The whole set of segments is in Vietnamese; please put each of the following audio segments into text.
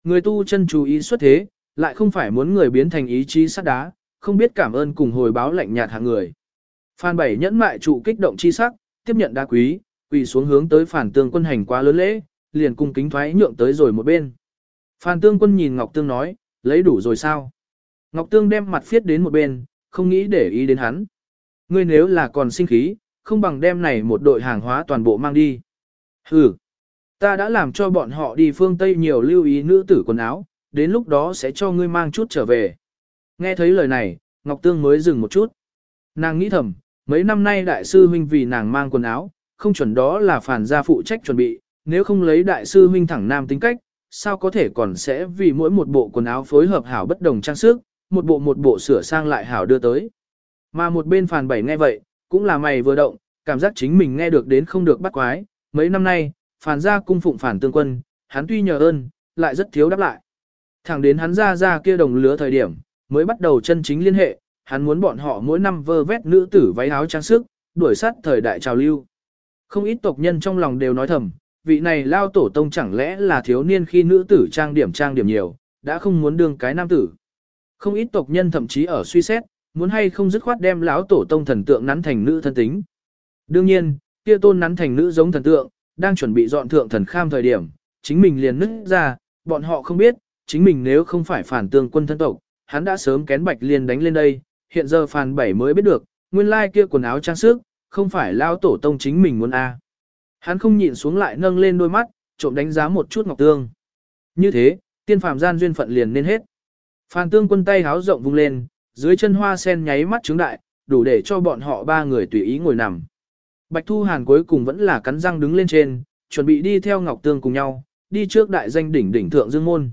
Người tu chân chú ý xuất thế, lại không phải muốn người biến thành ý chí sắt đá, không biết cảm ơn cùng hồi báo lạnh nhạt hạng người. Phan Bảy nhẫn mại trụ kích động chi sắc, tiếp nhận đá quý, quỳ xuống hướng tới Phản Tương Quân hành quá lớn lễ, liền cung kính thoái nhượng tới rồi một bên. Phan Tương Quân nhìn Ngọc Tương nói, lấy đủ rồi sao? Ngọc Tương đem mặt phiết đến một bên, không nghĩ để ý đến hắn. Ngươi nếu là còn sinh khí, không bằng đem này một đội hàng hóa toàn bộ mang đi. Hừ, ta đã làm cho bọn họ đi phương Tây nhiều lưu ý nữ tử quần áo, đến lúc đó sẽ cho ngươi mang chút trở về. Nghe thấy lời này, Ngọc Tương mới dừng một chút. Nàng nghĩ thầm, mấy năm nay đại sư huynh vì nàng mang quần áo, không chuẩn đó là Phản gia phụ trách chuẩn bị, nếu không lấy đại sư huynh thẳng nam tính cách, sao có thể còn sẽ vì mỗi một bộ quần áo phối hợp hảo bất đồng trang sức, một bộ sửa sang lại hảo đưa tới. Mà một bên Phàn Bảy nghe vậy, cũng là mày vừa động, cảm giác chính mình nghe được đến không được bắt quái, mấy năm nay, Phàn gia cung phụng Phản Tương Quân, hắn tuy nhờ ơn, lại rất thiếu đáp lại. Thẳng đến hắn ra kia đồng lứa thời điểm, mới bắt đầu chân chính liên hệ, hắn muốn bọn họ mỗi năm vơ vét nữ tử váy áo trang sức, đuổi sát thời đại trào lưu. Không ít tộc nhân trong lòng đều nói thầm, vị này lao tổ tông chẳng lẽ là thiếu niên khi nữ tử trang điểm nhiều, đã không muốn đương cái nam tử. Không ít tộc nhân thậm chí ở suy xét, muốn hay không dứt khoát đem lão tổ tông thần tượng nắn thành nữ thân tính. Đương nhiên, kia tôn nắn thành nữ giống thần tượng, đang chuẩn bị dọn thượng thần kham thời điểm, chính mình liền nứt ra, bọn họ không biết, chính mình nếu không phải Phản Tương Quân thân tộc, hắn đã sớm kén Bạch Liên đánh lên đây, hiện giờ Phàn Bảy mới biết được, nguyên lai kia quần áo trang sức, không phải lao tổ tông chính mình muốn a. Hắn không nhịn xuống lại nâng lên đôi mắt, trộm đánh giá một chút Ngọc Tương. Như thế, tiên phàm gian duyên phận liền nên hết. Phàn Tương Quân tay háo rộng vung lên, dưới chân hoa sen nháy mắt trứng đại, đủ để cho bọn họ ba người tùy ý ngồi nằm. Bạch Thu Hàn cuối cùng vẫn là cắn răng đứng lên trên, chuẩn bị đi theo Ngọc Tương cùng nhau, đi trước đại danh đỉnh thượng dương môn.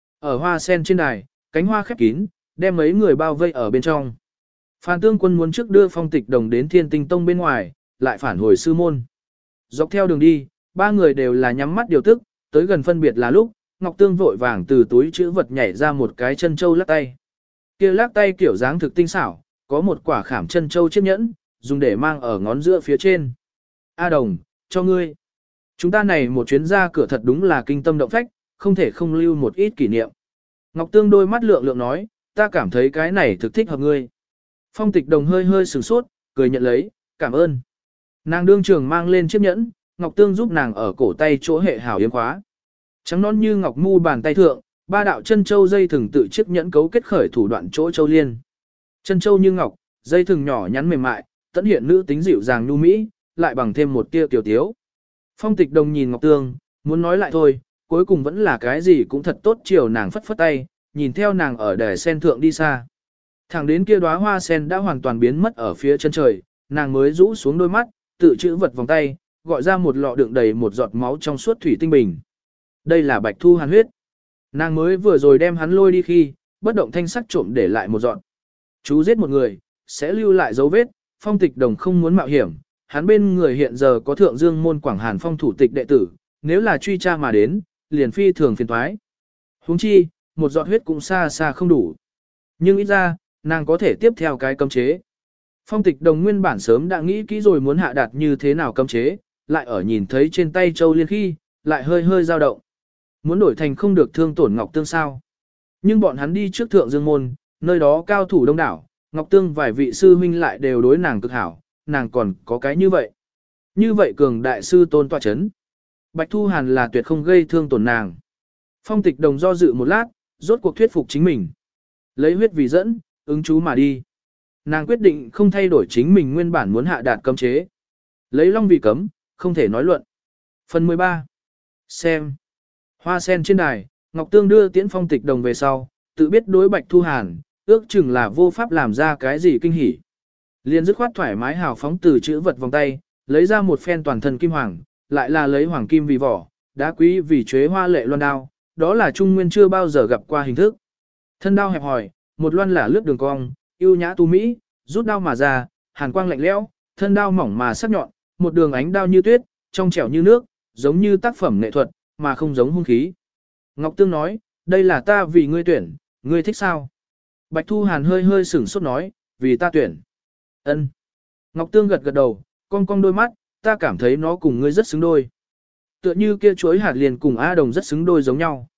Ở hoa sen trên đài, cánh hoa khép kín, đem mấy người bao vây ở bên trong. Phan Tương Quân muốn trước đưa Phong Tịch Đồng đến Thiên Tinh Tông bên ngoài, lại phản hồi sư môn. Dọc theo đường đi, ba người đều là nhắm mắt điều tức, tới gần phân biệt là lúc, Ngọc Tương vội vàng từ túi chữ vật nhảy ra một cái chân châu lắc tay. Kia lắc tay kiểu dáng thực tinh xảo, có một quả khảm chân châu chiếc nhẫn, dùng để mang ở ngón giữa phía trên. A Đồng, cho ngươi. Chúng ta này một chuyến ra cửa thật đúng là kinh tâm động phách, không thể không lưu một ít kỷ niệm. Ngọc Tương đôi mắt lượng lượng nói, ta cảm thấy cái này thực thích hợp ngươi. Phong Tịch Đồng hơi hơi sửng sốt, cười nhận lấy, cảm ơn. Nàng đương trường mang lên chiếc nhẫn, Ngọc Tương giúp nàng ở cổ tay chỗ hệ hảo yếm khóa. Trắng non như ngọc mu bàn tay thượng, ba đạo chân châu dây thừng tự chiếc nhẫn cấu kết khởi thủ đoạn chỗ châu liên. Chân châu như ngọc, dây thừng nhỏ nhắn mềm mại, tận hiện nữ tính dịu dàng nhu mỹ, lại bằng thêm một tia tiểu tiếu. Phong Tịch Đồng nhìn Ngọc Tương, muốn nói lại thôi, cuối cùng vẫn là cái gì cũng thật tốt, chiều nàng phất phất tay, nhìn theo nàng ở đài sen thượng đi xa. Thẳng đến kia đóa hoa sen đã hoàn toàn biến mất ở phía chân trời, nàng mới rũ xuống đôi mắt, tự chữ vật vòng tay, gọi ra một lọ đựng đầy một giọt máu trong suốt thủy tinh bình. Đây là Bạch Thu Hàn huyết. Nàng mới vừa rồi đem hắn lôi đi khi, bất động thanh sắc trộm để lại một giọt. Chú giết một người, sẽ lưu lại dấu vết, Phong Tịch Đồng không muốn mạo hiểm, hắn bên người hiện giờ có Thượng Dương môn Quảng Hàn Phong thủ tịch đệ tử, nếu là truy tra mà đến, liền phi thường phiền toái. Huống chi, một giọt huyết cũng xa xa không đủ. Nhưng ít ra, nàng có thể tiếp theo cái cấm chế. Phong Tịch Đồng nguyên bản sớm đã nghĩ kỹ rồi muốn hạ đạt như thế nào cấm chế, lại ở nhìn thấy trên tay Châu Liên khi, lại hơi hơi dao động. Muốn đổi thành không được thương tổn Ngọc Tương sao. Nhưng bọn hắn đi trước Thượng Dương môn, nơi đó cao thủ đông đảo, Ngọc Tương vài vị sư huynh lại đều đối nàng cực hảo, nàng còn có cái như vậy. Như vậy cường đại sư tôn tọa chấn. Bạch Thu Hàn là tuyệt không gây thương tổn nàng. Phong Tịch Đồng do dự một lát, rốt cuộc thuyết phục chính mình. Lấy huyết vì dẫn, ứng chú mà đi. Nàng quyết định không thay đổi chính mình nguyên bản muốn hạ đạt cấm chế. Lấy long vì cấm, không thể nói luận. Phần 13. Xem. Hoa sen trên đài, Ngọc Tương đưa tiễn Phong Tịch Đồng về sau, tự biết đối Bạch Thu Hàn, ước chừng là vô pháp làm ra cái gì kinh hỉ. Liền dứt khoát thoải mái hào phóng từ chữ vật vòng tay, lấy ra một phen toàn thân kim hoàng, lại là lấy hoàng kim vì vỏ, đá quý vì chuế hoa lệ loan đao, đó là Trung Nguyên chưa bao giờ gặp qua hình thức. Thân đao hẹp hòi, một loan là lướt đường cong, yêu nhã tu mỹ, rút đao mà ra, hàn quang lạnh lẽo, thân đao mỏng mà sắc nhọn, một đường ánh đao như tuyết, trong trẻo như nước, giống như tác phẩm nghệ thuật, mà không giống hung khí. Ngọc Tương nói, đây là ta vì ngươi tuyển, ngươi thích sao? Bạch Thu Hàn hơi hơi sửng sốt nói, vì ta tuyển. Ân. Ngọc Tương gật gật đầu, cong cong đôi mắt, ta cảm thấy nó cùng ngươi rất xứng đôi. Tựa như kia chuối hạt liền cùng A Đồng rất xứng đôi giống nhau.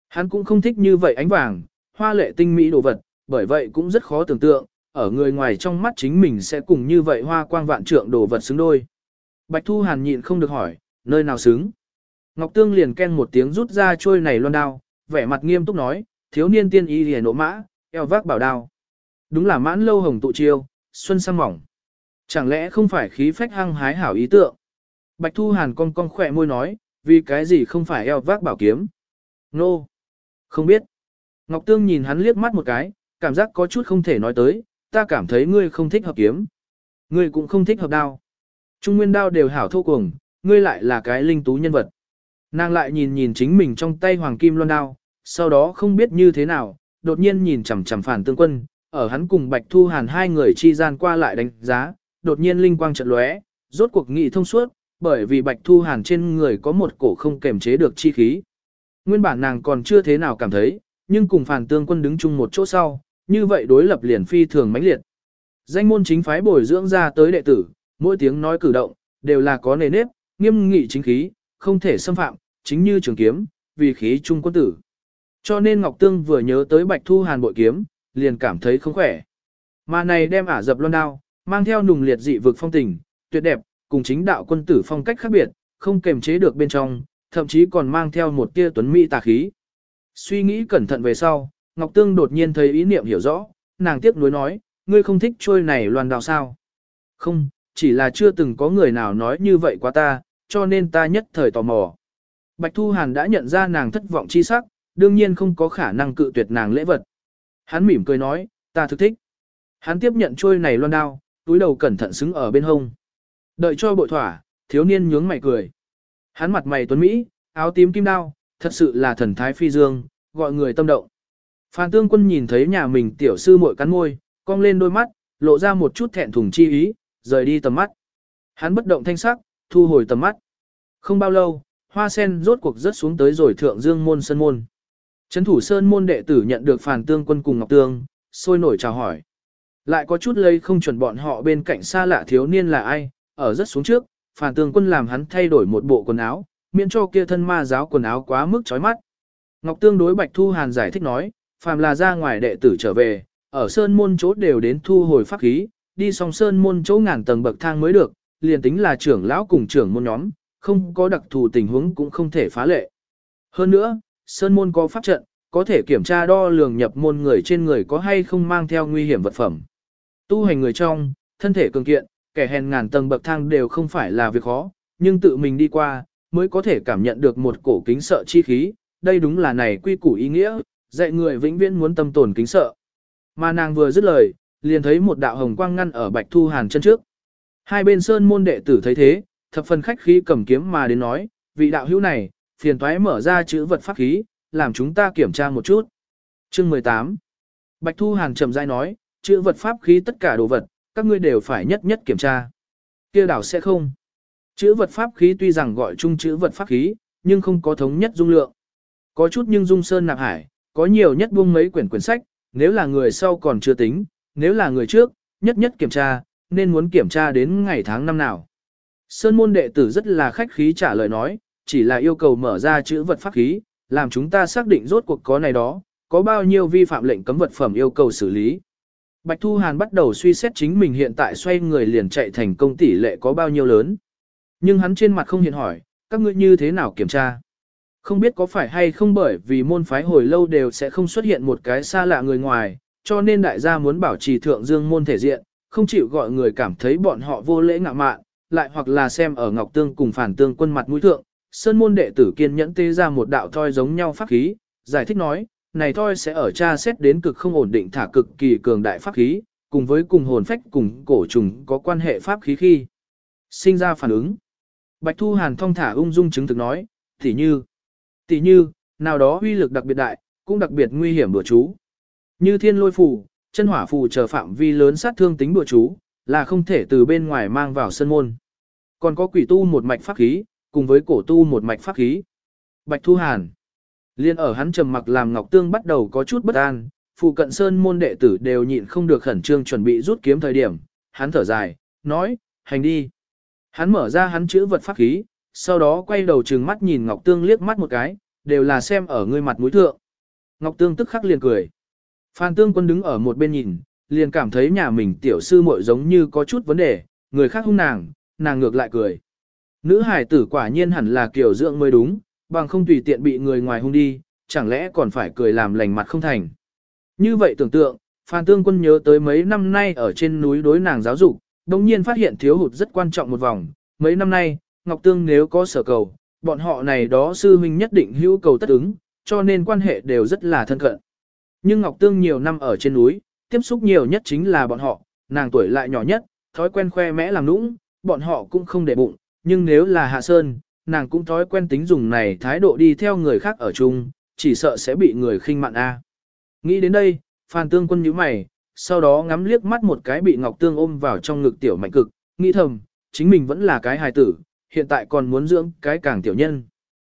Hắn cũng không thích như vậy ánh vàng, hoa lệ tinh mỹ đồ vật, bởi vậy cũng rất khó tưởng tượng, ở người ngoài trong mắt chính mình sẽ cùng như vậy hoa quang vạn trượng đồ vật xứng đôi. Bạch Thu Hàn nhịn không được hỏi, nơi nào xứng? Ngọc Tương liền ken một tiếng rút ra trôi này loan đao, vẻ mặt nghiêm túc nói, thiếu niên tiên y liền nộ mã, eo vác bảo đao. Đúng là mãn lâu hồng tụ chiêu, xuân sang mỏng. Chẳng lẽ không phải khí phách hăng hái hảo ý tượng? Bạch Thu Hàn cong cong khỏe môi nói, vì cái gì không phải eo vác bảo kiếm? Nô! Không biết. Ngọc Tương nhìn hắn liếc mắt một cái, cảm giác có chút không thể nói tới, ta cảm thấy ngươi không thích hợp kiếm. Ngươi cũng không thích hợp đao. Trung nguyên đao đều hảo thô cuồng, ngươi lại là cái linh tú nhân vật. Nàng lại nhìn nhìn chính mình trong tay hoàng kim loan đao, sau đó không biết như thế nào, đột nhiên nhìn chằm chằm Phản Tương Quân, ở hắn cùng Bạch Thu Hàn hai người chi gian qua lại đánh giá, đột nhiên linh quang chợt lóe, rốt cuộc nghị thông suốt, bởi vì Bạch Thu Hàn trên người có một cổ không kềm chế được chi khí. Nguyên bản nàng còn chưa thế nào cảm thấy, nhưng cùng Phản Tương Quân đứng chung một chỗ sau, như vậy đối lập liền phi thường mãnh liệt. Danh môn chính phái bồi dưỡng ra tới đệ tử, mỗi tiếng nói cử động, đều là có nề nếp, nghiêm nghị chính khí, không thể xâm phạm, chính như trường kiếm, vì khí trung quân tử. Cho nên Ngọc Tương vừa nhớ tới Bạch Thu Hàn bội kiếm, liền cảm thấy không khỏe. Mà này đem Ả Dập loan đao, mang theo nùng liệt dị vực phong tình, tuyệt đẹp, cùng chính đạo quân tử phong cách khác biệt, không kềm chế được bên trong, thậm chí còn mang theo một tia tuấn mỹ tà khí. Suy nghĩ cẩn thận về sau, Ngọc Tương đột nhiên thấy ý niệm hiểu rõ, nàng tiếc nuối nói, ngươi không thích trôi này loan đao sao? Không, chỉ là chưa từng có người nào nói như vậy quá ta, cho nên ta nhất thời tò mò. Bạch Thu Hàn đã nhận ra nàng thất vọng chi sắc, đương nhiên không có khả năng cự tuyệt nàng lễ vật. Hắn mỉm cười nói, ta thực thích. Hắn tiếp nhận trôi này loan đao, túi đầu cẩn thận xứng ở bên hông. Đợi cho bội thỏa, thiếu niên nhướng mày cười. Hắn mặt mày tuấn Mỹ, áo tím kim đao, thật sự là thần thái phi dương, gọi người tâm động. Phan Tương Quân nhìn thấy nhà mình tiểu sư muội cắn môi, cong lên đôi mắt, lộ ra một chút thẹn thùng chi ý, rời đi tầm mắt. Hắn bất động thanh sắc, thu hồi tầm mắt. Không bao lâu, hoa sen rốt cuộc rớt xuống tới rồi thượng dương môn sơn môn. Trấn thủ sơn môn đệ tử nhận được Phàn Tương Quân cùng Ngọc Tương, sôi nổi chào hỏi. Lại có chút lây không chuẩn bọn họ bên cạnh xa lạ thiếu niên là ai, ở rất xuống trước, Phàn Tương Quân làm hắn thay đổi một bộ quần áo, miễn cho kia thân ma giáo quần áo quá mức chói mắt. Ngọc Tương đối Bạch Thu Hàn giải thích nói, phàm là ra ngoài đệ tử trở về, ở sơn môn chỗ đều đến thu hồi pháp khí, đi xong sơn môn chỗ ngàn tầng bậc thang mới được, liền tính là trưởng lão cùng trưởng môn nhóm, không có đặc thù tình huống cũng không thể phá lệ. Hơn nữa, sơn môn có pháp trận, có thể kiểm tra đo lường nhập môn người trên người có hay không mang theo nguy hiểm vật phẩm. Tu hành người trong, thân thể cường kiện, kẻ hèn ngàn tầng bậc thang đều không phải là việc khó, nhưng tự mình đi qua, mới có thể cảm nhận được một cổ kính sợ chi khí, đây đúng là này quy củ ý nghĩa, dạy người vĩnh viễn muốn tâm tồn kính sợ. Mà nàng vừa dứt lời, liền thấy một đạo hồng quang ngăn ở Bạch Thu Hàn chân trước. Hai bên sơn môn đệ tử thấy thế, thập phần khách khí cầm kiếm mà đến nói, vị đạo hữu này, phiền toái mở ra chữ vật pháp khí, làm chúng ta kiểm tra một chút. Chương 18. Bạch Thu Hàn chậm rãi nói, chữ vật pháp khí tất cả đồ vật, các ngươi đều phải nhất nhất kiểm tra. Kia đảo sẽ không. Chữ vật pháp khí tuy rằng gọi chung chữ vật pháp khí, nhưng không có thống nhất dung lượng. Có chút nhưng dung sơn nạp hải, có nhiều nhất buông mấy quyển sách, nếu là người sau còn chưa tính, nếu là người trước, nhất nhất kiểm tra, nên muốn kiểm tra đến ngày tháng năm nào. Sơn môn đệ tử rất là khách khí trả lời nói, chỉ là yêu cầu mở ra chữ vật pháp khí, làm chúng ta xác định rốt cuộc có này đó, có bao nhiêu vi phạm lệnh cấm vật phẩm yêu cầu xử lý. Bạch Thu Hàn bắt đầu suy xét chính mình hiện tại xoay người liền chạy thành công tỷ lệ có bao nhiêu lớn. Nhưng hắn trên mặt không hiện hỏi, các ngươi như thế nào kiểm tra. Không biết có phải hay không bởi vì môn phái hồi lâu đều sẽ không xuất hiện một cái xa lạ người ngoài, cho nên đại gia muốn bảo trì thượng dương môn thể diện, không chịu gọi người cảm thấy bọn họ vô lễ ngạ mạn, lại hoặc là xem ở Ngọc Tương cùng Phản Tương Quân mặt mũi thượng, sơn môn đệ tử kiên nhẫn tê ra một đạo thoi giống nhau pháp khí, giải thích nói, này thoi sẽ ở tra xét đến cực không ổn định thả cực kỳ cường đại pháp khí, cùng với cùng hồn phách cùng cổ trùng có quan hệ pháp khí khi sinh ra phản ứng. Bạch Thu Hàn thong thả ung dung chứng thực nói, tỷ như, nào đó uy lực đặc biệt đại, cũng đặc biệt nguy hiểm đùa chú. Như thiên lôi phù, chân hỏa phù chờ phạm vi lớn sát thương tính đùa chú, là không thể từ bên ngoài mang vào sân môn. Còn có quỷ tu một mạch pháp khí, cùng với cổ tu một mạch pháp khí. Bạch Thu Hàn. Liên ở hắn trầm mặc làm Ngọc Tương bắt đầu có chút bất an, phụ cận sơn môn đệ tử đều nhịn không được khẩn trương chuẩn bị rút kiếm thời điểm, hắn thở dài, nói, hành đi. Hắn mở ra hắn chữ vật pháp khí, sau đó quay đầu trừng mắt nhìn Ngọc Tương liếc mắt một cái, đều là xem ở ngươi mặt mũi thượng. Ngọc Tương tức khắc liền cười. Phan Tương Quân đứng ở một bên nhìn, liền cảm thấy nhà mình tiểu sư muội giống như có chút vấn đề, người khác hung nàng, nàng ngược lại cười. Nữ hải tử quả nhiên hẳn là kiểu dưỡng mới đúng, bằng không tùy tiện bị người ngoài hung đi, chẳng lẽ còn phải cười làm lành mặt không thành. Như vậy tưởng tượng, Phan Tương Quân nhớ tới mấy năm nay ở trên núi đối nàng giáo dục, đồng nhiên phát hiện thiếu hụt rất quan trọng một vòng. Mấy năm nay, Ngọc Tương nếu có sở cầu, bọn họ này đó sư huynh nhất định hữu cầu tất ứng, cho nên quan hệ đều rất là thân cận. Nhưng Ngọc Tương nhiều năm ở trên núi, tiếp xúc nhiều nhất chính là bọn họ, nàng tuổi lại nhỏ nhất, thói quen khoe mẽ làm nũng, bọn họ cũng không để bụng, nhưng nếu là Hạ Sơn, nàng cũng thói quen tính dùng này thái độ đi theo người khác ở chung, chỉ sợ sẽ bị người khinh mạn a. Nghĩ đến đây, Phan Tương Quân nhíu mày, sau đó ngắm liếc mắt một cái bị Ngọc Tương ôm vào trong ngực tiểu Mạnh Cực, nghĩ thầm, chính mình vẫn là cái hài tử, hiện tại còn muốn dưỡng cái càng tiểu nhân.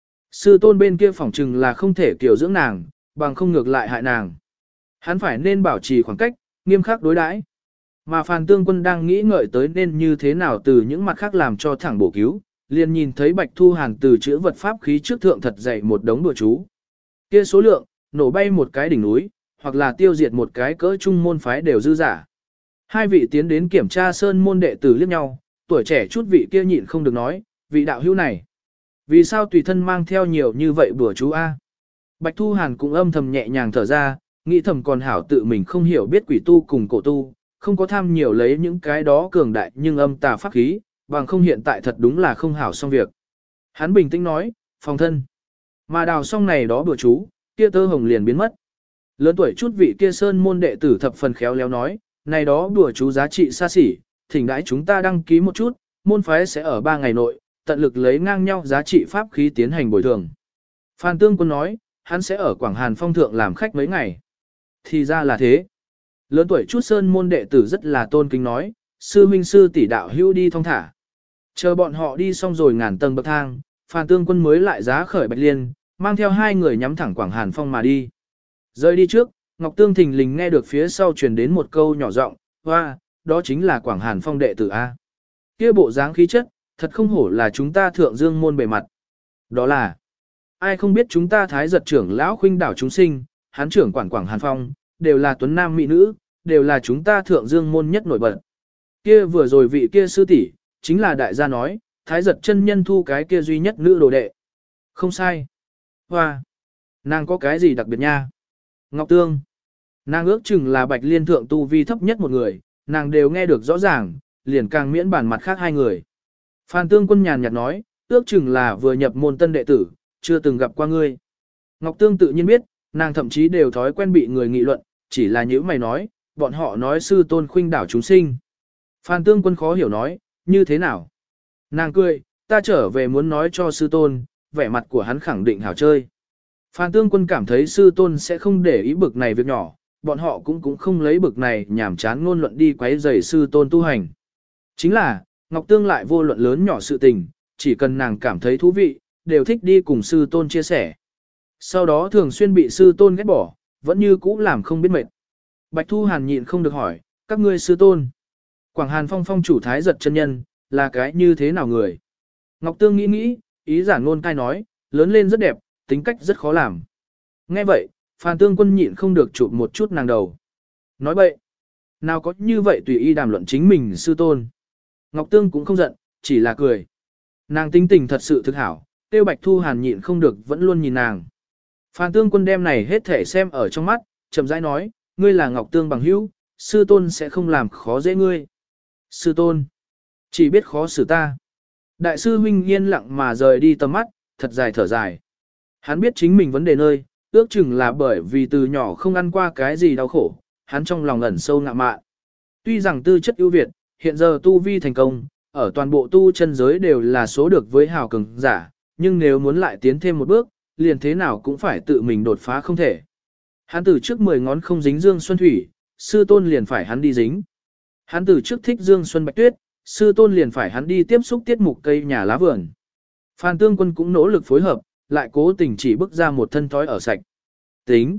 Sư tôn bên kia phỏng chừng là không thể kiểu dưỡng nàng, bằng không ngược lại hại nàng. Hắn phải nên bảo trì khoảng cách, nghiêm khắc đối đãi. Mà Phan Tương Quân đang nghĩ ngợi tới nên như thế nào từ những mặt khác làm cho thẳng bổ cứu, liền nhìn thấy Bạch Thu Hàn từ chữ vật pháp khí trước thượng thật dày một đống đùa chú. Kia số lượng, nổ bay một cái đỉnh núi, hoặc là tiêu diệt một cái cỡ trung môn phái đều dư giả. Hai vị tiến đến kiểm tra sơn môn đệ tử liếc nhau, tuổi trẻ chút vị kia nhịn không được nói, vị đạo hữu này. Vì sao tùy thân mang theo nhiều như vậy bùa chú A? Bạch Thu Hàn cũng âm thầm nhẹ nhàng thở ra, nghĩ thầm còn hảo tự mình không hiểu biết quỷ tu cùng cổ tu, không có tham nhiều lấy những cái đó cường đại nhưng âm tà pháp khí, bằng không hiện tại thật đúng là không hảo xong việc. Hắn bình tĩnh nói, phòng thân. Mà đào xong này đó bùa chú, kia tơ hồng liền biến mất. Lớn tuổi chút vị kia sơn môn đệ tử thập phần khéo léo nói, này đó bùa chú giá trị xa xỉ, thỉnh đãi chúng ta đăng ký một chút, môn phái sẽ ở 3 ngày nội, tận lực lấy ngang nhau giá trị pháp khí tiến hành bồi thường. Phan Tương Quân nói, hắn sẽ ở Quảng Hàn Phong thượng làm khách mấy ngày. Thì ra là thế. Lớn tuổi chút sơn môn đệ tử rất là tôn kính nói, sư minh sư tỷ đạo hưu đi thong thả. Chờ bọn họ đi xong rồi ngàn tầng bậc thang, Phan Tương Quân mới lại giá khởi Bạch Liên, mang theo hai người nhắm thẳng Quảng Hàn Phong mà đi. Rơi đi trước, Ngọc Tương thình lình nghe được phía sau truyền đến một câu nhỏ giọng, hoa, đó chính là Quảng Hàn Phong đệ tử A. Kia bộ dáng khí chất, thật không hổ là chúng ta thượng dương môn bề mặt. Đó là, ai không biết chúng ta thái giật trưởng lão khuynh đảo chúng sinh, hán trưởng quản Quảng Hàn Phong, đều là tuấn nam mỹ nữ, đều là chúng ta thượng dương môn nhất nổi bật. Kia vừa rồi vị kia sư tỷ, chính là đại gia nói, thái giật chân nhân thu cái kia duy nhất nữ đồ đệ. Không sai. Hoa, nàng có cái gì đặc biệt nha? Ngọc Tương, nàng ước chừng là Bạch Liên thượng tu vi thấp nhất một người, nàng đều nghe được rõ ràng, liền càng miễn bản mặt khác hai người. Phan Tương Quân nhàn nhạt nói, ước chừng là vừa nhập môn tân đệ tử, chưa từng gặp qua ngươi. Ngọc Tương tự nhiên biết, nàng thậm chí đều thói quen bị người nghị luận, chỉ là những mày nói, bọn họ nói sư tôn khuynh đảo chúng sinh. Phan Tương Quân khó hiểu nói, như thế nào? Nàng cười, ta trở về muốn nói cho sư tôn, vẻ mặt của hắn khẳng định hảo chơi. Phan Tương Quân cảm thấy sư tôn sẽ không để ý bực này việc nhỏ, bọn họ cũng không lấy bực này nhảm chán ngôn luận đi quấy rầy sư tôn tu hành. Chính là, Ngọc Tương lại vô luận lớn nhỏ sự tình, chỉ cần nàng cảm thấy thú vị, đều thích đi cùng sư tôn chia sẻ. Sau đó thường xuyên bị sư tôn ghét bỏ, vẫn như cũ làm không biết mệt. Bạch Thu Hàn nhịn không được hỏi, các ngươi sư tôn. Quảng Hàn Phong phong chủ thái giật chân nhân, là cái như thế nào người? Ngọc Tương nghĩ nghĩ, ý giản ngôn cai nói, lớn lên rất đẹp, tính cách rất khó làm. Nghe vậy, Phan Tương Quân nhịn không được chụp một chút nàng đầu. Nói bậy, nào có như vậy tùy ý đàm luận chính mình sư tôn. Ngọc Tương cũng không giận, chỉ là cười. Nàng tính tình thật sự thực hảo, tiêu Bạch Thu Hàn nhịn không được vẫn luôn nhìn nàng. Phan Tương Quân đem này hết thể xem ở trong mắt, chậm rãi nói, ngươi là Ngọc Tương bằng hữu, sư tôn sẽ không làm khó dễ ngươi. Sư tôn, chỉ biết khó xử ta. Đại sư huynh yên lặng mà rời đi tầm mắt, thật dài thở dài. Hắn biết chính mình vấn đề nơi, ước chừng là bởi vì từ nhỏ không ăn qua cái gì đau khổ, hắn trong lòng ẩn sâu ngạ mạn. Tuy rằng tư chất ưu việt, hiện giờ tu vi thành công, ở toàn bộ tu chân giới đều là số được với hào cường giả, nhưng nếu muốn lại tiến thêm một bước, liền thế nào cũng phải tự mình đột phá không thể. Hắn từ trước 10 ngón không dính Dương Xuân Thủy, sư tôn liền phải hắn đi dính. Hắn từ trước thích Dương Xuân Bạch Tuyết, sư tôn liền phải hắn đi tiếp xúc tiết mục cây nhà lá vườn. Phan Tương Quân cũng nỗ lực phối hợp, lại cố tình chỉ bước ra một thân thói ở sạch. Tính,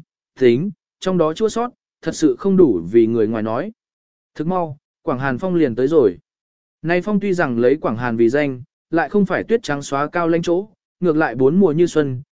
trong đó chua sót, thật sự không đủ vì người ngoài nói. Thức mau, Quảng Hàn Phong liền tới rồi. Nay Phong tuy rằng lấy Quảng Hàn vì danh, lại không phải tuyết trắng xóa cao lãnh chỗ, ngược lại bốn mùa như xuân,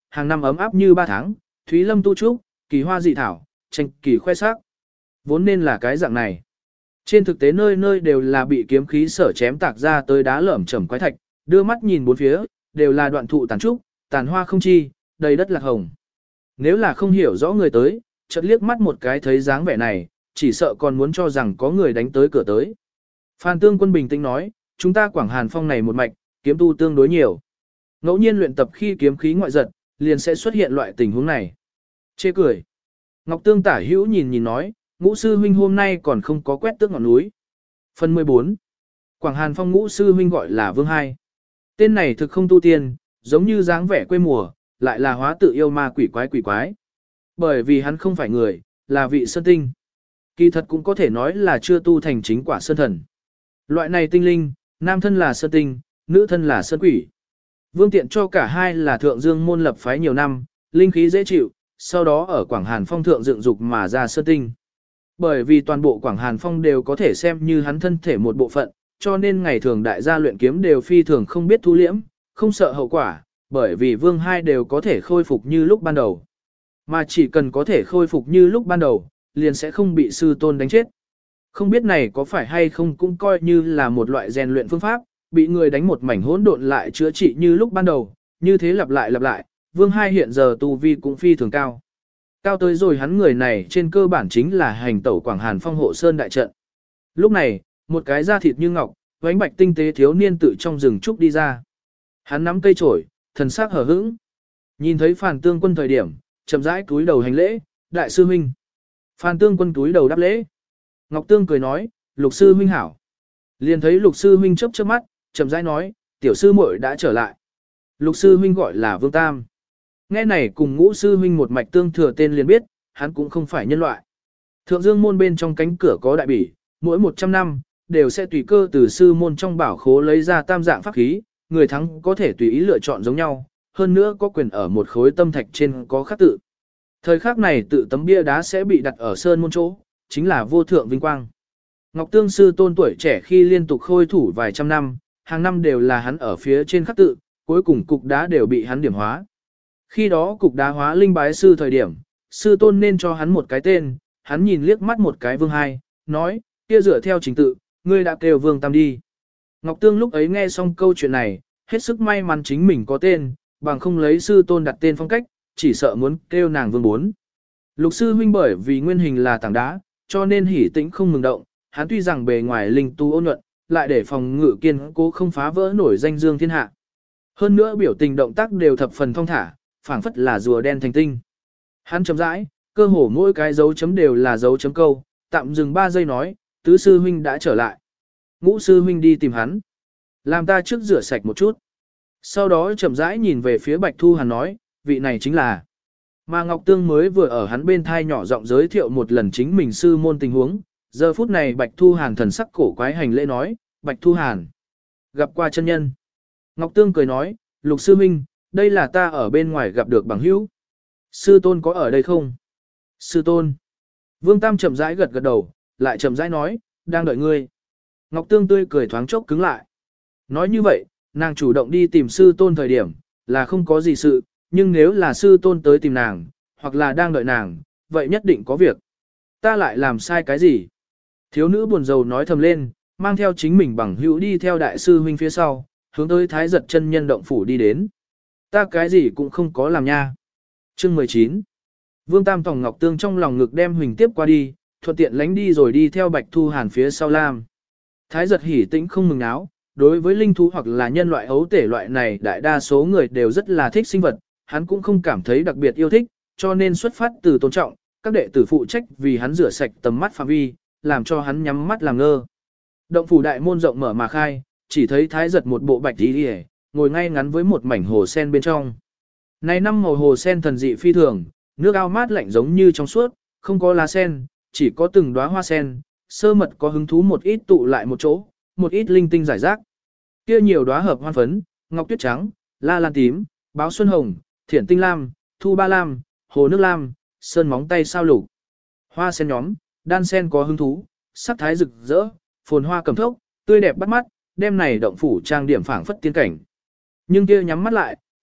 hàng năm ấm áp như 3 tháng, thúy lâm tu trúc, kỳ hoa dị thảo, tranh kỳ khoe sắc. Vốn nên là cái dạng này. Trên thực tế nơi nơi đều là bị kiếm khí sở chém tạc ra tới đá lởm chởm quái thạch, đưa mắt nhìn bốn phía, đều là đoạn thụ tàn trúc, tàn hoa không chi, đầy đất lạc hồng. Nếu là không hiểu rõ người tới, chợt liếc mắt một cái thấy dáng vẻ này, chỉ sợ còn muốn cho rằng có người đánh tới cửa tới. Phan Tương Quân bình tĩnh nói, chúng ta Quảng Hàn Phong này một mạch, kiếm tu tương đối nhiều. Ngẫu nhiên luyện tập khi kiếm khí ngoại giật, liền sẽ xuất hiện loại tình huống này. Chê cười. Ngọc Tương tả hữu nhìn nói, Ngũ sư huynh hôm nay còn không có quét tước ngọn núi. Phần 14. Quảng Hàn Phong Ngũ sư huynh gọi là Vương Hai. Tên này thực không tu tiên, giống như dáng vẻ quê mùa, lại là hóa tự yêu ma quỷ quái. Bởi vì hắn không phải người, là vị sơn tinh. Kỳ thật cũng có thể nói là chưa tu thành chính quả sơn thần. Loại này tinh linh, nam thân là sơn tinh, nữ thân là sơn quỷ. Vương tiện cho cả hai là thượng dương môn lập phái nhiều năm, linh khí dễ chịu, sau đó ở Quảng Hàn Phong thượng dựng dục mà ra sơn tinh. Bởi vì toàn bộ Quảng Hàn Phong đều có thể xem như hắn thân thể một bộ phận, cho nên ngày thường đại gia luyện kiếm đều phi thường không biết thu liễm, không sợ hậu quả, bởi vì Vương Hai đều có thể khôi phục như lúc ban đầu. Mà chỉ cần có thể khôi phục như lúc ban đầu, liền sẽ không bị sư tôn đánh chết. Không biết này có phải hay không cũng coi như là một loại rèn luyện phương pháp, bị người đánh một mảnh hỗn độn lại chữa trị như lúc ban đầu, như thế lặp lại, Vương Hai hiện giờ tu vi cũng phi thường cao. Cao tới rồi hắn người này trên cơ bản chính là hành tẩu Quảng Hàn Phong hộ sơn đại trận. Lúc này, một cái da thịt như ngọc, vánh bạch tinh tế thiếu niên tự trong rừng trúc đi ra. Hắn nắm cây chổi, thần sắc hở hững. Nhìn thấy Phàn Tương Quân thời điểm, chậm rãi cúi đầu hành lễ, đại sư huynh. Phàn Tương Quân cúi đầu đáp lễ. Ngọc Tương cười nói, Lục sư huynh hảo. Liền thấy Lục sư huynh chớp chớp mắt, chậm rãi nói, tiểu sư muội đã trở lại. Lục sư huynh gọi là Vương Tam. Nghe này cùng Ngũ sư huynh một mạch tương thừa tên liền biết, hắn cũng không phải nhân loại. Thượng Dương môn bên trong cánh cửa có đại bỉ, mỗi 100 năm, đều sẽ tùy cơ từ sư môn trong bảo khố lấy ra tam dạng pháp khí, người thắng có thể tùy ý lựa chọn giống nhau, hơn nữa có quyền ở một khối tâm thạch trên có khắc tự. Thời khắc này tự tấm bia đá sẽ bị đặt ở sơn môn chỗ, chính là vô thượng vinh quang. Ngọc Tương sư tôn tuổi trẻ khi liên tục khôi thủ vài trăm năm, hàng năm đều là hắn ở phía trên khắc tự, cuối cùng cục đá đều bị hắn điểm hóa. Khi đó cục đá hóa linh bái sư thời điểm, sư tôn nên cho hắn một cái tên, hắn nhìn liếc mắt một cái Vương Hai, nói, kia dựa theo trình tự, ngươi đã kêu Vương Tam đi. Ngọc Tương lúc ấy nghe xong câu chuyện này, hết sức may mắn chính mình có tên, bằng không lấy sư tôn đặt tên phong cách, chỉ sợ muốn kêu nàng Vương Bốn. Lục sư huynh bởi vì nguyên hình là tảng đá, cho nên hỉ tĩnh không mừng động, hắn tuy rằng bề ngoài linh tu ôn nhuận, lại để phòng ngự kiên cố không phá vỡ nổi danh dương thiên hạ. Hơn nữa biểu tình động tác đều thập phần thong thả, phảng phất là rùa đen thành tinh. Hắn chậm rãi, cơ hồ mỗi cái dấu chấm đều là dấu chấm câu, tạm dừng 3 giây nói, tứ sư huynh đã trở lại. Ngũ sư huynh đi tìm hắn. Làm ta trước rửa sạch một chút. Sau đó chậm rãi nhìn về phía Bạch Thu Hàn nói, vị này chính là. Mà Ngọc Tương mới vừa ở hắn bên thai nhỏ giọng giới thiệu một lần chính mình sư môn tình huống. Giờ phút này Bạch Thu Hàn thần sắc cổ quái hành lễ nói, Bạch Thu Hàn. Gặp qua chân nhân. Ngọc Tương cười nói, Lục sư huynh, đây là ta ở bên ngoài gặp được bằng hữu. Sư tôn có ở đây không? Sư tôn. Vương Tam chậm rãi gật gật đầu, lại chậm rãi nói, đang đợi ngươi. Ngọc Tương tươi cười thoáng chốc cứng lại. Nói như vậy, nàng chủ động đi tìm sư tôn thời điểm, là không có gì sự, nhưng nếu là sư tôn tới tìm nàng, hoặc là đang đợi nàng, vậy nhất định có việc. Ta lại làm sai cái gì? Thiếu nữ buồn rầu nói thầm lên, mang theo chính mình bằng hữu đi theo đại sư huynh phía sau, hướng tới Thái Giật chân nhân động phủ đi đến. Ta cái gì cũng không có làm nha. Chương 19. Vương Tam Tòng Ngọc Tương trong lòng ngực đem Huỳnh tiếp qua đi, thuận tiện lánh đi rồi đi theo Bạch Thu Hàn phía sau Lam. Thái Giật hỉ tĩnh không mừng áo, đối với linh thú hoặc là nhân loại ấu tể loại này đại đa số người đều rất là thích sinh vật, hắn cũng không cảm thấy đặc biệt yêu thích, cho nên xuất phát từ tôn trọng, các đệ tử phụ trách vì hắn rửa sạch tầm mắt phạm vi, làm cho hắn nhắm mắt làm ngơ. Động phủ đại môn rộng mở mà khai, chỉ thấy Thái Giật một bộ bạch y liễu, ngồi ngay ngắn với một mảnh hồ sen bên trong. Này năm màu hồ sen thần dị phi thường, nước ao mát lạnh giống như trong suốt, không có lá sen, chỉ có từng đóa hoa sen, sơ mật có hứng thú một ít tụ lại một chỗ, một ít linh tinh giải rác. Kia nhiều đóa hợp hoan phấn, ngọc tuyết trắng, la lan tím, báo xuân hồng, thiển tinh lam, thu ba lam, hồ nước lam, sơn móng tay sao lục. Hoa sen nhóm, đan sen có hứng thú, sắc thái rực rỡ, phồn hoa cầm thốc, tươi đẹp bắt mắt, đem này động phủ trang điểm phảng phất tiên cảnh. Nhưng kia nhắm mắt lại,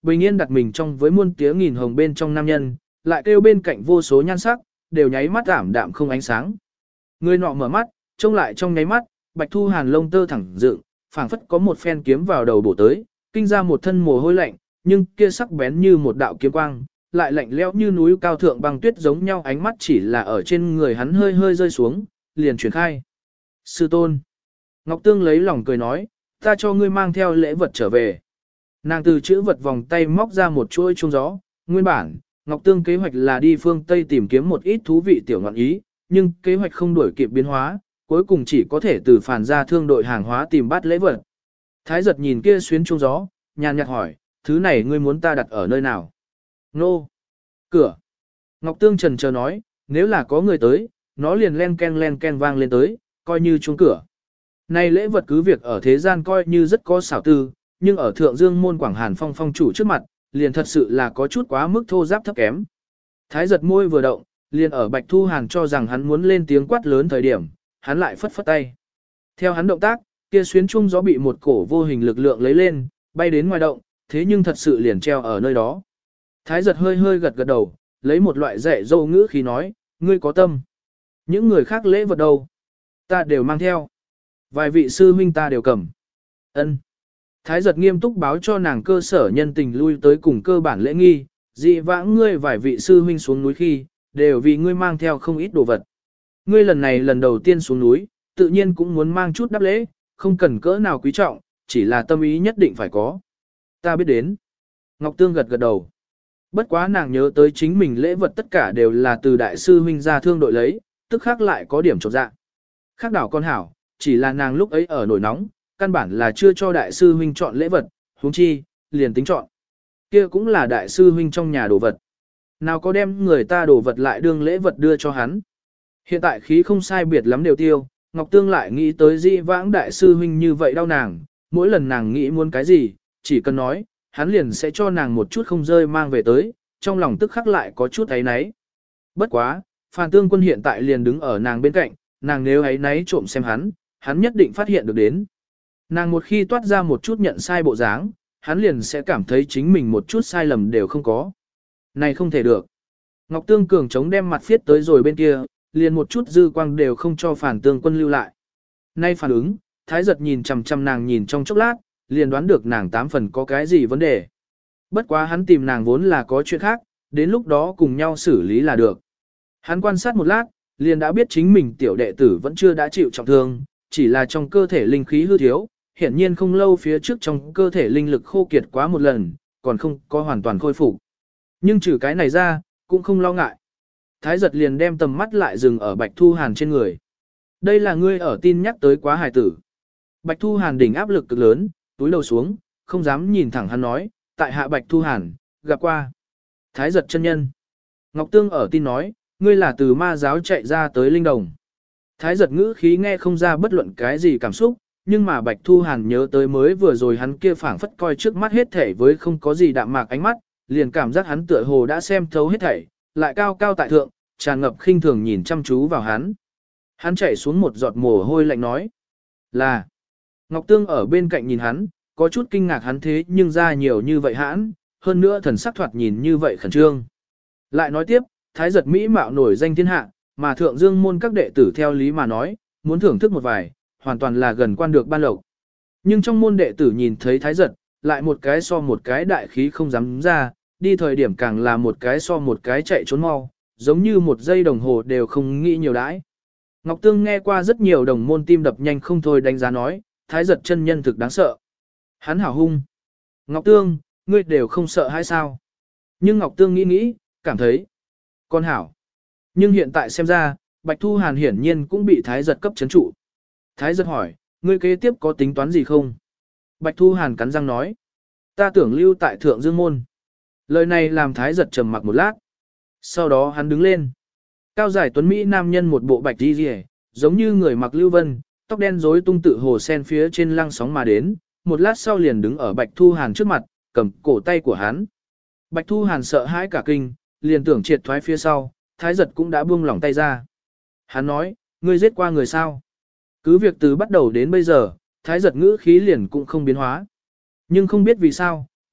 bình yên đặt mình trong với muôn tiếng nghìn hồng bên trong nam nhân, lại kêu bên cạnh vô số nhan sắc, đều nháy mắt ảm đạm không ánh sáng. Người nọ mở mắt, trông lại trong nháy mắt, Bạch Thu Hàn lông tơ thẳng dựng, phảng phất có một phen kiếm vào đầu bổ tới, kinh ra một thân mồ hôi lạnh, nhưng kia sắc bén như một đạo kiếm quang, lại lạnh lẽo như núi cao thượng băng tuyết giống nhau, ánh mắt chỉ là ở trên người hắn hơi hơi rơi xuống, liền chuyển khai. Sư tôn. Ngọc Tương lấy lòng cười nói, ta cho ngươi mang theo lễ vật trở về. Nàng từ chữ vật vòng tay móc ra một chuỗi chuông gió, nguyên bản, Ngọc Tương kế hoạch là đi phương Tây tìm kiếm một ít thú vị tiểu ngọn ý, nhưng kế hoạch không đuổi kịp biến hóa, cuối cùng chỉ có thể từ phản ra thương đội hàng hóa tìm bắt lễ vật. Thái giật nhìn kia xuyến chuông gió, nhàn nhạt hỏi, thứ này ngươi muốn ta đặt ở nơi nào? Nô! Cửa! Ngọc Tương trần chờ nói, nếu là có người tới, nó liền len ken vang lên tới, coi như chuông cửa. Này lễ vật cứ việc ở thế gian coi như rất có xảo tư, nhưng ở thượng dương môn Quảng Hàn phong phong chủ trước mặt, liền thật sự là có chút quá mức thô giáp thấp kém. Thái giật môi vừa động, liền ở Bạch Thu Hàn cho rằng hắn muốn lên tiếng quát lớn thời điểm, hắn lại phất phất tay. Theo hắn động tác, kia xuyến chuông gió bị một cổ vô hình lực lượng lấy lên, bay đến ngoài động, thế nhưng thật sự liền treo ở nơi đó. Thái giật hơi hơi gật gật đầu, lấy một loại dạy dâu ngữ khí nói, ngươi có tâm. Những người khác lễ vật đâu? Ta đều mang theo. Vài vị sư huynh ta đều cầm. Ân. Thái giật nghiêm túc báo cho nàng cơ sở nhân tình lui tới cùng cơ bản lễ nghi, dị vãng ngươi vài vị sư huynh xuống núi khi, đều vì ngươi mang theo không ít đồ vật. Ngươi lần này lần đầu tiên xuống núi, tự nhiên cũng muốn mang chút đáp lễ, không cần cỡ nào quý trọng, chỉ là tâm ý nhất định phải có. Ta biết đến. Ngọc Tương gật gật đầu. Bất quá nàng nhớ tới chính mình lễ vật tất cả đều là từ đại sư huynh ra thương đội lấy, tức khác lại có điểm chột dạ. Khác đảo con hảo, chỉ là nàng lúc ấy ở nổi nóng, căn bản là chưa cho đại sư huynh chọn lễ vật, huống chi, liền tính chọn. Kia cũng là đại sư huynh trong nhà đồ vật. Nào có đem người ta đồ vật lại đương lễ vật đưa cho hắn. Hiện tại khí không sai biệt lắm đều tiêu, Ngọc Tương lại nghĩ tới di vãng đại sư huynh như vậy đau nàng, mỗi lần nàng nghĩ muốn cái gì, chỉ cần nói, hắn liền sẽ cho nàng một chút không rơi mang về tới, trong lòng tức khắc lại có chút ấy náy. Bất quá, Phan Tương Quân hiện tại liền đứng ở nàng bên cạnh, nàng nếu ấy náy trộm xem hắn nhất định phát hiện được đến. Nàng một khi toát ra một chút nhận sai bộ dáng, hắn liền sẽ cảm thấy chính mình một chút sai lầm đều không có. Này không thể được. Ngọc Tương cường chống đem mặt phiết tới rồi bên kia, liền một chút dư quang đều không cho Phản Tương Quân lưu lại. Nay phản ứng, Thái giật nhìn chằm chằm nàng nhìn trong chốc lát, liền đoán được nàng 8 phần có cái gì vấn đề. Bất quá hắn tìm nàng vốn là có chuyện khác, đến lúc đó cùng nhau xử lý là được. Hắn quan sát một lát, liền đã biết chính mình tiểu đệ tử vẫn chưa đã chịu trọng thương, chỉ là trong cơ thể linh khí hư thiếu, hiển nhiên không lâu phía trước trong cơ thể linh lực khô kiệt quá một lần, còn không có hoàn toàn khôi phục. Nhưng trừ cái này ra, cũng không lo ngại. Thái giật liền đem tầm mắt lại dừng ở Bạch Thu Hàn trên người. Đây là ngươi ở tin nhắc tới quá hài tử. Bạch Thu Hàn đỉnh áp lực cực lớn, túi đầu xuống, không dám nhìn thẳng hắn nói, tại hạ Bạch Thu Hàn, gặp qua. Thái giật chân nhân. Ngọc Tương ở tin nói, ngươi là từ ma giáo chạy ra tới linh đồng. Thái giật ngữ khí nghe không ra bất luận cái gì cảm xúc, nhưng mà Bạch Thu Hàn nhớ tới mới vừa rồi hắn kia phảng phất coi trước mắt hết thảy với không có gì đạm mạc ánh mắt, liền cảm giác hắn tựa hồ đã xem thấu hết thảy, lại cao cao tại thượng, tràn ngập khinh thường nhìn chăm chú vào hắn. Hắn chảy xuống một giọt mồ hôi lạnh nói, là. Ngọc Tương ở bên cạnh nhìn hắn, có chút kinh ngạc hắn thế nhưng ra nhiều như vậy hãn, hơn nữa thần sắc thoạt nhìn như vậy khẩn trương. Lại nói tiếp, Thái giật Mỹ mạo nổi danh thiên hạ, mà thượng dương môn các đệ tử theo lý mà nói, muốn thưởng thức một vài, hoàn toàn là gần quan được ban lộc. Nhưng trong môn đệ tử nhìn thấy Thái giật, lại một cái so một cái đại khí không dám ra, đi thời điểm càng là một cái so một cái chạy trốn mau, giống như một giây đồng hồ đều không nghĩ nhiều đãi. Ngọc Tương nghe qua rất nhiều đồng môn tim đập nhanh không thôi đánh giá nói, Thái giật chân nhân thực đáng sợ. Hắn hảo hung. Ngọc Tương, ngươi đều không sợ hay sao? Nhưng Ngọc Tương nghĩ, cảm thấy, con hảo. Nhưng hiện tại xem ra, Bạch Thu Hàn hiển nhiên cũng bị Thái giật cấp chấn trụ. Thái giật hỏi, ngươi kế tiếp có tính toán gì không? Bạch Thu Hàn cắn răng nói, ta tưởng lưu tại Thượng Dương Môn. Lời này làm Thái giật trầm mặc một lát. Sau đó hắn đứng lên. Cao giải tuấn Mỹ nam nhân một bộ bạch đi rìa, giống như người mặc lưu vân, tóc đen rối tung tự hồ sen phía trên lăng sóng mà đến, một lát sau liền đứng ở Bạch Thu Hàn trước mặt, cầm cổ tay của hắn. Bạch Thu Hàn sợ hãi cả kinh, liền tưởng triệt thoái phía sau, Thái giật cũng đã buông lỏng tay ra. Hắn nói, ngươi giết qua người sao? Cứ việc từ bắt đầu đến bây giờ, Thái giật ngữ khí liền cũng không biến hóa. Nhưng không biết vì sao,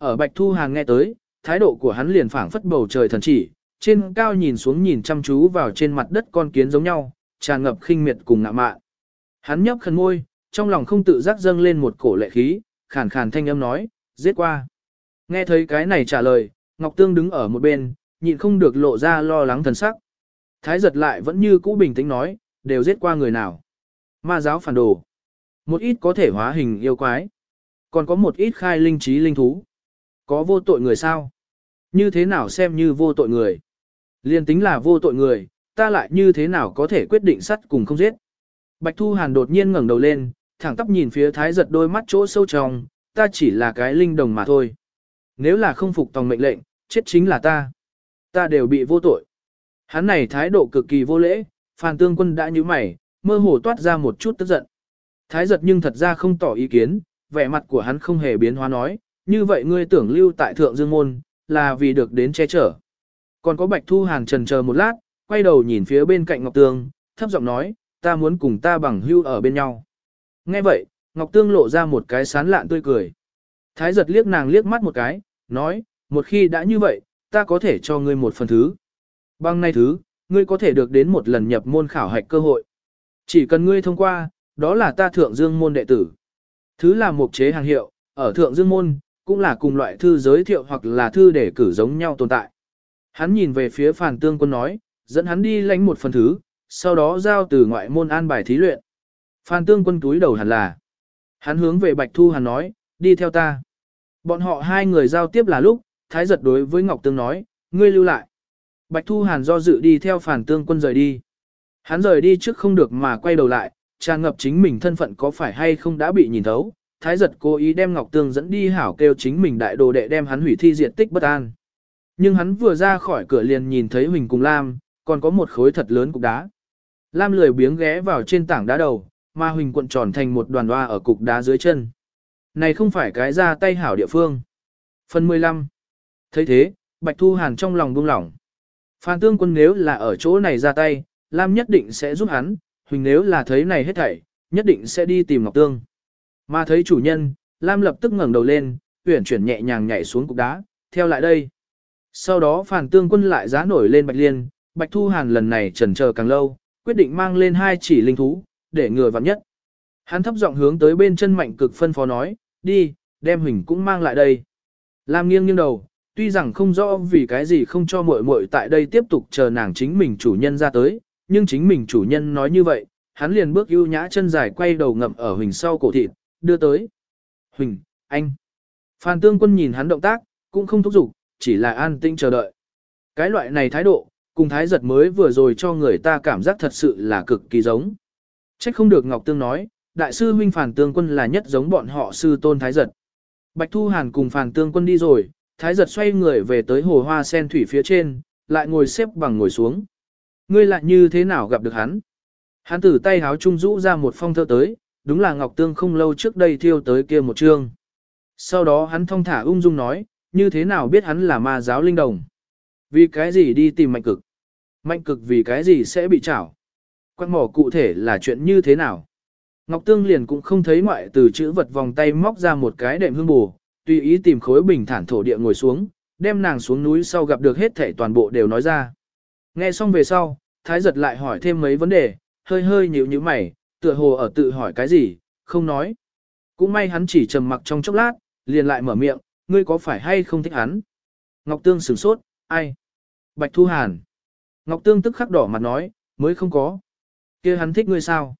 Ở Bạch Thu Hàn nghe tới, thái độ của hắn liền phảng phất bầu trời thần chỉ, trên cao nhìn xuống nhìn chăm chú vào trên mặt đất con kiến giống nhau, tràn ngập khinh miệt cùng ngạo mạn. Hắn nhấp khẩn môi, trong lòng không tự giác dâng lên một cổ lệ khí, khàn khàn thanh âm nói, giết qua. Nghe thấy cái này trả lời, Ngọc Tương đứng ở một bên, nhịn không được lộ ra lo lắng thần sắc. Thái giật lại vẫn như cũ bình tĩnh nói, đều giết qua người nào. Ma giáo phản đồ. Một ít có thể hóa hình yêu quái. Còn có một ít khai linh trí linh thú. Có vô tội người sao? Như thế nào xem như vô tội người? Liên tính là vô tội người, ta lại như thế nào có thể quyết định sắt cùng không giết? Bạch Thu Hàn đột nhiên ngẩng đầu lên, thẳng tắp nhìn phía Thái giật đôi mắt chỗ sâu trong, ta chỉ là cái linh đồng mà thôi. Nếu là không phục tòng mệnh lệnh, chết chính là ta. Ta đều bị vô tội. Hắn này thái độ cực kỳ vô lễ, Phàn Tương Quân đã nhíu mày, mơ hồ toát ra một chút tức giận. Thái giật nhưng thật ra không tỏ ý kiến, vẻ mặt của hắn không hề biến hóa nói, như vậy ngươi tưởng lưu tại Thượng Dương Môn, là vì được đến che chở. Còn có Bạch Thu Hàn trần chờ một lát, quay đầu nhìn phía bên cạnh Ngọc Tương, thấp giọng nói, ta muốn cùng ta bằng hưu ở bên nhau. Nghe vậy, Ngọc Tương lộ ra một cái sán lạn tươi cười. Thái giật liếc nàng liếc mắt một cái, nói, một khi đã như vậy, ta có thể cho ngươi một phần thứ. Bằng này thứ, ngươi có thể được đến một lần nhập môn khảo hạch cơ hội. Chỉ cần ngươi thông qua, đó là ta Thượng Dương Môn đệ tử. Thứ là mục chế hàng hiệu, ở Thượng Dương Môn, cũng là cùng loại thư giới thiệu hoặc là thư để cử giống nhau tồn tại. Hắn nhìn về phía Phàn Tương Quân nói, dẫn hắn đi lãnh một phần thứ, sau đó giao từ ngoại môn an bài thí luyện. Phàn Tương Quân túi đầu hẳn là. Hắn hướng về Bạch Thu Hàn nói, đi theo ta. Bọn họ hai người giao tiếp là lúc, Thái giật đối với Ngọc Tương nói, ngươi lưu lại. Bạch Thu Hàn do dự đi theo Phàn Tương Quân rời đi. Hắn rời đi trước không được mà quay đầu lại, tràn ngập chính mình thân phận có phải hay không đã bị nhìn thấu. Thái giật cố ý đem Ngọc Tương dẫn đi hảo kêu chính mình đại đồ đệ đem hắn hủy thi diện tích bất an. Nhưng hắn vừa ra khỏi cửa liền nhìn thấy Huỳnh cùng Lam, còn có một khối thật lớn cục đá. Lam lười biếng ghé vào trên tảng đá đầu, mà Huỳnh cuộn tròn thành một đoàn hoa ở cục đá dưới chân. Này không phải cái ra tay hảo địa phương. Phần 15. Thấy thế, Bạch Thu Hàn trong lòng buông lỏng. Phan Tương Quân nếu là ở chỗ này ra tay, Lam nhất định sẽ giúp hắn, Huỳnh nếu là thấy này hết thảy, nhất định sẽ đi tìm Ngọc Tương. Mà thấy chủ nhân, Lam lập tức ngẩng đầu lên, uyển chuyển nhẹ nhàng nhảy xuống cục đá, theo lại đây. Sau đó Phan Tương Quân lại giá nổi lên Bạch Liên, Bạch Thu Hàn lần này chần chờ càng lâu, quyết định mang lên hai chỉ linh thú, để ngừa vạn nhất. Hắn thấp giọng hướng tới bên chân Mạnh Cực phân phó nói, đi, đem Huỳnh cũng mang lại đây. Lam nghiêng nghiêng đầu, tuy rằng không rõ vì cái gì không cho muội muội tại đây tiếp tục chờ nàng chính mình chủ nhân ra tới, nhưng chính mình chủ nhân nói như vậy, hắn liền bước ưu nhã chân dài quay đầu ngậm ở Huỳnh sau cổ thịt, đưa tới. Huỳnh, anh. Phan Tương Quân nhìn hắn động tác, cũng không thúc giục, chỉ là an tĩnh chờ đợi. Cái loại này thái độ, cùng Thái giật mới vừa rồi cho người ta cảm giác thật sự là cực kỳ giống. Trách không được Ngọc Tương nói, đại sư huynh Phan Tương Quân là nhất giống bọn họ sư tôn Thái giật. Bạch Thu Hàn cùng Phan Tương Quân đi rồi, Thái giật xoay người về tới hồ hoa sen thủy phía trên, lại ngồi xếp bằng ngồi xuống. Ngươi lại như thế nào gặp được hắn? Hắn từ tay háo trung rũ ra một phong thơ tới, đúng là Ngọc Tương không lâu trước đây thiêu tới kia một chương. Sau đó hắn thong thả ung dung nói, như thế nào biết hắn là ma giáo linh đồng? Vì cái gì đi tìm Mạnh Cực? Mạnh Cực vì cái gì sẽ bị trảo? Quan mỏ cụ thể là chuyện như thế nào? Ngọc Tương liền cũng không thấy ngoại từ chữ vật vòng tay móc ra một cái đệm hương bù, tùy ý tìm khối bình thản thổ địa ngồi xuống, đem nàng xuống núi sau gặp được hết thảy toàn bộ đều nói ra. Nghe xong về sau, Thái giật lại hỏi thêm mấy vấn đề, hơi hơi nhíu nhíu mày, tựa hồ ở tự hỏi cái gì, không nói. Cũng may hắn chỉ trầm mặc trong chốc lát, liền lại mở miệng, ngươi có phải hay không thích hắn? Ngọc Tương sửng sốt, ai? Bạch Thu Hàn. Ngọc Tương tức khắc đỏ mặt nói, mới không có. Kia hắn thích ngươi sao?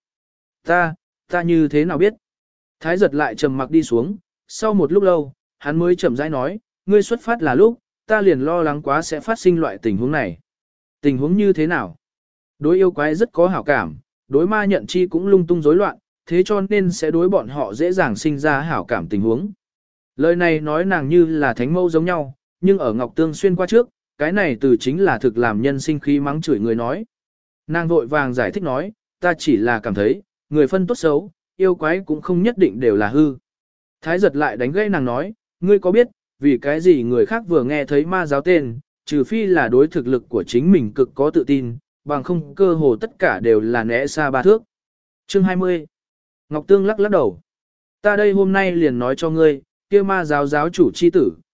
Ta như thế nào biết? Thái giật lại trầm mặc đi xuống, sau một lúc lâu, hắn mới chậm rãi nói, ngươi xuất phát là lúc, ta liền lo lắng quá sẽ phát sinh loại tình huống này. Tình huống như thế nào? Đối yêu quái rất có hảo cảm, đối ma nhận chi cũng lung tung rối loạn, thế cho nên sẽ đối bọn họ dễ dàng sinh ra hảo cảm tình huống. Lời này nói nàng như là thánh mẫu giống nhau, nhưng ở Ngọc Tương xuyên qua trước, cái này từ chính là thực làm nhân sinh khí mắng chửi người nói. Nàng vội vàng giải thích nói, ta chỉ là cảm thấy, người phân tốt xấu, yêu quái cũng không nhất định đều là hư. Thái giật lại đánh gãy nàng nói, ngươi có biết, vì cái gì người khác vừa nghe thấy ma giáo tên, trừ phi là đối thực lực của chính mình cực có tự tin, bằng không cơ hồ tất cả đều là né xa ba thước. Chương 20. Ngọc Tương lắc lắc đầu. Ta đây hôm nay liền nói cho ngươi, kia ma giáo giáo chủ chi tử,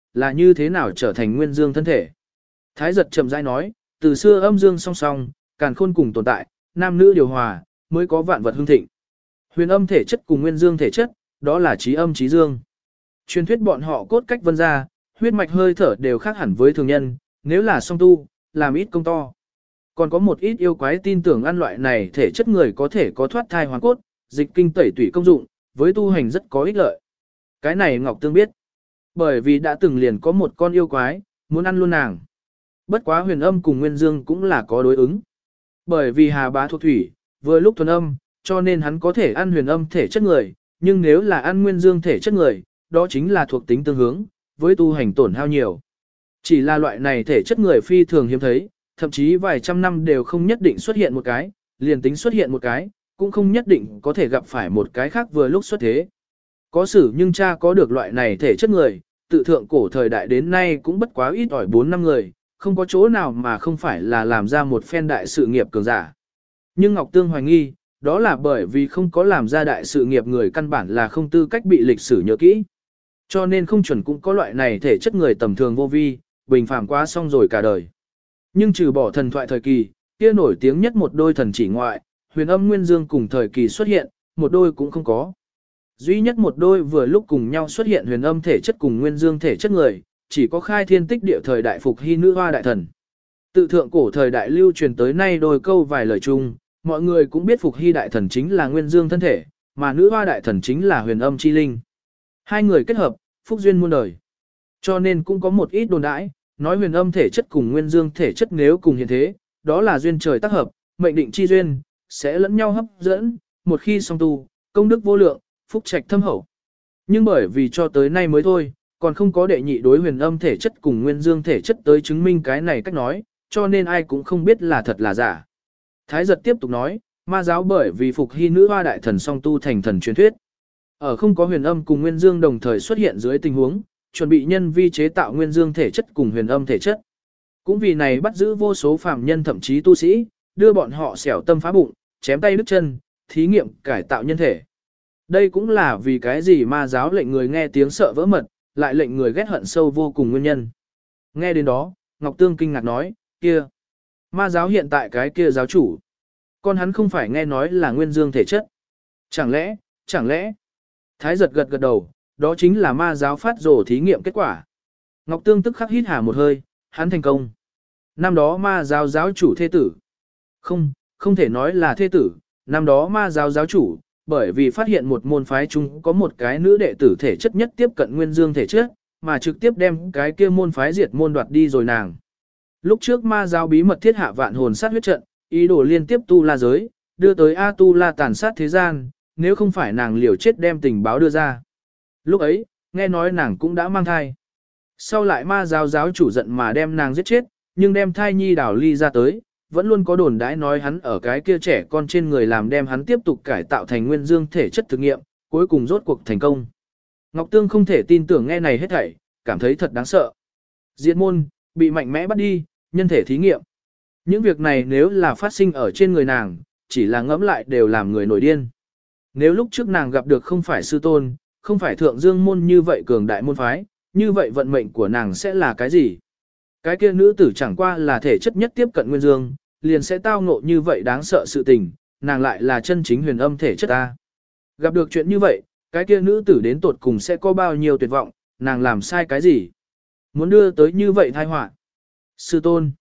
là như thế nào trở thành nguyên dương thân thể. Thái giật chậm rãi nói, từ xưa âm dương song song, càn khôn cùng tồn tại, nam nữ điều hòa, mới có vạn vật hưng thịnh. Huyền âm thể chất cùng nguyên dương thể chất, đó là trí âm trí dương. Truyền thuyết bọn họ cốt cách vân ra, huyết mạch hơi thở đều khác hẳn với thường nhân, nếu là song tu, làm ít công to. Còn có một ít yêu quái tin tưởng ăn loại này thể chất người có thể có thoát thai hoàn cốt, dịch kinh tẩy tủy công dụng, với tu hành rất có ích lợi. Cái này Ngọc Tương biết. Bởi vì đã từng liền có một con yêu quái, muốn ăn luôn nàng. Bất quá huyền âm cùng nguyên dương cũng là có đối ứng. Bởi vì Hà Bá thuộc thủy, vừa lúc thuần âm, cho nên hắn có thể ăn huyền âm thể chất người, nhưng nếu là ăn nguyên dương thể chất người, đó chính là thuộc tính tương hướng, với tu hành tổn hao nhiều. Chỉ là loại này thể chất người phi thường hiếm thấy, thậm chí vài trăm năm đều không nhất định xuất hiện một cái, liền tính xuất hiện một cái, cũng không nhất định có thể gặp phải một cái khác vừa lúc xuất thế. Có sử nhưng cha có được loại này thể chất người, tự thượng cổ thời đại đến nay cũng bất quá ít ỏi 4 năm người, không có chỗ nào mà không phải là làm ra một phen đại sự nghiệp cường giả. Nhưng Ngọc Tương hoài nghi, đó là bởi vì không có làm ra đại sự nghiệp người căn bản là không tư cách bị lịch sử nhớ kỹ. Cho nên không chuẩn cũng có loại này thể chất người tầm thường vô vi, bình phàm quá xong rồi cả đời. Nhưng trừ bỏ thần thoại thời kỳ, kia nổi tiếng nhất một đôi thần chỉ ngoại, huyền âm nguyên dương cùng thời kỳ xuất hiện, một đôi cũng không có. Duy nhất một đôi vừa lúc cùng nhau xuất hiện huyền âm thể chất cùng nguyên dương thể chất người, chỉ có khai thiên tích địa thời đại Phục Hy nữ hoa đại thần. Tự thượng cổ thời đại lưu truyền tới nay đôi câu vài lời chung, mọi người cũng biết Phục Hy đại thần chính là nguyên dương thân thể, mà nữ hoa đại thần chính là huyền âm chi linh. Hai người kết hợp, phúc duyên muôn đời. Cho nên cũng có một ít đồn đãi, nói huyền âm thể chất cùng nguyên dương thể chất nếu cùng hiện thế, đó là duyên trời tác hợp, mệnh định chi duyên, sẽ lẫn nhau hấp dẫn, một khi song tu, công đức vô lượng, phúc trạch thâm hậu. Nhưng bởi vì cho tới nay mới thôi, còn không có đệ nhị đối huyền âm thể chất cùng nguyên dương thể chất tới chứng minh cái này cách nói, cho nên ai cũng không biết là thật là giả. Thái giật tiếp tục nói, ma giáo bởi vì Phục Hy nữ hoa đại thần song tu thành thần truyền thuyết. Ở không có huyền âm cùng nguyên dương đồng thời xuất hiện dưới tình huống, chuẩn bị nhân vi chế tạo nguyên dương thể chất cùng huyền âm thể chất. Cũng vì này bắt giữ vô số phàm nhân thậm chí tu sĩ, đưa bọn họ xẻo tâm phá bụng, chém tay đứt chân, thí nghiệm cải tạo nhân thể. Đây cũng là vì cái gì ma giáo lệnh người nghe tiếng sợ vỡ mật, lại lệnh người ghét hận sâu vô cùng nguyên nhân. Nghe đến đó, Ngọc Tương kinh ngạc nói, kia, ma giáo hiện tại cái kia giáo chủ. Con hắn không phải nghe nói là nguyên dương thể chất. Chẳng lẽ, Thái giật gật gật đầu, đó chính là ma giáo phát rồ thí nghiệm kết quả. Ngọc Tương tức khắc hít hà một hơi, hắn thành công. Năm đó ma giáo giáo chủ thê tử. Không thể nói là thê tử, năm đó ma giáo giáo chủ, bởi vì phát hiện một môn phái chung có một cái nữ đệ tử thể chất nhất tiếp cận nguyên dương thể chất, mà trực tiếp đem cái kia môn phái diệt môn đoạt đi rồi nàng. Lúc trước ma giáo bí mật thiết hạ vạn hồn sát huyết trận, ý đồ liên tiếp tu la giới, đưa tới A tu la tàn sát thế gian, nếu không phải nàng liều chết đem tình báo đưa ra. Lúc ấy, nghe nói nàng cũng đã mang thai. Sau lại ma giáo giáo chủ giận mà đem nàng giết chết, nhưng đem thai nhi đảo ly ra tới, vẫn luôn có đồn đãi nói hắn ở cái kia trẻ con trên người làm đem hắn tiếp tục cải tạo thành nguyên dương thể chất thực nghiệm, cuối cùng rốt cuộc thành công. Ngọc Tương không thể tin tưởng nghe này hết thảy, cảm thấy thật đáng sợ. Diệt môn, bị mạnh mẽ bắt đi, nhân thể thí nghiệm. Những việc này nếu là phát sinh ở trên người nàng, chỉ là ngẫm lại đều làm người nổi điên. Nếu lúc trước nàng gặp được không phải sư tôn, không phải thượng dương môn như vậy cường đại môn phái, như vậy vận mệnh của nàng sẽ là cái gì? Cái kia nữ tử chẳng qua là thể chất nhất tiếp cận nguyên dương, liền sẽ tao ngộ như vậy đáng sợ sự tình, nàng lại là chân chính huyền âm thể chất ta. Gặp được chuyện như vậy, cái kia nữ tử đến tột cùng sẽ có bao nhiêu tuyệt vọng, nàng làm sai cái gì? Muốn đưa tới như vậy tai họa. Sư tôn.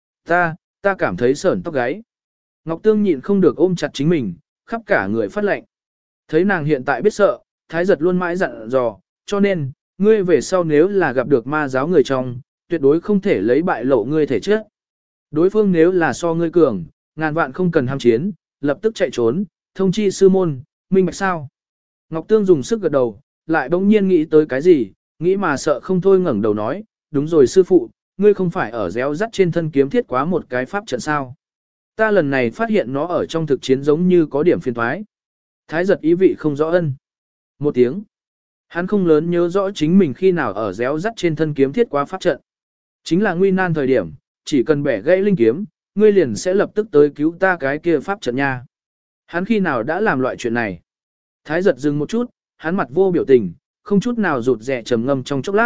Ta cảm thấy sởn tóc gáy. Ngọc Tương nhịn không được ôm chặt chính mình, khắp cả người phát lạnh. Thấy nàng hiện tại biết sợ, Thái giật luôn mãi dặn dò, cho nên, ngươi về sau nếu là gặp được ma giáo người trong, tuyệt đối không thể lấy bại lộ ngươi thể chất. Đối phương nếu là so ngươi cường, ngàn vạn không cần ham chiến, lập tức chạy trốn, thông chi sư môn, minh bạch sao. Ngọc Tương dùng sức gật đầu, lại bỗng nhiên nghĩ tới cái gì, nghĩ mà sợ không thôi ngẩng đầu nói, đúng rồi sư phụ, ngươi không phải ở réo rắt trên thân kiếm thiết quá một cái pháp trận sao. Ta lần này phát hiện nó ở trong thực chiến giống như có điểm phiền thoái. Thái giật ý vị không rõ ân. Một tiếng. Hắn không lớn nhớ rõ chính mình khi nào ở réo rắt trên thân kiếm thiết quá pháp trận. Chính là nguy nan thời điểm, chỉ cần bẻ gãy linh kiếm, ngươi liền sẽ lập tức tới cứu ta cái kia pháp trận nha. Hắn khi nào đã làm loại chuyện này? Thái giật dừng một chút, hắn mặt vô biểu tình, không chút nào rụt rè trầm ngâm trong chốc lát,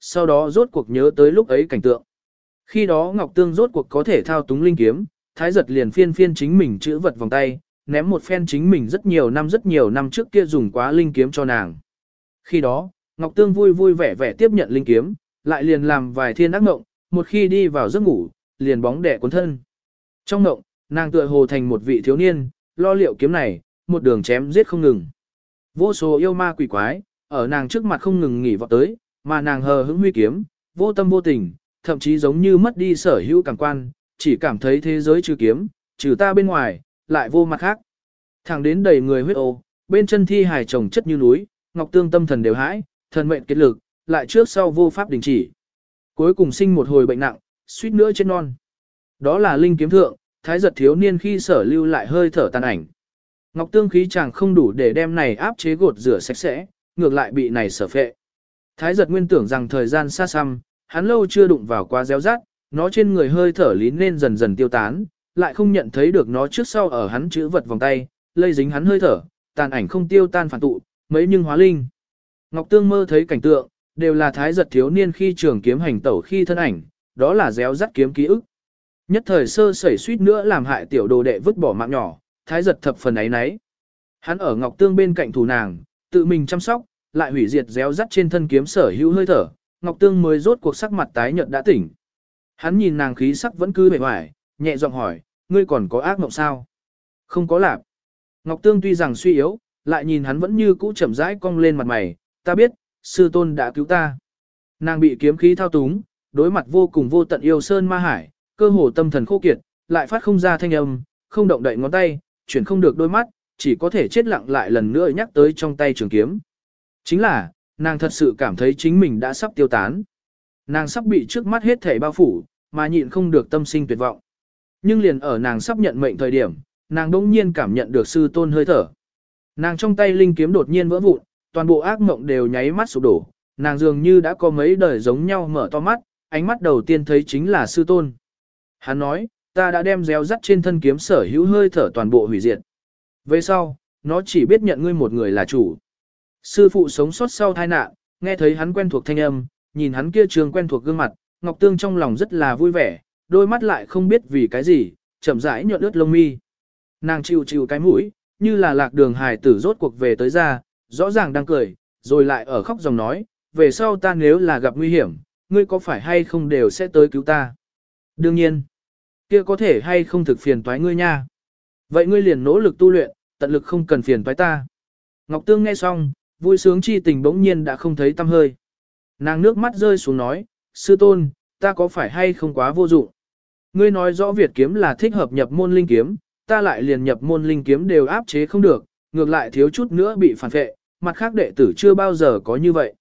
sau đó rốt cuộc nhớ tới lúc ấy cảnh tượng. Khi đó Ngọc Tương rốt cuộc có thể thao túng linh kiếm, Thái giật liền phiên phiên chính mình chữ vật vòng tay, ném một phen chính mình rất nhiều năm trước kia dùng quá linh kiếm cho nàng. Khi đó, Ngọc Tương vui vui vẻ vẻ tiếp nhận linh kiếm, lại liền làm vài thiên ác mộng, một khi đi vào giấc ngủ, liền bóng đẻ cuốn thân. Trong mộng, nàng tựa hồ thành một vị thiếu niên, lo liệu kiếm này, một đường chém giết không ngừng. Vô số yêu ma quỷ quái, ở nàng trước mặt không ngừng nghỉ vọt tới, mà nàng hờ hững huy kiếm, vô tâm vô tình, thậm chí giống như mất đi sở hữu cảm quan, chỉ cảm thấy thế giới trừ kiếm, trừ ta bên ngoài, lại vô mặt khác. Thẳng đến đầy người huyết ô, bên chân thi hài chồng chất như núi, Ngọc Tương tâm thần đều hãi, thần mệnh kết lực, lại trước sau vô pháp đình chỉ. Cuối cùng sinh một hồi bệnh nặng, suýt nữa chết non. Đó là linh kiếm thượng, Thái giật thiếu niên khi sở lưu lại hơi thở tàn ảnh. Ngọc Tương khí chàng không đủ để đem này áp chế gột rửa sạch sẽ, ngược lại bị này sở phệ. Thái giật nguyên tưởng rằng thời gian xa xăm, hắn lâu chưa đụng vào quá réo rát, nó trên người hơi thở lý nên dần dần tiêu tán, lại không nhận thấy được nó trước sau ở hắn chữ vật vòng tay, lây dính hắn hơi thở, tàn ảnh không tiêu tan phản tụ, mấy nhưng hóa linh. Ngọc Tương mơ thấy cảnh tượng, đều là Thái giật thiếu niên khi trường kiếm hành tẩu khi thân ảnh, đó là réo rắt kiếm ký ức. Nhất thời sơ sẩy suýt nữa làm hại tiểu đồ đệ vứt bỏ mạng nhỏ, Thái giật thập phần ấy nấy. Hắn ở Ngọc Tương bên cạnh thủ nàng, tự mình chăm sóc, lại hủy diệt réo rắt trên thân kiếm sở hữu hơi thở, Ngọc Tương mới rốt cuộc sắc mặt tái nhợt đã tỉnh. Hắn nhìn nàng khí sắc vẫn cứ bề ngoài, nhẹ giọng hỏi, ngươi còn có ác mộng sao? Không có lạp. Ngọc Tương tuy rằng suy yếu, lại nhìn hắn vẫn như cũ chậm rãi cong lên mặt mày, ta biết, sư tôn đã cứu ta. Nàng bị kiếm khí thao túng, đối mặt vô cùng vô tận yêu sơn ma hải, cơ hồ tâm thần khô kiệt, lại phát không ra thanh âm, không động đậy ngón tay, chuyển không được đôi mắt, chỉ có thể chết lặng lại lần nữa nhắc tới trong tay trường kiếm. Chính là, nàng thật sự cảm thấy chính mình đã sắp tiêu tán. Nàng sắp bị trước mắt hết thảy bao phủ, mà nhịn không được tâm sinh tuyệt vọng. Nhưng liền ở nàng sắp nhận mệnh thời điểm, nàng đỗng nhiên cảm nhận được sư tôn hơi thở. Nàng trong tay linh kiếm đột nhiên vỡ vụn, toàn bộ ác mộng đều nháy mắt sụp đổ, nàng dường như đã có mấy đời giống nhau mở to mắt, ánh mắt đầu tiên thấy chính là sư tôn. Hắn nói, ta đã đem réo rắt trên thân kiếm sở hữu hơi thở toàn bộ hủy diệt. Về sau, nó chỉ biết nhận ngươi một người là chủ. Sư phụ sống sót sau tai nạn, nghe thấy hắn quen thuộc thanh âm, nhìn hắn kia trường quen thuộc gương mặt, Ngọc Tương trong lòng rất là vui vẻ, đôi mắt lại không biết vì cái gì, chậm rãi nhuận ướt lông mi. Nàng chịu chịu cái mũi, như là lạc đường hài tử rốt cuộc về tới ra, rõ ràng đang cười, rồi lại ở khóc dòng nói, về sau ta nếu là gặp nguy hiểm, ngươi có phải hay không đều sẽ tới cứu ta. Đương nhiên, kia có thể hay không thực phiền toái ngươi nha. Vậy ngươi liền nỗ lực tu luyện, tận lực không cần phiền toái ta. Ngọc Tương nghe xong, vui sướng chi tình bỗng nhiên đã không thấy tâm hơi. Nàng nước mắt rơi xuống nói, sư tôn, ta có phải hay không quá vô dụng. Ngươi nói rõ Việt kiếm là thích hợp nhập môn linh kiếm, ta lại liền nhập môn linh kiếm đều áp chế không được, ngược lại thiếu chút nữa bị phản vệ, mặt khác đệ tử chưa bao giờ có như vậy.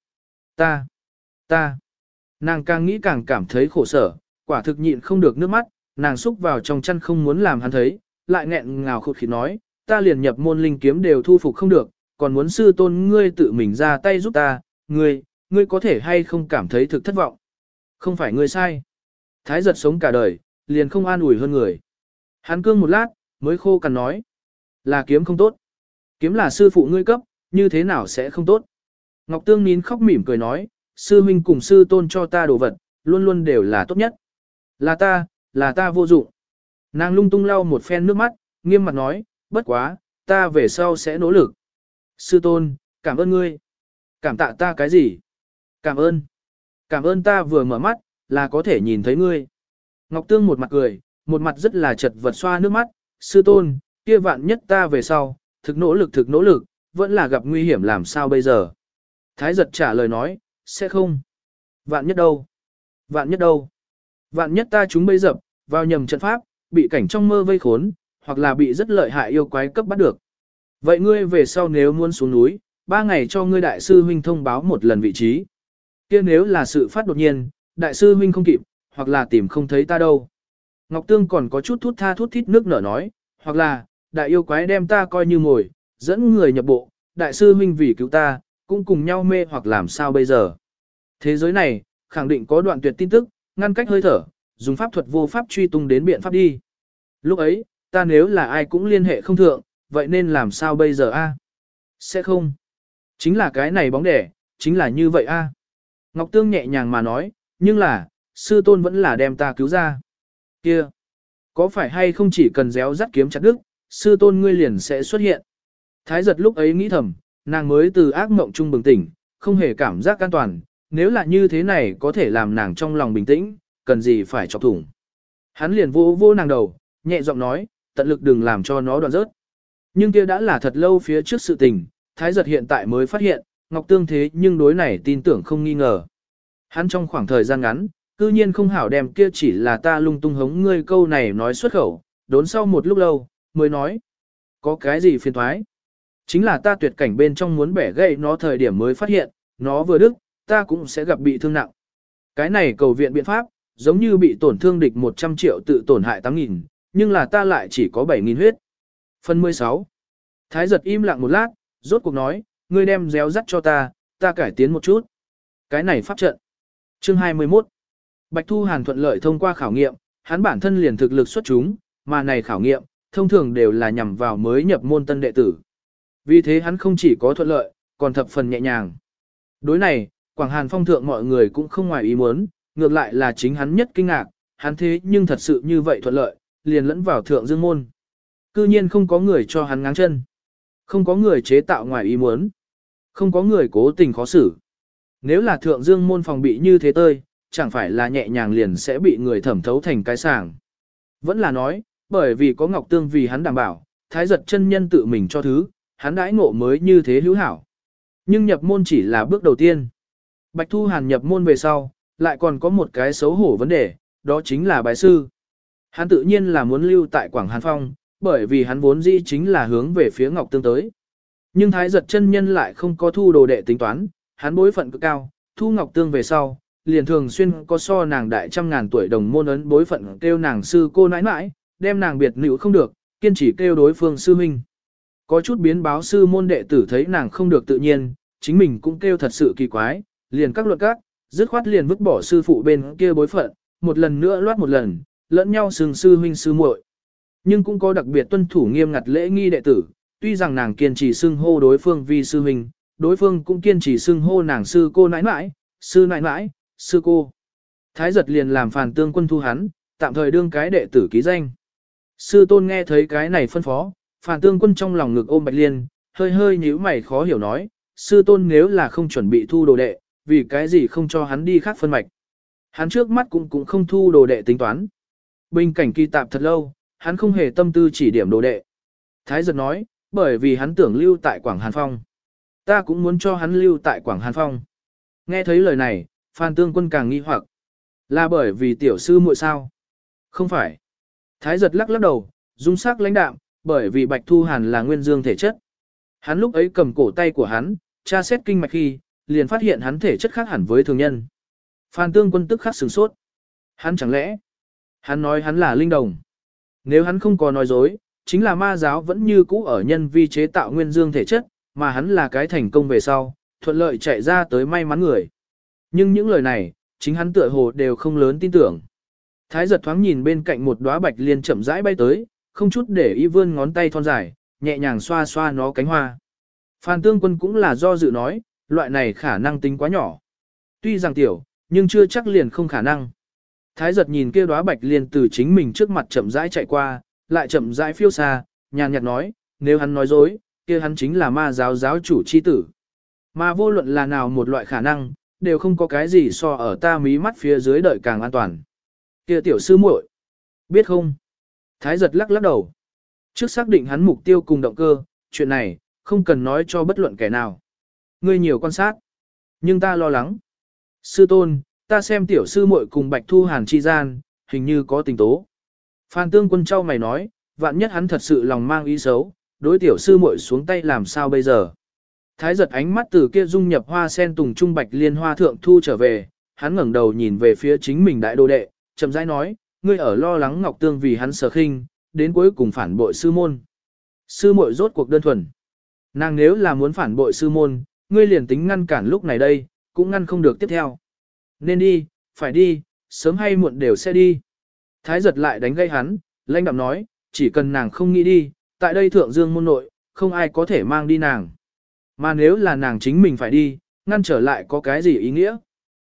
Ta, nàng càng nghĩ càng cảm thấy khổ sở, quả thực nhịn không được nước mắt, nàng xúc vào trong chăn không muốn làm hắn thấy, lại nghẹn ngào khụt khịt nói, ta liền nhập môn linh kiếm đều thu phục không được, còn muốn sư tôn ngươi tự mình ra tay giúp ta, ngươi có thể hay không cảm thấy thực thất vọng. Không phải ngươi sai. Thái giật sống cả đời, liền không an ủi hơn người. Hắn cương một lát, mới khô cằn nói. Là kiếm không tốt. Kiếm là sư phụ ngươi cấp, như thế nào sẽ không tốt. Ngọc Tương nín khóc mỉm cười nói, sư huynh cùng sư tôn cho ta đồ vật, luôn luôn đều là tốt nhất. Là ta vô dụng. Nàng lung tung lau một phen nước mắt, nghiêm mặt nói, bất quá, ta về sau sẽ nỗ lực. Sư tôn, cảm ơn ngươi. Cảm tạ ta cái gì? Cảm ơn ta vừa mở mắt, là có thể nhìn thấy ngươi. Ngọc Tương một mặt cười, một mặt rất là chật vật xoa nước mắt, sư tôn, kia vạn nhất ta về sau, thực nỗ lực, vẫn là gặp nguy hiểm làm sao bây giờ. Thái giật trả lời nói, sẽ không. Vạn nhất đâu? Vạn nhất ta chúng bây dập, vào nhầm trận pháp, bị cảnh trong mơ vây khốn, hoặc là bị rất lợi hại yêu quái cấp bắt được. Vậy ngươi về sau nếu muốn xuống núi, 3 ngày cho ngươi đại sư huynh thông báo một lần vị trí. Kia nếu là sự phát đột nhiên, đại sư huynh không kịp, hoặc là tìm không thấy ta đâu. Ngọc Tương còn có chút thút thít nước nở nói, hoặc là, đại yêu quái đem ta coi như mồi, dẫn người nhập bộ, đại sư huynh vì cứu ta, cũng cùng nhau mê hoặc làm sao bây giờ. Thế giới này, khẳng định có đoạn tuyệt tin tức, ngăn cách hơi thở, dùng pháp thuật vô pháp truy tung đến biện pháp đi. Lúc ấy, ta nếu là ai cũng liên hệ không thượng, vậy nên làm sao bây giờ a? Sẽ không. Chính là cái này bóng đẻ, chính là như vậy a. Ngọc Tương nhẹ nhàng mà nói, nhưng là, sư tôn vẫn là đem ta cứu ra. Kia, có phải hay không chỉ cần réo rắt kiếm chặt đứt, sư tôn ngươi liền sẽ xuất hiện. Thái giật lúc ấy nghĩ thầm, nàng mới từ ác mộng trung bừng tỉnh, không hề cảm giác an toàn, nếu là như thế này có thể làm nàng trong lòng bình tĩnh, cần gì phải chọc thủng. Hắn liền vô vô nàng đầu, nhẹ giọng nói, tận lực đừng làm cho nó đoạn rớt. Nhưng kia đã là thật lâu phía trước sự tình, Thái giật hiện tại mới phát hiện, Ngọc Tương thế nhưng đối này tin tưởng không nghi ngờ. Hắn trong khoảng thời gian ngắn, cư nhiên không hảo đem kia chỉ là ta lung tung hống ngươi câu này nói xuất khẩu, đốn sau một lúc lâu, mới nói. Có cái gì phiền thoái? Chính là ta tuyệt cảnh bên trong muốn bẻ gãy nó thời điểm mới phát hiện, nó vừa đứt, ta cũng sẽ gặp bị thương nặng. Cái này cầu viện biện pháp, giống như bị tổn thương địch 100 triệu tự tổn hại 8.000, nhưng là ta lại chỉ có 7.000 huyết. Phần 16. Thái giật im lặng một lát, rốt cuộc nói, ngươi đem réo rắt cho ta cải tiến một chút. Cái này pháp trận. Chương 21. Bạch Thu Hàn thuận lợi thông qua khảo nghiệm, hắn bản thân liền thực lực xuất chúng, mà này khảo nghiệm, thông thường đều là nhằm vào mới nhập môn tân đệ tử. Vì thế hắn không chỉ có thuận lợi, còn thập phần nhẹ nhàng. Đối này, Quảng Hàn Phong thượng mọi người cũng không ngoài ý muốn, ngược lại là chính hắn nhất kinh ngạc, hắn thế nhưng thật sự như vậy thuận lợi, liền lẫn vào thượng dương môn. Cư nhiên không có người cho hắn ngáng chân. Không có người chế tạo ngoài ý muốn. Không có người cố tình khó xử. Nếu là thượng dương môn phòng bị như thế tơi, chẳng phải là nhẹ nhàng liền sẽ bị người thẩm thấu thành cái sàng. Vẫn là nói, bởi vì có Ngọc Tương vì hắn đảm bảo, Thái giật chân nhân tự mình cho thứ, hắn đãi ngộ mới như thế hữu hảo. Nhưng nhập môn chỉ là bước đầu tiên. Bạch Thu Hàn nhập môn về sau, lại còn có một cái xấu hổ vấn đề, đó chính là bái sư. Hắn tự nhiên là muốn lưu tại Quảng Hàn Phong, bởi vì hắn vốn dĩ chính là hướng về phía Ngọc Tương tới. Nhưng Thái giật chân nhân lại không có thu đồ đệ tính toán, hắn bối phận cực cao, thu Ngọc Tương về sau, liền thường xuyên có so nàng đại 100.000 tuổi đồng môn ấn bối phận kêu nàng sư cô nãi nãi, đem nàng biệt nữ không được, kiên trì kêu đối phương sư minh. Có chút biến báo sư môn đệ tử thấy nàng không được tự nhiên, chính mình cũng kêu thật sự kỳ quái, liền các luật các, dứt khoát liền vứt bỏ sư phụ bên kia bối phận, một lần nữa loát một lần, lẫn nhau xưng sư huynh sư muội. Nhưng cũng có đặc biệt tuân thủ nghiêm ngặt lễ nghi đệ tử, tuy rằng nàng kiên trì xưng hô đối phương vì sư huynh, đối phương cũng kiên trì xưng hô nàng sư cô nãi nãi, sư nãi nãi, sư cô. Thái giật liền làm phàn tương quân thu hắn, tạm thời đương cái đệ tử ký danh. Sư tôn nghe thấy cái này phân phó, phàn tương quân trong lòng ngực ôm Bạch Liên, hơi hơi nhíu mày khó hiểu nói, sư tôn nếu là không chuẩn bị thu đồ đệ, vì cái gì không cho hắn đi khác phân mạch. Hắn trước mắt cũng không thu đồ đệ tính toán. Bình cảnh kỳ tạp thật lâu, hắn không hề tâm tư chỉ điểm đồ đệ. Thái giật nói, bởi vì hắn tưởng lưu tại Quảng Hàn Phong. Ta cũng muốn cho hắn lưu tại Quảng Hàn Phong. Nghe thấy lời này, Phan Tương Quân càng nghi hoặc. Là bởi vì tiểu sư muội sao? Không phải. Thái giật lắc lắc đầu, dung sắc lãnh đạm, bởi vì Bạch Thu Hàn là nguyên dương thể chất. Hắn lúc ấy cầm cổ tay của hắn, tra xét kinh mạch khi, liền phát hiện hắn thể chất khác hẳn với thường nhân. Phan Tương Quân tức khắc sửng sốt. Hắn chẳng lẽ? Hắn nói hắn là linh đồng. Nếu hắn không có nói dối, chính là ma giáo vẫn như cũ ở nhân vi chế tạo nguyên dương thể chất, mà hắn là cái thành công về sau, thuận lợi chạy ra tới may mắn người. Nhưng những lời này, chính hắn tựa hồ đều không lớn tin tưởng. Thái giật thoáng nhìn bên cạnh một đóa bạch liên chậm rãi bay tới, không chút để ý vươn ngón tay thon dài, nhẹ nhàng xoa xoa nó cánh hoa. Phan Tương Quân cũng là do dự nói, loại này khả năng tính quá nhỏ. Tuy rằng tiểu, nhưng chưa chắc liền không khả năng. Thái giật nhìn kia đóa bạch liên từ chính mình trước mặt chậm rãi chạy qua, lại chậm rãi phiêu xa, nhàn nhạt nói, nếu hắn nói dối, kia hắn chính là ma giáo giáo chủ chi tử. Mà vô luận là nào một loại khả năng, đều không có cái gì so ở ta mí mắt phía dưới đợi càng an toàn. Kia tiểu sư muội, biết không? Thái giật lắc lắc đầu. Trước xác định hắn mục tiêu cùng động cơ, chuyện này, không cần nói cho bất luận kẻ nào. Ngươi nhiều quan sát. Nhưng ta lo lắng. Sư tôn, ta xem tiểu sư muội cùng Bạch Thu Hàn chi gian, hình như có tình tố. Phan Tương Quân trao mày nói, vạn nhất hắn thật sự lòng mang ý xấu, đối tiểu sư muội xuống tay làm sao bây giờ. Thái giật ánh mắt từ kia dung nhập hoa sen tùng trung bạch liên hoa thượng thu trở về, hắn ngẩng đầu nhìn về phía chính mình đại đô đệ, chậm rãi nói, ngươi ở lo lắng Ngọc Tương vì hắn sở khinh, đến cuối cùng phản bội sư môn. Sư muội rốt cuộc đơn thuần. Nàng nếu là muốn phản bội sư môn, ngươi liền tính ngăn cản lúc này đây, cũng ngăn không được tiếp theo. Nên đi, phải đi, sớm hay muộn đều sẽ đi. Thái giật lại đánh gây hắn, lãnh đạm nói, chỉ cần nàng không nghĩ đi, tại đây thượng dương môn nội, không ai có thể mang đi nàng. Mà nếu là nàng chính mình phải đi, ngăn trở lại có cái gì ý nghĩa?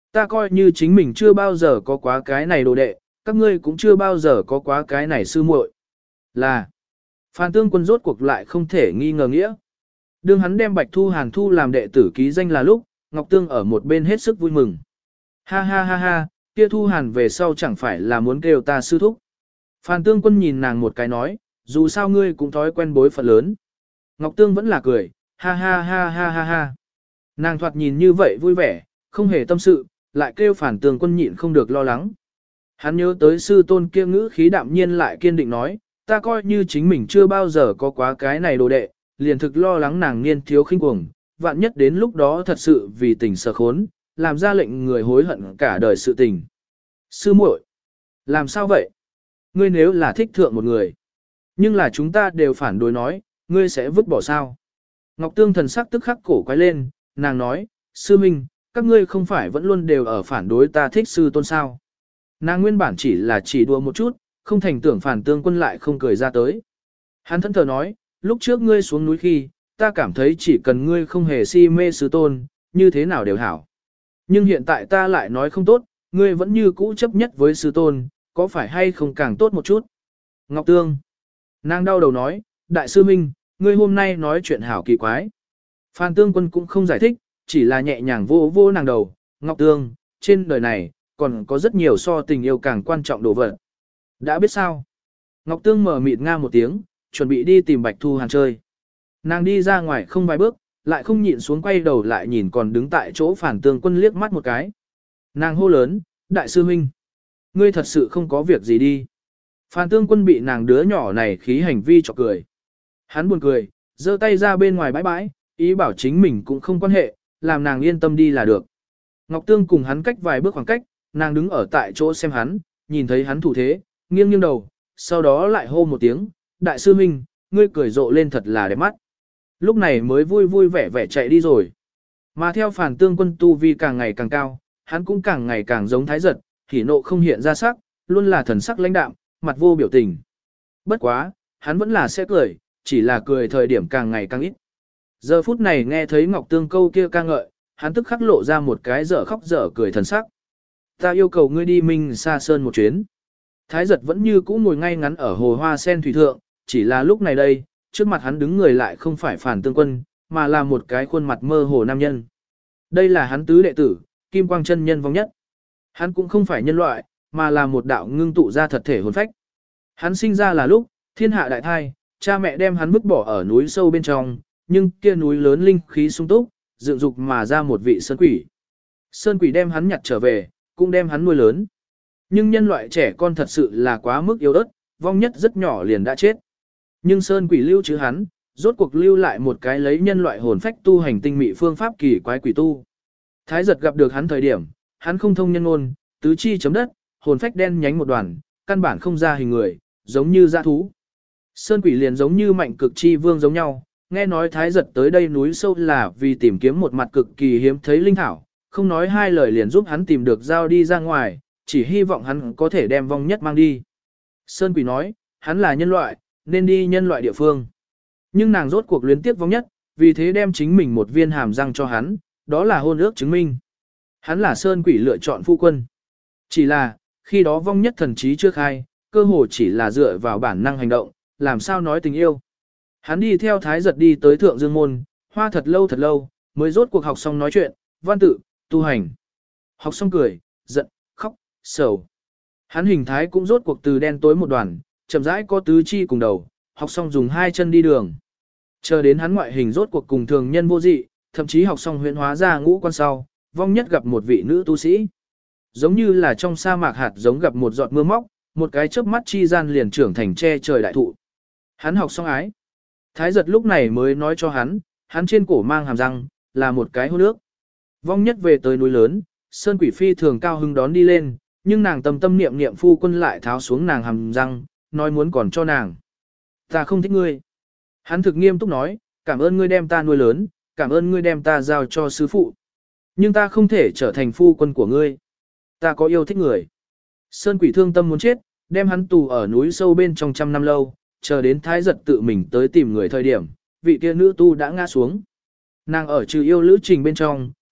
Ta coi như chính mình chưa bao giờ có quá cái này đồ đệ, các ngươi cũng chưa bao giờ có quá cái này sư muội. Là, Phan Tương Quân rốt cuộc lại không thể nghi ngờ nghĩa. Đương hắn đem Bạch Thu Hàn thu làm đệ tử ký danh là lúc, Ngọc Tương ở một bên hết sức vui mừng. Ha ha ha ha, kia Thu Hàn về sau chẳng phải là muốn kêu ta sư thúc. Phan Tương Quân nhìn nàng một cái nói, dù sao ngươi cũng thói quen bối phận lớn. Ngọc Tương vẫn là cười, ha ha ha ha ha ha. Nàng thoạt nhìn như vậy vui vẻ, không hề tâm sự, lại kêu Phan Tương Quân nhịn không được lo lắng. Hắn nhớ tới sư tôn kia ngữ khí đạm nhiên lại kiên định nói, ta coi như chính mình chưa bao giờ có quá cái này đồ đệ, liền thực lo lắng nàng niên thiếu khinh cuồng, vạn nhất đến lúc đó thật sự vì tình sở khốn, làm ra lệnh người hối hận cả đời sự tình. Sư muội, làm sao vậy? Ngươi nếu là thích thượng một người, nhưng là chúng ta đều phản đối nói, ngươi sẽ vứt bỏ sao? Ngọc Tương thần sắc tức khắc cổ quay lên, nàng nói, sư minh, các ngươi không phải vẫn luôn đều ở phản đối ta thích sư tôn sao? Nàng nguyên bản chỉ đùa một chút, không thành tưởng Phản Tương Quân lại không cười ra tới. Hắn thẫn thờ nói, lúc trước ngươi xuống núi khi, ta cảm thấy chỉ cần ngươi không hề si mê sư tôn, như thế nào đều hảo. Nhưng hiện tại ta lại nói không tốt, ngươi vẫn như cũ chấp nhất với sư tôn, có phải hay không càng tốt một chút? Ngọc Tương. Nàng đau đầu nói, đại sư minh, ngươi hôm nay nói chuyện hảo kỳ quái. Phan Tương Quân cũng không giải thích, chỉ là nhẹ nhàng vô vô nàng đầu, Ngọc Tương, trên đời này, còn có rất nhiều so tình yêu càng quan trọng đồ vật. Đã biết sao? Ngọc Tương mở mịt nga một tiếng, chuẩn bị đi tìm Bạch Thu Hàn chơi. Nàng đi ra ngoài không vài bước, lại không nhịn xuống quay đầu lại nhìn còn đứng tại chỗ Phản Tương Quân liếc mắt một cái. Nàng hô lớn, đại sư huynh, ngươi thật sự không có việc gì đi. Phản Tương Quân bị nàng đứa nhỏ này khí hành vi chọc cười. Hắn buồn cười, giơ tay ra bên ngoài bãi bãi, ý bảo chính mình cũng không quan hệ, làm nàng yên tâm đi là được. Ngọc Tương cùng hắn cách vài bước khoảng cách, nàng đứng ở tại chỗ xem hắn, nhìn thấy hắn thủ thế, nghiêng nghiêng đầu, sau đó lại hô một tiếng, đại sư huynh, ngươi cười rộ lên thật là đẹp mắt. Lúc này mới vui vui vẻ vẻ chạy đi rồi. Mà theo Phản Tương Quân tu vi càng ngày càng cao, hắn cũng càng ngày càng giống Thái Giật, hỉ nộ không hiện ra sắc, luôn là thần sắc lãnh đạm, mặt vô biểu tình. Bất quá, hắn vẫn là sẽ cười, chỉ là cười thời điểm càng ngày càng ít. Giờ phút này nghe thấy Ngọc Tương câu kia ca ngợi, hắn tức khắc lộ ra một cái dở khóc dở cười thần sắc. Ta yêu cầu ngươi đi Minh Sa Sơn một chuyến. Thái Giật vẫn như cũ ngồi ngay ngắn ở hồ hoa sen thủy thượng, chỉ là lúc này đây, trước mặt hắn đứng người lại không phải Phản Tương Quân, mà là một cái khuôn mặt mơ hồ nam nhân. Đây là hắn tứ đệ tử, Kim Quang chân nhân vong nhất. Hắn cũng không phải nhân loại, mà là một đạo ngưng tụ ra thật thể hồn phách. Hắn sinh ra là lúc, thiên hạ đại thai, cha mẹ đem hắn vứt bỏ ở núi sâu bên trong, nhưng kia núi lớn linh khí sung túc, dựng dục mà ra một vị sơn quỷ. Sơn quỷ đem hắn nhặt trở về, cũng đem hắn nuôi lớn. Nhưng nhân loại trẻ con thật sự là quá mức yếu ớt, vong nhất rất nhỏ liền đã chết. Nhưng sơn quỷ lưu chứ hắn, rốt cuộc lưu lại một cái lấy nhân loại hồn phách tu hành tinh mị phương pháp kỳ quái quỷ tu. Thái Giật gặp được hắn thời điểm, hắn không thông nhân ngôn, tứ chi chấm đất, hồn phách đen nhánh một đoàn, căn bản không ra hình người, giống như dã thú. Sơn quỷ liền giống như mạnh cực chi vương giống nhau, nghe nói Thái Giật tới đây núi sâu là vì tìm kiếm một mặt cực kỳ hiếm thấy linh thảo, không nói hai lời liền giúp hắn tìm được dao đi ra ngoài, chỉ hy vọng hắn có thể đem vong nhất mang đi. Sơn quỷ nói, hắn là nhân loại, nên đi nhân loại địa phương. Nhưng nàng rốt cuộc luyến tiếc vong nhất, vì thế đem chính mình một viên hàm răng cho hắn, đó là hôn ước chứng minh. Hắn là Sơn quỷ lựa chọn phu quân. Chỉ là, khi đó vong nhất thần trí chưa khai, cơ hồ chỉ là dựa vào bản năng hành động, làm sao nói tình yêu. Hắn đi theo Thái Giật đi tới Thượng Dương Môn, hoa thật lâu, mới rốt cuộc học xong nói chuyện, văn tự, tu hành. Học xong cười, giận, khóc, sầu. Hắn hình thái cũng rốt cuộc từ đen tối một đoàn, chậm rãi có tứ chi cùng đầu, học xong dùng hai chân đi đường. Chờ đến hắn ngoại hình rốt cuộc cùng thường nhân vô dị, thậm chí học xong huyễn hóa ra ngũ quan sau, vong nhất gặp một vị nữ tu sĩ. Giống như là trong sa mạc hạt giống gặp một giọt mưa móc, một cái chớp mắt chi gian liền trưởng thành che trời đại thụ. Hắn học xong ái. Thái Giật lúc này mới nói cho hắn trên cổ mang hàm răng, là một cái hôn ước. Vong nhất về tới núi lớn, Sơn quỷ phi thường cao hưng đón đi lên, nhưng nàng tâm niệm niệm phu quân lại tháo xuống nàng hàm răng, nói muốn còn cho nàng. Ta không thích ngươi. Hắn thực nghiêm túc nói, cảm ơn ngươi đem ta nuôi lớn, cảm ơn ngươi đem ta giao cho sư phụ. Nhưng ta không thể trở thành phu quân của ngươi. Ta có yêu thích người. Sơn quỷ thương tâm muốn chết, đem hắn tù ở núi sâu bên trong 100 năm lâu, chờ đến Thái Giật tự mình tới tìm người thời điểm, vị kia nữ tu đã ngã xuống. Nàng ở trừ yêu lữ trình bên trong,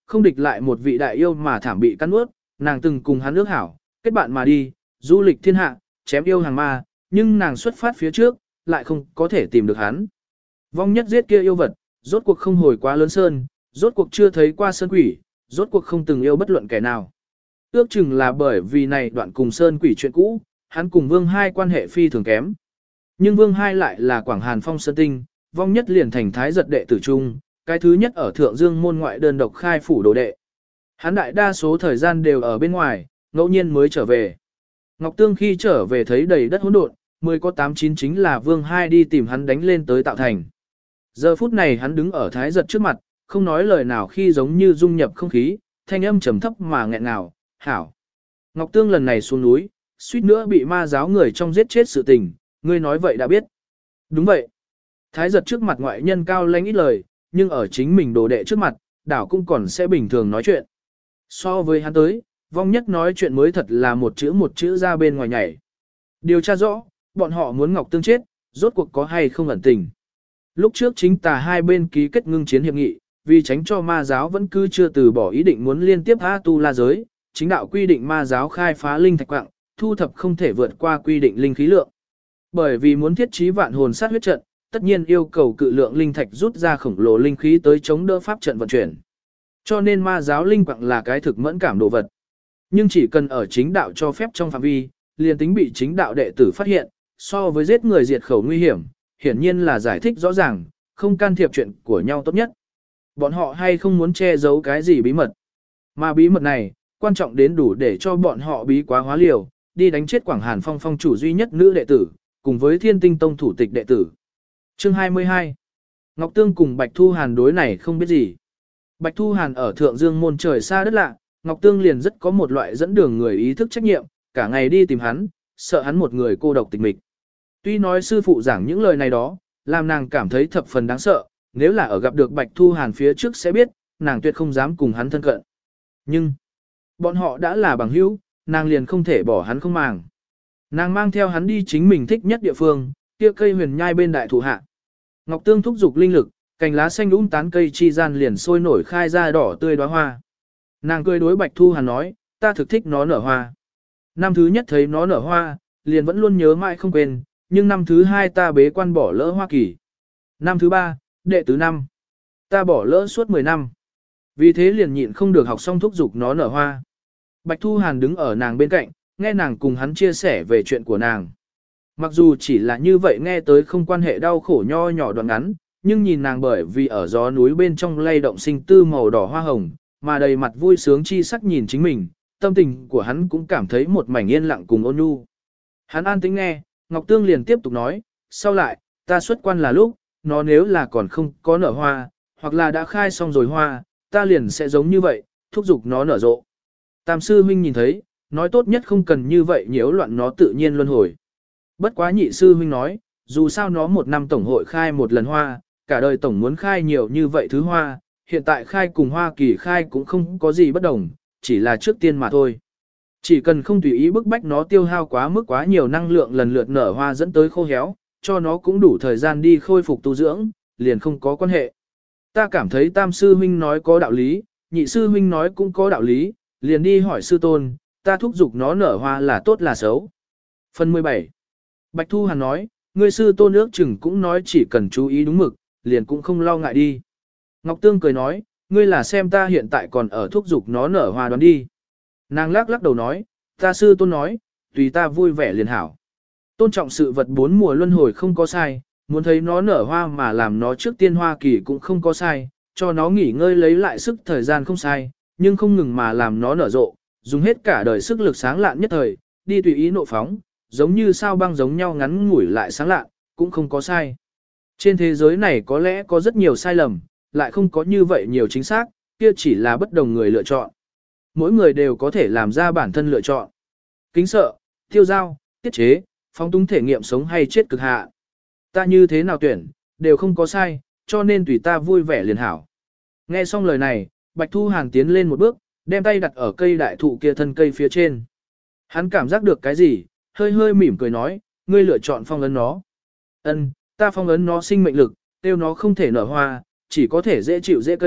không địch lại một vị đại yêu mà thảm bị cắn nuốt, nàng từng cùng hắn ước hảo, kết bạn mà đi, du lịch thiên hạ, chém yêu hàng ma, nhưng nàng xuất phát phía trước, lại không có thể tìm được hắn. Vong nhất giết kia yêu vật, rốt cuộc không hồi quá lớn sơn, rốt cuộc chưa thấy qua sơn quỷ, rốt cuộc không từng yêu bất luận kẻ nào. Ước chừng là bởi vì này đoạn cùng sơn quỷ chuyện cũ, hắn cùng Vương Hai quan hệ phi thường kém. Nhưng Vương Hai lại là Quảng Hàn Phong Sơn Tinh, vong nhất liền thành thái giật đệ tử trung, cái thứ nhất ở Thượng Dương môn ngoại đơn độc khai phủ đồ đệ. Hắn đại đa số thời gian đều ở bên ngoài, ngẫu nhiên mới trở về. Ngọc Tương khi trở về thấy đầy đất hỗn độn, 10 có 8-9 chính là Vương Hai đi tìm hắn đánh lên tới tạo thành. Giờ phút này hắn đứng ở thái giật trước mặt, không nói lời nào khi giống như dung nhập không khí, thanh âm trầm thấp mà nghẹn ngào, hảo. Ngọc Tương lần này xuống núi, suýt nữa bị ma giáo người trong giết chết sự tình, ngươi nói vậy đã biết. Đúng vậy. Thái giật trước mặt ngoại nhân cao lãnh ít lời, nhưng ở chính mình đồ đệ trước mặt, đảo cũng còn sẽ bình thường nói chuyện. So với hắn tới, vong nhất nói chuyện mới thật là một chữ ra bên ngoài nhảy. Điều tra rõ, bọn họ muốn Ngọc Tương chết, rốt cuộc có hay không ẩn tình. Lúc trước chính tà hai bên ký kết ngưng chiến hiệp nghị, vì tránh cho ma giáo vẫn cứ chưa từ bỏ ý định muốn liên tiếp A tu la giới, chính đạo quy định ma giáo khai phá linh thạch quạng, thu thập không thể vượt qua quy định linh khí lượng. Bởi vì muốn thiết trí vạn hồn sát huyết trận, tất nhiên yêu cầu cự lượng linh thạch rút ra khổng lồ linh khí tới chống đỡ pháp trận vận chuyển. Cho nên ma giáo linh quạng là cái thực mẫn cảm đồ vật. Nhưng chỉ cần ở chính đạo cho phép trong phạm vi, liền tính bị chính đạo đệ tử phát hiện, so với giết người diệt khẩu nguy hiểm, hiển nhiên là giải thích rõ ràng, không can thiệp chuyện của nhau tốt nhất. Bọn họ hay không muốn che giấu cái gì bí mật. Mà bí mật này, quan trọng đến đủ để cho bọn họ bí quá hóa liều, đi đánh chết Quảng Hàn Phong phong chủ duy nhất nữ đệ tử, cùng với Thiên Tinh Tông thủ tịch đệ tử. Chương 22. Ngọc Tương cùng Bạch Thu Hàn đối này không biết gì. Bạch Thu Hàn ở Thượng Dương môn trời xa đất lạ, Ngọc Tương liền rất có một loại dẫn đường người ý thức trách nhiệm, cả ngày đi tìm hắn, sợ hắn một người cô độc tịch mịch. Tuy nói sư phụ giảng những lời này đó, làm nàng cảm thấy thập phần đáng sợ, nếu là ở gặp được Bạch Thu Hàn phía trước sẽ biết, nàng tuyệt không dám cùng hắn thân cận. Nhưng, bọn họ đã là bằng hữu, nàng liền không thể bỏ hắn không màng. Nàng mang theo hắn đi chính mình thích nhất địa phương, kia cây huyền nhai bên đại thụ hạ. Ngọc Tương thúc dục linh lực, cành lá xanh tán cây chi gian liền sôi nổi khai ra đỏ tươi đóa hoa. Nàng cười đối Bạch Thu Hàn nói, ta thực thích nó nở hoa. Năm thứ nhất thấy nó nở hoa, liền vẫn luôn nhớ mãi không quên, nhưng năm thứ hai ta bế quan bỏ lỡ Hoa Kỳ. Năm thứ ba, đệ tứ năm, ta bỏ lỡ suốt 10 năm. Vì thế liền nhịn không được học xong thúc dục nó nở hoa. Bạch Thu Hàn đứng ở nàng bên cạnh, nghe nàng cùng hắn chia sẻ về chuyện của nàng. Mặc dù chỉ là như vậy nghe tới không quan hệ đau khổ nho nhỏ đoạn ngắn, nhưng nhìn nàng bởi vì ở gió núi bên trong lay động sinh tư màu đỏ hoa hồng, mà đầy mặt vui sướng chi sắc nhìn chính mình, tâm tình của hắn cũng cảm thấy một mảnh yên lặng cùng ôn nhu. Hắn an tĩnh nghe, Ngọc Tương liền tiếp tục nói, sau lại, ta xuất quan là lúc, nó nếu là còn không có nở hoa, hoặc là đã khai xong rồi hoa, ta liền sẽ giống như vậy, thúc giục nó nở rộ. Tam sư huynh nhìn thấy, nói tốt nhất không cần như vậy nhiễu loạn nó tự nhiên luân hồi. Bất quá nhị sư huynh nói, dù sao nó một năm tổng hội khai một lần hoa, cả đời tổng muốn khai nhiều như vậy thứ hoa, hiện tại khai cùng Hoa Kỳ khai cũng không có gì bất đồng, chỉ là trước tiên mà thôi. Chỉ cần không tùy ý bức bách nó tiêu hao quá mức quá nhiều năng lượng lần lượt nở hoa dẫn tới khô héo, cho nó cũng đủ thời gian đi khôi phục tu dưỡng, liền không có quan hệ. Ta cảm thấy tam sư huynh nói có đạo lý, nhị sư huynh nói cũng có đạo lý, liền đi hỏi sư tôn, ta thúc giục nó nở hoa là tốt là xấu. Phần 17. Bạch Thu Hàn nói, ngươi sư tôn ước chừng cũng nói chỉ cần chú ý đúng mực, liền cũng không lo ngại đi. Ngọc Tương cười nói, ngươi là xem ta hiện tại còn ở thúc giục nó nở hoa đoán đi. Nàng lắc lắc đầu nói, ta sư tôn nói, tùy ta vui vẻ liền hảo. Tôn trọng sự vật bốn mùa luân hồi không có sai, muốn thấy nó nở hoa mà làm nó trước tiên Hoa Kỳ cũng không có sai, cho nó nghỉ ngơi lấy lại sức thời gian không sai, nhưng không ngừng mà làm nó nở rộ, dùng hết cả đời sức lực sáng lạn nhất thời, đi tùy ý nộ phóng, giống như sao băng giống nhau ngắn ngủi lại sáng lạn, cũng không có sai. Trên thế giới này có lẽ có rất nhiều sai lầm, lại không có như vậy nhiều chính xác, kia chỉ là bất đồng người lựa chọn. Mỗi người đều có thể làm ra bản thân lựa chọn. Kính sợ, tiêu giao, tiết chế, phóng túng thể nghiệm sống hay chết cực hạ. Ta như thế nào tuyển, đều không có sai, cho nên tùy ta vui vẻ liền hảo. Nghe xong lời này, Bạch Thu Hàn tiến lên một bước, đem tay đặt ở cây đại thụ kia thân cây phía trên. Hắn cảm giác được cái gì, hơi hơi mỉm cười nói, ngươi lựa chọn phong ấn nó. Ân, ta phong ấn nó sinh mệnh lực, tiêu nó không thể nở hoa, chỉ có thể dễ chịu dễ cây,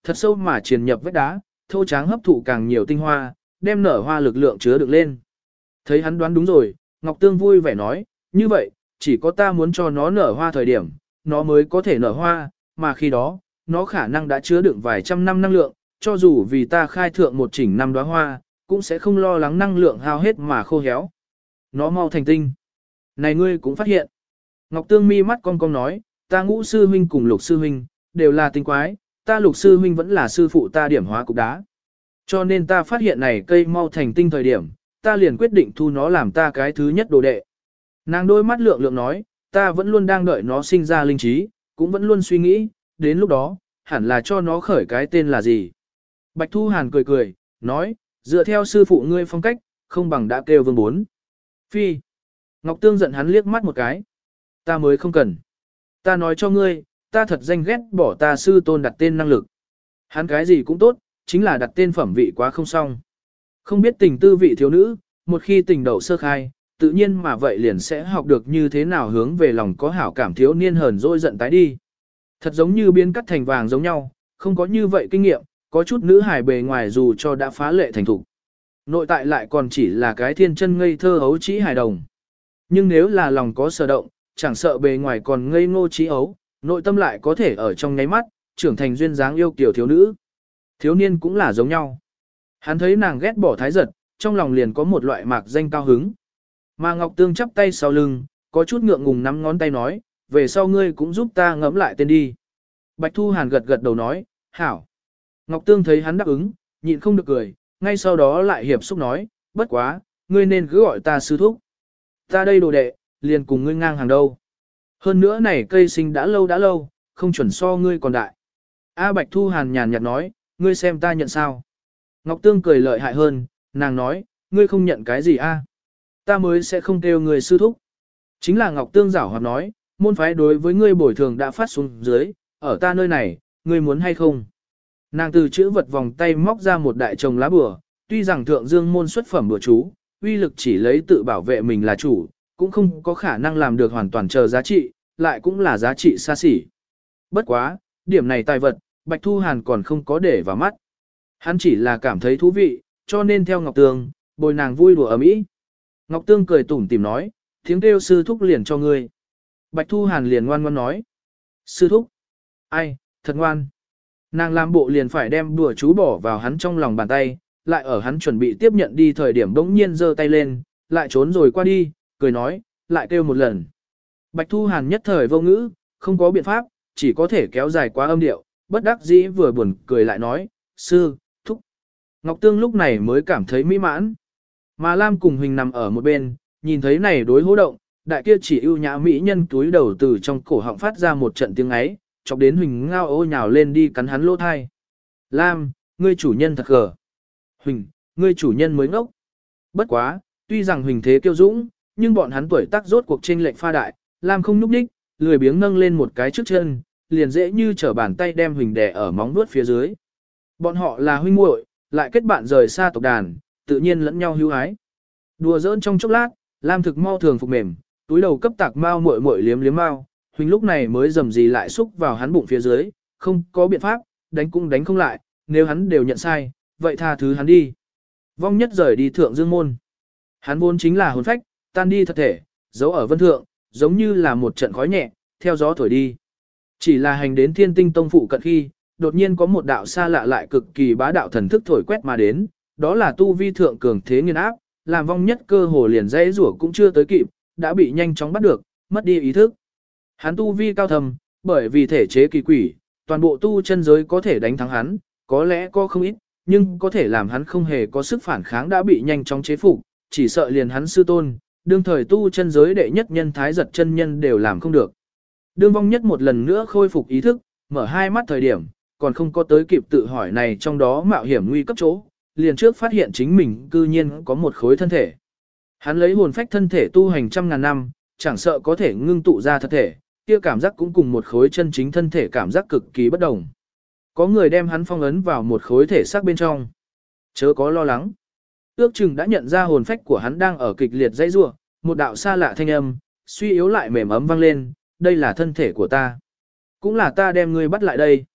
thật sâu mà truyền nhập vách đá, thô tráng hấp thụ càng nhiều tinh hoa, đem nở hoa lực lượng chứa được lên. Thấy hắn đoán đúng rồi, Ngọc Tương vui vẻ nói, như vậy, chỉ có ta muốn cho nó nở hoa thời điểm, nó mới có thể nở hoa, mà khi đó, nó khả năng đã chứa đựng vài trăm năm năng lượng, cho dù vì ta khai thượng một chỉnh năm đóa hoa, cũng sẽ không lo lắng năng lượng hao hết mà khô héo. Nó mau thành tinh. Này ngươi cũng phát hiện. Ngọc Tương mi mắt cong cong nói, ta Ngũ sư huynh cùng Lục sư huynh, đều là tinh quái, ta Lục sư huynh vẫn là sư phụ ta điểm hóa cục đá. Cho nên ta phát hiện này cây mau thành tinh thời điểm, ta liền quyết định thu nó làm ta cái thứ nhất đồ đệ. Nàng đôi mắt lượng lượng nói, ta vẫn luôn đang đợi nó sinh ra linh trí, cũng vẫn luôn suy nghĩ, đến lúc đó, hẳn là cho nó khởi cái tên là gì. Bạch Thu Hàn cười cười, nói, dựa theo sư phụ ngươi phong cách, không bằng đã kêu vương bốn. Phi. Ngọc Tương giận hắn liếc mắt một cái. Ta mới không cần. Ta nói cho ngươi, ta thật danh ghét bỏ ta sư tôn đặt tên năng lực. Hắn cái gì cũng tốt, chính là đặt tên phẩm vị quá không xong. Không biết tình tư vị thiếu nữ, một khi tình đầu sơ khai, tự nhiên mà vậy liền sẽ học được như thế nào hướng về lòng có hảo cảm thiếu niên hờn dỗi giận tái đi. Thật giống như biến cắt thành vàng giống nhau, không có như vậy kinh nghiệm, có chút nữ hài bề ngoài dù cho đã phá lệ thành thục. Nội tại lại còn chỉ là cái thiên chân ngây thơ ấu trĩ hài đồng. Nhưng nếu là lòng có sở động, chẳng sợ bề ngoài còn ngây ngô trí ấu, nội tâm lại có thể ở trong nháy mắt, trưởng thành duyên dáng yêu kiều thiếu nữ. Thiếu niên cũng là giống nhau. Hắn thấy nàng ghét bỏ thái giật, trong lòng liền có một loại mạc danh cao hứng. Mà Ngọc Tương chắp tay sau lưng, có chút ngượng ngùng nắm ngón tay nói, về sau ngươi cũng giúp ta ngẫm lại tên đi. Bạch Thu Hàn gật gật đầu nói, hảo. Ngọc Tương thấy hắn đáp ứng, nhịn không được cười, ngay sau đó lại hiệp xúc nói, bất quá, ngươi nên cứ gọi ta sư thúc. Ta đây đồ đệ, liền cùng ngươi ngang hàng đâu. Hơn nữa này cây sinh đã lâu, không chuẩn so ngươi còn đại. A Bạch Thu Hàn nhàn nhạt nói, ngươi xem ta nhận sao. Ngọc Tương cười lợi hại hơn, nàng nói, ngươi không nhận cái gì a? Ta mới sẽ không kêu người sư thúc. Chính là Ngọc Tương giảo hoạt nói, môn phái đối với ngươi bồi thường đã phát xuống dưới, ở ta nơi này, ngươi muốn hay không? Nàng từ chữ vật vòng tay móc ra một đại chồng lá bùa, tuy rằng thượng dương môn xuất phẩm bùa chú, uy lực chỉ lấy tự bảo vệ mình là chủ, cũng không có khả năng làm được hoàn toàn chờ giá trị, lại cũng là giá trị xa xỉ. Bất quá, điểm này tài vật, Bạch Thu Hàn còn không có để vào mắt. Hắn chỉ là cảm thấy thú vị, cho nên theo Ngọc Tương, bồi nàng vui đùa ấm ý. Ngọc Tương cười tủm tỉm nói, tiếng kêu sư thúc liền cho ngươi. Bạch Thu Hàn liền ngoan ngoan nói. Sư thúc? Ai, thật ngoan. Nàng làm bộ liền phải đem đùa chú bỏ vào hắn trong lòng bàn tay, lại ở hắn chuẩn bị tiếp nhận đi thời điểm bỗng nhiên giơ tay lên, lại trốn rồi qua đi, cười nói, lại kêu một lần. Bạch Thu Hàn nhất thời vô ngữ, không có biện pháp, chỉ có thể kéo dài quá âm điệu, bất đắc dĩ vừa buồn cười lại nói, sư, thúc. Ngọc Tương lúc này mới cảm thấy mỹ mãn. Mà Lam cùng Huỳnh nằm ở một bên, nhìn thấy này đối hô động, đại kia chỉ ưu nhã mỹ nhân túi đầu từ trong cổ họng phát ra một trận tiếng ấy, chọc đến Huỳnh ngao ô nhào lên đi cắn hắn lỗ thai. Lam, ngươi chủ nhân thật gờ. Huỳnh, ngươi chủ nhân mới ngốc. Bất quá, tuy rằng Huỳnh thế kiêu dũng, nhưng bọn hắn tuổi tác rốt cuộc chênh lệch pha đại, Lam không nhúc nhích, lười biếng nâng lên một cái trước chân, liền dễ như trở bàn tay đem Huỳnh đè ở móng vuốt phía dưới. Bọn họ là huynh muội, lại kết bạn rời xa tộc đàn, tự nhiên lẫn nhau hữu ái. Đùa giỡn trong chốc lát, Lam thực mau thường phục mềm, túi đầu cấp tạc mao muội muội liếm liếm mao, Huỳnh lúc này mới dầm gì lại xúc vào hắn bụng phía dưới, không có biện pháp, đánh cũng đánh không lại, nếu hắn đều nhận sai, vậy tha thứ hắn đi. Vong nhất rời đi thượng dương môn. Hắn vốn chính là hồn phách, tan đi thật thể, giấu ở vân thượng, giống như là một trận khói nhẹ, theo gió thổi đi. Chỉ là hành đến Thiên Tinh Tông phụ cận khi, đột nhiên có một đạo xa lạ lại cực kỳ bá đạo thần thức thổi quét mà đến, đó là tu vi thượng cường thế nghiên áp, làm vong nhất cơ hồ liền dãy rủa cũng chưa tới kịp, đã bị nhanh chóng bắt được, mất đi ý thức. Hắn tu vi cao thầm, bởi vì thể chế kỳ quỷ, toàn bộ tu chân giới có thể đánh thắng hắn, có lẽ có không ít, nhưng có thể làm hắn không hề có sức phản kháng đã bị nhanh chóng chế phục, chỉ sợ liền hắn sư tôn, đương thời tu chân giới đệ nhất nhân thái giật chân nhân đều làm không được. Đương vong nhất một lần nữa khôi phục ý thức, mở hai mắt thời điểm, còn không có tới kịp tự hỏi này trong đó mạo hiểm nguy cấp chỗ, liền trước phát hiện chính mình cư nhiên có một khối thân thể. Hắn lấy hồn phách thân thể tu hành trăm ngàn năm, chẳng sợ có thể ngưng tụ ra thật thể, kia cảm giác cũng cùng một khối chân chính thân thể cảm giác cực kỳ bất đồng. Có người đem hắn phong ấn vào một khối thể xác bên trong. Chớ có lo lắng. Ước chừng đã nhận ra hồn phách của hắn đang ở kịch liệt dãy rủa, một đạo xa lạ thanh âm, suy yếu lại mềm ấm vang lên, đây là thân thể của ta. Cũng là ta đem ngươi bắt lại đây.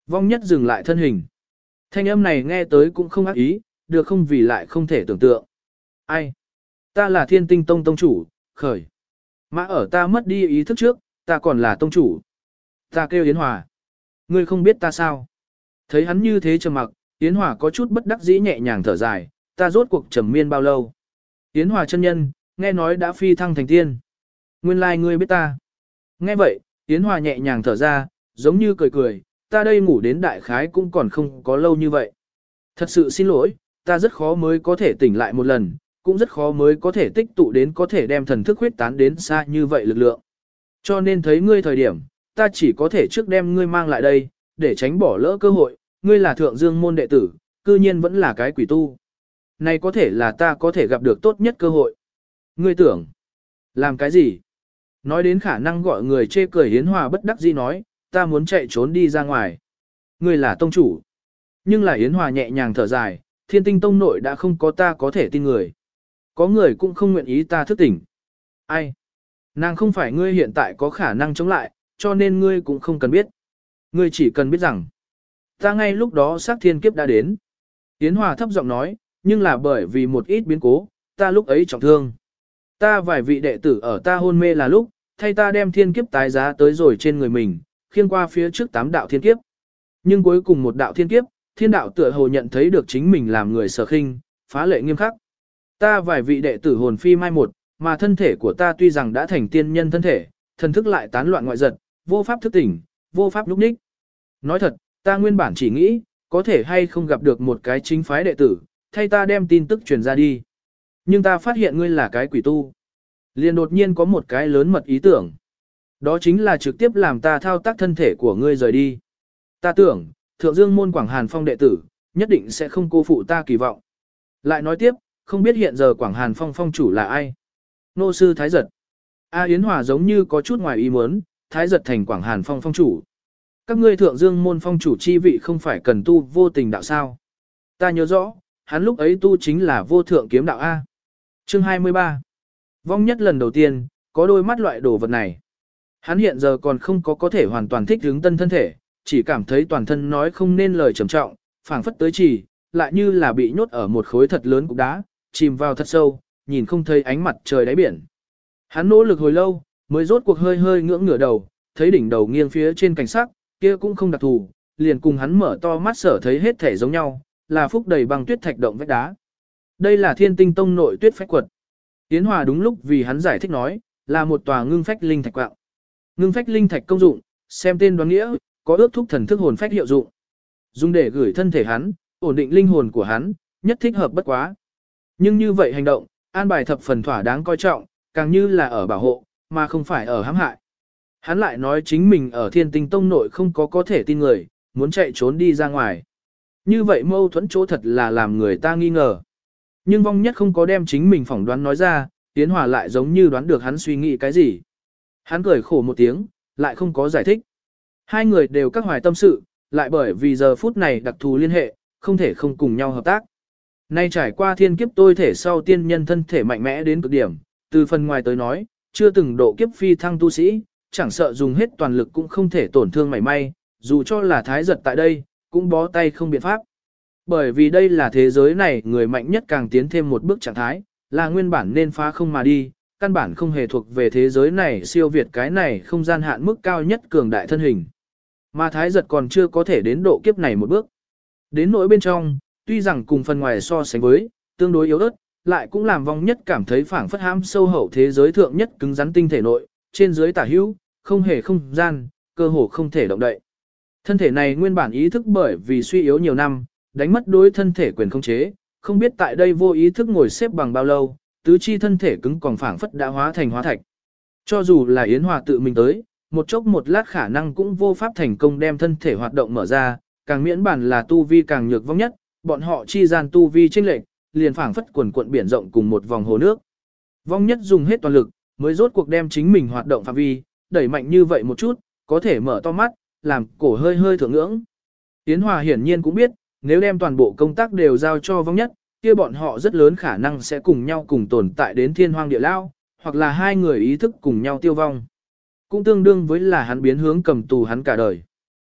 Vong nhất dừng lại thân hình. Thanh âm này nghe tới cũng không ác ý, được không vì lại không thể tưởng tượng. Ai? Ta là Thiên Tinh Tông tông chủ, khởi. Mà ở ta mất đi ý thức trước, ta còn là tông chủ. Ta kêu Yến Hòa. Ngươi không biết ta sao? Thấy hắn như thế trầm mặc, Yến Hòa có chút bất đắc dĩ nhẹ nhàng thở dài, ta rốt cuộc trầm miên bao lâu? Yến Hòa chân nhân, nghe nói đã phi thăng thành tiên. Nguyên lai ngươi biết ta. Nghe vậy, Yến Hòa nhẹ nhàng thở ra, giống như cười cười, ta đây ngủ đến đại khái cũng còn không có lâu như vậy. Thật sự xin lỗi, ta rất khó mới có thể tỉnh lại một lần, cũng rất khó mới có thể tích tụ đến có thể đem thần thức huyết tán đến xa như vậy lực lượng. Cho nên thấy ngươi thời điểm, ta chỉ có thể trước đem ngươi mang lại đây, để tránh bỏ lỡ cơ hội, ngươi là thượng dương môn đệ tử, cư nhiên vẫn là cái quỷ tu. Này có thể là ta có thể gặp được tốt nhất cơ hội. Ngươi tưởng, làm cái gì? Nói đến khả năng gọi người chê cười Yến Hòa bất đắc dĩ nói, ta muốn chạy trốn đi ra ngoài. Ngươi là tông chủ. Nhưng là Yến Hòa nhẹ nhàng thở dài, Thiên Tinh Tông nội đã không có ta có thể tin người. Có người cũng không nguyện ý ta thức tỉnh. Ai? Nàng không phải ngươi hiện tại có khả năng chống lại, cho nên ngươi cũng không cần biết. Ngươi chỉ cần biết rằng, ta ngay lúc đó sát thiên kiếp đã đến. Yến Hòa thấp giọng nói, nhưng là bởi vì một ít biến cố, ta lúc ấy trọng thương. Ta vài vị đệ tử ở ta hôn mê là lúc, thay ta đem thiên kiếp tái giá tới rồi trên người mình, khiêng qua phía trước 8 đạo thiên kiếp. Nhưng cuối cùng một đạo thiên kiếp, thiên đạo tựa hồ nhận thấy được chính mình làm người sở khinh, phá lệ nghiêm khắc. Ta vài vị đệ tử hồn phi mai một, mà thân thể của ta tuy rằng đã thành tiên nhân thân thể, thần thức lại tán loạn ngoại giật, vô pháp thức tỉnh, vô pháp lúc ních. Nói thật, ta nguyên bản chỉ nghĩ, có thể hay không gặp được một cái chính phái đệ tử, thay ta đem tin tức truyền ra đi. Nhưng ta phát hiện ngươi là cái quỷ tu. Liền đột nhiên có một cái lớn mật ý tưởng. Đó chính là trực tiếp làm ta thao tác thân thể của ngươi rời đi. Ta tưởng, Thượng Dương môn Quảng Hàn Phong đệ tử, nhất định sẽ không cô phụ ta kỳ vọng. Lại nói tiếp, không biết hiện giờ Quảng Hàn Phong phong chủ là ai? Nô sư Thái Giật. A Yến Hòa giống như có chút ngoài ý muốn, Thái Giật thành Quảng Hàn Phong phong chủ. Các ngươi Thượng Dương môn phong chủ chi vị không phải cần tu vô tình đạo sao? Ta nhớ rõ, hắn lúc ấy tu chính là vô thượng kiếm đạo A. Chương 23. Vong nhất lần đầu tiên, có đôi mắt loại đồ vật này. Hắn hiện giờ còn không có thể hoàn toàn thích ứng tân thân thể, chỉ cảm thấy toàn thân nói không nên lời trầm trọng, phảng phất tới chỉ, lại như là bị nhốt ở một khối thật lớn cục đá, chìm vào thật sâu, nhìn không thấy ánh mặt trời đáy biển. Hắn nỗ lực hồi lâu, mới rốt cuộc hơi hơi ngưỡng ngửa đầu, thấy đỉnh đầu nghiêng phía trên cảnh sắc, kia cũng không đặc thù, liền cùng hắn mở to mắt sở thấy hết thể giống nhau, là phúc đầy băng tuyết thạch động vách đá. Đây là Thiên Tinh Tông nội tuyết phách quật. Yến Hòa đúng lúc vì hắn giải thích nói, là một tòa ngưng phách linh thạch quạng. Ngưng phách linh thạch công dụng, xem tên đoán nghĩa, có ước thúc thần thức hồn phách hiệu dụng. Dùng để gửi thân thể hắn, ổn định linh hồn của hắn, nhất thích hợp bất quá. Nhưng như vậy hành động, an bài thập phần thỏa đáng coi trọng, càng như là ở bảo hộ, mà không phải ở hãm hại. Hắn lại nói chính mình ở Thiên Tinh Tông nội không có thể tin người, muốn chạy trốn đi ra ngoài. Như vậy mâu thuẫn chỗ thật là làm người ta nghi ngờ. Nhưng vong nhất không có đem chính mình phỏng đoán nói ra, Yến Hòa lại giống như đoán được hắn suy nghĩ cái gì. Hắn cười khổ một tiếng, lại không có giải thích. Hai người đều các hoài tâm sự, lại bởi vì giờ phút này đặc thù liên hệ, không thể không cùng nhau hợp tác. Nay trải qua thiên kiếp tôi thể sau tiên nhân thân thể mạnh mẽ đến cực điểm, từ phần ngoài tới nói, chưa từng độ kiếp phi thăng tu sĩ, chẳng sợ dùng hết toàn lực cũng không thể tổn thương mảy may, dù cho là thái giật tại đây, cũng bó tay không biện pháp. Bởi vì đây là thế giới này người mạnh nhất càng tiến thêm một bước trạng thái, là nguyên bản nên phá không mà đi, căn bản không hề thuộc về thế giới này siêu việt cái này không gian hạn mức cao nhất cường đại thân hình. Mà thái giật còn chưa có thể đến độ kiếp này một bước. Đến nỗi bên trong, tuy rằng cùng phần ngoài so sánh với, tương đối yếu ớt, lại cũng làm vong nhất cảm thấy phảng phất hãm sâu hậu thế giới thượng nhất cứng rắn tinh thể nội, trên dưới tả hữu, không hề không gian, cơ hồ không thể động đậy. Thân thể này nguyên bản ý thức bởi vì suy yếu nhiều năm, đánh mất đối thân thể quyền khống chế, không biết tại đây vô ý thức ngồi xếp bằng bao lâu, tứ chi thân thể cứng còn phảng phất đã hóa thành hóa thạch. Cho dù là Yến Hòa tự mình tới, một chốc một lát khả năng cũng vô pháp thành công đem thân thể hoạt động mở ra, càng miễn bản là tu vi càng nhược vong nhất, bọn họ chi gian tu vi chênh lệch, liền phảng phất quần cuộn biển rộng cùng một vòng hồ nước. Vong nhất dùng hết toàn lực, mới rốt cuộc đem chính mình hoạt động phạm vi, đẩy mạnh như vậy một chút, có thể mở to mắt, làm cổ hơi hơi thượng ngưỡng. Yến Hòa hiển nhiên cũng biết, nếu đem toàn bộ công tác đều giao cho vong nhất, kia bọn họ rất lớn khả năng sẽ cùng nhau cùng tồn tại đến thiên hoang địa lao, hoặc là hai người ý thức cùng nhau tiêu vong. Cũng tương đương với là hắn biến hướng cầm tù hắn cả đời.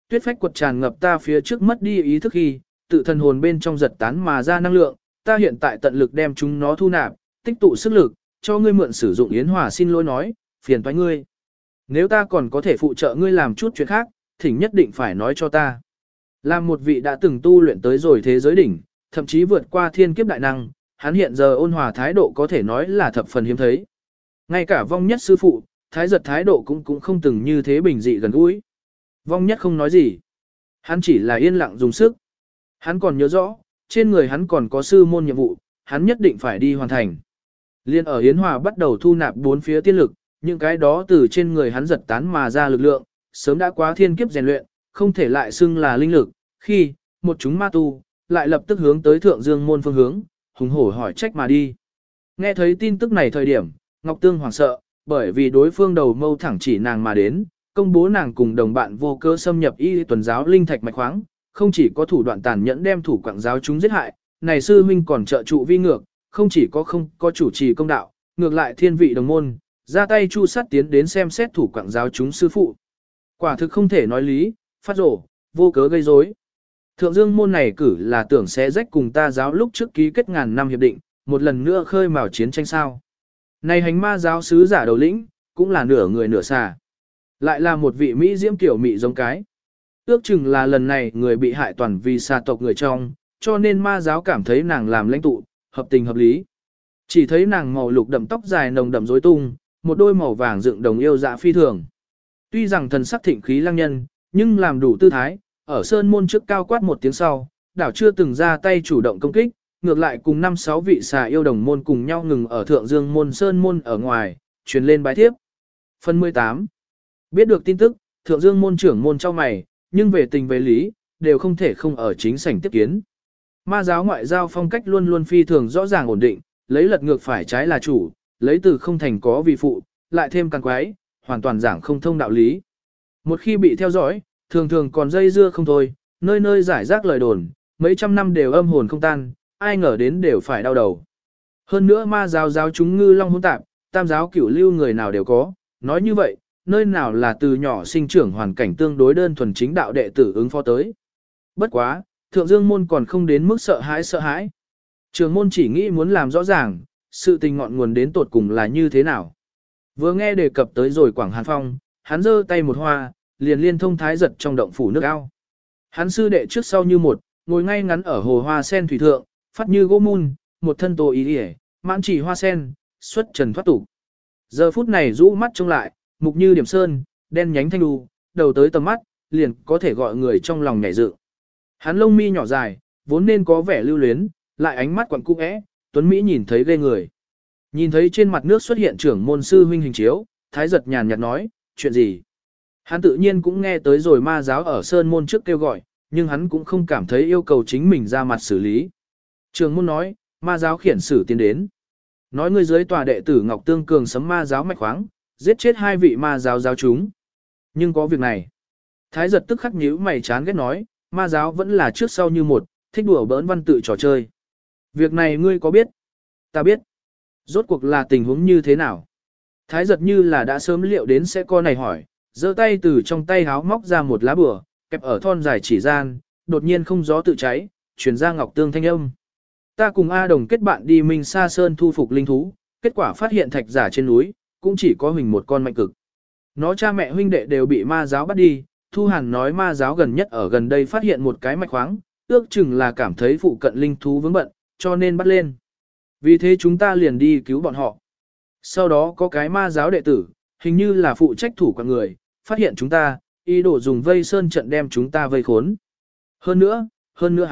tuyết phách quật tràn ngập ta phía trước mất đi ý thức khi, tự thần hồn bên trong giật tán mà ra năng lượng, ta hiện tại tận lực đem chúng nó thu nạp, tích tụ sức lực, cho ngươi mượn sử dụng yến hòa xin lỗi nói, phiền toái ngươi. Nếu ta còn có thể phụ trợ ngươi làm chút chuyện khác, thỉnh nhất định phải nói cho ta. Làm một vị đã từng tu luyện tới rồi thế giới đỉnh, thậm chí vượt qua thiên kiếp đại năng, hắn hiện giờ ôn hòa thái độ có thể nói là thập phần hiếm thấy. Ngay cả vong nhất sư phụ, thái giật thái độ cũng không từng như thế bình dị gần gũi. Vong nhất không nói gì. Hắn chỉ là yên lặng dùng sức. Hắn còn nhớ rõ, trên người hắn còn có sư môn nhiệm vụ, hắn nhất định phải đi hoàn thành. Liên ở Yến Hòa bắt đầu thu nạp bốn phía tiên lực, những cái đó từ trên người hắn giật tán mà ra lực lượng, sớm đã quá thiên kiếp rèn luyện, không thể lại xưng là linh lực, khi, một chúng ma tu, lại lập tức hướng tới Thượng Dương môn phương hướng, hùng hổ hỏi trách mà đi. Nghe thấy tin tức này thời điểm, Ngọc Tương hoảng sợ, bởi vì đối phương đầu mâu thẳng chỉ nàng mà đến, công bố nàng cùng đồng bạn vô cơ xâm nhập y tuần giáo linh thạch mạch khoáng, không chỉ có thủ đoạn tàn nhẫn đem thủ quảng giáo chúng giết hại, này sư huynh còn trợ trụ vi ngược, không chỉ không có chủ trì công đạo, ngược lại thiên vị đồng môn, ra tay chu sát tiến đến xem xét thủ quảng giáo chúng sư phụ. Quả thực không thể nói lý, phát rổ, vô cớ gây rối. Thượng Dương môn này cử là tưởng sẽ rách cùng ta giáo lúc trước ký kết ngàn năm hiệp định, một lần nữa khơi mào chiến tranh sao. Này hành ma giáo sứ giả đầu lĩnh, cũng là nửa người nửa xà. Lại là một vị Mỹ diễm kiểu Mỹ giống cái. Ước chừng là lần này người bị hại toàn vì xà tộc người trong, cho nên ma giáo cảm thấy nàng làm lãnh tụ, hợp tình hợp lý. Chỉ thấy nàng màu lục đậm tóc dài nồng đậm rối tung, một đôi màu vàng dựng đồng yêu dạ phi thường. Tuy rằng thần sắc thịnh khí lăng nhân, nhưng làm đủ tư thái, ở sơn môn trước cao quát một tiếng sau, đảo chưa từng ra tay chủ động công kích, ngược lại cùng 5-6 vị xà yêu đồng môn cùng nhau ngừng ở Thượng Dương môn sơn môn ở ngoài, truyền lên bái thiếp. Phần 18. Biết được tin tức, Thượng Dương môn trưởng môn cho mày, nhưng về tình về lý, đều không thể không ở chính sảnh tiếp kiến. Ma giáo ngoại giao phong cách luôn luôn phi thường rõ ràng ổn định, lấy lật ngược phải trái là chủ, lấy từ không thành có vì phụ, lại thêm càng quái, hoàn toàn giảng không thông đạo lý. Một khi bị theo dõi, thường thường còn dây dưa không thôi, nơi nơi giải rác lời đồn, mấy trăm năm đều âm hồn không tan, ai ngờ đến đều phải đau đầu. Hơn nữa ma giáo giáo chúng ngư long hỗn tạp, tam giáo cửu lưu người nào đều có, nói như vậy, nơi nào là từ nhỏ sinh trưởng hoàn cảnh tương đối đơn thuần chính đạo đệ tử ứng phó tới. Bất quá, Thượng Dương môn còn không đến mức sợ hãi. Trường môn chỉ nghĩ muốn làm rõ ràng, sự tình ngọn nguồn đến tột cùng là như thế nào. Vừa nghe đề cập tới rồi Quảng Hàn Phong, hắn giơ tay một hoa, liền liên thông thái giật trong động phủ nước ao. Hắn sư đệ trước sau như một, ngồi ngay ngắn ở hồ hoa sen thủy thượng, phát như gỗ mun, một thân tô ý điể, mãn chỉ hoa sen, xuất trần thoát tục. Giờ phút này rũ mắt trông lại, mục như điểm sơn, đen nhánh thanh đu, đầu tới tầm mắt, liền có thể gọi người trong lòng nhảy dựng. Hắn lông mi nhỏ dài, vốn nên có vẻ lưu luyến, lại ánh mắt quặn cung ẽ, Tuấn Mỹ nhìn thấy ghê người. Nhìn thấy trên mặt nước xuất hiện trưởng môn sư huynh hình chiếu, thái giật nhàn nhạt nói, chuyện gì? Hắn tự nhiên cũng nghe tới rồi ma giáo ở sơn môn trước kêu gọi, nhưng hắn cũng không cảm thấy yêu cầu chính mình ra mặt xử lý. Trưởng môn nói, ma giáo khiển xử tiến đến. Nói ngươi dưới tòa đệ tử Ngọc Tương Cường sấm ma giáo mạch khoáng, giết chết 2 vị ma giáo giáo chúng. Nhưng có việc này. Thái giật tức khắc nhíu mày chán ghét nói, ma giáo vẫn là trước sau như một, thích đùa bỡn văn tự trò chơi. Việc này ngươi có biết? Ta biết. Rốt cuộc là tình huống như thế nào? Thái giật như là đã sớm liệu đến sẽ co này hỏi, giơ tay từ trong tay háo móc ra một lá bùa, kẹp ở thon dài chỉ gian, đột nhiên không gió tự cháy, truyền ra Ngọc Tương thanh âm. Ta cùng A Đồng kết bạn đi Minh Sa Sơn thu phục linh thú, kết quả phát hiện thạch giả trên núi, cũng chỉ có Huỳnh một con mạnh cực. Nó cha mẹ huynh đệ đều bị ma giáo bắt đi, Thu Hàn nói ma giáo gần nhất ở gần đây phát hiện một cái mạch khoáng, ước chừng là cảm thấy phụ cận linh thú vướng bận, cho nên bắt lên. Vì thế chúng ta liền đi cứu bọn họ. Sau đó có cái ma giáo đệ tử, hình như là phụ trách thủ quạng người, phát hiện chúng ta, ý đồ dùng vây sơn trận đem chúng ta vây khốn. Hơn nữa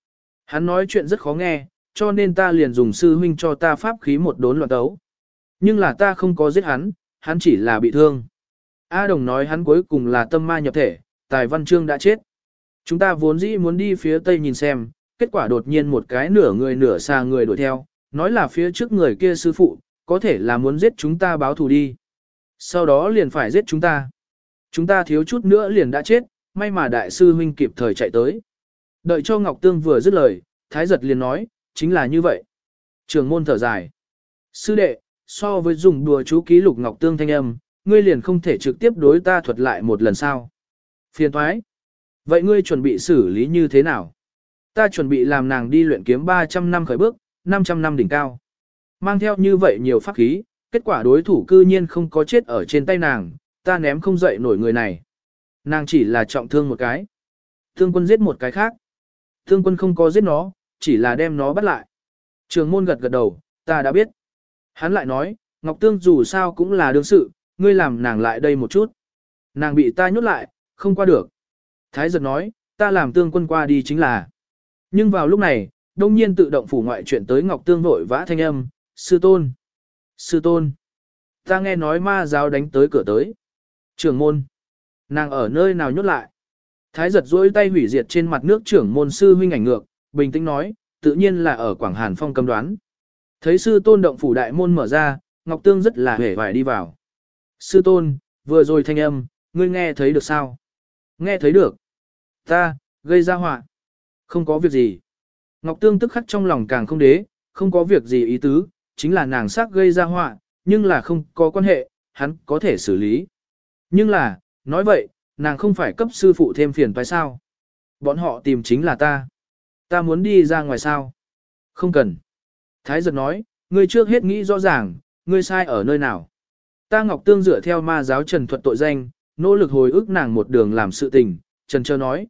hắn nói chuyện rất khó nghe, cho nên ta liền dùng sư huynh cho ta pháp khí một đốn loạn tấu. Nhưng là ta không có giết hắn, hắn chỉ là bị thương. A Đồng nói hắn cuối cùng là tâm ma nhập thể, Tài Văn Chương đã chết. Chúng ta vốn dĩ muốn đi phía tây nhìn xem, kết quả đột nhiên một cái nửa người nửa xà người đuổi theo, nói là phía trước người kia sư phụ, có thể là muốn giết chúng ta báo thù đi. Sau đó liền phải giết chúng ta. Chúng ta thiếu chút nữa liền đã chết, may mà đại sư huynh kịp thời chạy tới. Đợi cho Ngọc Tương vừa dứt lời, Thái giật liền nói, chính là như vậy. Trường môn thở dài. Sư đệ, so với dùng đùa chú ký lục Ngọc Tương thanh âm, ngươi liền không thể trực tiếp đối ta thuật lại một lần sao. Phiền thoái. Vậy ngươi chuẩn bị xử lý như thế nào? Ta chuẩn bị làm nàng đi luyện kiếm 300 năm khởi bước, 500 năm đỉnh cao. Mang theo như vậy nhiều pháp khí, kết quả đối thủ cư nhiên không có chết ở trên tay nàng, ta ném không dậy nổi người này. Nàng chỉ là trọng thương một cái. Thương quân giết một cái khác. Thương quân không có giết nó, chỉ là đem nó bắt lại. Trường môn gật gật đầu, ta đã biết. Hắn lại nói, Ngọc Tương dù sao cũng là đương sự, ngươi làm nàng lại đây một chút. Nàng bị ta nhốt lại, không qua được. Thái giật nói, ta làm Tương quân qua đi chính là. Nhưng vào lúc này, đông nhiên tự động phủ ngoại chuyện tới Ngọc Tương vội vã thanh âm, sư tôn. Sư tôn. Ta nghe nói ma giáo đánh tới cửa tới. Trưởng môn. Nàng ở nơi nào nhốt lại. Thái giật duỗi tay hủy diệt trên mặt nước trưởng môn sư huynh ảnh ngược, bình tĩnh nói, tự nhiên là ở Quảng Hàn Phong cầm đoán. Thấy sư tôn động phủ đại môn mở ra, Ngọc Tương rất là hề vải đi vào. Sư tôn, vừa rồi thanh âm, ngươi nghe thấy được sao? Nghe thấy được. Ta, gây ra họa. Không có việc gì. Ngọc Tương tức khắc trong lòng càng không đế, không có việc gì ý tứ, chính là nàng sắc gây ra họa, nhưng là không có quan hệ, hắn có thể xử lý. Nhưng là, nói vậy, nàng không phải cấp sư phụ thêm phiền phải sao? Bọn họ tìm chính là ta. Ta muốn đi ra ngoài sao? Không cần. Thái giật nói, ngươi trước hết nghĩ rõ ràng, ngươi sai ở nơi nào. Ta Ngọc Tương dựa theo ma giáo trần thuật tội danh, nỗ lực hồi ức nàng một đường làm sự tình. Trần Trơ nói,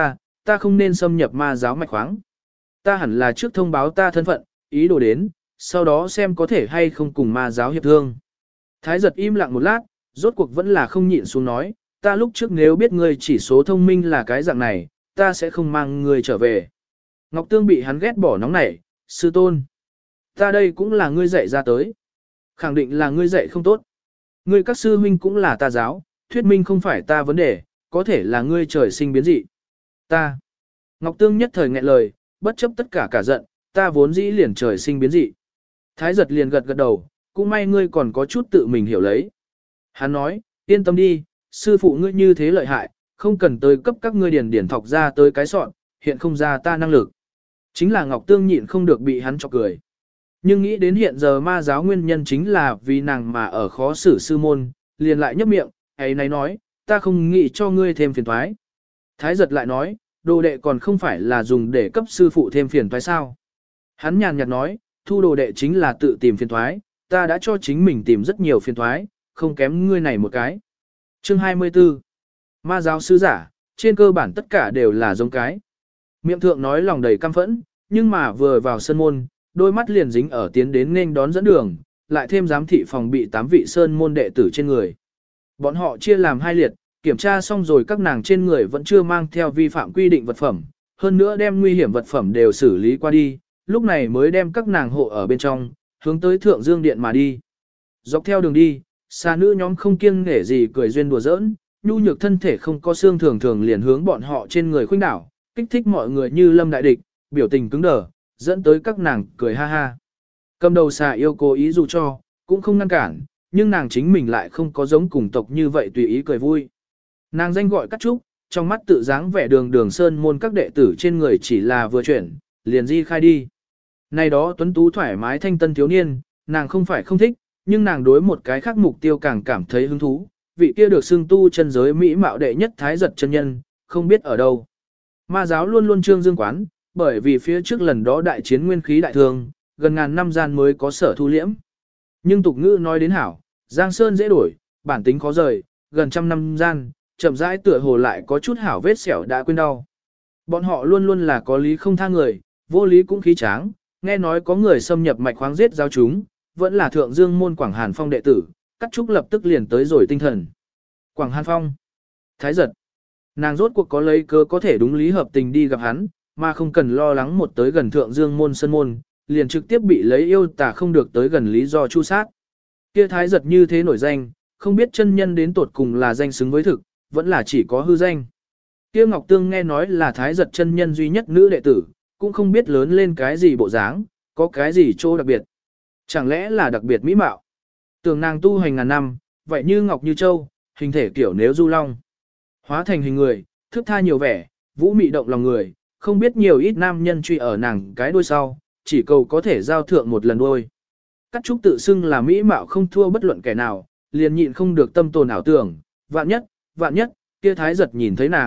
ta không nên xâm nhập ma giáo mạch khoáng. Ta hẳn là trước thông báo ta thân phận, ý đồ đến, sau đó xem có thể hay không cùng ma giáo hiệp thương. Thái giật im lặng một lát, rốt cuộc vẫn là không nhịn xuống nói, ta lúc trước nếu biết ngươi chỉ số thông minh là cái dạng này, ta sẽ không mang ngươi trở về. Ngọc Tương bị hắn ghét bỏ nóng nảy, sư tôn. Ta đây cũng là ngươi dạy ra tới. Khẳng định là ngươi dạy không tốt. Ngươi các sư huynh cũng là ta giáo, thuyết minh không phải ta vấn đề, có thể là ngươi trời sinh biến dị. Ta. Ngọc Tương nhất thời nghẹn lời, bất chấp tất cả giận, ta vốn dĩ liền trời sinh biến dị. Thái giật liền gật đầu, cũng may ngươi còn có chút tự mình hiểu lấy. Hắn nói, yên tâm đi, sư phụ ngươi như thế lợi hại, không cần tới cấp các ngươi điển thọc ra tới cái sọn, hiện không ra ta năng lực. Chính là Ngọc Tương nhịn không được bị hắn chọc cười. Nhưng nghĩ đến hiện giờ ma giáo nguyên nhân chính là vì nàng mà ở khó xử sư môn, liền lại nhấp miệng, ấy này nói, ta không nghĩ cho ngươi thêm phiền toái. Thái giật lại nói, đồ đệ còn không phải là dùng để cấp sư phụ thêm phiền toái sao. Hắn nhàn nhạt nói, thu đồ đệ chính là tự tìm phiền toái, ta đã cho chính mình tìm rất nhiều phiền toái, không kém ngươi này một cái. Chương 24. Ma giáo sứ giả, trên cơ bản tất cả đều là giống cái. Miệng thượng nói lòng đầy căm phẫn, nhưng mà vừa vào sân môn, đôi mắt liền dính ở tiến đến nên đón dẫn đường, lại thêm giám thị phòng bị 8 vị sơn môn đệ tử trên người. Bọn họ chia làm hai liệt, kiểm tra xong rồi các nàng trên người vẫn chưa mang theo vi phạm quy định vật phẩm, hơn nữa đem nguy hiểm vật phẩm đều xử lý qua đi, lúc này mới đem các nàng hộ ở bên trong, hướng tới Thượng Dương Điện mà đi. Dọc theo đường đi, xa nữ nhóm không kiêng nể gì cười duyên đùa giỡn, nhu nhược thân thể không có xương thường thường liền hướng bọn họ trên người khuynh đảo, kích thích mọi người như lâm đại địch, biểu tình cứng đờ, dẫn tới các nàng cười ha ha. Cầm đầu xà yêu cố ý dù cho, cũng không ngăn cản, nhưng nàng chính mình lại không có giống cùng tộc như vậy tùy ý cười vui. Nàng danh gọi Cát Trúc, trong mắt tự dáng vẻ đường đường sơn môn các đệ tử trên người chỉ là vừa chuyển, liền di khai đi. Này đó tuấn tú thoải mái thanh tân thiếu niên, nàng không phải không thích, nhưng nàng đối một cái khác mục tiêu càng cảm thấy hứng thú, vị kia được xưng tu chân giới mỹ mạo đệ nhất thái giật chân nhân, không biết ở đâu. Ma giáo luôn luôn trương dương quán, bởi vì phía trước lần đó đại chiến nguyên khí đại thương, gần ngàn năm gian mới có sở thu liễm. Nhưng tục ngữ nói đến hảo, Giang Sơn dễ đổi, bản tính khó rời, gần trăm năm gian, chậm rãi tựa hồ lại có chút hảo vết sẹo đã quên đau. Bọn họ luôn luôn là có lý không tha người, vô lý cũng khí tráng, nghe nói có người xâm nhập mạch khoáng giết giáo chúng, vẫn là Thượng Dương môn Quảng Hàn Phong đệ tử, Cát Trúc lập tức liền tới rồi tinh thần. Quảng Hàn Phong, Thái giật, nàng rốt cuộc có lấy cớ có thể đúng lý hợp tình đi gặp hắn, mà không cần lo lắng một tới gần Thượng Dương môn sân môn, liền trực tiếp bị lấy yêu tà không được tới gần lý do chu sát. Kia Thái giật như thế nổi danh, không biết chân nhân đến tột cùng là danh xứng với thực, vẫn là chỉ có hư danh. Kia Ngọc Tương nghe nói là Thái giật chân nhân duy nhất nữ đệ tử, cũng không biết lớn lên cái gì bộ dáng, có cái gì chỗ đặc biệt. Chẳng lẽ là đặc biệt mỹ mạo? Tưởng nàng tu hành ngàn năm, vậy như ngọc như châu, hình thể kiểu nếu du long. Hóa thành hình người, thước tha nhiều vẻ, vũ mị động lòng người, không biết nhiều ít nam nhân truy ở nàng cái đuôi sau, chỉ cầu có thể giao thượng một lần đuôi. Cát Trúc tự xưng là mỹ mạo không thua bất luận kẻ nào, liền nhịn không được tâm tồn ảo tưởng, vạn nhất, kia Thái giật nhìn thấy nàng,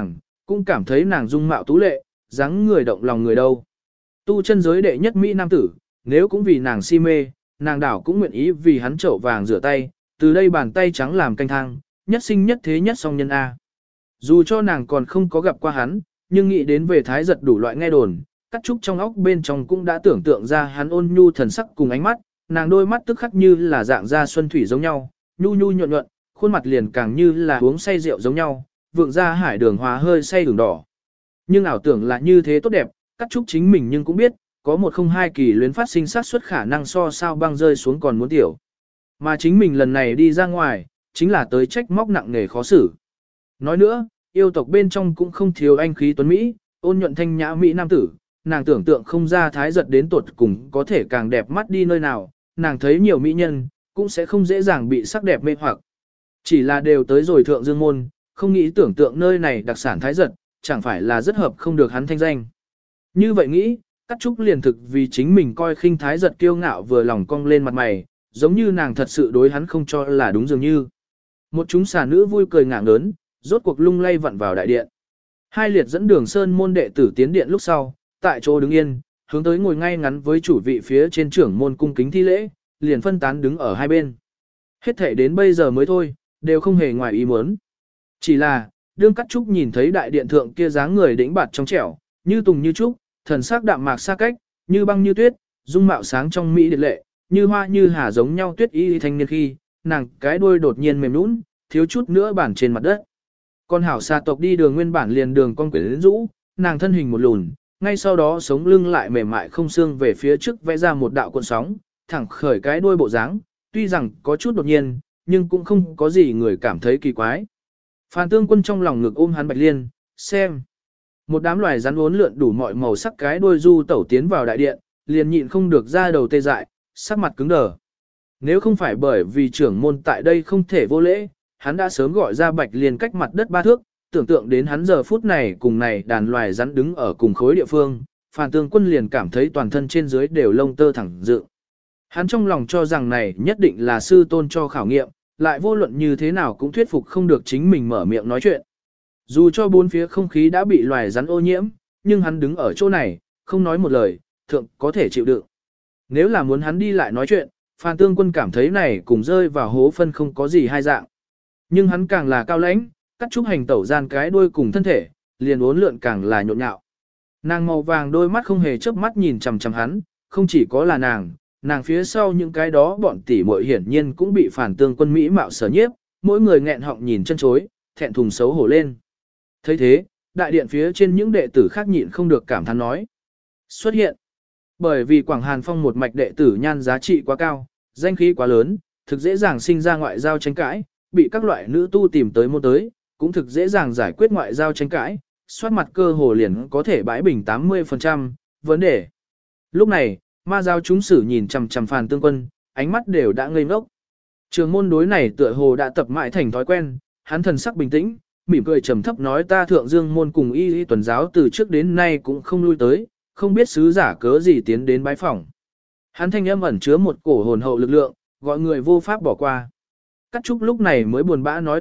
cũng cảm thấy nàng dung mạo tú lệ, dáng người động lòng người đâu. Tu chân giới đệ nhất Mỹ nam tử, nếu cũng vì nàng si mê, nàng đảo cũng nguyện ý vì hắn chậu vàng rửa tay, từ đây bàn tay trắng làm canh thang, nhất sinh nhất thế nhất song nhân A. Dù cho nàng còn không có gặp qua hắn, nhưng nghĩ đến về thái giật đủ loại nghe đồn, cắt trúc trong óc bên trong cũng đã tưởng tượng ra hắn ôn nhu thần sắc cùng ánh mắt, nàng đôi mắt tức khắc như là dạng da xuân thủy giống nhau, nhu nhu nhuận nhuận, khuôn mặt liền càng như là uống say rượu giống nhau, vượng ra hải đường hóa hơi say đường đỏ. Nhưng ảo tưởng là như thế tốt đẹp, cắt trúc chính mình nhưng cũng biết, có một không hai kỳ luyến phát sinh sát suất khả năng so sao băng rơi xuống còn muốn tiểu. Mà chính mình lần này đi ra ngoài, chính là tới trách móc nặng nề khó xử. Nói nữa, yêu tộc bên trong cũng không thiếu anh khí tuấn Mỹ, ôn nhuận thanh nhã Mỹ nam tử, nàng tưởng tượng không ra thái giật đến tuột cùng có thể càng đẹp mắt đi nơi nào, nàng thấy nhiều mỹ nhân, cũng sẽ không dễ dàng bị sắc đẹp mê hoặc. Chỉ là đều tới rồi thượng dương môn, không nghĩ tưởng tượng nơi này đặc sản thái giật, chẳng phải là rất hợp không được hắn thanh danh. Như vậy nghĩ, Cát Trúc liền thực vì chính mình coi khinh thái giật kiêu ngạo vừa lòng cong lên mặt mày, giống như nàng thật sự đối hắn không cho là đúng dường như. Một chúng xà nữ vui cười ngạng lớn, rốt cuộc lung lay vặn vào đại điện. Hai liệt dẫn đường sơn môn đệ tử tiến điện lúc sau, tại chỗ đứng yên, hướng tới ngồi ngay ngắn với chủ vị phía trên trưởng môn cung kính thi lễ, liền phân tán đứng ở hai bên. Hết thể đến bây giờ mới thôi, đều không hề ngoài ý muốn. Chỉ là, đương Cát Trúc nhìn thấy đại điện thượng kia dáng người đĩnh bạt trong trẻo, như tùng như trúc, thần sắc đạm mạc xa cách, như băng như tuyết, dung mạo sáng trong mỹ điệt lệ, như hoa như hà giống nhau tuyết y thanh niên khi, nàng cái đuôi đột nhiên mềm nũng, thiếu chút nữa bản trên mặt đất. Con hảo xa tộc đi đường nguyên bản liền đường con quyển rũ, nàng thân hình một lùn, ngay sau đó sống lưng lại mềm mại không xương về phía trước vẽ ra một đạo cuộn sóng, thẳng khởi cái đuôi bộ dáng, tuy rằng có chút đột nhiên, nhưng cũng không có gì người cảm thấy kỳ quái. Phan Tương Quân trong lòng ngực ôm hắn Bạch Liên, xem. Một đám loài rắn uốn lượn đủ mọi màu sắc cái đuôi du tẩu tiến vào đại điện, liền nhịn không được ra đầu tê dại, sắc mặt cứng đờ. Nếu không phải bởi vì trưởng môn tại đây không thể vô lễ, hắn đã sớm gọi ra Bạch Liên cách mặt đất 3 thước, tưởng tượng đến hắn giờ phút này cùng này đàn loài rắn đứng ở cùng khối địa phương, Phan Tương Quân liền cảm thấy toàn thân trên dưới đều lông tơ thẳng dựng. Hắn trong lòng cho rằng này nhất định là sư tôn cho khảo nghiệm, lại vô luận như thế nào cũng thuyết phục không được chính mình mở miệng nói chuyện. Dù cho bốn phía không khí đã bị loài rắn ô nhiễm, nhưng hắn đứng ở chỗ này, không nói một lời, thượng có thể chịu đựng. Nếu là muốn hắn đi lại nói chuyện, Phan Tương Quân cảm thấy này cùng rơi vào hố phân không có gì hai dạng. Nhưng hắn càng là cao lãnh, Cát Trúc hành tẩu gian cái đuôi cùng thân thể, liền uốn lượn càng là nhộn nhạo. Nàng màu vàng đôi mắt không hề chớp mắt nhìn chằm chằm hắn, không chỉ có là nàng phía sau những cái đó bọn tỷ muội hiển nhiên cũng bị Phan Tương Quân mỹ mạo sở nhiếp, mỗi người nghẹn họng nhìn chân chối, thẹn thùng xấu hổ lên. Thấy thế, đại điện phía trên những đệ tử khác nhịn không được cảm thán nói. Xuất hiện. Bởi vì Quảng Hàn Phong một mạch đệ tử nhan giá trị quá cao, danh khí quá lớn, thực dễ dàng sinh ra ngoại giao tranh cãi, bị các loại nữ tu tìm tới môn tới, cũng thực dễ dàng giải quyết ngoại giao tranh cãi, soát mặt cơ hồ liền có thể bãi bình 80% vấn đề. Lúc này, ma giáo chúng sử nhìn chằm chằm Phan Tương Quân, ánh mắt đều đã ngây ngốc. Trường môn đối này tựa hồ đã tập mãi thành thói quen, hắn thần sắc bình tĩnh, mỉm cười trầm thấp nói ta thượng dương môn cùng y tuần giáo từ trước đến nay cũng không lui tới, không biết sứ giả cớ gì tiến đến bái phỏng. Hắn thanh âm ẩn chứa một cổ hồn hậu lực lượng, gọi người vô pháp bỏ qua. Cát Trúc lúc này mới buồn bã nói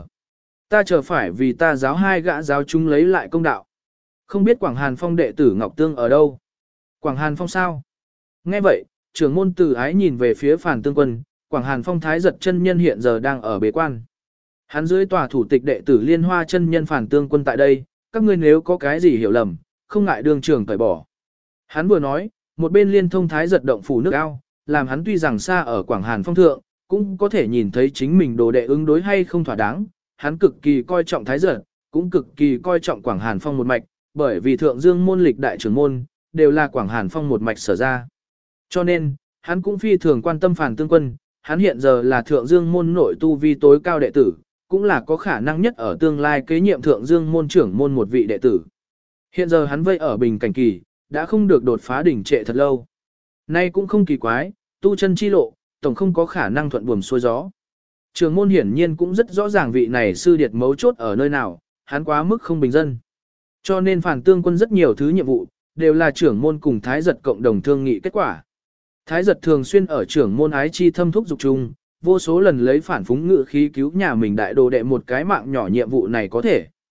ta chờ phải vì ta giáo hai gã giáo chúng lấy lại công đạo. Không biết Quảng Hàn Phong đệ tử Ngọc Tương ở đâu? Quảng Hàn Phong sao? Nghe vậy, trưởng môn Từ Ái nhìn về phía Phan Tương Quân, Quảng Hàn Phong thái giật chân nhân hiện giờ đang ở bế quan. Hắn dưới tòa thủ tịch đệ tử Liên Hoa chân nhân Phan Tương Quân tại đây, các ngươi nếu có cái gì hiểu lầm, không ngại đường trưởng cởi bỏ. Hắn vừa nói, một bên liên thông thái giật động phủ nước ao, làm hắn tuy rằng xa ở Quảng Hàn Phong thượng, cũng có thể nhìn thấy chính mình đồ đệ ứng đối hay không thỏa đáng. Hắn cực kỳ coi trọng thái giật, cũng cực kỳ coi trọng Quảng Hàn Phong một mạch, bởi vì thượng dương môn lịch đại trưởng môn, đều là Quảng Hàn Phong một mạch sở ra. Cho nên, hắn cũng phi thường quan tâm Phan Tương Quân, hắn hiện giờ là thượng dương môn nội tu vi tối cao đệ tử, cũng là có khả năng nhất ở tương lai kế nhiệm thượng dương môn trưởng môn một vị đệ tử. Hiện giờ hắn vây ở bình cảnh kỳ, đã không được đột phá đỉnh trệ thật lâu. Nay cũng không kỳ quái, tu chân chi lộ, tổng không có khả năng thuận buồm xuôi gió. Trưởng môn hiển nhiên cũng rất rõ ràng vị này sư điệt mấu chốt ở nơi nào, hắn quá mức không bình dân. Cho nên Phan Tương Quân rất nhiều thứ nhiệm vụ, đều là trưởng môn cùng thái giật cộng đồng thương nghị kết quả. Thái giật thường xuyên ở trưởng môn ái chi thâm thúc dục chung, vô số lần lấy phản phúng ngự khí cứu nhà mình đại đồ đệ một cái mạng nhỏ nhiệm vụ này có thể.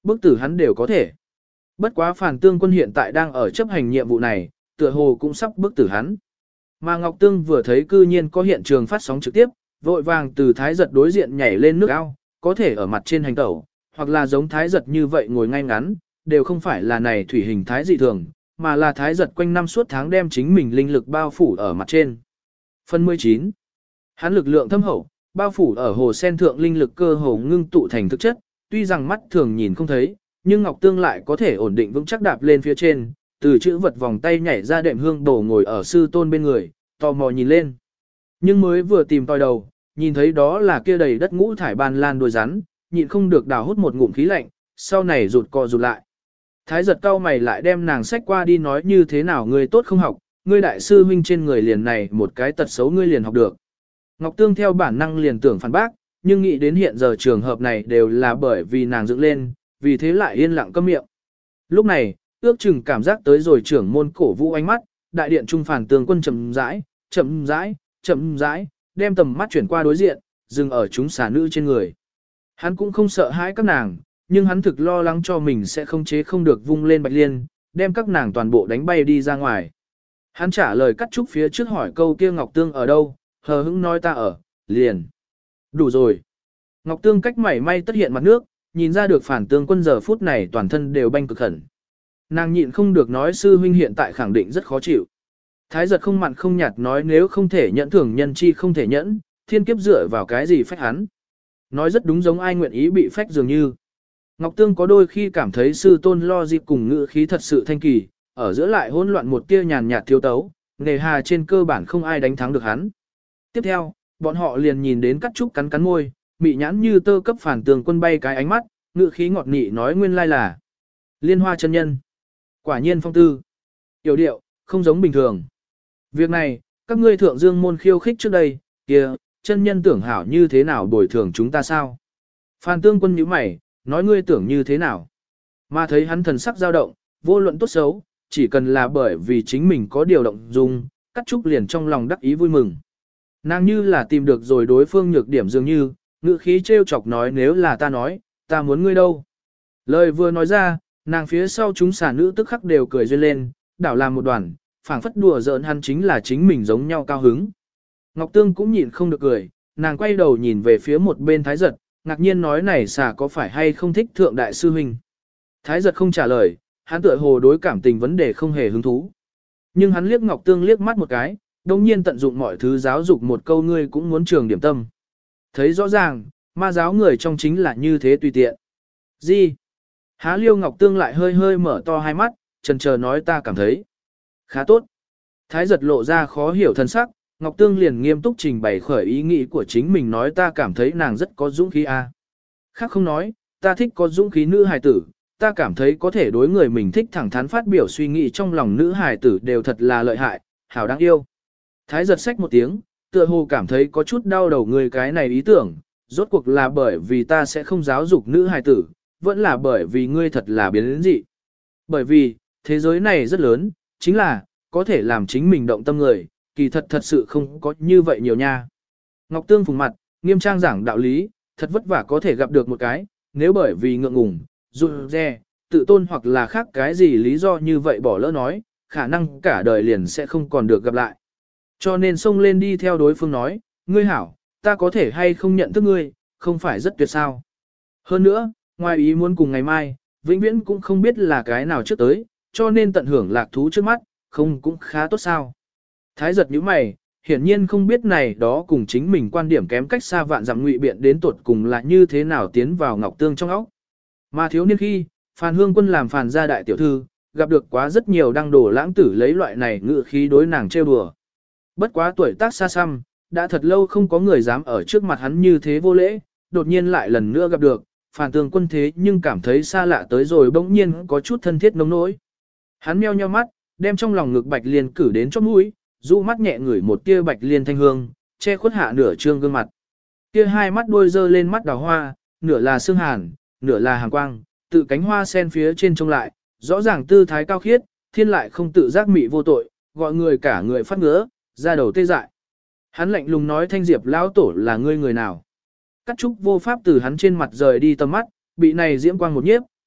bức tử hắn đều có thể. Bất quá Phàn Tương Quân hiện tại đang ở chấp hành nhiệm vụ này, tựa hồ cũng sắp bức tử hắn. Mà Ngọc Tương vừa thấy cư nhiên có hiện trường phát sóng trực tiếp, vội vàng từ Thái Giật đối diện nhảy lên nước ao, có thể ở mặt trên hành tẩu, hoặc là giống Thái Giật như vậy ngồi ngay ngắn, đều không phải là này thủy hình thái dị thường, mà là Thái Giật quanh năm suốt tháng đem chính mình linh lực bao phủ ở mặt trên. Phần 19. Hắn lực lượng thâm hậu, bao phủ ở hồ sen thượng linh lực cơ hồ ngưng tụ thành thực chất, tuy rằng mắt thường nhìn không thấy, nhưng Ngọc Tương lại có thể ổn định vững chắc đạp lên phía trên, từ chữ vật vòng tay nhảy ra đệm hương đổ ngồi ở sư tôn bên người, tò mò nhìn lên. Nhưng mới vừa tìm tòi đầu, nhìn thấy đó là kia đầy đất ngũ thải ban lan đuôi rắn, nhịn không được đào hút một ngụm khí lạnh, sau này rụt co rụt lại. Thái Giật cau mày lại đem nàng sách qua đi nói như thế nào ngươi tốt không học, ngươi đại sư huynh trên người liền này một cái tật xấu ngươi liền học được. Ngọc Tương theo bản năng liền tưởng phản bác, nhưng nghĩ đến hiện giờ trường hợp này đều là bởi vì nàng dựng lên, vì thế lại yên lặng câm miệng. Lúc này, ước chừng cảm giác tới rồi trưởng môn cổ vũ ánh mắt, đại điện trung Phàn Tương Quân chậm rãi, chậm rãi, chậm rãi, đem tầm mắt chuyển qua đối diện, dừng ở chúng xà nữ trên người. Hắn cũng không sợ hãi các nàng, nhưng hắn thực lo lắng cho mình sẽ không chế không được vung lên bạch liên, đem các nàng toàn bộ đánh bay đi ra ngoài. Hắn trả lời cắt trúc phía trước hỏi câu kia Ngọc Tương ở đâu, hờ hững nói ta ở, liền. Đủ rồi. Ngọc Tương cách mảy may tất hiện mặt nước, nhìn ra được Phàn Tương Quân giờ phút này toàn thân đều banh cực khẩn. Nàng nhịn không được nói sư huynh hiện tại khẳng định rất khó chịu. Thái Giật không mặn không nhạt nói nếu không thể nhẫn thường nhân chi không thể nhẫn, thiên kiếp dựa vào cái gì phách hắn. Nói rất đúng giống ai nguyện ý bị phách dường như. Ngọc Tương có đôi khi cảm thấy sư tôn lo dịp cùng ngữ khí thật sự thanh kỳ, ở giữa lại hỗn loạn một tia nhàn nhạt thiếu tấu, nề hà trên cơ bản không ai đánh thắng được hắn. Tiếp theo, bọn họ liền nhìn đến cắt trúc cắn cắn môi, mị nhãn như tơ cấp Phàn Tương Quân bay cái ánh mắt, ngữ khí ngọt nị nói nguyên lai là Liên Hoa chân nhân. Quả nhiên phong tư, yểu điệu, không giống bình thường. Việc này, các ngươi thượng dương môn khiêu khích trước đây, kia, chân nhân tưởng hảo như thế nào bồi thường chúng ta sao? Phàn Tương Quân nhíu mày, nói ngươi tưởng như thế nào? Mà thấy hắn thần sắc dao động, vô luận tốt xấu, chỉ cần là bởi vì chính mình có điều động dung, cắt trúc liền trong lòng đắc ý vui mừng. Nàng như là tìm được rồi đối phương nhược điểm dường như, ngữ khí trêu chọc nói nếu là ta nói, ta muốn ngươi đâu. Lời vừa nói ra, nàng phía sau chúng xà nữ tức khắc đều cười duyên lên, đảo làm một đoàn, phảng phất đùa giỡn hắn chính là chính mình giống nhau cao hứng. Ngọc Tương cũng nhịn không được cười, nàng quay đầu nhìn về phía một bên Thái Giật, ngạc nhiên nói này xà có phải hay không thích thượng đại sư huynh. Thái Giật không trả lời, hắn tựa hồ đối cảm tình vấn đề không hề hứng thú. Nhưng hắn liếc Ngọc Tương liếc mắt một cái, đồng nhiên tận dụng mọi thứ giáo dục một câu ngươi cũng muốn trường điểm tâm. Thấy rõ ràng, ma giáo người trong chính là như thế tùy tiện. Gì? Há Liêu Ngọc Tương lại hơi hơi mở to hai mắt, chần chờ nói ta cảm thấy khá tốt. Thái Giật lộ ra khó hiểu thân sắc, Ngọc Tương liền nghiêm túc trình bày khởi ý nghĩ của chính mình nói ta cảm thấy nàng rất có dũng khí a. Khác không nói, ta thích có dũng khí nữ hài tử, ta cảm thấy có thể đối người mình thích thẳng thắn phát biểu suy nghĩ trong lòng nữ hài tử đều thật là lợi hại, hảo đáng yêu. Thái Giật xách một tiếng, tựa hồ cảm thấy có chút đau đầu người cái này ý tưởng, rốt cuộc là bởi vì ta sẽ không giáo dục nữ hài tử, vẫn là bởi vì ngươi thật là biến đến dị. Bởi vì, thế giới này rất lớn, chính là, có thể làm chính mình động tâm người, kỳ thật thật sự không có như vậy nhiều nha. Ngọc Tương phùng mặt, nghiêm trang giảng đạo lý, thật vất vả có thể gặp được một cái, nếu bởi vì ngượng ngùng, rụt rè, tự tôn hoặc là khác cái gì lý do như vậy bỏ lỡ nói, khả năng cả đời liền sẽ không còn được gặp lại. Cho nên xông lên đi theo đối phương nói, ngươi hảo, ta có thể hay không nhận thức ngươi, không phải rất tuyệt sao. Hơn nữa, ngoài ý muốn cùng ngày mai, vĩnh viễn cũng không biết là cái nào trước tới, cho nên tận hưởng lạc thú trước mắt, không cũng khá tốt sao. Thái Giật nhíu mày, hiển nhiên không biết này đó cùng chính mình quan điểm kém cách xa vạn dặm ngụy biện đến tuột cùng là như thế nào tiến vào Ngọc Tương trong óc. Mà thiếu niên khi, Phàn Hương Quân làm Phàn gia đại tiểu thư, gặp được quá rất nhiều đăng đổ lãng tử lấy loại này ngự khí đối nàng trêu đùa. Bất quá tuổi tác xa xăm, đã thật lâu không có người dám ở trước mặt hắn như thế vô lễ, đột nhiên lại lần nữa gặp được, Phàn Tương Quân thế nhưng cảm thấy xa lạ tới rồi bỗng nhiên có chút thân thiết nông nỗi. Hắn meo nheo mắt, đem trong lòng ngực bạch liên cử đến chóp mũi, dụ mắt nhẹ ngửi một tia bạch liên thanh hương, che khuất hạ nửa trương gương mặt. Kia hai mắt đôi dơ lên mắt đào hoa, nửa là sương hàn, nửa là hàng quang, tự cánh hoa sen phía trên trông lại, rõ ràng tư thái cao khiết, thiên lại không tự giác mị vô tội, gọi người cả người phát ngứa, ra đầu tê dại. Hắn lạnh lùng nói Thanh Diệp lão tổ là ngươi người nào. Cắt trúc vô pháp từ hắn trên mặt rời đi tầm mắt, bị này diễm quang một nhiếp,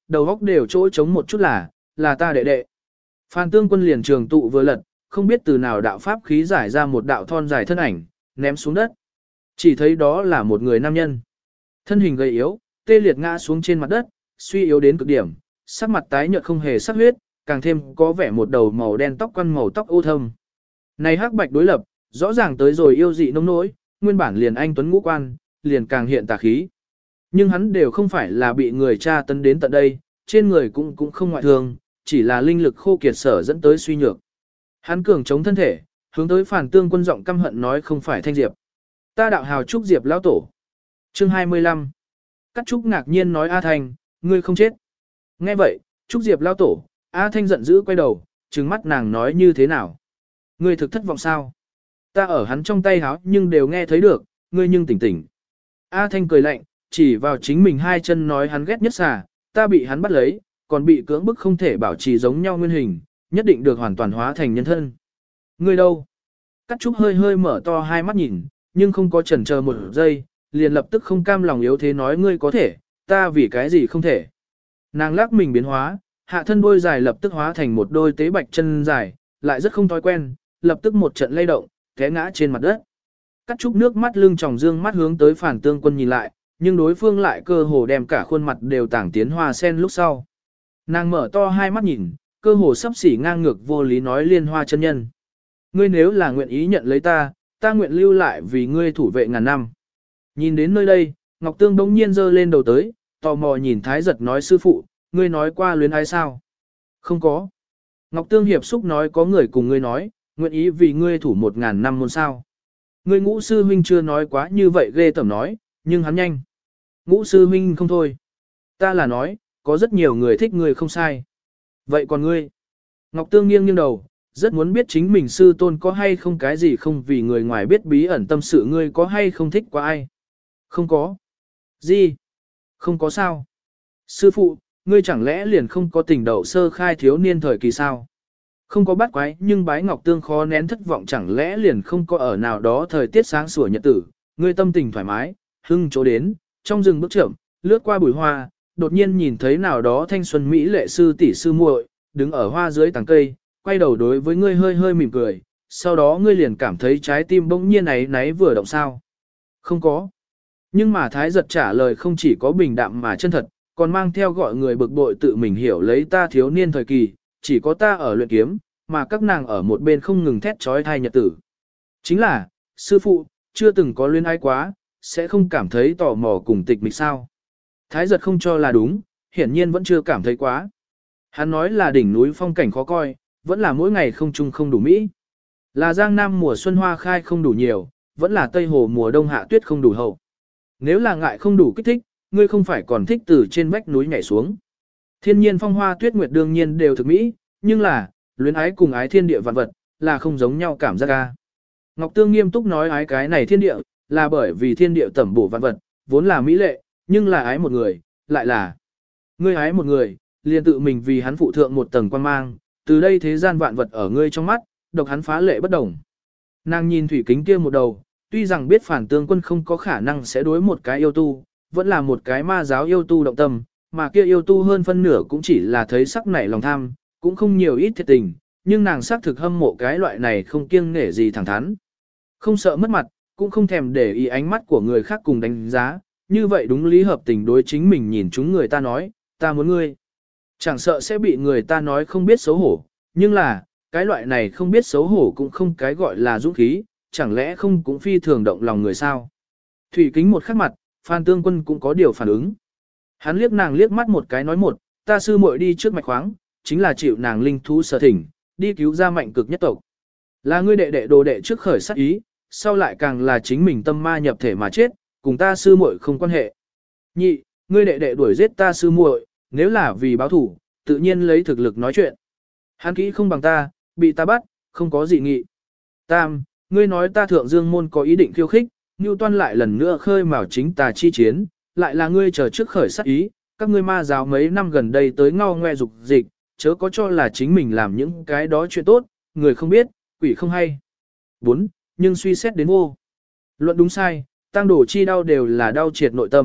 đầu góc đều chỗ trống một chút là ta đệ đệ. Phan Tương Quân liền trường tụ vừa lật, không biết từ nào đạo pháp khí giải ra một đạo thon dài thân ảnh, ném xuống đất. Chỉ thấy đó là một người nam nhân. Thân hình gầy yếu, tê liệt ngã xuống trên mặt đất, suy yếu đến cực điểm, sắc mặt tái nhợt không hề sắc huyết, càng thêm có vẻ một đầu màu đen tóc quăn màu tóc ô thâm. Này hắc bạch đối lập, rõ ràng tới rồi yêu dị nông nỗi, nguyên bản liền anh tuấn ngũ quan, liền càng hiện tà khí. Nhưng hắn đều không phải là bị người tra tấn đến tận đây, trên người cũng không ngoại thương, chỉ là linh lực khô kiệt sở dẫn tới suy nhược. Hắn cường chống thân thể, hướng tới Phản Tương Quân giọng căm hận nói không phải Thanh Diệp. Ta đạo hào Trúc Diệp lão tổ. Chương 25. Cát Trúc ngạc nhiên nói A Thanh, ngươi không chết. Nghe vậy, Trúc Diệp lão tổ, A Thanh giận dữ quay đầu, trừng mắt nàng nói như thế nào. Ngươi thực thất vọng sao? Ta ở hắn trong tay háo nhưng đều nghe thấy được, ngươi nhưng tỉnh tỉnh. A Thanh cười lạnh, chỉ vào chính mình hai chân nói hắn ghét nhất xà, ta bị hắn bắt lấy, còn bị cưỡng bức không thể bảo trì giống nhau nguyên hình, nhất định được hoàn toàn hóa thành nhân thân. Ngươi đâu? Cát Trúc hơi hơi mở to hai mắt nhìn, nhưng không có chần chờ một giây, liền lập tức không cam lòng yếu thế nói ngươi có thể, ta vì cái gì không thể. Nàng lắc mình biến hóa, hạ thân đôi dài lập tức hóa thành một đôi tế bạch chân dài, lại rất không thói quen, lập tức một trận lay động, té ngã trên mặt đất. Cát Trúc nước mắt lưng tròng dương mắt hướng tới Phản Tương Quân nhìn lại, nhưng đối phương lại cơ hồ đem cả khuôn mặt đều tảng tiến hoa sen lúc sau. Nàng mở to hai mắt nhìn, cơ hồ sắp xỉ ngang ngược vô lý nói Liên Hoa chân nhân. Ngươi nếu là nguyện ý nhận lấy ta, ta nguyện lưu lại vì ngươi thủ vệ ngàn năm. Nhìn đến nơi đây, Ngọc Tương bỗng nhiên giơ lên đầu tới, tò mò nhìn Thái Giật nói sư phụ, ngươi nói qua luyến ái sao? Không có. Ngọc Tương hiệp xúc nói có người cùng ngươi nói, nguyện ý vì ngươi thủ 1000 năm môn sao. Ngươi Ngũ sư huynh chưa nói quá như vậy ghê tởm nói, nhưng hắn nhanh. Ngũ sư huynh không thôi. Ta là nói, có rất nhiều người thích ngươi không sai. Vậy còn ngươi? Ngọc Tương nghiêng nghiêng đầu, rất muốn biết chính mình sư tôn có hay không cái gì không vì người ngoài biết bí ẩn tâm sự ngươi có hay không thích qua ai. Không có. Gì? Không có sao. Sư phụ, ngươi chẳng lẽ liền không có tình đậu sơ khai thiếu niên thời kỳ sao? Không có bắt quái nhưng bái Ngọc Tương khó nén thất vọng chẳng lẽ liền không có ở nào đó thời tiết sáng sủa nhật tử, ngươi tâm tình thoải mái, hưng chỗ đến, trong rừng bước chậm, lướt qua bụi hoa, đột nhiên nhìn thấy nào đó thanh xuân mỹ lệ sư tỷ sư muội, đứng ở hoa dưới tàng cây, quay đầu đối với ngươi hơi hơi mỉm cười, sau đó ngươi liền cảm thấy trái tim bỗng nhiên náy vừa động sao. Không có. Nhưng mà Thái Giật trả lời không chỉ có bình đạm mà chân thật, còn mang theo gọi người bực bội tự mình hiểu lấy ta thiếu niên thời kỳ, chỉ có ta ở luyện kiếm, mà các nàng ở một bên không ngừng thét trói thai nhật tử. Chính là, sư phụ, chưa từng có luyến ái quá, sẽ không cảm thấy tò mò cùng tịch mịch sao. Thái Giật không cho là đúng, hiển nhiên vẫn chưa cảm thấy quá. Hắn nói là đỉnh núi phong cảnh khó coi, vẫn là mỗi ngày không chung không đủ mỹ. Là Giang Nam mùa xuân hoa khai không đủ nhiều, vẫn là Tây Hồ mùa đông hạ tuyết không đủ hậu. Nếu là ngại không đủ kích thích, ngươi không phải còn thích từ trên vách núi nhảy xuống. Thiên nhiên phong hoa tuyết nguyệt đương nhiên đều thực mỹ, nhưng là, luyến ái cùng ái thiên địa vạn vật, là không giống nhau cảm giác ca. Ngọc Tương nghiêm túc nói ái cái này thiên địa, là bởi vì thiên địa tẩm bổ vạn vật, vốn là mỹ lệ, nhưng là ái một người, lại là. Ngươi ái một người, liền tự mình vì hắn phụ thượng một tầng quan mang, từ đây thế gian vạn vật ở ngươi trong mắt, độc hắn phá lệ bất đồng. Nàng nhìn thủy kính kia một đầu, tuy rằng biết Phản Tương Quân không có khả năng sẽ đối một cái yêu tu, vẫn là một cái ma giáo yêu tu động tâm, mà kia yêu tu hơn phân nửa cũng chỉ là thấy sắc nảy lòng tham, cũng không nhiều ít thiệt tình, nhưng nàng xác thực hâm mộ cái loại này không kiêng nể gì thẳng thắn. Không sợ mất mặt, cũng không thèm để ý ánh mắt của người khác cùng đánh giá, như vậy đúng lý hợp tình đối chính mình nhìn chúng người ta nói, ta muốn ngươi. Chẳng sợ sẽ bị người ta nói không biết xấu hổ, nhưng là, cái loại này không biết xấu hổ cũng không cái gọi là dũng khí, chẳng lẽ không cũng phi thường động lòng người sao. Thủy kính một khắc mặt, Phan Tương Quân cũng có điều phản ứng. Hắn liếc nàng liếc mắt một cái nói một, ta sư muội đi trước mạch khoáng, chính là chịu nàng linh thú sở thỉnh, đi cứu ra mạnh cực nhất tộc. Là ngươi đệ đệ đồ đệ trước khởi sát ý, sau lại càng là chính mình tâm ma nhập thể mà chết, cùng ta sư muội không quan hệ. Nhị, ngươi đệ đệ đuổi giết ta sư muội, nếu là vì báo thủ, tự nhiên lấy thực lực nói chuyện. Hắn kỹ không bằng ta, bị ta bắt, không có gì nghị. Tam, ngươi nói ta thượng dương môn có ý định khiêu khích, Ngưu Toan lại lần nữa khơi mào chính tà chi chiến, lại là ngươi chờ trước khởi sát ý, các ngươi ma giáo mấy năm gần đây tới ngao ngoe dục dịch, chớ có cho là chính mình làm những cái đó chuyện tốt, người không biết, quỷ không hay. 4. Nhưng suy xét đến vô. Luận đúng sai, tăng đổ chi đau đều là đau triệt nội tâm,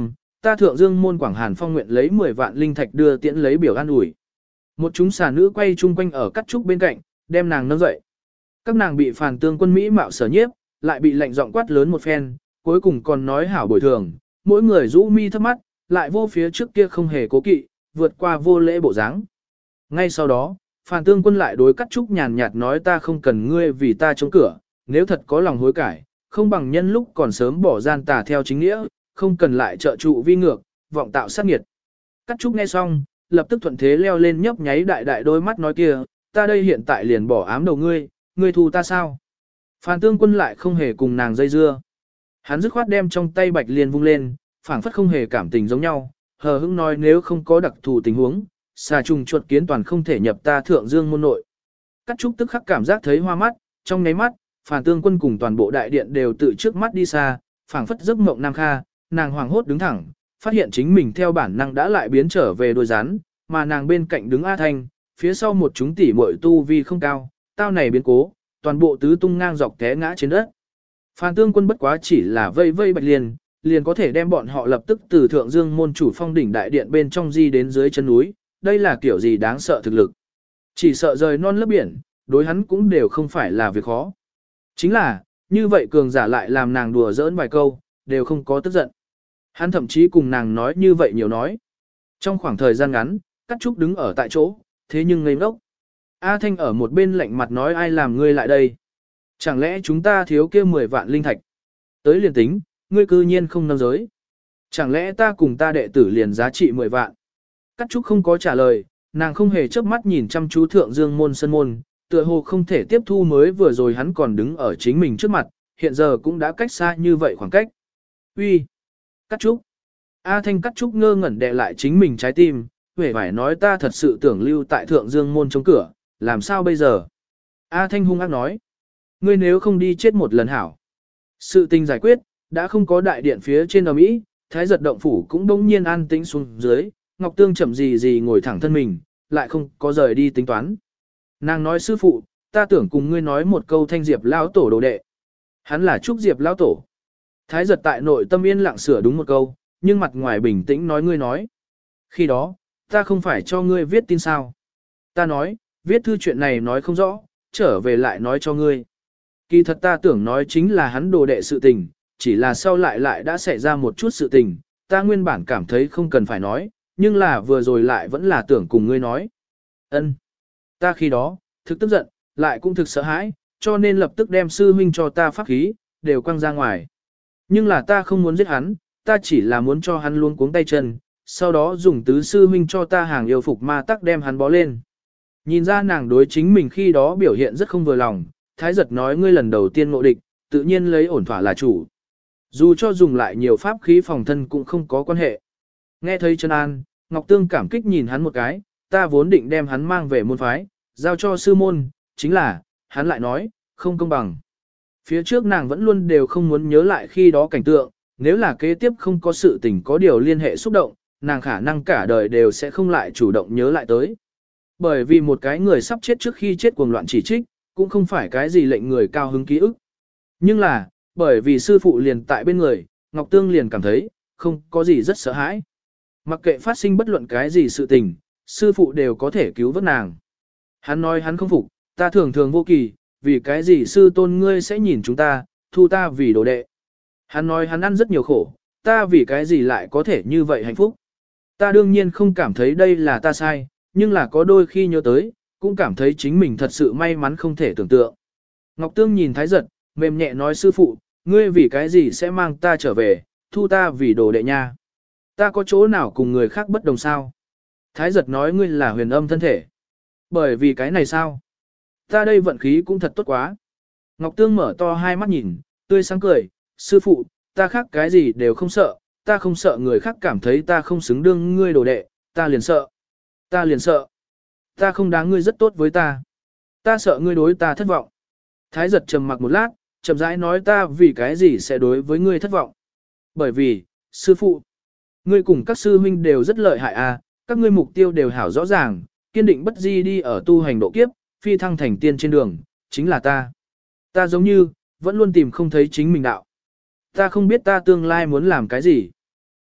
ta thượng dương môn Quảng Hàn Phong nguyện lấy 10 vạn linh thạch đưa tiễn lấy biểu an ủi. Một chúng xà nữ quay chung quanh ở Cát Trúc bên cạnh, đem nàng nâng dậy. Các nàng bị Phàn Tương Quân Mỹ mạo sở nhiếp, lại bị lạnh giọng quát lớn một phen, cuối cùng còn nói hảo bồi thường, mỗi người rũ mi thấp mắt, lại vô phía trước kia không hề cố kỵ, vượt qua vô lễ bộ dáng. Ngay sau đó, Phàn Tương Quân lại đối Cát Trúc nhàn nhạt nói ta không cần ngươi vì ta chống cửa, nếu thật có lòng hối cải, không bằng nhân lúc còn sớm bỏ gian tà theo chính nghĩa, không cần lại trợ trụ vi ngược, vọng tạo sát nghiệt. Cát Trúc nghe xong, lập tức thuận thế leo lên nhấp nháy đại đại đôi mắt nói kia, ta đây hiện tại liền bỏ ám đầu ngươi, ngươi thù ta sao? Phàn Tương Quân lại không hề cùng nàng dây dưa. Hắn dứt khoát đem trong tay bạch liên vung lên, phảng phất không hề cảm tình giống nhau, hờ hững nói nếu không có đặc thù tình huống, xà trùng chuột kiến toàn không thể nhập ta thượng dương môn nội. Cát Trúc tức khắc cảm giác thấy hoa mắt, trong nháy mắt, Phàn Tương Quân cùng toàn bộ đại điện đều tự trước mắt đi xa, phảng phất giấc mộng nam kha, nàng hoàng hốt đứng thẳng, phát hiện chính mình theo bản năng đã lại biến trở về đuôi rắn, mà nàng bên cạnh đứng A Thanh, phía sau một chúng tỷ muội tu vi không cao, tao này biến cố, toàn bộ tứ tung ngang dọc té ngã trên đất. Phàn Tương Quân bất quá chỉ là vây vây bạch liền, liền có thể đem bọn họ lập tức từ thượng dương môn chủ phong đỉnh đại điện bên trong di đến dưới chân núi, đây là kiểu gì đáng sợ thực lực. Chỉ sợ rời non lấp biển, đối hắn cũng đều không phải là việc khó. Chính là, như vậy cường giả lại làm nàng đùa giỡn vài câu, đều không có tức giận. Hắn thậm chí cùng nàng nói như vậy nhiều nói. Trong khoảng thời gian ngắn, Cát Trúc đứng ở tại chỗ, thế nhưng ngây ngốc. A Thanh ở một bên lạnh mặt nói ai làm ngươi lại đây? Chẳng lẽ chúng ta thiếu kia 10 vạn linh thạch? Tới liền tính, ngươi cư nhiên không nâng giới. Chẳng lẽ ta cùng ta đệ tử liền giá trị 10 vạn? Cát Trúc không có trả lời, nàng không hề chớp mắt nhìn chăm chú thượng dương môn sân môn, tựa hồ không thể tiếp thu mới vừa rồi hắn còn đứng ở chính mình trước mặt, hiện giờ cũng đã cách xa như vậy khoảng cách. Uy, Cát Trúc. A Thanh Cát Trúc ngơ ngẩn đè lại chính mình trái tim, huệ phải nói ta thật sự tưởng lưu tại thượng dương môn chống cửa, làm sao bây giờ? A Thanh hung ác nói, ngươi nếu không đi chết một lần hảo. Sự tình giải quyết, đã không có đại điện phía trên ầm ĩ, Thái Giật động phủ cũng bỗng nhiên an tĩnh xuống dưới, Ngọc Tương chậm gì ngồi thẳng thân mình, lại không có rời đi tính toán. Nàng nói sư phụ, ta tưởng cùng ngươi nói một câu Thanh Diệp lão tổ đồ đệ. Hắn là Trúc Diệp lão tổ. Thái Giật tại nội tâm yên lặng sửa đúng một câu, nhưng mặt ngoài bình tĩnh nói ngươi nói. Khi đó, ta không phải cho ngươi viết tin sao. Ta nói, viết thư chuyện này nói không rõ, trở về lại nói cho ngươi. Kỳ thật ta tưởng nói chính là hắn đồ đệ sự tình, chỉ là sau lại đã xảy ra một chút sự tình, ta nguyên bản cảm thấy không cần phải nói, nhưng là vừa rồi lại vẫn là tưởng cùng ngươi nói. Ân, ta khi đó, thực tức giận, lại cũng thực sợ hãi, cho nên lập tức đem sư huynh cho ta pháp khí, đều quăng ra ngoài. Nhưng là ta không muốn giết hắn, ta chỉ là muốn cho hắn luống cuống tay chân, sau đó dùng tứ sư huynh cho ta hàng yêu phục ma tắc đem hắn bó lên. Nhìn ra nàng đối chính mình khi đó biểu hiện rất không vừa lòng, Thái Giật nói ngươi lần đầu tiên ngộ địch, tự nhiên lấy ổn thỏa là chủ. Dù cho dùng lại nhiều pháp khí phòng thân cũng không có quan hệ. Nghe thấy Trần An, Ngọc Tương cảm kích nhìn hắn một cái, ta vốn định đem hắn mang về môn phái, giao cho sư môn, chính là, hắn lại nói, không công bằng. Phía trước nàng vẫn luôn đều không muốn nhớ lại khi đó cảnh tượng, nếu là kế tiếp không có sự tình có điều liên hệ xúc động, nàng khả năng cả đời đều sẽ không lại chủ động nhớ lại tới. Bởi vì một cái người sắp chết trước khi chết cuồng loạn chỉ trích, cũng không phải cái gì lệnh người cao hứng ký ức. Nhưng là, bởi vì sư phụ liền tại bên người, Ngọc Tương liền cảm thấy, không có gì rất sợ hãi. Mặc kệ phát sinh bất luận cái gì sự tình, sư phụ đều có thể cứu vớt nàng. Hắn nói hắn không phục, ta thường thường vô kỳ, vì cái gì sư tôn ngươi sẽ nhìn chúng ta, thu ta vì đồ đệ. Hắn nói hắn ăn rất nhiều khổ, ta vì cái gì lại có thể như vậy hạnh phúc. Ta đương nhiên không cảm thấy đây là ta sai, nhưng là có đôi khi nhớ tới, cũng cảm thấy chính mình thật sự may mắn không thể tưởng tượng. Ngọc Tương nhìn Thái Giật, mềm nhẹ nói sư phụ, ngươi vì cái gì sẽ mang ta trở về, thu ta vì đồ đệ nha. Ta có chỗ nào cùng người khác bất đồng sao? Thái Giật nói ngươi là huyền âm thân thể. Bởi vì cái này sao? Ta đây vận khí cũng thật tốt quá. Ngọc Tương mở to hai mắt nhìn, tươi sáng cười, sư phụ, ta khác cái gì đều không sợ, ta không sợ người khác cảm thấy ta không xứng đương ngươi đồ đệ, ta liền sợ. Ta liền sợ. Ta không đáng ngươi rất tốt với ta. Ta sợ ngươi đối ta thất vọng. Thái Giật trầm mặc một lát, chậm rãi nói ta vì cái gì sẽ đối với ngươi thất vọng. Bởi vì, sư phụ, ngươi cùng các sư huynh đều rất lợi hại à, các ngươi mục tiêu đều hảo rõ ràng, kiên định bất di đi ở tu hành độ kiếp, phi thăng thành tiên trên đường, chính là ta. Ta giống như, vẫn luôn tìm không thấy chính mình đạo. Ta không biết ta tương lai muốn làm cái gì.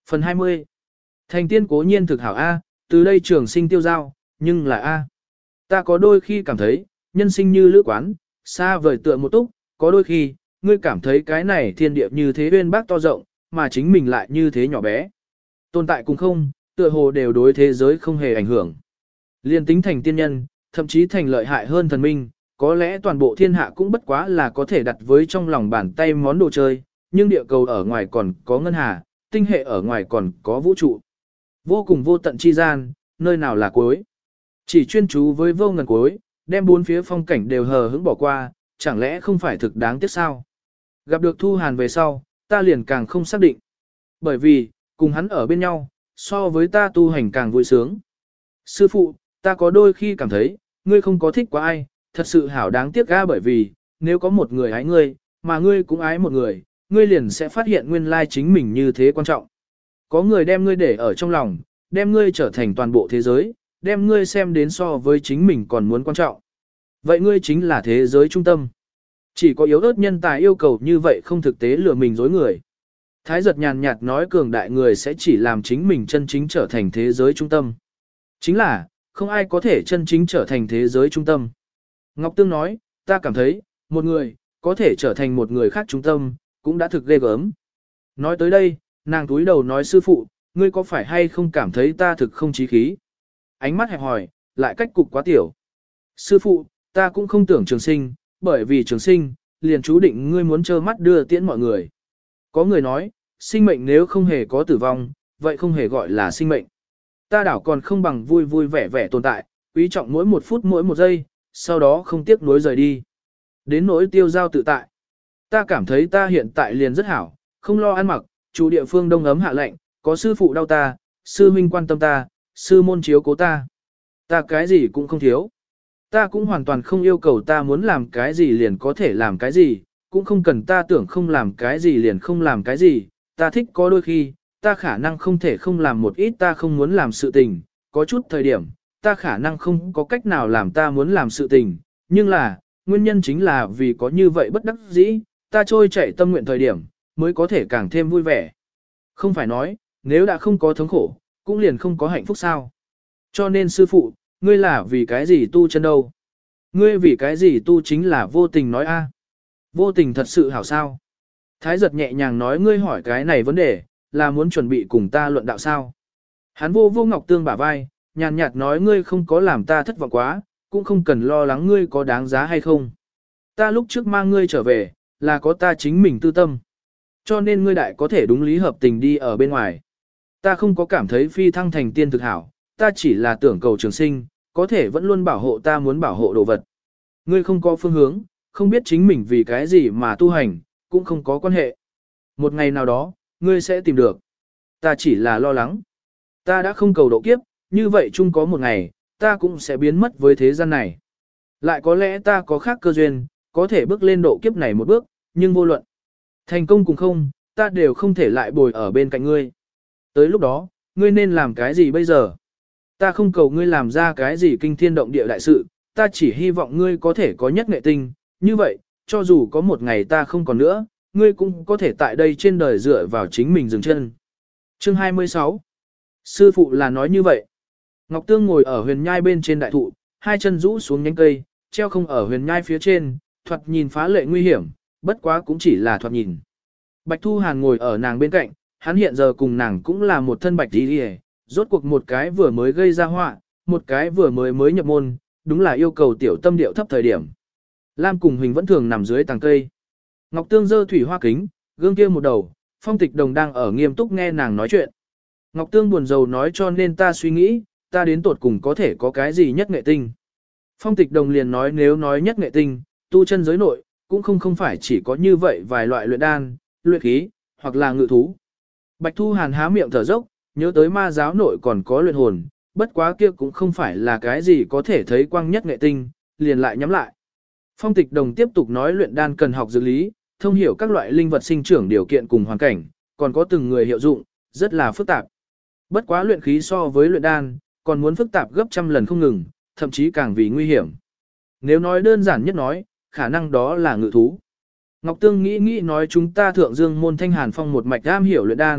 Phần 20. Thành tiên cố nhiên thực hảo A, từ đây trường sinh tiêu giao, nhưng là A. Ta có đôi khi cảm thấy, nhân sinh như lữ quán, xa vời tựa một túc, có đôi khi, ngươi cảm thấy cái này thiên địa như thế uyên bác to rộng, mà chính mình lại như thế nhỏ bé. Tồn tại cùng không, tựa hồ đều đối thế giới không hề ảnh hưởng. Liên tính thành tiên nhân, thậm chí thành lợi hại hơn thần minh, có lẽ toàn bộ thiên hạ cũng bất quá là có thể đặt với trong lòng bàn tay món đồ chơi, nhưng địa cầu ở ngoài còn có ngân hà, tinh hệ ở ngoài còn có vũ trụ. Vô cùng vô tận chi gian, nơi nào là cuối. Chỉ chuyên chú với vô ngần cuối, đem bốn phía phong cảnh đều hờ hững bỏ qua, chẳng lẽ không phải thực đáng tiếc sao? Gặp được Thu Hàn về sau, ta liền càng không xác định. Bởi vì, cùng hắn ở bên nhau, so với ta tu hành càng vui sướng. Sư phụ, ta có đôi khi cảm thấy, ngươi không có thích quá ai, thật sự hảo đáng tiếc ga, bởi vì, nếu có một người ái ngươi, mà ngươi cũng ái một người, ngươi liền sẽ phát hiện nguyên lai chính mình như thế quan trọng. Có người đem ngươi để ở trong lòng, đem ngươi trở thành toàn bộ thế giới, đem ngươi xem đến so với chính mình còn muốn quan trọng. Vậy ngươi chính là thế giới trung tâm. Chỉ có yếu ớt nhân tài yêu cầu như vậy không thực tế lừa mình dối người. Thái giật nhàn nhạt nói cường đại người sẽ chỉ làm chính mình chân chính trở thành thế giới trung tâm. Chính là, không ai có thể chân chính trở thành thế giới trung tâm. Ngọc Tương nói, ta cảm thấy, một người, có thể trở thành một người khác trung tâm, cũng đã thực ghê gớm. Nói tới đây, nàng túi đầu nói sư phụ, ngươi có phải hay không cảm thấy ta thực không chí khí? Ánh mắt hẹp hòi, lại cách cục quá tiểu. Sư phụ, ta cũng không tưởng trường sinh, bởi vì trường sinh, liền chú định ngươi muốn trơ mắt đưa tiễn mọi người. Có người nói, sinh mệnh nếu không hề có tử vong, vậy không hề gọi là sinh mệnh. Ta đảo còn không bằng vui vui vẻ vẻ tồn tại, quý trọng mỗi một phút mỗi một giây, sau đó không tiếc nuối rời đi. Đến nỗi tiêu giao tự tại. Ta cảm thấy ta hiện tại liền rất hảo, không lo ăn mặc, chủ địa phương đông ấm hạ lạnh, có sư phụ đau ta, sư huynh quan tâm ta, sư môn chiếu cố ta. Ta cái gì cũng không thiếu. Ta cũng hoàn toàn không yêu cầu ta muốn làm cái gì liền có thể làm cái gì, cũng không cần ta tưởng không làm cái gì liền không làm cái gì. Ta thích có đôi khi, ta khả năng không thể không làm một ít ta không muốn làm sự tình, có chút thời điểm, ta khả năng không có cách nào làm ta muốn làm sự tình, nhưng là, nguyên nhân chính là vì có như vậy bất đắc dĩ, ta trôi chạy tâm nguyện thời điểm, mới có thể càng thêm vui vẻ. Không phải nói, nếu đã không có thống khổ, cũng liền không có hạnh phúc sao. Cho nên sư phụ, ngươi là vì cái gì tu chân đâu? Ngươi vì cái gì tu chính là vô tình nói a? Vô tình thật sự hảo sao? Thái giật nhẹ nhàng nói ngươi hỏi cái này vấn đề, là muốn chuẩn bị cùng ta luận đạo sao? Hắn vô vô Ngọc Tương bả vai, nhàn nhạt nói ngươi không có làm ta thất vọng quá, cũng không cần lo lắng ngươi có đáng giá hay không. Ta lúc trước mang ngươi trở về, là có ta chính mình tư tâm. Cho nên ngươi đại có thể đúng lý hợp tình đi ở bên ngoài. Ta không có cảm thấy phi thăng thành tiên thực hảo, ta chỉ là tưởng cầu trường sinh, có thể vẫn luôn bảo hộ ta muốn bảo hộ đồ vật. Ngươi không có phương hướng, không biết chính mình vì cái gì mà tu hành, cũng không có quan hệ. Một ngày nào đó, ngươi sẽ tìm được. Ta chỉ là lo lắng. Ta đã không cầu độ kiếp, như vậy chung có một ngày, ta cũng sẽ biến mất với thế gian này. Lại có lẽ ta có khác cơ duyên, có thể bước lên độ kiếp này một bước, nhưng vô luận. Thành công cùng không, ta đều không thể lại bồi ở bên cạnh ngươi. Tới lúc đó, ngươi nên làm cái gì bây giờ? Ta không cầu ngươi làm ra cái gì kinh thiên động địa đại sự, ta chỉ hy vọng ngươi có thể có nhất nghệ tinh, như vậy, cho dù có một ngày ta không còn nữa, ngươi cũng có thể tại đây trên đời dựa vào chính mình dừng chân. Chương 26. Sư phụ là nói như vậy. Ngọc Tương ngồi ở huyền nhai bên trên đại thụ, hai chân rũ xuống nhánh cây, treo không ở huyền nhai phía trên, thoạt nhìn phá lệ nguy hiểm, bất quá cũng chỉ là thoạt nhìn. Bạch Thu Hàn ngồi ở nàng bên cạnh, hắn hiện giờ cùng nàng cũng là một thân bạch đi đi, rốt cuộc một cái vừa mới gây ra họa, một cái vừa mới nhập môn, đúng là yêu cầu tiểu tâm điệu thấp thời điểm. Lam cùng Huỳnh vẫn thường nằm dưới tàng cây. Ngọc Tương giơ thủy hoa kính, gương kia một đầu, Phong Tịch Đồng đang ở nghiêm túc nghe nàng nói chuyện. Ngọc Tương buồn rầu nói cho nên ta suy nghĩ, ta đến tột cùng có thể có cái gì nhất nghệ tinh. Phong Tịch Đồng liền nói nếu nói nhất nghệ tinh, tu chân giới nội, cũng không phải chỉ có như vậy vài loại luyện đan, luyện khí, hoặc là ngự thú. Bạch Thu Hàn há miệng thở dốc, nhớ tới ma giáo nội còn có luyện hồn, bất quá kia cũng không phải là cái gì có thể thấy quang nhất nghệ tinh, liền lại nhắm lại. Phong Tịch Đồng tiếp tục nói luyện đan cần học dược lý, thông hiểu các loại linh vật sinh trưởng điều kiện cùng hoàn cảnh, còn có từng người hiệu dụng, rất là phức tạp. Bất quá luyện khí so với luyện đan, còn muốn phức tạp gấp trăm lần không ngừng, thậm chí càng vì nguy hiểm. Nếu nói đơn giản nhất nói, khả năng đó là ngự thú. Ngọc Tương nghĩ nói chúng ta thượng dương môn thanh hàn phong một mạch am hiểu luyện đan,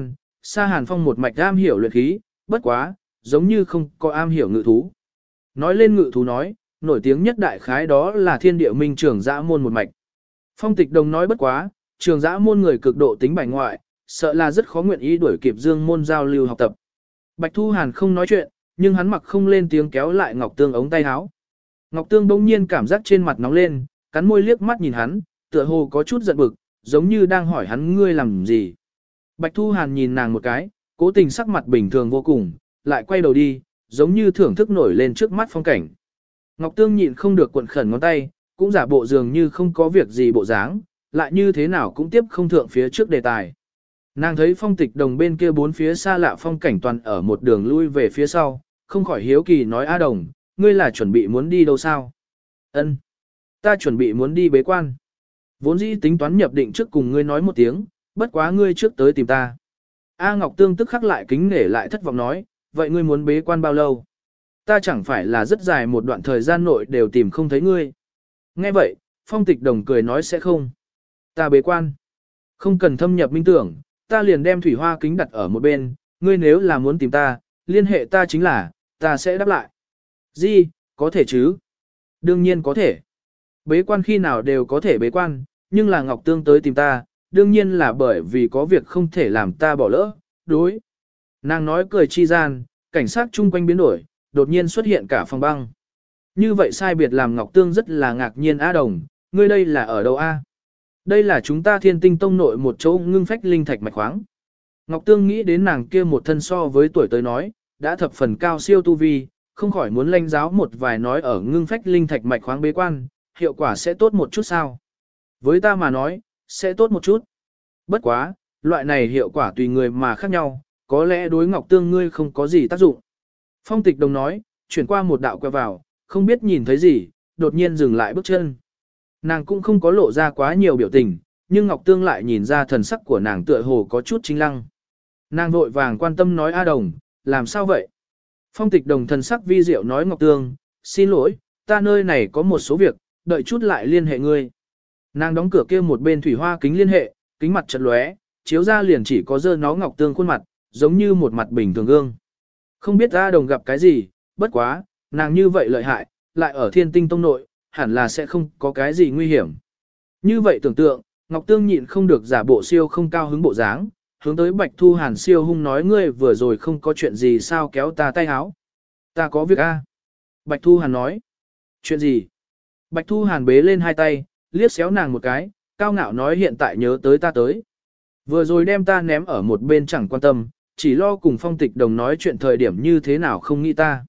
Sa Hàn Phong một mạch am hiểu luyện khí, bất quá, giống như không có am hiểu ngự thú. Nói lên ngự thú nói, nổi tiếng nhất đại khái đó là Thiên Địa Minh Trường Dã môn một mạch. Phong Tịch Đồng nói bất quá, Trường Dã môn người cực độ tính bài ngoại, sợ là rất khó nguyện ý đuổi kịp Dương môn giao lưu học tập. Bạch Thu Hàn không nói chuyện, nhưng hắn mặc không lên tiếng kéo lại Ngọc Tương ống tay áo. Ngọc Tương bỗng nhiên cảm giác trên mặt nóng lên, cắn môi liếc mắt nhìn hắn, tựa hồ có chút giận bực, giống như đang hỏi hắn ngươi làm gì. Bạch Thu Hàn nhìn nàng một cái, cố tình sắc mặt bình thường vô cùng, lại quay đầu đi, giống như thưởng thức nổi lên trước mắt phong cảnh. Ngọc Tương nhịn không được cuộn khẩn ngón tay, cũng giả bộ dường như không có việc gì bộ dáng, lại như thế nào cũng tiếp không thượng phía trước đề tài. Nàng thấy Phong Tịch Đồng bên kia bốn phía xa lạ phong cảnh toàn ở một đường lui về phía sau, không khỏi hiếu kỳ nói A Đồng, ngươi là chuẩn bị muốn đi đâu sao? Ân, ta chuẩn bị muốn đi bế quan. Vốn dĩ tính toán nhập định trước cùng ngươi nói một tiếng, bất quá ngươi trước tới tìm ta. A Ngọc Tương tức khắc lại kính nể lại thất vọng nói, vậy ngươi muốn bế quan bao lâu? Ta chẳng phải là rất dài một đoạn thời gian nội đều tìm không thấy ngươi. Nghe vậy, Phong Tịch Đồng cười nói sẽ không. Ta bế quan. Không cần thâm nhập minh tưởng, ta liền đem thủy hoa kính đặt ở một bên, ngươi nếu là muốn tìm ta, liên hệ ta chính là, ta sẽ đáp lại. Gì, có thể chứ? Đương nhiên có thể. Bế quan khi nào đều có thể bế quan, nhưng là Ngọc Tương tới tìm ta, đương nhiên là bởi vì có việc không thể làm ta bỏ lỡ, đối. Nàng nói cười chi gian, cảnh sát chung quanh biến đổi, đột nhiên xuất hiện cả phòng băng. Như vậy sai biệt làm Ngọc Tương rất là ngạc nhiên. A Đồng, ngươi đây là ở đâu a? Đây là chúng ta Thiên Tinh Tông nội một chỗ ngưng phách linh thạch mạch khoáng. Ngọc Tương nghĩ đến nàng kia một thân so với tuổi tới nói, đã thập phần cao siêu tu vi, không khỏi muốn lanh giáo một vài nói ở ngưng phách linh thạch mạch khoáng bế quan, hiệu quả sẽ tốt một chút sao? Với ta mà nói, sẽ tốt một chút. Bất quá, loại này hiệu quả tùy người mà khác nhau, có lẽ đối Ngọc Tương ngươi không có gì tác dụng. Phong Tịch Đồng nói, chuyển qua một đạo quẹo vào, không biết nhìn thấy gì, đột nhiên dừng lại bước chân. Nàng cũng không có lộ ra quá nhiều biểu tình, nhưng Ngọc Tương lại nhìn ra thần sắc của nàng tựa hồ có chút chính lăng. Nàng vội vàng quan tâm nói A Đồng, làm sao vậy? Phong Tịch Đồng thần sắc vi diệu nói Ngọc Tương, xin lỗi, ta nơi này có một số việc, đợi chút lại liên hệ ngươi. Nàng đóng cửa kia một bên thủy hoa kính liên hệ, kính mặt chật lóe, chiếu ra liền chỉ có dơ nó Ngọc Tương khuôn mặt, giống như một mặt bình thường gương. Không biết A Đồng gặp cái gì, bất quá, nàng như vậy lợi hại, lại ở Thiên Tinh Tông nội, hẳn là sẽ không có cái gì nguy hiểm. Như vậy tưởng tượng, Ngọc Tương nhịn không được giả bộ siêu không cao hứng bộ dáng, hướng tới Bạch Thu Hàn siêu hung nói ngươi vừa rồi không có chuyện gì sao kéo ta tay háo. Ta có việc a. Bạch Thu Hàn nói. Chuyện gì? Bạch Thu Hàn bế lên hai tay, liếc xéo nàng một cái, cao ngạo nói hiện tại nhớ tới ta tới. Vừa rồi đem ta ném ở một bên chẳng quan tâm, chỉ lo cùng Phong Tịch Đồng nói chuyện thời điểm như thế nào không nghĩ ta.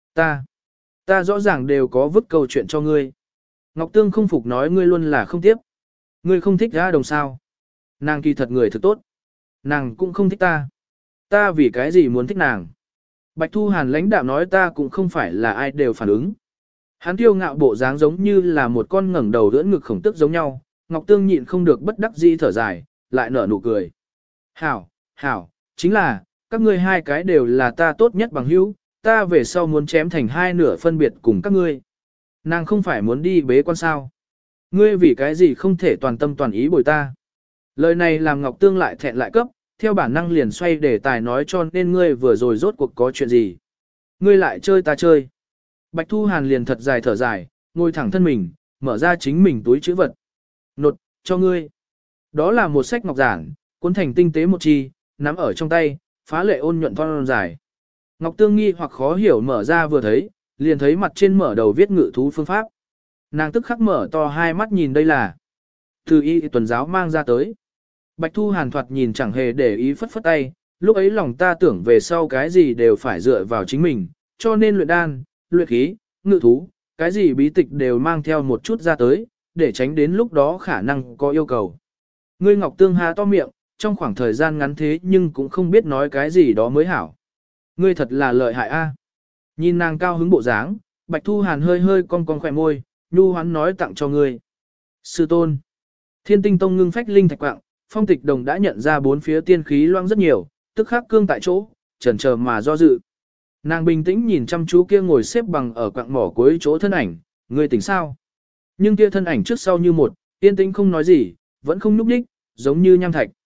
Ta rõ ràng đều có vứt câu chuyện cho ngươi. Ngọc Tương không phục nói ngươi luôn là không tiếp. Ngươi không thích A Đồng sao? Nàng kỳ thật người thật tốt. Nàng cũng không thích ta. Ta vì cái gì muốn thích nàng? Bạch Thu Hàn lãnh đạm nói ta cũng không phải là ai đều phản ứng. Hắn kiêu ngạo bộ dáng giống như là một con ngẩng đầu đỡ ngực khổng tức giống nhau. Ngọc Tương nhịn không được bất đắc dĩ thở dài, lại nở nụ cười. Hảo, chính là, các ngươi hai cái đều là ta tốt nhất bằng hữu, ta về sau muốn chém thành hai nửa phân biệt cùng các ngươi. Nàng không phải muốn đi bế quan sao? Ngươi vì cái gì không thể toàn tâm toàn ý bồi ta? Lời này làm Ngọc Tương lại thẹn lại cấp, theo bản năng liền xoay đề tài nói cho nên ngươi vừa rồi rốt cuộc có chuyện gì? Ngươi lại chơi ta chơi. Bạch Thu Hàn liền thật dài thở dài, ngồi thẳng thân mình, mở ra chính mình túi chữ vật. Nột, cho ngươi. Đó là một sách ngọc giản, cuốn thành tinh tế một chi, nắm ở trong tay, phá lệ ôn nhuận thon dài. Ngọc Tương nghi hoặc khó hiểu mở ra vừa thấy, liền thấy mặt trên mở đầu viết ngự thú phương pháp. Nàng tức khắc mở to hai mắt nhìn đây là từ y tuần giáo mang ra tới. Bạch Thu Hàn thoạt nhìn chẳng hề để ý phất phất tay, lúc ấy lòng ta tưởng về sau cái gì đều phải dựa vào chính mình, cho nên luyện đan, luyện khí, ngự thú, cái gì bí tịch đều mang theo một chút ra tới, để tránh đến lúc đó khả năng có yêu cầu. Ngươi Ngọc Tương há to miệng, trong khoảng thời gian ngắn thế nhưng cũng không biết nói cái gì đó mới hảo. Ngươi thật là lợi hại a. Nhìn nàng cao hứng bộ dáng, Bạch Thu Hàn hơi hơi cong cong khỏe môi, nhu hoán nói tặng cho ngươi. Sư tôn. Thiên Tinh Tông ngưng phách linh thạch quạng, Phong Tịch Đồng đã nhận ra bốn phía tiên khí loang rất nhiều, tức khắc cương tại chỗ, chần chờ mà do dự. Nàng bình tĩnh nhìn chăm chú kia ngồi xếp bằng ở quạng mỏ cuối chỗ thân ảnh, ngươi tỉnh sao? Nhưng kia thân ảnh trước sau như một, yên tĩnh không nói gì, vẫn không nhúc nhích, giống như nham thạch.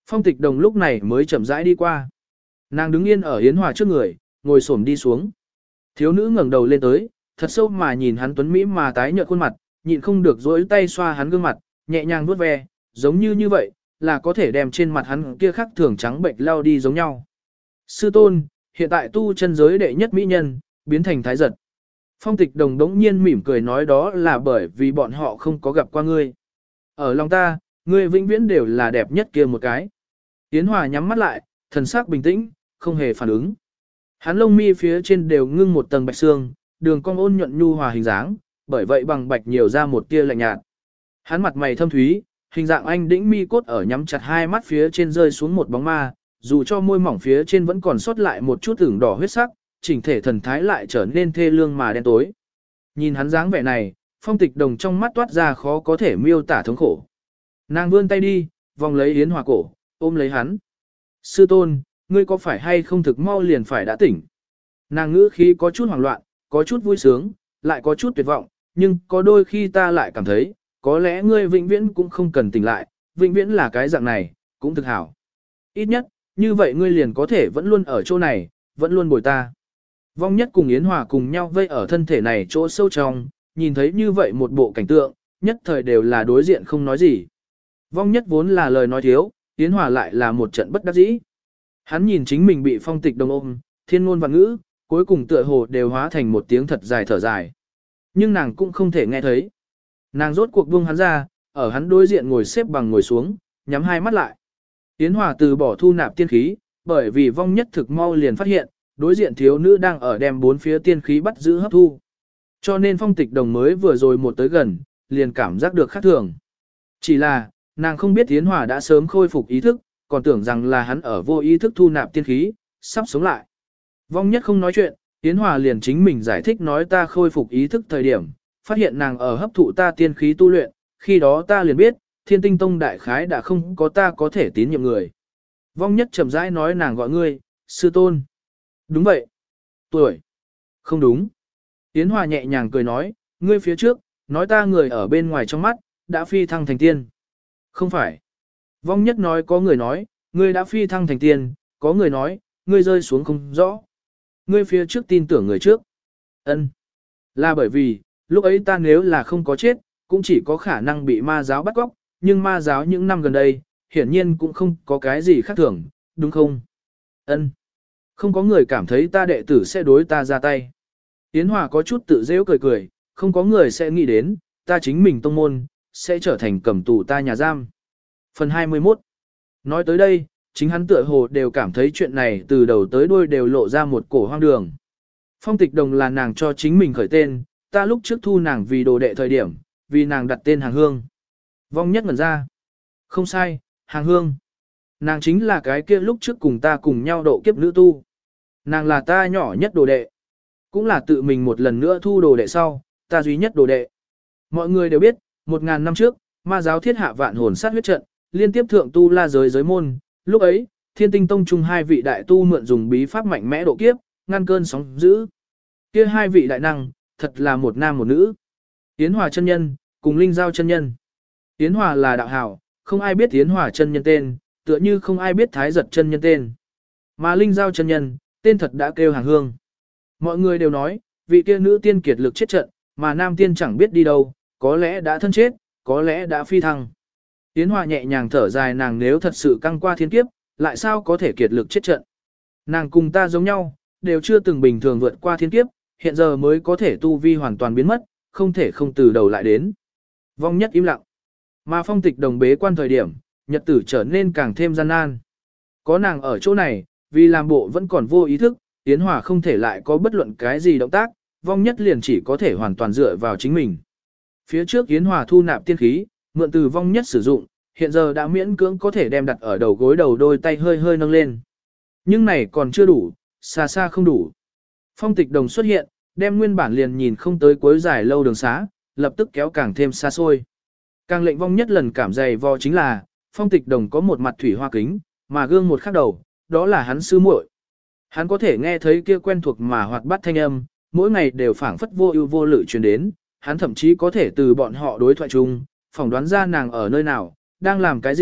Phong Tịch Đồng lúc này mới chậm rãi đi qua. Nàng đứng yên ở Yến Hòa trước người, ngồi xổm đi xuống. Thiếu nữ ngẩng đầu lên tới, thật sâu mà nhìn hắn tuấn mỹ mà tái nhợt khuôn mặt, nhịn không được dỗi tay xoa hắn gương mặt, nhẹ nhàng vuốt ve, giống như vậy, là có thể đem trên mặt hắn kia khắc thường trắng bệnh lao đi giống nhau. Sư tôn, hiện tại tu chân giới đệ nhất mỹ nhân, biến thành thái giật. Phong Tịch Đồng đống nhiên mỉm cười nói đó là bởi vì bọn họ không có gặp qua ngươi. Ở lòng ta, ngươi vĩnh viễn đều là đẹp nhất kia một cái. Yến Hòa nhắm mắt lại, thần sắc bình tĩnh, không hề phản ứng. Hắn lông mi phía trên đều ngưng một tầng bạch xương, đường cong ôn nhuận nhu hòa hình dáng, bởi vậy bằng bạch nhiều ra một tia lạnh nhạt. Hắn mặt mày thâm thúy, hình dạng anh đĩnh mi cốt ở nhắm chặt hai mắt phía trên rơi xuống một bóng ma, dù cho môi mỏng phía trên vẫn còn sót lại một chút ửng đỏ huyết sắc, chỉnh thể thần thái lại trở nên thê lương mà đen tối. Nhìn hắn dáng vẻ này, Phong Tịch Đồng trong mắt toát ra khó có thể miêu tả thống khổ. Nàng vươn tay đi, vòng lấy Yến Hòa cổ, ôm lấy hắn. Sư tôn, ngươi có phải hay không thực mau liền phải đã tỉnh? Nàng ngữ khí có chút hoảng loạn, có chút vui sướng, lại có chút tuyệt vọng, nhưng có đôi khi ta lại cảm thấy, có lẽ ngươi vĩnh viễn cũng không cần tỉnh lại, vĩnh viễn là cái dạng này, cũng thực hảo. Ít nhất, như vậy ngươi liền có thể vẫn luôn ở chỗ này, vẫn luôn bồi ta. Vong Nhất cùng Yến Hòa cùng nhau vây ở thân thể này chỗ sâu trong, nhìn thấy như vậy một bộ cảnh tượng, nhất thời đều là đối diện không nói gì. Vong Nhất vốn là lời nói thiếu, Yến Hòa lại là một trận bất đắc dĩ. Hắn nhìn chính mình bị Phong Tịch Đồng ôm, thiên ngôn và ngữ, cuối cùng tựa hồ đều hóa thành một tiếng thật dài thở dài. Nhưng nàng cũng không thể nghe thấy. Nàng rốt cuộc buông hắn ra, ở hắn đối diện ngồi xếp bằng ngồi xuống, nhắm hai mắt lại. Yến Hòa từ bỏ thu nạp tiên khí, bởi vì Vong Nhất thực mau liền phát hiện, đối diện thiếu nữ đang ở đem bốn phía tiên khí bắt giữ hấp thu. Cho nên Phong Tịch Đồng mới vừa rồi một tới gần, liền cảm giác được khác thường. Chỉ là, nàng không biết Yến Hòa đã sớm khôi phục ý thức, còn tưởng rằng là hắn ở vô ý thức thu nạp tiên khí, sắp sống lại. Vong Nhất không nói chuyện, Yến Hòa liền chính mình giải thích nói ta khôi phục ý thức thời điểm, phát hiện nàng ở hấp thụ ta tiên khí tu luyện, khi đó ta liền biết, Thiên Tinh Tông đại khái đã không có ta có thể tín nhiệm người. Vong Nhất chậm rãi nói nàng gọi ngươi, sư tôn. Đúng vậy. Tuổi. Không đúng. Yến Hòa nhẹ nhàng cười nói, ngươi phía trước, nói ta người ở bên ngoài trong mắt, đã phi thăng thành tiên. Không phải. Vong Nhất nói có người nói, ngươi đã phi thăng thành tiên, có người nói, ngươi rơi xuống không rõ. Ngươi phía trước tin tưởng người trước. Ân, là bởi vì, lúc ấy ta nếu là không có chết, cũng chỉ có khả năng bị ma giáo bắt cóc, nhưng ma giáo những năm gần đây, hiển nhiên cũng không có cái gì khác thường, đúng không? Ân, không có người cảm thấy ta đệ tử sẽ đối ta ra tay. Yến Hòa có chút tự dễ cười cười, không có người sẽ nghĩ đến, ta chính mình tông môn, sẽ trở thành cầm tù ta nhà giam. Phần 21. Nói tới đây, chính hắn tựa hồ đều cảm thấy chuyện này từ đầu tới đuôi đều lộ ra một cổ hoang đường. Phong Tịch Đồng là nàng cho chính mình khởi tên, ta lúc trước thu nàng vì đồ đệ thời điểm, vì nàng đặt tên Hàng Hương. Vong Nhất ngẩn ra. Không sai, Hàng Hương. Nàng chính là cái kia lúc trước cùng ta cùng nhau độ kiếp nữ tu. Nàng là ta nhỏ nhất đồ đệ. Cũng là tự mình một lần nữa thu đồ đệ sau, ta duy nhất đồ đệ. Mọi người đều biết, 1000 năm trước, ma giáo thiết hạ vạn hồn sát huyết trận, liên tiếp thượng tu la giới môn, lúc ấy, Thiên Tinh Tông chung hai vị đại tu mượn dùng bí pháp mạnh mẽ độ kiếp, ngăn cơn sóng dữ. Kia hai vị đại năng, thật là một nam một nữ. Yến Hòa chân nhân, cùng Linh Giao chân nhân. Yến Hòa là đạo hảo, không ai biết Yến Hòa chân nhân tên, tựa như không ai biết Thái Giật chân nhân tên. Mà Linh Giao chân nhân, tên thật đã kêu Hàng Hương. Mọi người đều nói, vị kia nữ tiên kiệt lực chết trận, mà nam tiên chẳng biết đi đâu, có lẽ đã thân chết, có lẽ đã phi thăng. Yến Hòa nhẹ nhàng thở dài nàng nếu thật sự căng qua thiên kiếp, lại sao có thể kiệt lực chết trận. Nàng cùng ta giống nhau, đều chưa từng bình thường vượt qua thiên kiếp, hiện giờ mới có thể tu vi hoàn toàn biến mất, không thể không từ đầu lại đến. Vong Nhất im lặng. Mà Phong Tịch Đồng bế quan thời điểm, nhật tử trở nên càng thêm gian nan. Có nàng ở chỗ này, vì làm bộ vẫn còn vô ý thức, Yến Hòa không thể lại có bất luận cái gì động tác, Vong Nhất liền chỉ có thể hoàn toàn dựa vào chính mình. Phía trước Yến Hòa thu nạp tiên khí, mượn từ Vong Nhất sử dụng, hiện giờ đã miễn cưỡng có thể đem đặt ở đầu gối đầu đôi tay hơi hơi nâng lên. Nhưng này còn chưa đủ, xa xa không đủ. Phong Tịch Đồng xuất hiện, đem nguyên bản liền nhìn không tới cuối dài lâu đường xá, lập tức kéo càng thêm xa xôi. Càng lệnh Vong Nhất lần cảm dày vò chính là, Phong Tịch Đồng có một mặt thủy hoa kính, mà gương một khác đầu, đó là hắn sư muội. Hắn có thể nghe thấy kia quen thuộc mà hoạt bát thanh âm, mỗi ngày đều phảng phất vô ưu vô lự truyền đến, hắn thậm chí có thể từ bọn họ đối thoại chung, phỏng đoán ra nàng ở nơi nào, đang làm cái gì,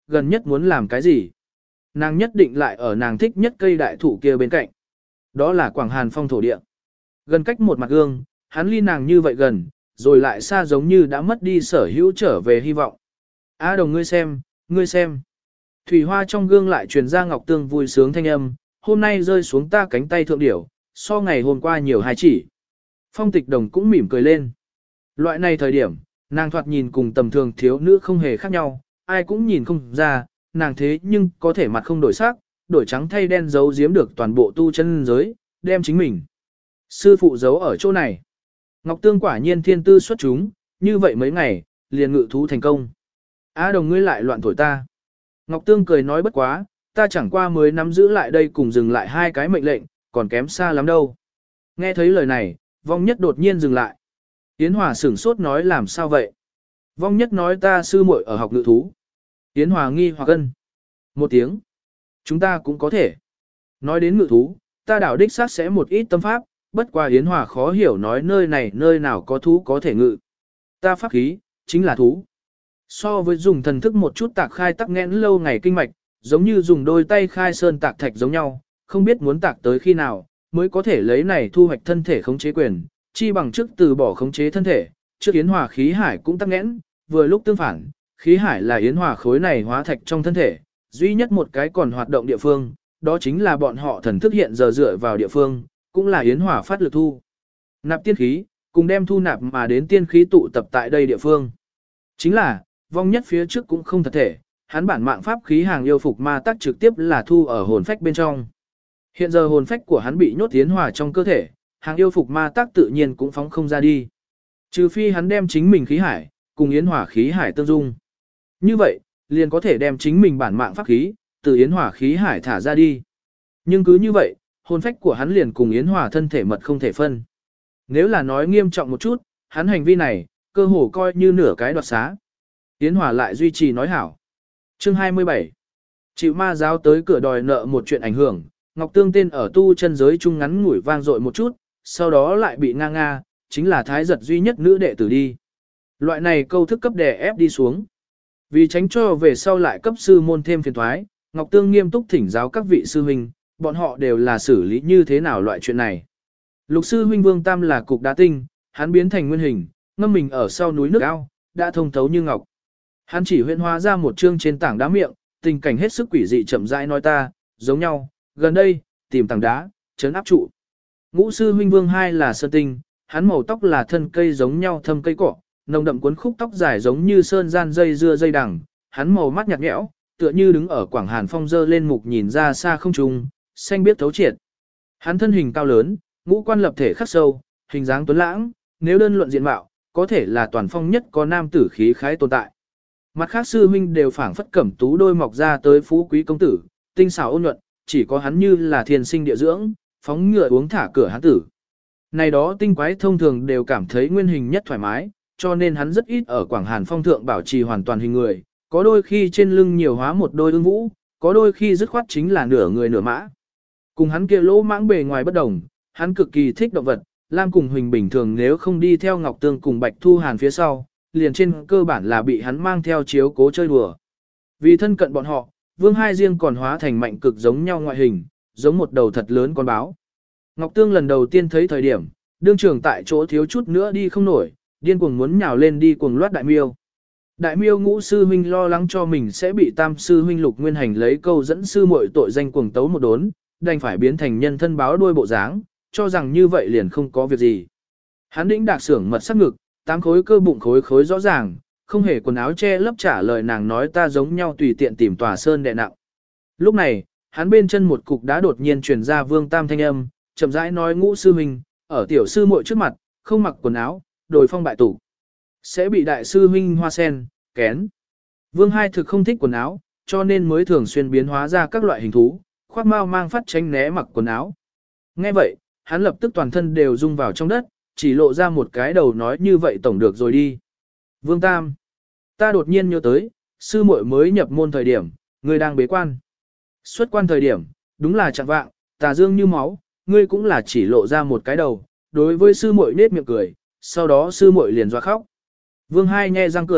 gần nhất muốn làm cái gì. Nàng nhất định lại ở nàng thích nhất cây đại thụ kia bên cạnh. Đó là Quảng Hàn Phong thổ địa. Gần cách một mặt gương, hắn ly nàng như vậy gần, rồi lại xa giống như đã mất đi sở hữu trở về hy vọng. A Đồng ngươi xem, ngươi xem. Thủy hoa trong gương lại truyền ra Ngọc Tương vui sướng thanh âm, hôm nay rơi xuống ta cánh tay thượng điểu, so ngày hôm qua nhiều hai chỉ. Phong Tịch Đồng cũng mỉm cười lên. Loại này thời điểm, nàng thoạt nhìn cùng tầm thường thiếu nữ không hề khác nhau, ai cũng nhìn không ra, nàng thế nhưng có thể mặt không đổi sắc, đổi trắng thay đen giấu giếm được toàn bộ tu chân giới, đem chính mình. Sư phụ giấu ở chỗ này. Ngọc Tương quả nhiên thiên tư xuất chúng, như vậy mấy ngày, liền ngự thú thành công. A Đồng ngươi lại loạn thổi ta. Ngọc Tương cười nói bất quá, ta chẳng qua mới nắm giữ lại đây cùng dừng lại hai cái mệnh lệnh, còn kém xa lắm đâu. Nghe thấy lời này, Vong Nhất đột nhiên dừng lại. Yến Hòa sửng sốt nói làm sao vậy? Vong Nhất nói ta sư muội ở học ngự thú. Yến Hòa nghi hoặc ân. Một tiếng. Chúng ta cũng có thể. Nói đến ngự thú, ta đảo đích xác sẽ một ít tâm pháp, bất qua Yến Hòa khó hiểu nói nơi này nơi nào có thú có thể ngự. Ta pháp khí, chính là thú. So với dùng thần thức một chút tạc khai tắc nghẽn lâu ngày kinh mạch, giống như dùng đôi tay khai sơn tạc thạch giống nhau, không biết muốn tạc tới khi nào, mới có thể lấy này thu hoạch thân thể khống chế quyền, chi bằng trước từ bỏ khống chế thân thể, trước Yến Hòa khí hải cũng tắc nghẽn, vừa lúc tương phản, khí hải là Yến Hòa khối này hóa thạch trong thân thể, duy nhất một cái còn hoạt động địa phương, đó chính là bọn họ thần thức hiện giờ dựa vào địa phương, cũng là Yến Hòa phát lực thu. Nạp tiên khí, cùng đem thu nạp mà đến tiên khí tụ tập tại đây địa phương. Chính là, Vong Nhất phía trước cũng không thật thể, hắn bản mạng pháp khí hàng yêu phục ma tác trực tiếp là thu ở hồn phách bên trong. Hiện giờ hồn phách của hắn bị nhốt Yến Hòa trong cơ thể, hàng yêu phục ma tác tự nhiên cũng phóng không ra đi. Trừ phi hắn đem chính mình khí hải, cùng Yến Hòa khí hải tương dung. Như vậy, liền có thể đem chính mình bản mạng pháp khí, từ Yến Hòa khí hải thả ra đi. Nhưng cứ như vậy, hồn phách của hắn liền cùng Yến Hòa thân thể mật không thể phân. Nếu là nói nghiêm trọng một chút, hắn hành vi này, cơ hồ coi như nửa cái đoạt xá. Yến Hòa lại duy trì nói hảo. Chương 27. Chịu ma giáo tới cửa đòi nợ một chuyện ảnh hưởng, Ngọc Tương tên ở tu chân giới chung ngắn ngủi vang dội một chút, sau đó lại bị nga, chính là thái giật duy nhất nữ đệ tử đi. Loại này câu thức cấp đè ép đi xuống. Vì tránh cho về sau lại cấp sư môn thêm phiền thoái, Ngọc Tương nghiêm túc thỉnh giáo các vị sư huynh, bọn họ đều là xử lý như thế nào loại chuyện này. Lục sư huynh Vương Tam là cục đá tinh, hắn biến thành nguyên hình, ngâm mình ở sau núi nước ao, đã thông thấu như ngọc. Hắn chỉ huyễn hóa ra một chương trên tảng đá miệng, tình cảnh hết sức quỷ dị chậm rãi nói ta, giống nhau, gần đây, tìm tảng đá, chấn áp trụ. Ngũ sư huynh Vương Hai là sơn tinh, hắn màu tóc là thân cây giống nhau thâm cây cỏ, nồng đậm cuốn khúc tóc dài giống như sơn gian dây dưa dây đằng, hắn màu mắt nhạt nhẽo, tựa như đứng ở Quảng Hàn Phong dơ lên mục nhìn ra xa không trung, xanh biết thấu triệt. Hắn thân hình cao lớn, ngũ quan lập thể khắc sâu, hình dáng tuấn lãng, nếu đơn luận diện mạo, có thể là toàn phong nhất có nam tử khí khái tồn tại. Mặt khác sư huynh đều phảng phất cẩm tú đôi mọc ra tới phú quý công tử, tinh xảo ôn nhuận, chỉ có hắn như là thiên sinh địa dưỡng, phóng ngựa uống thả cửa hắn tử. Này đó tinh quái thông thường đều cảm thấy nguyên hình nhất thoải mái, cho nên hắn rất ít ở Quảng Hàn Phong thượng bảo trì hoàn toàn hình người, có đôi khi trên lưng nhiều hóa một đôi ưng vũ, có đôi khi dứt khoát chính là nửa người nửa mã. Cùng hắn kia lỗ mãng bề ngoài bất đồng, hắn cực kỳ thích động vật, Lam cùng Huỳnh bình thường nếu không đi theo Ngọc Tương cùng Bạch Thu Hàn phía sau, liền trên cơ bản là bị hắn mang theo chiếu cố chơi đùa. Vì thân cận bọn họ, Vương Hai riêng còn hóa thành mạnh cực giống nhau ngoại hình, giống một đầu thật lớn con báo. Ngọc Tương lần đầu tiên thấy thời điểm, đương trường tại chỗ thiếu chút nữa đi không nổi, điên cuồng muốn nhào lên đi cuồng loát đại miêu. Đại miêu ngũ sư huynh lo lắng cho mình sẽ bị tam sư huynh Lục Nguyên Hành lấy câu dẫn sư muội tội danh cuồng tấu một đốn, đành phải biến thành nhân thân báo đuôi bộ dáng, cho rằng như vậy liền không có việc gì. Hắn đĩnh đạc sưởng mật sắc ngực, 8 khối cơ bụng khối rõ ràng, không hề quần áo che lấp trả lời nàng nói ta giống nhau tùy tiện tìm tòa sơn đè nặng. Lúc này, hắn bên chân một cục đá đột nhiên truyền ra Vương Tam thanh âm, chậm rãi nói ngũ sư huynh, ở tiểu sư muội trước mặt, không mặc quần áo, đồi phong bại tủ. Sẽ bị đại sư huynh hoa sen, kén. Vương Hai thực không thích quần áo, cho nên mới thường xuyên biến hóa ra các loại hình thú, khoác mau mang phát tránh né mặc quần áo. Nghe vậy, hắn lập tức toàn thân đều rung vào trong đất, chỉ lộ ra một cái đầu nói như vậy tổng được rồi đi. Vương Tam, ta đột nhiên nhớ tới, sư muội mới nhập môn thời điểm, ngươi đang bế quan. Xuất quan thời điểm, đúng là chẳng vạng, tà dương như máu, ngươi cũng là chỉ lộ ra một cái đầu, đối với sư muội nết miệng cười, sau đó sư muội liền doa khóc. Vương Hai nhe răng cười,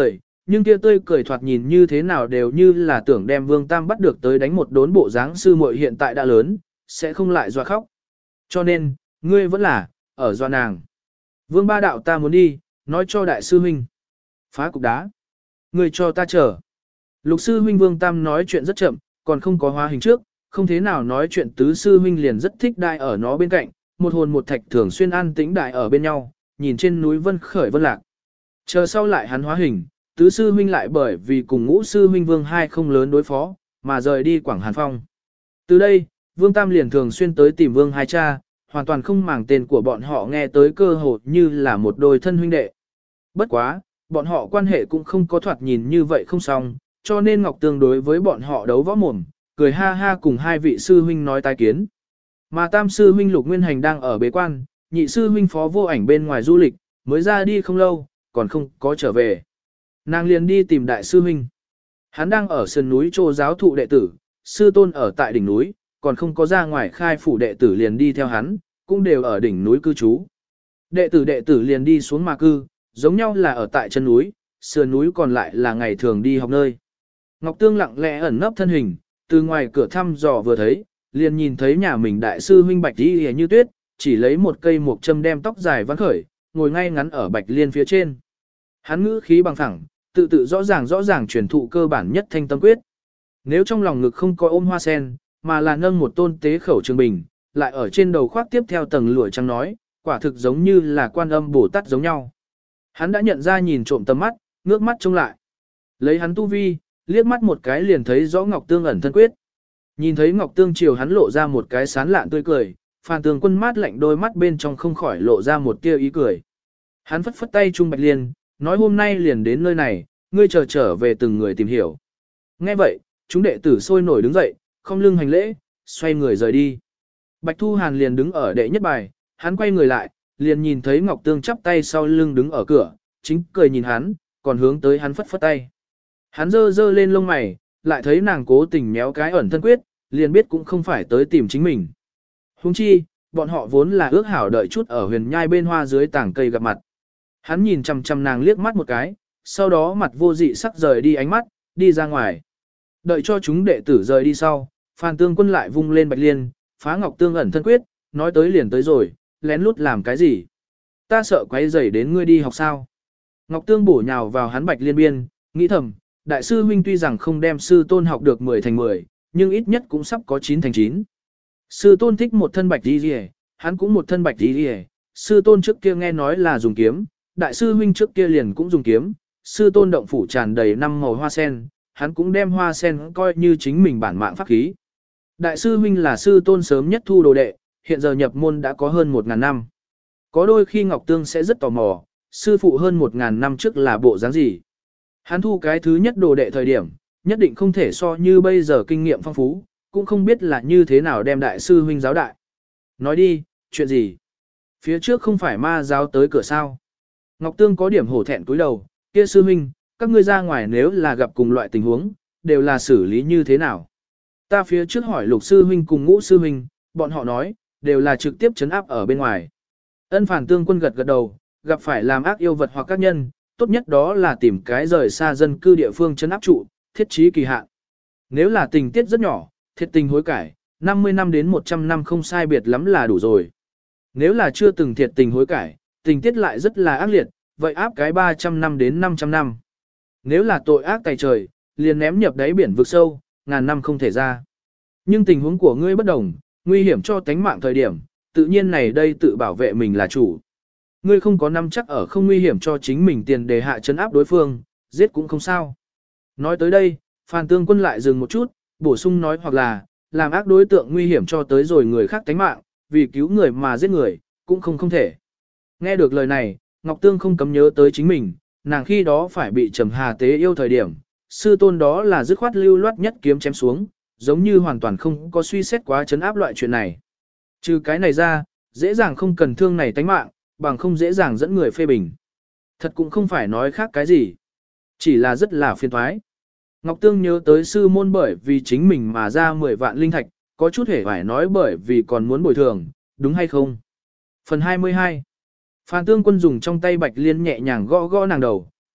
nhưng kia tươi cười thoạt nhìn như thế nào đều như là tưởng đem Vương Tam bắt được tới đánh một đốn bộ dáng sư muội hiện tại đã lớn, sẽ không lại dọa khóc. Cho nên, ngươi vẫn là, ở dọa nàng. Vương ba đạo ta muốn đi, nói cho đại sư huynh. Phá cục đá. Ngươi cho ta chờ. Lục sư huynh Vương Tam nói chuyện rất chậm, còn không có hóa hình trước, không thế nào nói chuyện tứ sư huynh liền rất thích đại ở nó bên cạnh, một hồn một thạch thường xuyên an tĩnh đại ở bên nhau, nhìn trên núi vân khởi vân lạc. Chờ sau lại hắn hóa hình, tứ sư huynh lại bởi vì cùng ngũ sư huynh Vương hai không lớn đối phó, mà rời đi Quảng Hàn Phong. Từ đây, Vương Tam liền thường xuyên tới tìm Vương hai cha, hoàn toàn không màng tên của bọn họ nghe tới cơ hội như là một đôi thân huynh đệ. Bất quá, bọn họ quan hệ cũng không có thoạt nhìn như vậy không xong, cho nên Ngọc Tương đối với bọn họ đấu võ mồm, cười ha ha cùng hai vị sư huynh nói tái kiến. Mà tam sư huynh Lục Nguyên Hành đang ở bế quan, nhị sư huynh Phó Vô Ảnh bên ngoài du lịch, mới ra đi không lâu, còn không có trở về. Nàng liền đi tìm đại sư huynh. Hắn đang ở sườn núi trô giáo thụ đệ tử, sư tôn ở tại đỉnh núi, còn không có ra ngoài khai phủ đệ tử liền đi theo hắn, cũng đều ở đỉnh núi cư trú. Đệ tử liền đi xuống mà cư, giống nhau là ở tại chân núi, sườn núi còn lại là ngày thường đi học nơi. Ngọc Tương lặng lẽ ẩn nấp thân hình, từ ngoài cửa thăm dò vừa thấy, liền nhìn thấy nhà mình đại sư huynh Bạch Y như tuyết, chỉ lấy một cây mộc châm đem tóc dài vắn khởi, ngồi ngay ngắn ở Bạch Liên phía trên. Hắn ngữ khí bằng thẳng, tự rõ ràng truyền thụ cơ bản nhất thanh tâm quyết. Nếu trong lòng ngực không có ôm hoa sen, mà là nâng một tôn tế khẩu trường bình, lại ở trên đầu khoác tiếp theo tầng lụa trắng nói, quả thực giống như là Quan Âm Bồ Tát giống nhau. Hắn đã nhận ra nhìn trộm tầm mắt, ngước mắt trông lại. Lấy hắn tu vi, liếc mắt một cái liền thấy rõ Ngọc Tương ẩn thân quyết. Nhìn thấy Ngọc Tương chiều hắn lộ ra một cái sán lạn tươi cười, Phan Tường Quân mát lạnh đôi mắt bên trong không khỏi lộ ra một tia ý cười. Hắn phất phất tay Trung Bạch Liên, nói hôm nay liền đến nơi này, ngươi trở về từng người tìm hiểu. Nghe vậy, chúng đệ tử sôi nổi đứng dậy, không lưng hành lễ, xoay người rời đi. Bạch Thu Hàn liền đứng ở đệ nhất bài, hắn quay người lại, liền nhìn thấy Ngọc Tương chắp tay sau lưng đứng ở cửa, chính cười nhìn hắn, còn hướng tới hắn phất phất tay. Hắn giơ lên lông mày, lại thấy nàng cố tình méo cái ẩn thân quyết, liền biết cũng không phải tới tìm chính mình. Huống chi, bọn họ vốn là ước hảo đợi chút ở huyền nhai bên hoa dưới tảng cây gặp mặt. Hắn nhìn chằm chằm nàng liếc mắt một cái, sau đó mặt vô dị sắc rời đi ánh mắt, đi ra ngoài. Đợi cho chúng đệ tử rời đi sau, Phan Tương Quân lại vung lên Bạch Liên, phá Ngọc Tương ẩn thân quyết, nói tới liền tới rồi, lén lút làm cái gì? Ta sợ quấy rầy đến ngươi đi học sao? Ngọc Tương bổ nhào vào hắn Bạch Liên biên, nghĩ thầm, đại sư huynh tuy rằng không đem sư tôn học được 10 thành 10, nhưng ít nhất cũng sắp có 9 thành 9. Sư tôn thích một thân bạch đi rìa, hắn cũng một thân bạch đi rìa. Sư tôn trước kia nghe nói là dùng kiếm, đại sư huynh trước kia liền cũng dùng kiếm. Sư tôn động phủ tràn đầy 5 màu hoa sen, hắn cũng đem hoa sen coi như chính mình bản mạng pháp khí. Đại sư huynh là sư tôn sớm nhất thu đồ đệ, hiện giờ nhập môn đã có hơn 1.000 năm. Có đôi khi Ngọc Tương sẽ rất tò mò, sư phụ hơn 1.000 năm trước là bộ dáng gì. Hắn thu cái thứ nhất đồ đệ thời điểm, nhất định không thể so như bây giờ kinh nghiệm phong phú, cũng không biết là như thế nào đem đại sư huynh giáo đại. Nói đi, chuyện gì? Phía trước không phải ma giáo tới cửa sao? Ngọc Tương có điểm hổ thẹn cúi đầu, kia sư huynh, các ngươi ra ngoài nếu là gặp cùng loại tình huống, đều là xử lý như thế nào? Ta phía trước hỏi Lục sư huynh cùng Ngũ sư huynh, bọn họ nói, đều là trực tiếp trấn áp ở bên ngoài. Ân Phản Tương Quân gật đầu, gặp phải làm ác yêu vật hoặc các nhân, tốt nhất đó là tìm cái rời xa dân cư địa phương trấn áp trụ, thiết trí kỳ hạn. Nếu là tình tiết rất nhỏ, thiệt tình hối cải, 50 năm đến 100 năm không sai biệt lắm là đủ rồi. Nếu là chưa từng thiệt tình hối cải, tình tiết lại rất là ác liệt, vậy áp cái 300 năm đến 500 năm. Nếu là tội ác tày trời, liền ném nhập đáy biển vực sâu, ngàn năm không thể ra. Nhưng tình huống của ngươi bất đồng, nguy hiểm cho tánh mạng thời điểm, tự nhiên này đây tự bảo vệ mình là chủ. Ngươi không có nắm chắc ở không nguy hiểm cho chính mình tiền đề hạ chấn áp đối phương, giết cũng không sao. Nói tới đây, Phan Tương Quân lại dừng một chút, bổ sung nói hoặc là, làm ác đối tượng nguy hiểm cho tới rồi người khác tánh mạng, vì cứu người mà giết người, cũng không thể. Nghe được lời này, Ngọc Tương không cấm nhớ tới chính mình, nàng khi đó phải bị Trầm Hà tế yêu thời điểm, sư tôn đó là dứt khoát lưu loát nhất kiếm chém xuống, giống như hoàn toàn không có suy xét quá chấn áp loại chuyện này. Trừ cái này ra, dễ dàng không cần thương này tánh mạng, bằng không dễ dàng dẫn người phê bình. Thật cũng không phải nói khác cái gì, chỉ là rất là phiền toái. Ngọc Tương nhớ tới sư môn bởi vì chính mình mà ra 10 vạn linh thạch, có chút hề phải nói bởi vì còn muốn bồi thường, đúng hay không? Phần 22. Phan Tương Quân dùng trong tay Bạch Liên nhẹ nhàng gõ gõ nàng đầu,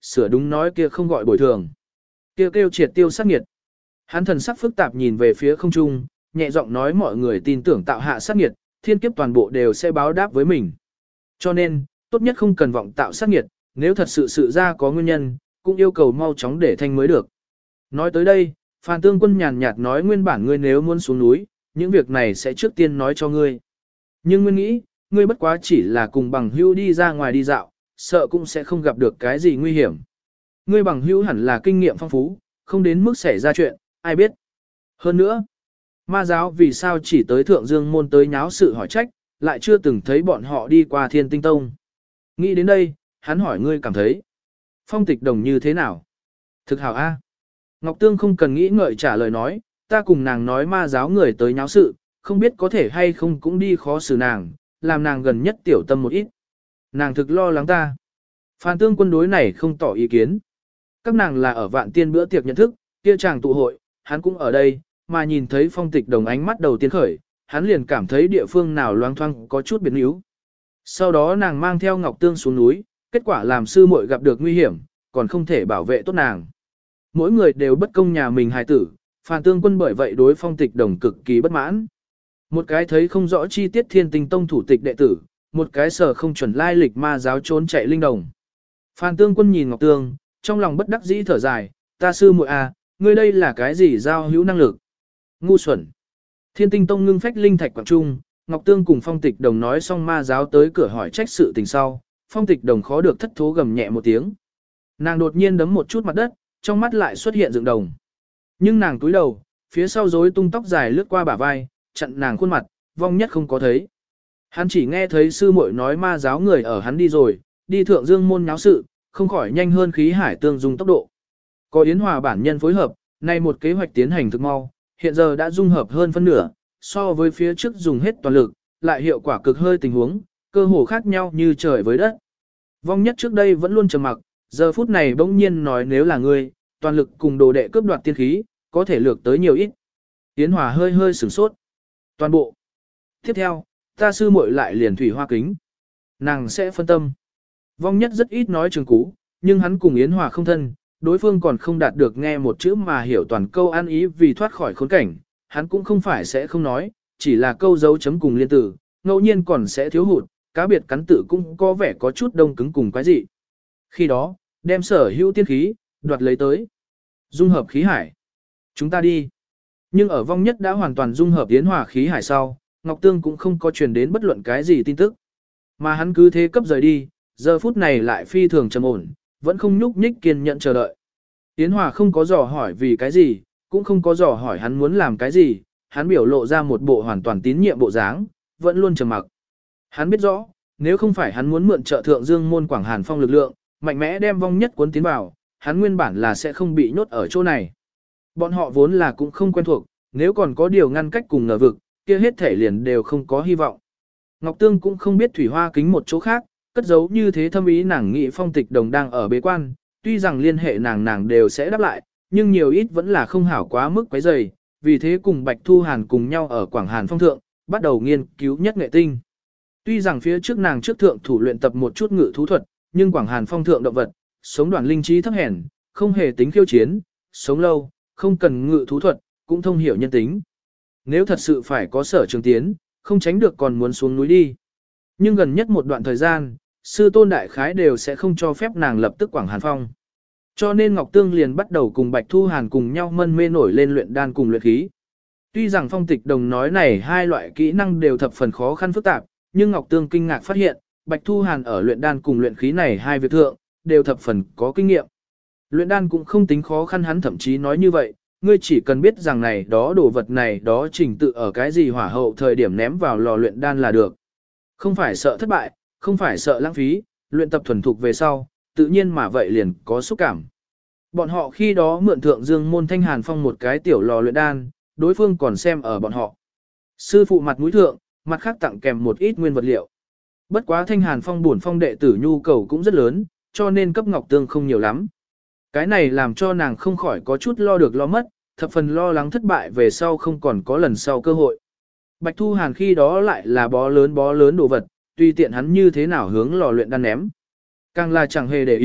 sửa đúng nói kia không gọi bồi thường. Kêu kêu triệt tiêu sát nghiệt. Hắn thần sắc phức tạp nhìn về phía không trung, nhẹ giọng nói mọi người tin tưởng tạo hạ sát nghiệt, thiên kiếp toàn bộ đều sẽ báo đáp với mình. Cho nên, tốt nhất không cần vọng tạo sát nghiệt, nếu thật sự sự ra có nguyên nhân, cũng yêu cầu mau chóng để thanh mới được. Nói tới đây, Phan Tương Quân nhàn nhạt nói nguyên bản ngươi nếu muốn xuống núi, những việc này sẽ trước tiên nói cho ngươi. Nhưng nguyên nghĩ, ngươi bất quá chỉ là cùng bằng hữu đi ra ngoài đi dạo, sợ cũng sẽ không gặp được cái gì nguy hiểm. Ngươi bằng hữu hẳn là kinh nghiệm phong phú, không đến mức xảy ra chuyện, ai biết. Hơn nữa, ma giáo vì sao chỉ tới Thượng Dương Môn tới nháo sự hỏi trách, lại chưa từng thấy bọn họ đi qua Thiên Tinh Tông. Nghĩ đến đây, hắn hỏi ngươi cảm thấy, Phong Tịch Đồng như thế nào? Thực hảo A. Ngọc Tương không cần nghĩ ngợi trả lời nói, ta cùng nàng nói ma giáo người tới nháo sự, không biết có thể hay không cũng đi khó xử nàng, làm nàng gần nhất tiểu tâm một ít. Nàng thực lo lắng ta. Phan Tương Quân đối này không tỏ ý kiến. Các nàng là ở Vạn Tiên bữa tiệc nhận thức, kia chàng tụ hội, hắn cũng ở đây, mà nhìn thấy Phong Tịch Đồng ánh mắt đầu tiên khởi, hắn liền cảm thấy địa phương nào loang thoang có chút biến yếu. Sau đó nàng mang theo Ngọc Tương xuống núi, kết quả làm sư muội gặp được nguy hiểm, còn không thể bảo vệ tốt nàng. Mỗi người đều bất công nhà mình hài tử, Phan Tương Quân bởi vậy đối Phong Tịch Đồng cực kỳ bất mãn. Một cái thấy không rõ chi tiết Thiên Tinh Tông thủ tịch đệ tử, một cái sở không chuẩn lai lịch ma giáo trốn chạy linh đồng. Phan Tương Quân nhìn Ngọc Tương, trong lòng bất đắc dĩ thở dài, ta sư muội à, ngươi đây là cái gì giao hữu năng lực? Ngu xuẩn. Thiên Tinh Tông ngưng phách linh thạch quảng trung, Ngọc Tương cùng Phong Tịch Đồng nói xong ma giáo tới cửa hỏi trách sự tình sau, Phong Tịch Đồng khó được thất thố gầm nhẹ một tiếng. Nàng đột nhiên đấm một chút mặt đất, trong mắt lại xuất hiện dựng đồng. Nhưng nàng túi đầu, phía sau rối tung tóc dài lướt qua bả vai, chặn nàng khuôn mặt, vong nhất không có thấy. Hắn chỉ nghe thấy sư muội nói ma giáo người ở hắn đi rồi, đi Thượng Dương Môn nháo sự, không khỏi nhanh hơn khí hải tương dung tốc độ. Có Yến Hòa bản nhân phối hợp, nay một kế hoạch tiến hành thực mau, hiện giờ đã dung hợp hơn phân nửa, so với phía trước dùng hết toàn lực, lại hiệu quả cực hơi tình huống, cơ hồ khác nhau như trời với đất. Vong nhất trước đây vẫn luôn trầm mặc, giờ phút này bỗng nhiên nói nếu là ngươi, toàn lực cùng đồ đệ cướp đoạt tiên khí, có thể lược tới nhiều ít. Yến Hòa hơi hơi sửng sốt. Toàn bộ. Tiếp theo, ta sư muội lại liền thủy hoa kính. Nàng sẽ phân tâm. Vong nhất rất ít nói trường cú, nhưng hắn cùng Yến Hòa không thân, đối phương còn không đạt được nghe một chữ mà hiểu toàn câu an ý vì thoát khỏi khốn cảnh, hắn cũng không phải sẽ không nói, chỉ là câu dấu chấm cùng liên tử, ngẫu nhiên còn sẽ thiếu hụt, cá biệt cắn tự cũng có vẻ có chút đông cứng cùng quái dị. Khi đó, đem sở hữu tiên khí, đoạt lấy tới. Dung hợp khí hải. Chúng ta đi. Nhưng ở vong nhất đã hoàn toàn dung hợp Yến Hòa khí hải sau, Ngọc Tương cũng không có truyền đến bất luận cái gì tin tức. Mà hắn cứ thế cấp rời đi, giờ phút này lại phi thường trầm ổn, vẫn không nhúc nhích kiên nhẫn chờ đợi. Yến Hòa không có dò hỏi vì cái gì, cũng không có dò hỏi hắn muốn làm cái gì, hắn biểu lộ ra một bộ hoàn toàn tín nhiệm bộ dáng, vẫn luôn trầm mặc. Hắn biết rõ, nếu không phải hắn muốn mượn trợ Thượng Dương Môn Quảng Hàn Phong lực lượng, mạnh mẽ đem vong nhất cuốn tiến vào, hắn nguyên bản là sẽ không bị nhốt ở chỗ này. Bọn họ vốn là cũng không quen thuộc, nếu còn có điều ngăn cách cùng ngờ vực, kia hết thể liền đều không có hy vọng. Ngọc Tương cũng không biết thủy hoa kính một chỗ khác, cất giấu như thế thâm ý nàng nghĩ Phong Tịch Đồng đang ở bế quan, tuy rằng liên hệ nàng đều sẽ đáp lại, nhưng nhiều ít vẫn là không hảo quá mức quấy rầy, vì thế cùng Bạch Thu Hàn cùng nhau ở Quảng Hàn Phong thượng, bắt đầu nghiên cứu nhất nghệ tinh. Tuy rằng phía trước nàng trước thượng thủ luyện tập một chút ngự thú thuật, nhưng Quảng Hàn Phong thượng động vật, sống đoàn linh trí thấp hèn, không hề tính khiêu chiến, sống lâu, không cần ngự thú thuật, cũng thông hiểu nhân tính. Nếu thật sự phải có sở trường tiến, không tránh được còn muốn xuống núi đi. Nhưng gần nhất một đoạn thời gian, sư tôn đại khái đều sẽ không cho phép nàng lập tức Quảng Hàn Phong. Cho nên Ngọc Tương liền bắt đầu cùng Bạch Thu Hàn cùng nhau mân mê nổi lên luyện đan cùng luyện khí. Tuy rằng Phong Tịch Đồng nói này hai loại kỹ năng đều thập phần khó khăn phức tạp, nhưng Ngọc Tương kinh ngạc phát hiện, Bạch Thu Hàn ở luyện đan cùng luyện khí này hai việc thượng, đều thập phần có kinh nghiệm. Luyện đan cũng không tính khó khăn hắn thậm chí nói như vậy, ngươi chỉ cần biết rằng này đó đồ vật này đó trình tự ở cái gì hỏa hậu thời điểm ném vào lò luyện đan là được. Không phải sợ thất bại, không phải sợ lãng phí, luyện tập thuần thục về sau, tự nhiên mà vậy liền có xúc cảm. Bọn họ khi đó mượn Thượng Dương Môn Thanh Hàn Phong một cái tiểu lò luyện đan, đối phương còn xem ở bọn họ. Sư phụ mặt mũi thượng, mặt khác tặng kèm một ít nguyên vật liệu. Bất quá Thanh Hàn Phong bổn phong đệ tử nhu cầu cũng rất lớn, cho nên cấp Ngọc Tương không nhiều lắm. Cái này làm cho nàng không khỏi có chút lo được lo mất, thập phần lo lắng thất bại về sau không còn có lần sau cơ hội. Bạch Thu Hàn khi đó lại là bó lớn đồ vật, tùy tiện hắn như thế nào hướng lò luyện đan ném. Càng là chẳng hề để ý,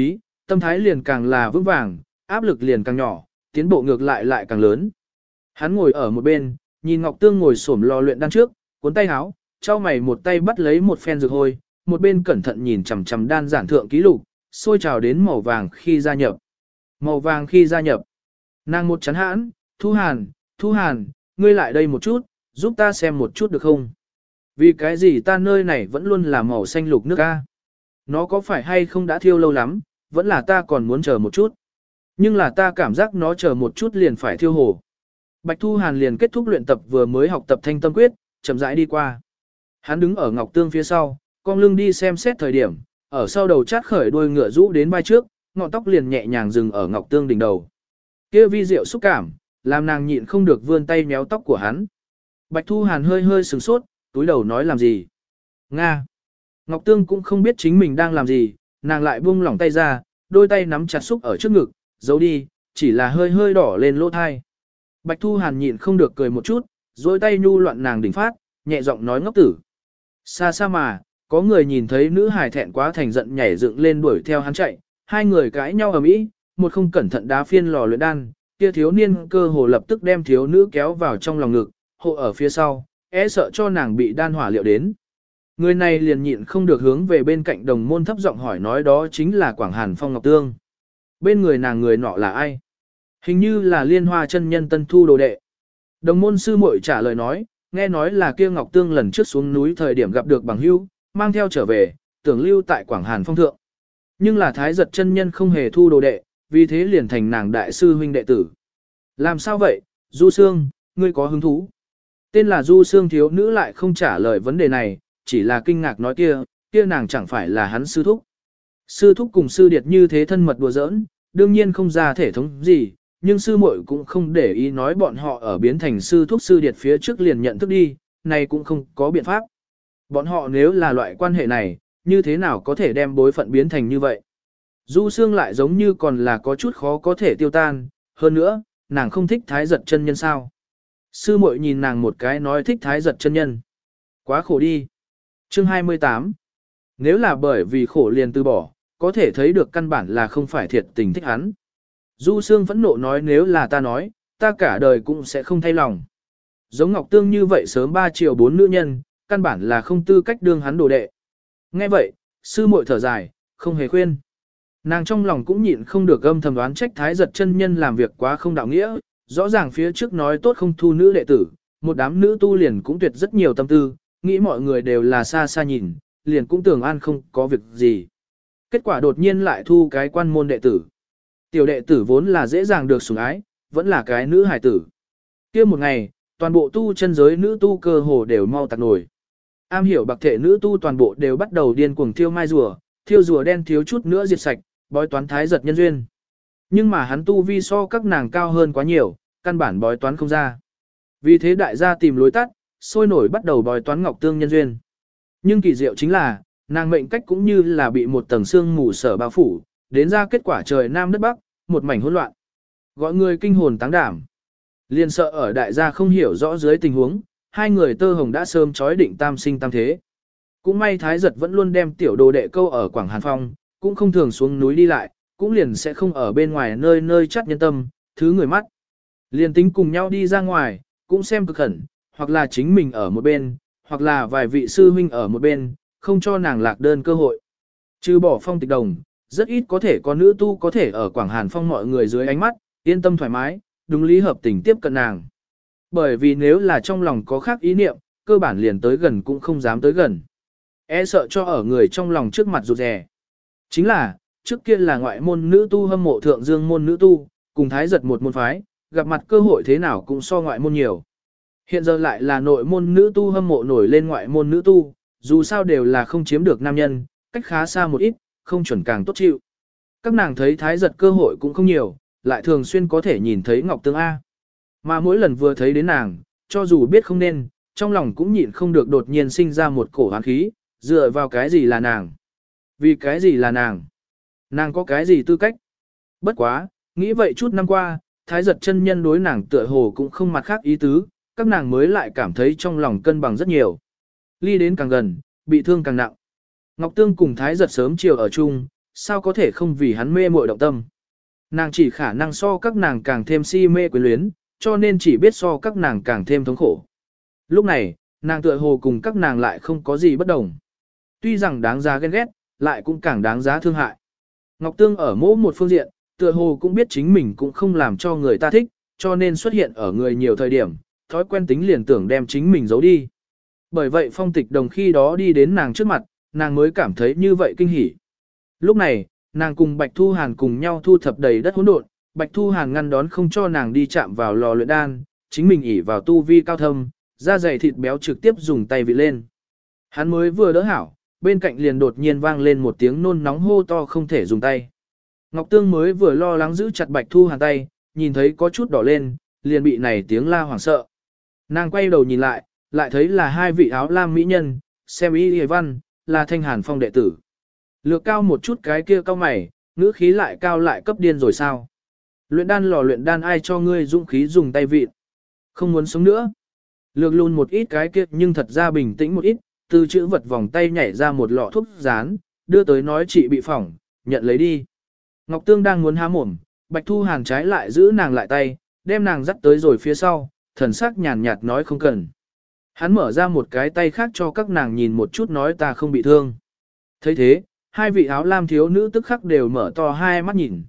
tâm thái liền càng là vững vàng, áp lực liền càng nhỏ, tiến bộ ngược lại càng lớn. Hắn ngồi ở một bên, nhìn Ngọc Tương ngồi xổm lò luyện đan trước, cuốn tay áo, trao mày một tay bắt lấy một phen dược hôi, một bên cẩn thận nhìn chằm chằm đan giản thượng ký lục, sôi trào đến màu vàng khi gia nhập. Màu vàng khi gia nhập. Nàng một chán hãn, Thu Hàn, ngươi lại đây một chút, giúp ta xem một chút được không? Vì cái gì ta nơi này vẫn luôn là màu xanh lục nước a? Nó có phải hay không đã thiêu lâu lắm, vẫn là ta còn muốn chờ một chút. Nhưng là ta cảm giác nó chờ một chút liền phải thiêu hồ. Bạch Thu Hàn liền kết thúc luyện tập vừa mới học tập thanh tâm quyết, chậm rãi đi qua. Hắn đứng ở Ngọc Tương phía sau, cong lưng đi xem xét thời điểm, ở sau đầu chát khởi đuôi ngựa rũ đến vai trước, ngọn tóc liền nhẹ nhàng dừng ở Ngọc Tương đỉnh đầu. Kia vi diệu xúc cảm, làm nàng nhịn không được vươn tay méo tóc của hắn. Bạch Thu Hàn hơi hơi sửng sốt, túi đầu nói làm gì? Nga. Ngọc Tương cũng không biết chính mình đang làm gì, nàng lại buông lỏng tay ra, đôi tay nắm chặt xúc ở trước ngực, giấu đi, chỉ là hơi hơi đỏ lên lỗ thai. Bạch Thu Hàn nhịn không được cười một chút, dối tay nhu loạn nàng đỉnh phát, nhẹ giọng nói ngốc tử. Xa xa mà, có người nhìn thấy nữ hài thẹn quá thành giận nhảy dựng lên đuổi theo hắn chạy, hai người cãi nhau ầm ĩ, một không cẩn thận đá phiên lò luyện đan, kia thiếu niên cơ hồ lập tức đem thiếu nữ kéo vào trong lòng ngực, hộ ở phía sau, sợ cho nàng bị đan hỏa liệu đến. Người này liền nhịn không được hướng về bên cạnh đồng môn thấp giọng hỏi nói đó chính là Quảng Hàn Phong Ngọc Tương. Bên người nàng người nọ là ai? Hình như là Liên Hoa chân nhân tân thu đồ đệ. Đồng môn sư muội trả lời nói, nghe nói là kia Ngọc Tương lần trước xuống núi thời điểm gặp được bằng hữu, mang theo trở về, tưởng lưu tại Quảng Hàn Phong thượng. Nhưng là Thái Giật chân nhân không hề thu đồ đệ, vì thế liền thành nàng đại sư huynh đệ tử. Làm sao vậy, Du Sương, ngươi có hứng thú? Tên là Du Sương thiếu nữ lại không trả lời vấn đề này, chỉ là kinh ngạc nói kia nàng chẳng phải là hắn sư thúc. Sư thúc cùng sư điệt như thế thân mật đùa giỡn, đương nhiên không ra thể thống gì, nhưng sư muội cũng không để ý nói bọn họ ở biến thành sư thúc sư điệt phía trước liền nhận thức đi, này cũng không có biện pháp. Bọn họ nếu là loại quan hệ này, như thế nào có thể đem bối phận biến thành như vậy? Du Sương lại giống như còn là có chút khó có thể tiêu tan, hơn nữa, nàng không thích Thái Giật chân nhân sao? Sư muội nhìn nàng một cái nói thích Thái Giật chân nhân. Quá khổ đi. Chương 28. Nếu là bởi vì khổ liền từ bỏ, có thể thấy được căn bản là không phải thiệt tình thích hắn. Du Sương phẫn nộ nói nếu là ta nói, ta cả đời cũng sẽ không thay lòng. Giống Ngọc Tương như vậy sớm 3 triệu 4 nữ nhân, căn bản là không tư cách đương hắn đồ đệ. Nghe vậy, sư muội thở dài, không hề khuyên. Nàng trong lòng cũng nhịn không được âm thầm đoán trách Thái Giật chân nhân làm việc quá không đạo nghĩa, rõ ràng phía trước nói tốt không thu nữ đệ tử, một đám nữ tu liền cũng tuyệt rất nhiều tâm tư, nghĩ mọi người đều là xa xa nhìn, liền cũng tưởng an không có việc gì. Kết quả đột nhiên lại thu cái quan môn đệ tử. Tiểu đệ tử vốn là dễ dàng được sủng ái, vẫn là cái nữ hài tử. Kia một ngày, toàn bộ tu chân giới nữ tu cơ hồ đều mau tạc nổi. Am hiểu bạc thể nữ tu toàn bộ đều bắt đầu điên cuồng thiêu mai rùa, thiêu rùa đen thiếu chút nữa diệt sạch, bói toán Thái Giật nhân duyên. Nhưng mà hắn tu vi so các nàng cao hơn quá nhiều, căn bản bói toán không ra. Vì thế đại gia tìm lối tắt, sôi nổi bắt đầu bói toán Ngọc Tương nhân duyên. Nhưng kỳ diệu chính là, nàng mệnh cách cũng như là bị một tầng sương mù sở bao phủ, đến ra kết quả trời nam đất bắc, một mảnh hỗn loạn. Gọi người kinh hồn táng đảm. Liên sợ ở đại gia không hiểu rõ dưới tình huống, hai người tơ hồng đã sớm chói định tam sinh tam thế. Cũng may Thái Giật vẫn luôn đem tiểu đồ đệ câu ở Quảng Hàn Phong, cũng không thường xuống núi đi lại, cũng liền sẽ không ở bên ngoài nơi nơi chắt nhân tâm, thứ người mắt. Liền tính cùng nhau đi ra ngoài, cũng xem cực khẩn, hoặc là chính mình ở một bên, hoặc là vài vị sư huynh ở một bên, không cho nàng lạc đơn cơ hội. Trừ bỏ Phong Tịch Đồng, rất ít có thể có nữ tu có thể ở Quảng Hàn Phong mọi người dưới ánh mắt, yên tâm thoải mái, đúng lý hợp tình tiếp cận nàng. Bởi vì nếu là trong lòng có khác ý niệm, cơ bản liền tới gần cũng không dám tới gần. Sợ cho ở người trong lòng trước mặt rụt rè. Chính là, trước kia là ngoại môn nữ tu hâm mộ thượng dương môn nữ tu, cùng Thái Giật một môn phái, gặp mặt cơ hội thế nào cũng so ngoại môn nhiều. Hiện giờ lại là nội môn nữ tu hâm mộ nổi lên ngoại môn nữ tu, dù sao đều là không chiếm được nam nhân, cách khá xa một ít, không chuẩn càng tốt chịu. Các nàng thấy Thái Giật cơ hội cũng không nhiều, lại thường xuyên có thể nhìn thấy Ngọc Tương A. Mà mỗi lần vừa thấy đến nàng, cho dù biết không nên, trong lòng cũng nhịn không được đột nhiên sinh ra một cổ hoán khí, dựa vào cái gì là nàng? Vì cái gì là nàng? Nàng có cái gì tư cách? Bất quá, nghĩ vậy chút năm qua, Thái Giật chân nhân đối nàng tựa hồ cũng không mặt khác ý tứ, các nàng mới lại cảm thấy trong lòng cân bằng rất nhiều. Ly đến càng gần, bị thương càng nặng. Ngọc Tương cùng Thái Giật sớm chiều ở chung, sao có thể không vì hắn mê muội động tâm. Nàng chỉ khả năng so các nàng càng thêm si mê quyến luyến, cho nên chỉ biết so các nàng càng thêm thống khổ. Lúc này, nàng tựa hồ cùng các nàng lại không có gì bất đồng. Tuy rằng đáng giá ghen ghét, lại cũng càng đáng giá thương hại. Ngọc Tương ở mỗi một phương diện, tựa hồ cũng biết chính mình cũng không làm cho người ta thích, cho nên xuất hiện ở người nhiều thời điểm, thói quen tính liền tưởng đem chính mình giấu đi. Bởi vậy Phong Tịch Đồng khi đó đi đến nàng trước mặt, nàng mới cảm thấy như vậy kinh hỉ. Lúc này, nàng cùng Bạch Thu Hàn cùng nhau thu thập đầy đất hỗn độn, Bạch Thu Hàn ngăn đón không cho nàng đi chạm vào lò luyện đan, chính mình ỉ vào tu vi cao thâm, da dày thịt béo trực tiếp dùng tay vị lên. Hắn mới vừa đỡ hảo, bên cạnh liền đột nhiên vang lên một tiếng nôn nóng hô to không thể dùng tay. Ngọc Tương mới vừa lo lắng giữ chặt Bạch Thu Hàn tay, nhìn thấy có chút đỏ lên, liền bị này tiếng la hoảng sợ. Nàng quay đầu nhìn lại, lại thấy là hai vị áo lam mỹ nhân, xem y hề văn, là Thanh Hàn Phong đệ tử. Lược cao một chút cái kia cao mày, ngữ khí lại cao lại cấp điên rồi sao. Luyện đan lò luyện đan ai cho ngươi dũng khí dùng tay vịt. Không muốn sống nữa. Lược lùn một ít cái kia nhưng thật ra bình tĩnh một ít, từ chữ vật vòng tay nhảy ra một lọ thuốc dán, đưa tới nói chị bị phỏng, nhận lấy đi. Ngọc Tương đang muốn há mồm, Bạch Thu Hàn trái lại giữ nàng lại tay, đem nàng dắt tới rồi phía sau, thần sắc nhàn nhạt nói không cần. Hắn mở ra một cái tay khác cho các nàng nhìn một chút nói ta không bị thương. thấy thế, hai vị áo lam thiếu nữ tức khắc đều mở to hai mắt nhìn,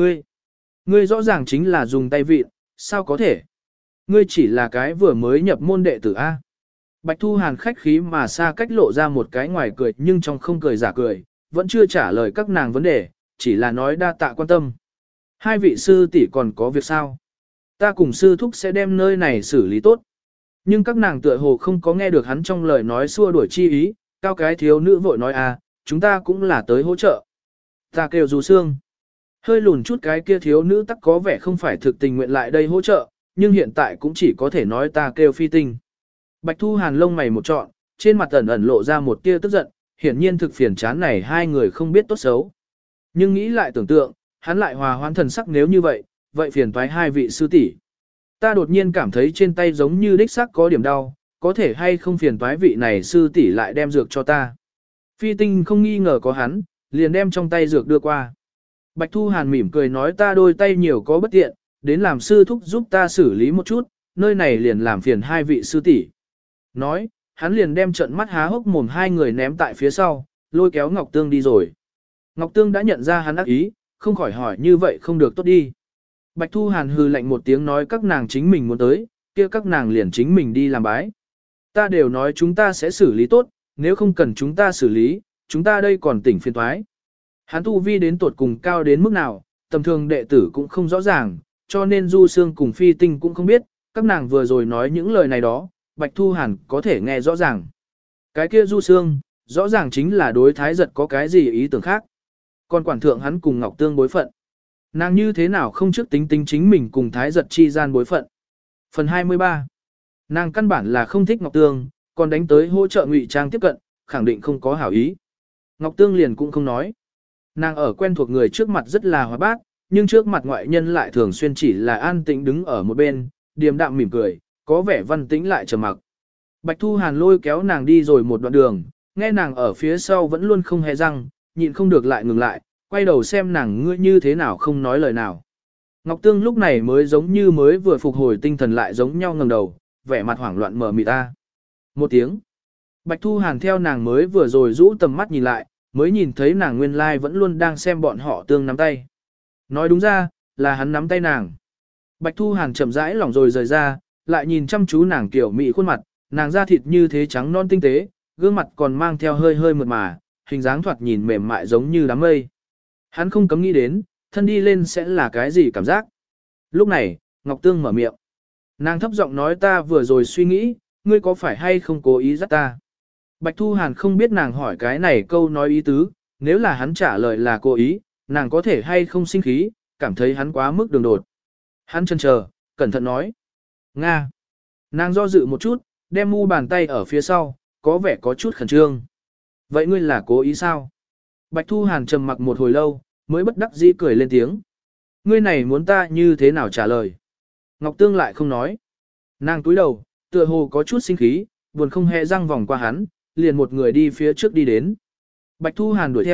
ngươi rõ ràng chính là dùng tay vịn, sao có thể? Ngươi chỉ là cái vừa mới nhập môn đệ tử A. Bạch Thu Hàn khách khí mà xa cách lộ ra một cái ngoài cười nhưng trong không cười giả cười, vẫn chưa trả lời các nàng vấn đề, chỉ là nói đa tạ quan tâm. Hai vị sư tỷ còn có việc sao? Ta cùng sư thúc sẽ đem nơi này xử lý tốt. Nhưng các nàng tựa hồ không có nghe được hắn trong lời nói xua đuổi chi ý, cao cái thiếu nữ vội nói chúng ta cũng là tới hỗ trợ. Ta kêu Du Sương. Hơi lùn chút cái kia thiếu nữ tắc có vẻ không phải thực tình nguyện lại đây hỗ trợ, nhưng hiện tại cũng chỉ có thể nói ta kêu Phi Tinh. Bạch Thu Hàn lông mày một trọn, trên mặt ẩn ẩn lộ ra một tia tức giận, hiển nhiên thực phiền chán này hai người không biết tốt xấu. Nhưng nghĩ lại tưởng tượng, hắn lại hòa hoãn thần sắc nếu như vậy phiền toái hai vị sư tỷ. Ta đột nhiên cảm thấy trên tay giống như đích xác có điểm đau, có thể hay không phiền toái vị này sư tỷ lại đem dược cho ta. Phi Tinh không nghi ngờ có hắn, liền đem trong tay dược đưa qua. Bạch Thu Hàn mỉm cười nói ta đôi tay nhiều có bất tiện, đến làm sư thúc giúp ta xử lý một chút, nơi này liền làm phiền hai vị sư tỷ. Nói, hắn liền đem trận mắt há hốc mồm hai người ném tại phía sau, lôi kéo Ngọc Tương đi rồi. Ngọc Tương đã nhận ra hắn ác ý, không khỏi hỏi như vậy không được tốt đi. Bạch Thu Hàn hừ lạnh một tiếng nói các nàng chính mình muốn tới, kia các nàng liền chính mình đi làm bái. Ta đều nói chúng ta sẽ xử lý tốt, nếu không cần chúng ta xử lý, chúng ta đây còn tỉnh phiền thoái. Hắn tu vi đến tột cùng cao đến mức nào, tầm thường đệ tử cũng không rõ ràng, cho nên Du Sương cùng Phi Tinh cũng không biết, các nàng vừa rồi nói những lời này đó, Bạch Thu Hàn có thể nghe rõ ràng. Cái kia Du Sương, rõ ràng chính là đối Thái Giật có cái gì ý tưởng khác. Còn quản thượng hắn cùng Ngọc Tương bối phận. Nàng như thế nào không trước tính tính chính mình cùng Thái Giật chi gian bối phận. Phần 23. Nàng căn bản là không thích Ngọc Tương, còn đánh tới hỗ trợ ngụy trang tiếp cận, khẳng định không có hảo ý. Ngọc Tương liền cũng không nói. Nàng ở quen thuộc người trước mặt rất là hoạt bát, nhưng trước mặt ngoại nhân lại thường xuyên chỉ là an tĩnh đứng ở một bên, điềm đạm mỉm cười, có vẻ văn tĩnh lại trầm mặc. Bạch Thu Hàn lôi kéo nàng đi rồi một đoạn đường, nghe nàng ở phía sau vẫn luôn không hề răng, nhịn không được lại ngừng lại, quay đầu xem nàng ngươi như thế nào không nói lời nào. Ngọc Tương lúc này mới giống như mới vừa phục hồi tinh thần lại giống nhau ngẩng đầu, vẻ mặt hoảng loạn mờ mịt ta. Một tiếng. Bạch Thu Hàn theo nàng mới vừa rồi rũ tầm mắt nhìn lại, mới nhìn thấy nàng nguyên lai vẫn luôn đang xem bọn họ tương nắm tay. Nói đúng ra, là hắn nắm tay nàng. Bạch Thu Hàn chậm rãi lỏng rồi rời ra, lại nhìn chăm chú nàng kiểu mị khuôn mặt, nàng da thịt như thế trắng non tinh tế, gương mặt còn mang theo hơi hơi mượt mà, hình dáng thoạt nhìn mềm mại giống như đám mây. Hắn không cấm nghĩ đến, thân đi lên sẽ là cái gì cảm giác. Lúc này, Ngọc Tương mở miệng. Nàng thấp giọng nói ta vừa rồi suy nghĩ, ngươi có phải hay không cố ý dắt ta. Bạch Thu Hàn không biết nàng hỏi cái này câu nói ý tứ, nếu là hắn trả lời là cố ý, nàng có thể hay không sinh khí, cảm thấy hắn quá mức đường đột. Hắn chần chờ, cẩn thận nói. Nga. Nàng do dự một chút, đem mu bàn tay ở phía sau, có vẻ có chút khẩn trương. Vậy ngươi là cố ý sao? Bạch Thu Hàn trầm mặc một hồi lâu, mới bất đắc dĩ cười lên tiếng. Ngươi này muốn ta như thế nào trả lời? Ngọc Tương lại không nói. Nàng túi đầu, tựa hồ có chút sinh khí, buồn không hề răng vòng qua hắn, liền một người đi phía trước đi đến. Bạch Thu Hàn đuổi theo,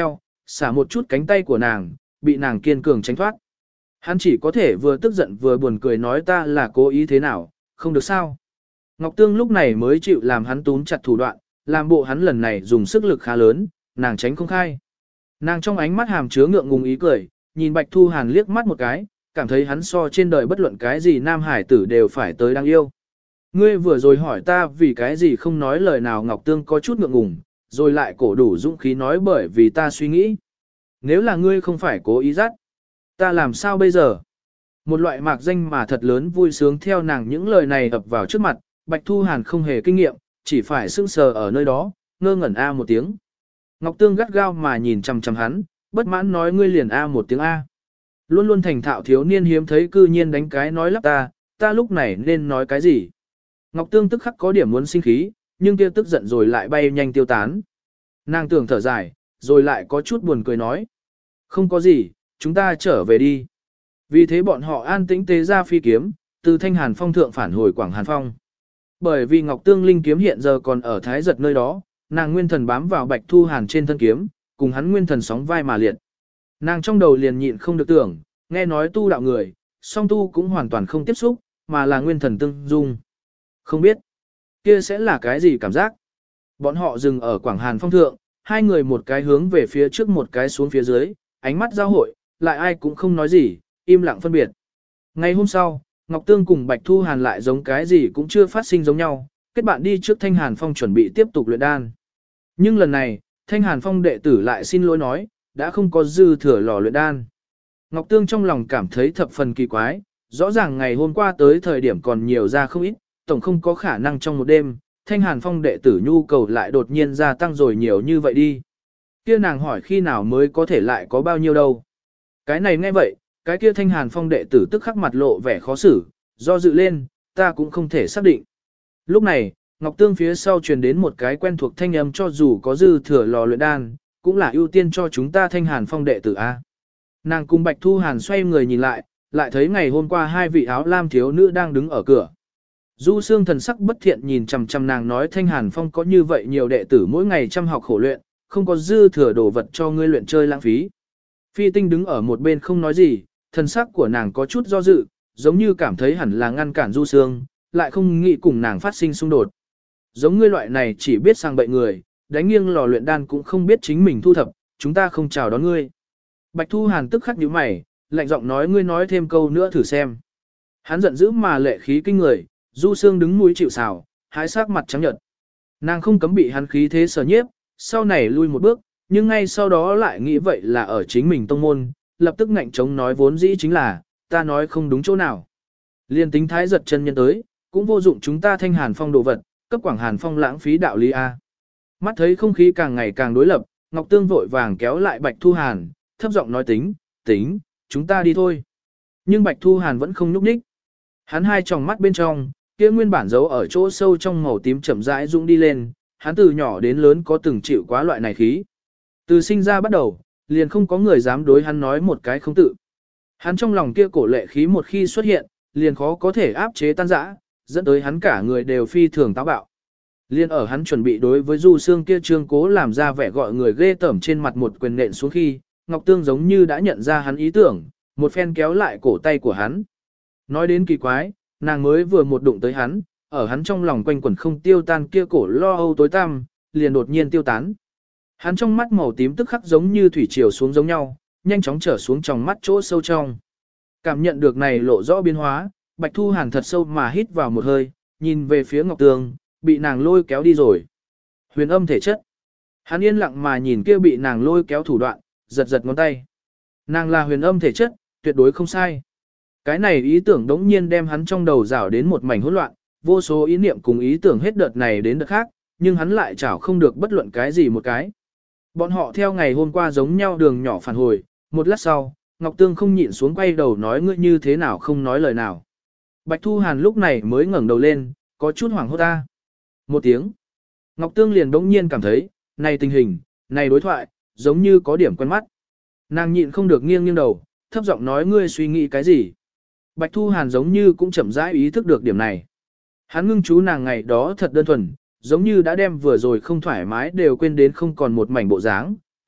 xả một chút cánh tay của nàng, bị nàng kiên cường tránh thoát. Hắn chỉ có thể vừa tức giận vừa buồn cười nói ta là cố ý thế nào, không được sao. Ngọc Tương lúc này mới chịu làm hắn túm chặt thủ đoạn, làm bộ hắn lần này dùng sức lực khá lớn, nàng tránh không khai. Nàng trong ánh mắt hàm chứa ngượng ngùng ý cười, nhìn Bạch Thu Hàn liếc mắt một cái, cảm thấy hắn so trên đời bất luận cái gì nam hải tử đều phải tới đáng yêu. Ngươi vừa rồi hỏi ta vì cái gì không nói lời nào. Ngọc Tương có chút ngượng ngùng, rồi lại cổ đủ dũng khí nói bởi vì ta suy nghĩ. Nếu là ngươi không phải cố ý dắt, ta làm sao bây giờ? Một loại mạc danh mà thật lớn vui sướng theo nàng những lời này ập vào trước mặt, Bạch Thu Hàn không hề kinh nghiệm, chỉ phải sững sờ ở nơi đó, ngơ ngẩn a một tiếng. Ngọc Tương gắt gao mà nhìn chằm chằm hắn, bất mãn nói ngươi liền a một tiếng a. Luôn luôn thành thạo thiếu niên hiếm thấy cư nhiên đánh cái nói lắp ta lúc này nên nói cái gì? Ngọc Tương tức khắc có điểm muốn sinh khí, nhưng kia tức giận rồi lại bay nhanh tiêu tán. Nàng tưởng thở dài, rồi lại có chút buồn cười nói. Không có gì, chúng ta trở về đi. Vì thế bọn họ an tĩnh tế ra phi kiếm, từ Thanh Hàn Phong thượng phản hồi Quảng Hàn Phong. Bởi vì Ngọc Tương linh kiếm hiện giờ còn ở Thái Giật nơi đó, nàng nguyên thần bám vào Bạch Thu Hàn trên thân kiếm, cùng hắn nguyên thần sóng vai mà liệt. Nàng trong đầu liền nhịn không được tưởng, nghe nói tu đạo người, song tu cũng hoàn toàn không tiếp xúc, mà là nguyên thần tương dung. Không biết, kia sẽ là cái gì cảm giác? Bọn họ dừng ở Quảng Hàn Phong thượng, hai người một cái hướng về phía trước một cái xuống phía dưới, ánh mắt giao hội, lại ai cũng không nói gì, im lặng phân biệt. Ngày hôm sau, Ngọc Tương cùng Bạch Thu Hàn lại giống cái gì cũng chưa phát sinh giống nhau, kết bạn đi trước Thanh Hàn Phong chuẩn bị tiếp tục luyện đan. Nhưng lần này, Thanh Hàn Phong đệ tử lại xin lỗi nói, đã không có dư thừa lò luyện đan. Ngọc Tương trong lòng cảm thấy thập phần kỳ quái, rõ ràng ngày hôm qua tới thời điểm còn nhiều ra không ít, tổng không có khả năng trong một đêm, Thanh Hàn Phong đệ tử nhu cầu lại đột nhiên gia tăng rồi nhiều như vậy đi. Kia nàng hỏi khi nào mới có thể lại có bao nhiêu đâu. Cái này nghe vậy, cái kia Thanh Hàn Phong đệ tử tức khắc mặt lộ vẻ khó xử, do dự lên, ta cũng không thể xác định. Lúc này, Ngọc Tương phía sau truyền đến một cái quen thuộc thanh âm cho dù có dư thừa lò luyện đan, cũng là ưu tiên cho chúng ta Thanh Hàn Phong đệ tử A. Nàng cùng Bạch Thu Hàn xoay người nhìn lại thấy ngày hôm qua hai vị áo lam thiếu nữ đang đứng ở cửa. Du Sương thần sắc bất thiện nhìn chằm chằm nàng nói Thanh Hàn Phong có như vậy nhiều đệ tử mỗi ngày chăm học khổ luyện, không có dư thừa đồ vật cho ngươi luyện chơi lãng phí. Phi Tinh đứng ở một bên không nói gì, thần sắc của nàng có chút do dự, giống như cảm thấy hẳn là ngăn cản Du Sương, lại không nghĩ cùng nàng phát sinh xung đột. Giống ngươi loại này chỉ biết sang bậy người, đánh nghiêng lò luyện đan cũng không biết chính mình thu thập, chúng ta không chào đón ngươi. Bạch Thu Hàn tức khắc nhíu mày, lạnh giọng nói ngươi nói thêm câu nữa thử xem. Hắn giận dữ mà lệ khí kinh người, Du Sương đứng mũi chịu sào, hái sắc mặt trắng nhợt. Nàng không cấm bị hắn khí thế sở nhiếp, sau này lui một bước, nhưng ngay sau đó lại nghĩ vậy là ở chính mình tông môn, lập tức ngạnh chống nói vốn dĩ chính là, ta nói không đúng chỗ nào. Liên tính Thái Giật chân nhân tới, cũng vô dụng chúng ta Thanh Hàn Phong đồ vật, cấp Quảng Hàn Phong lãng phí đạo lý A. Mắt thấy không khí càng ngày càng đối lập, Ngọc Tương vội vàng kéo lại Bạch Thu Hàn, thấp giọng nói tính, chúng ta đi thôi. Nhưng Bạch Thu Hàn vẫn không nhúc nhích. Hắn hai tròng mắt bên trong, kia nguyên bản giấu ở chỗ sâu trong màu tím chậm rãi dũng đi lên, hắn từ nhỏ đến lớn có từng chịu quá loại này khí. Từ sinh ra bắt đầu, liền không có người dám đối hắn nói một cái không tự. Hắn trong lòng kia cổ lệ khí một khi xuất hiện, liền khó có thể áp chế tan rã, dẫn tới hắn cả người đều phi thường táo bạo. Liên ở hắn chuẩn bị đối với Du Sương kia trương cố làm ra vẻ gọi người ghê tởm trên mặt một quyền nện xuống khi, Ngọc Tương giống như đã nhận ra hắn ý tưởng, một phen kéo lại cổ tay của hắn. Nói đến kỳ quái, nàng mới vừa một đụng tới hắn, ở hắn trong lòng quanh quẩn không tiêu tan kia cổ lo âu tối tăm, liền đột nhiên tiêu tán. Hắn trong mắt màu tím tức khắc giống như thủy triều xuống giống nhau, nhanh chóng trở xuống trong mắt chỗ sâu trong. Cảm nhận được này lộ rõ biến hóa, Bạch Thu Hàn thật sâu mà hít vào một hơi, nhìn về phía Ngọc Tương, bị nàng lôi kéo đi rồi. Huyền âm thể chất. Hắn yên lặng mà nhìn kia bị nàng lôi kéo thủ đoạn, giật giật ngón tay. Nàng là huyền âm thể chất, tuyệt đối không sai. Cái này ý tưởng đống nhiên đem hắn trong đầu rảo đến một mảnh hỗn loạn, vô số ý niệm cùng ý tưởng hết đợt này đến đợt khác, nhưng hắn lại chảo không được bất luận cái gì một cái. Bọn họ theo ngày hôm qua giống nhau đường nhỏ phản hồi, một lát sau, Ngọc Tương không nhịn xuống quay đầu nói ngươi như thế nào không nói lời nào. Bạch Thu Hàn lúc này mới ngẩng đầu lên, có chút hoảng hốt ta. Một tiếng. Ngọc Tương liền đống nhiên cảm thấy, này tình hình, này đối thoại, giống như có điểm quen mắt. Nàng nhịn không được nghiêng đầu, thấp giọng nói ngươi suy nghĩ cái gì. Bạch Thu Hàn giống như cũng chậm rãi ý thức được điểm này. Hắn ngưng chú nàng ngày đó thật đơn thuần, giống như đã đem vừa rồi không thoải mái đều quên đến không còn một mảnh bộ dáng,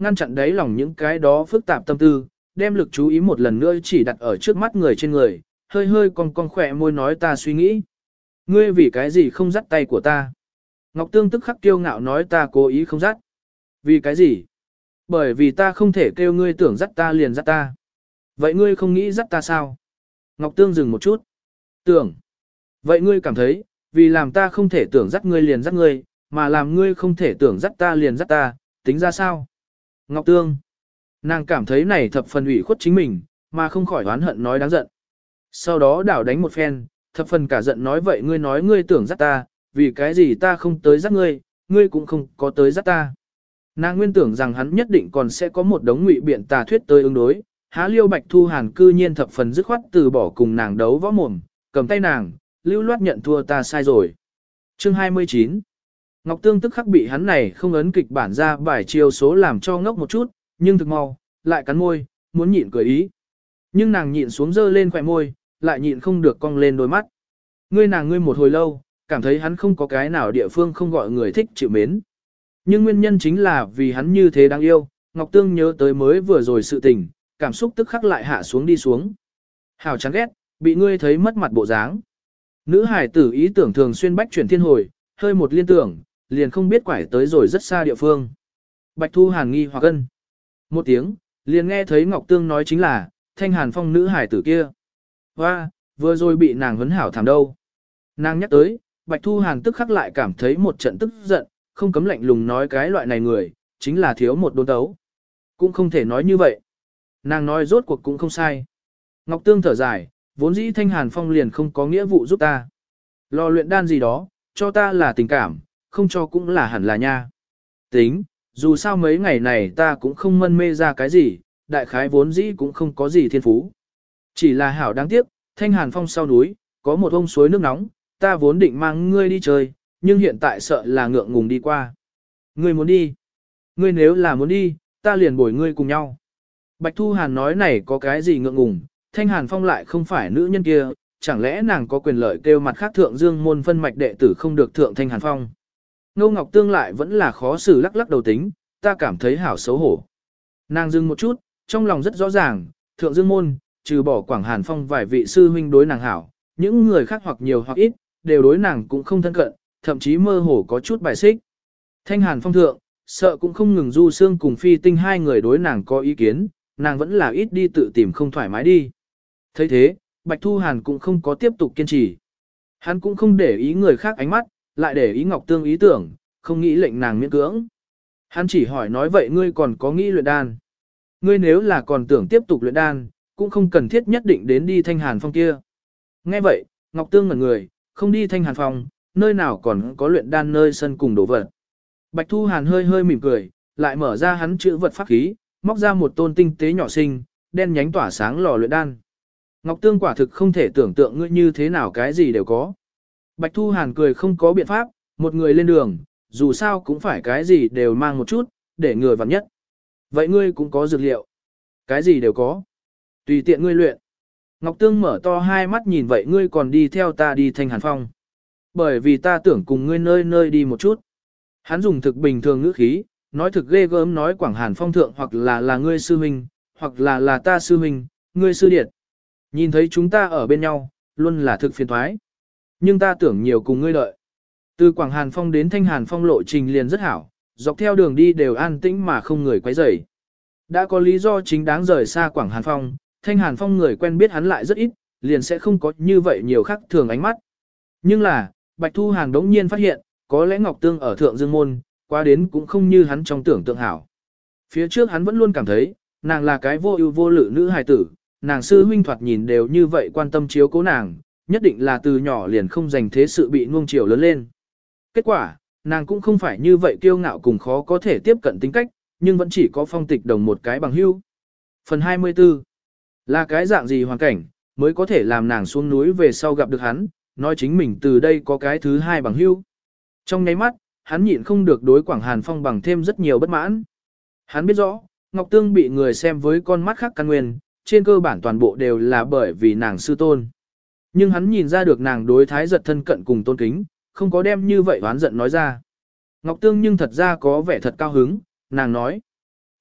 ngăn chặn đáy lòng những cái đó phức tạp tâm tư, đem lực chú ý một lần nữa chỉ đặt ở trước mắt người trên người, hơi hơi cong khỏe môi nói ta suy nghĩ. Ngươi vì cái gì không dắt tay của ta? Ngọc Tương tức khắc kiêu ngạo nói ta cố ý không dắt. Vì cái gì? Bởi vì ta không thể kêu ngươi tưởng dắt ta liền dắt ta. Vậy ngươi không nghĩ dắt ta sao? Ngọc Tương dừng một chút. Tưởng. Vậy ngươi cảm thấy, vì làm ta không thể tưởng dắt ngươi liền dắt ngươi, mà làm ngươi không thể tưởng dắt ta liền dắt ta, tính ra sao? Ngọc Tương. Nàng cảm thấy này thập phần ủy khuất chính mình, mà không khỏi oán hận nói đáng giận. Sau đó đảo đánh một phen, thập phần cả giận nói ngươi tưởng dắt ta, vì cái gì ta không tới dắt ngươi, ngươi cũng không có tới dắt ta. Nàng nguyên tưởng rằng hắn nhất định còn sẽ có một đống ngụy biện tà thuyết tới ứng đối, há liêu Bạch Thu Hàn cư nhiên thập phần dứt khoát từ bỏ cùng nàng đấu võ mồm, cầm tay nàng, lưu loát nhận thua ta sai rồi. Chương 29 Ngọc Tương tức khắc bị hắn này không ấn kịch bản ra bài chiêu số làm cho ngốc một chút, nhưng thực mau, lại cắn môi, muốn nhịn cười ý. Nhưng nàng nhịn xuống dơ lên khỏe môi, lại nhịn không được cong lên đôi mắt. Ngươi một hồi lâu, cảm thấy hắn không có cái nào địa phương không gọi người thích chịu mến. Nhưng nguyên nhân chính là vì hắn như thế đáng yêu, Ngọc Tương nhớ tới mới vừa rồi sự tình, cảm xúc tức khắc lại hạ xuống đi xuống. Hảo chán ghét, bị ngươi thấy mất mặt bộ dáng. Nữ hải tử ý tưởng thường xuyên bách chuyển thiên hồi, hơi một liên tưởng, liền không biết quải tới rồi rất xa địa phương. Bạch Thu Hàn nghi hoặc ân. Một tiếng, liền nghe thấy Ngọc Tương nói chính là, Thanh Hàn Phong nữ hải tử kia. Hoa, vừa rồi bị nàng huấn hảo thảm đâu. Nàng nhắc tới, Bạch Thu Hàn tức khắc lại cảm thấy một trận tức giận, không cấm lạnh lùng nói cái loại này người, chính là thiếu một đốn tấu. Cũng không thể nói như vậy. Nàng nói rốt cuộc cũng không sai. Ngọc Tương thở dài, vốn dĩ Thanh Hàn Phong liền không có nghĩa vụ giúp ta. Lò luyện đan gì đó, cho ta là tình cảm, không cho cũng là hẳn là nha. Tính, dù sao mấy ngày này ta cũng không mân mê ra cái gì, đại khái vốn dĩ cũng không có gì thiên phú. Chỉ là hảo đáng tiếc, Thanh Hàn Phong sau núi, có một ông suối nước nóng, ta vốn định mang ngươi đi chơi, nhưng hiện tại sợ là ngượng ngùng đi qua. Ngươi muốn đi? Ngươi nếu là muốn đi, ta liền bồi ngươi cùng nhau. Bạch Thu Hàn nói này có cái gì ngượng ngùng, Thanh Hàn Phong lại không phải nữ nhân kia, chẳng lẽ nàng có quyền lợi kêu mặt khác thượng dương môn phân mạch đệ tử không được thượng Thanh Hàn Phong. Ngô Ngọc Tương lại vẫn là khó xử lắc lắc đầu tính, ta cảm thấy hảo xấu hổ. Nàng dừng một chút, trong lòng rất rõ ràng, thượng dương môn, trừ bỏ Quảng Hàn Phong vài vị sư huynh đối nàng hảo, những người khác hoặc nhiều hoặc ít, đều đối nàng cũng không thân cận, thậm chí mơ hồ có chút bài xích. Thanh Hàn Phong thượng, sợ cũng không ngừng Du Sương cùng Phi Tinh hai người đối nàng có ý kiến, nàng vẫn là ít đi tự tìm không thoải mái đi. Thấy thế, Bạch Thu Hàn cũng không có tiếp tục kiên trì. Hắn cũng không để ý người khác ánh mắt, lại để ý Ngọc Tương ý tưởng, không nghĩ lệnh nàng miễn cưỡng. Hắn chỉ hỏi nói vậy ngươi còn có nghĩ luyện đan? Ngươi nếu là còn tưởng tiếp tục luyện đan, cũng không cần thiết nhất định đến đi Thanh Hàn Phong kia. Nghe vậy, Ngọc Tương ngẩn người, không đi Thanh Hàn Phong, nơi nào còn có luyện đan nơi sân cùng đồ vật. Bạch Thu Hàn hơi hơi mỉm cười, lại mở ra hắn chữ vật pháp khí, móc ra một tôn tinh tế nhỏ xinh, đen nhánh tỏa sáng lò luyện đan. Ngọc Tương quả thực không thể tưởng tượng ngươi như thế nào cái gì đều có. Bạch Thu Hàn cười không có biện pháp, một người lên đường, dù sao cũng phải cái gì đều mang một chút, để người vặn nhất. Vậy ngươi cũng có dược liệu. Cái gì đều có. Tùy tiện ngươi luyện. Ngọc Tương mở to hai mắt nhìn vậy ngươi còn đi theo ta đi Thanh Hàn Phong. Bởi vì ta tưởng cùng ngươi nơi nơi đi một chút. Hắn dùng thực bình thường ngữ khí, nói thực ghê gớm nói Quảng Hàn Phong thượng hoặc là ngươi sư huynh, hoặc là ta sư huynh, ngươi sư điệt. Nhìn thấy chúng ta ở bên nhau, luôn là thực phiền thoái. Nhưng ta tưởng nhiều cùng ngươi đợi. Từ Quảng Hàn Phong đến Thanh Hàn Phong lộ trình liền rất hảo, dọc theo đường đi đều an tĩnh mà không người quấy rầy. Đã có lý do chính đáng rời xa Quảng Hàn Phong, Thanh Hàn Phong người quen biết hắn lại rất ít, liền sẽ không có như vậy nhiều khác thường ánh mắt. Nhưng là, Bạch Thu Hàn đống nhiên phát hiện, có lẽ Ngọc Tương ở Thượng Dương Môn, qua đến cũng không như hắn trong tưởng tượng hảo. Phía trước hắn vẫn luôn cảm thấy, nàng là cái vô ưu vô lự nữ hài tử, nàng sư huynh thoạt nhìn đều như vậy quan tâm chiếu cố nàng, nhất định là từ nhỏ liền không dành thế sự bị nuông chiều lớn lên. Kết quả, nàng cũng không phải như vậy kiêu ngạo cùng khó có thể tiếp cận tính cách, nhưng vẫn chỉ có Phong Tịch Đồng một cái bằng hữu. Phần 24 là cái dạng gì hoàn cảnh, mới có thể làm nàng xuống núi về sau gặp được hắn, nói chính mình từ đây có cái thứ hai bằng hữu. Trong nháy mắt, hắn nhịn không được đối Quảng Hàn Phong bằng thêm rất nhiều bất mãn. Hắn biết rõ, Ngọc Tương bị người xem với con mắt khác căn nguyên, trên cơ bản toàn bộ đều là bởi vì nàng sư tôn. Nhưng hắn nhìn ra được nàng đối thái giật thân cận cùng tôn kính, không có đem như vậy oán giận nói ra. Ngọc Tương nhưng thật ra có vẻ thật cao hứng, nàng nói.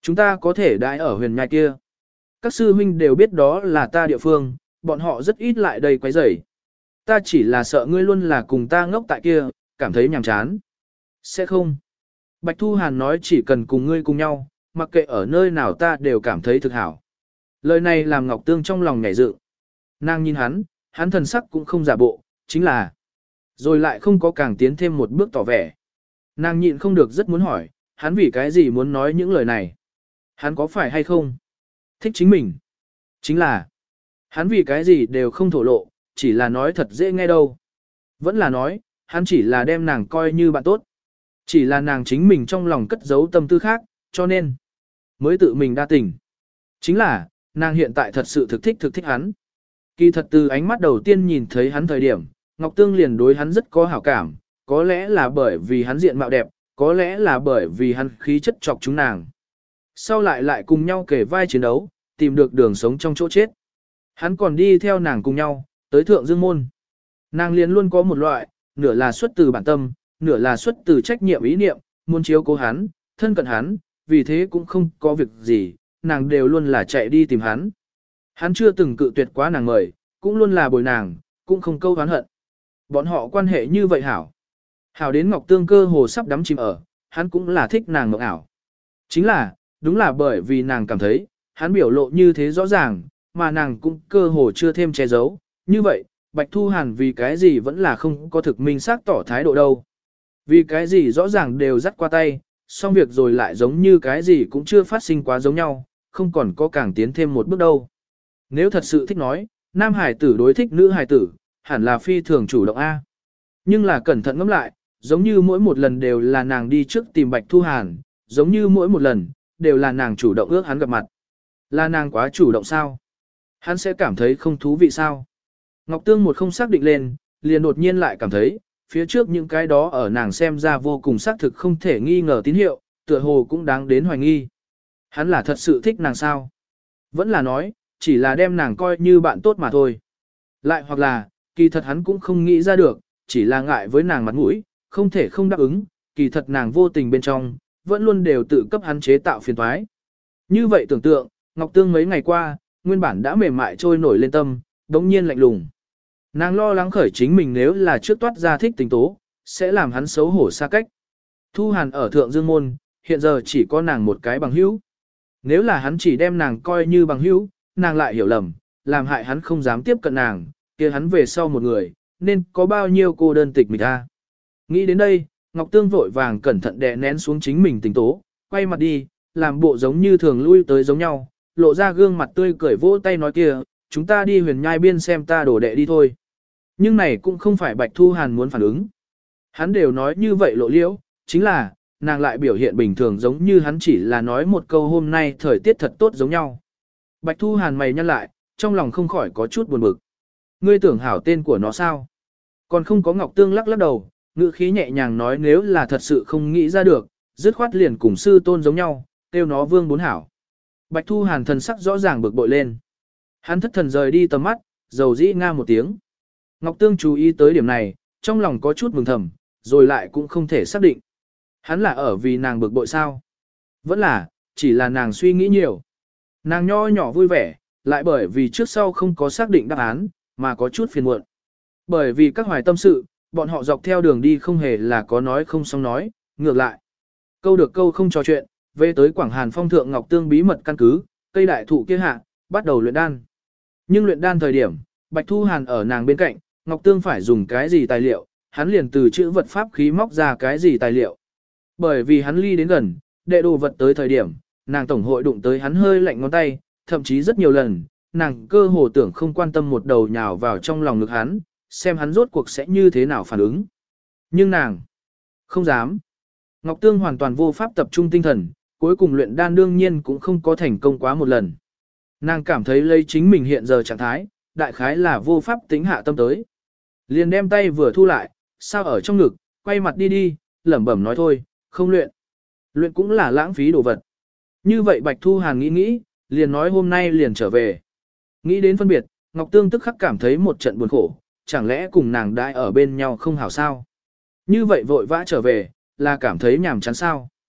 Chúng ta có thể đãi ở huyền nhai kia. Các sư huynh đều biết đó là ta địa phương, bọn họ rất ít lại đây quấy rầy. Ta chỉ là sợ ngươi luôn là cùng ta ngốc tại kia, cảm thấy nhàm chán. Sẽ không. Bạch Thu Hàn nói chỉ cần cùng ngươi cùng nhau, mặc kệ ở nơi nào ta đều cảm thấy thực hảo. Lời này làm Ngọc Tương trong lòng nhảy dựng. Nàng nhìn hắn thần sắc cũng không giả bộ, chính là. Rồi lại không có càng tiến thêm một bước tỏ vẻ. Nàng nhịn không được rất muốn hỏi, hắn vì cái gì muốn nói những lời này. Hắn có phải hay không? Thích chính mình. Chính là. Hắn vì cái gì đều không thổ lộ, chỉ là nói thật dễ nghe đâu. Vẫn là nói, hắn chỉ là đem nàng coi như bạn tốt. Chỉ là nàng chính mình trong lòng cất giấu tâm tư khác, cho nên mới tự mình đa tình. Chính là, nàng hiện tại thật sự thực thích hắn. Kỳ thật từ ánh mắt đầu tiên nhìn thấy hắn thời điểm, Ngọc Tương liền đối hắn rất có hảo cảm, có lẽ là bởi vì hắn diện mạo đẹp, có lẽ là bởi vì hắn khí chất chọc chúng nàng. Sau lại cùng nhau kể vai chiến đấu, tìm được đường sống trong chỗ chết. Hắn còn đi theo nàng cùng nhau, tới Thượng Dương Môn. Nàng liền luôn có một loại, nửa là xuất từ bản tâm, nửa là xuất từ trách nhiệm ý niệm, muốn chiếu cố hắn, thân cận hắn, vì thế cũng không có việc gì, nàng đều luôn là chạy đi tìm hắn. Hắn chưa từng cự tuyệt quá nàng mời, cũng luôn là bồi nàng, cũng không câu oán hận. Bọn họ quan hệ như vậy hảo. Hảo đến Ngọc Tương cơ hồ sắp đắm chìm ở, hắn cũng là thích nàng mộng ảo. Chính là, đúng là bởi vì nàng cảm thấy, hắn biểu lộ như thế rõ ràng, mà nàng cũng cơ hồ chưa thêm che giấu. Như vậy, Bạch Thu Hàn vì cái gì vẫn là không có thực minh xác tỏ thái độ đâu. Vì cái gì rõ ràng đều dắt qua tay, xong việc rồi lại giống như cái gì cũng chưa phát sinh quá giống nhau, không còn có càng tiến thêm một bước đâu. Nếu thật sự thích nói, nam hải tử đối thích nữ hải tử, hẳn là phi thường chủ động A. Nhưng là cẩn thận ngẫm lại, giống như mỗi một lần đều là nàng đi trước tìm Bạch Thu Hàn, giống như mỗi một lần, đều là nàng chủ động ước hắn gặp mặt. Là nàng quá chủ động sao? Hắn sẽ cảm thấy không thú vị sao? Ngọc Tương một không xác định lên, liền đột nhiên lại cảm thấy, phía trước những cái đó ở nàng xem ra vô cùng xác thực không thể nghi ngờ tín hiệu, tựa hồ cũng đáng đến hoài nghi. Hắn là thật sự thích nàng sao? Vẫn là nói, chỉ là đem nàng coi như bạn tốt mà thôi. Lại hoặc là, kỳ thật hắn cũng không nghĩ ra được, chỉ là ngại với nàng mặt mũi, không thể không đáp ứng, kỳ thật nàng vô tình bên trong, vẫn luôn đều tự cấp hắn chế tạo phiền toái. Như vậy tưởng tượng, Ngọc Tương mấy ngày qua, nguyên bản đã mềm mại trôi nổi lên tâm, đống nhiên lạnh lùng. Nàng lo lắng khởi chính mình nếu là trước toát ra thích tình tố, sẽ làm hắn xấu hổ xa cách. Thu Hàn ở Thượng Dương Môn, hiện giờ chỉ có nàng một cái bằng hữu. Nếu là hắn chỉ đem nàng coi như bằng hữu, nàng lại hiểu lầm, làm hại hắn không dám tiếp cận nàng, kia hắn về sau một người, nên có bao nhiêu cô đơn tịch mình ta. Nghĩ đến đây, Ngọc Tương vội vàng cẩn thận đè nén xuống chính mình tình tố, quay mặt đi, làm bộ giống như thường lui tới giống nhau, lộ ra gương mặt tươi cười vỗ tay nói kia, chúng ta đi huyền nhai biên xem ta đổ đệ đi thôi. Nhưng này cũng không phải Bạch Thu Hàn muốn phản ứng. Hắn đều nói như vậy lộ liễu, chính là, nàng lại biểu hiện bình thường giống như hắn chỉ là nói một câu hôm nay thời tiết thật tốt giống nhau. Bạch Thu Hàn mày nhăn lại, trong lòng không khỏi có chút buồn bực. Ngươi tưởng hảo tên của nó sao? Còn không có Ngọc Tương lắc lắc đầu, ngữ khí nhẹ nhàng nói nếu là thật sự không nghĩ ra được, dứt khoát liền cùng sư tôn giống nhau, kêu nó Vương Bốn Hảo. Bạch Thu Hàn thần sắc rõ ràng bực bội lên. Hắn thất thần rời đi tầm mắt, dầu dĩ nga một tiếng. Ngọc Tương chú ý tới điểm này, trong lòng có chút mừng thầm, rồi lại cũng không thể xác định. Hắn là ở vì nàng bực bội sao? Vẫn là, chỉ là nàng suy nghĩ nhiều. Nàng nho nhỏ vui vẻ, lại bởi vì trước sau không có xác định đáp án, mà có chút phiền muộn. Bởi vì các hoài tâm sự, bọn họ dọc theo đường đi không hề là có nói không xong nói, ngược lại. Câu được câu không trò chuyện, về tới Quảng Hàn Phong Thượng Ngọc Tương bí mật căn cứ, cây đại thụ kia hạ, bắt đầu luyện đan. Nhưng luyện đan thời điểm, Bạch Thu Hàn ở nàng bên cạnh, Ngọc Tương phải dùng cái gì tài liệu, hắn liền từ chữ vật pháp khí móc ra cái gì tài liệu. Bởi vì hắn ly đến gần, đệ đồ vật tới thời điểm, nàng tổng hội đụng tới hắn hơi lạnh ngón tay, thậm chí rất nhiều lần, nàng cơ hồ tưởng không quan tâm một đầu nhào vào trong lòng ngực hắn, xem hắn rốt cuộc sẽ như thế nào phản ứng. Nhưng nàng không dám. Ngọc Tương hoàn toàn vô pháp tập trung tinh thần, cuối cùng luyện đan đương nhiên cũng không có thành công quá một lần. Nàng cảm thấy lấy chính mình hiện giờ trạng thái, đại khái là vô pháp tính hạ tâm tới. Liền đem tay vừa thu lại, sao ở trong ngực, quay mặt đi đi, lẩm bẩm nói thôi, không luyện. Luyện cũng là lãng phí đồ vật. Như vậy Bạch Thu Hàn nghĩ, liền nói hôm nay liền trở về. Nghĩ đến phân biệt, Ngọc Tương tức khắc cảm thấy một trận buồn khổ, chẳng lẽ cùng nàng đãi ở bên nhau không hảo sao? Như vậy vội vã trở về, là cảm thấy nhàm chán sao?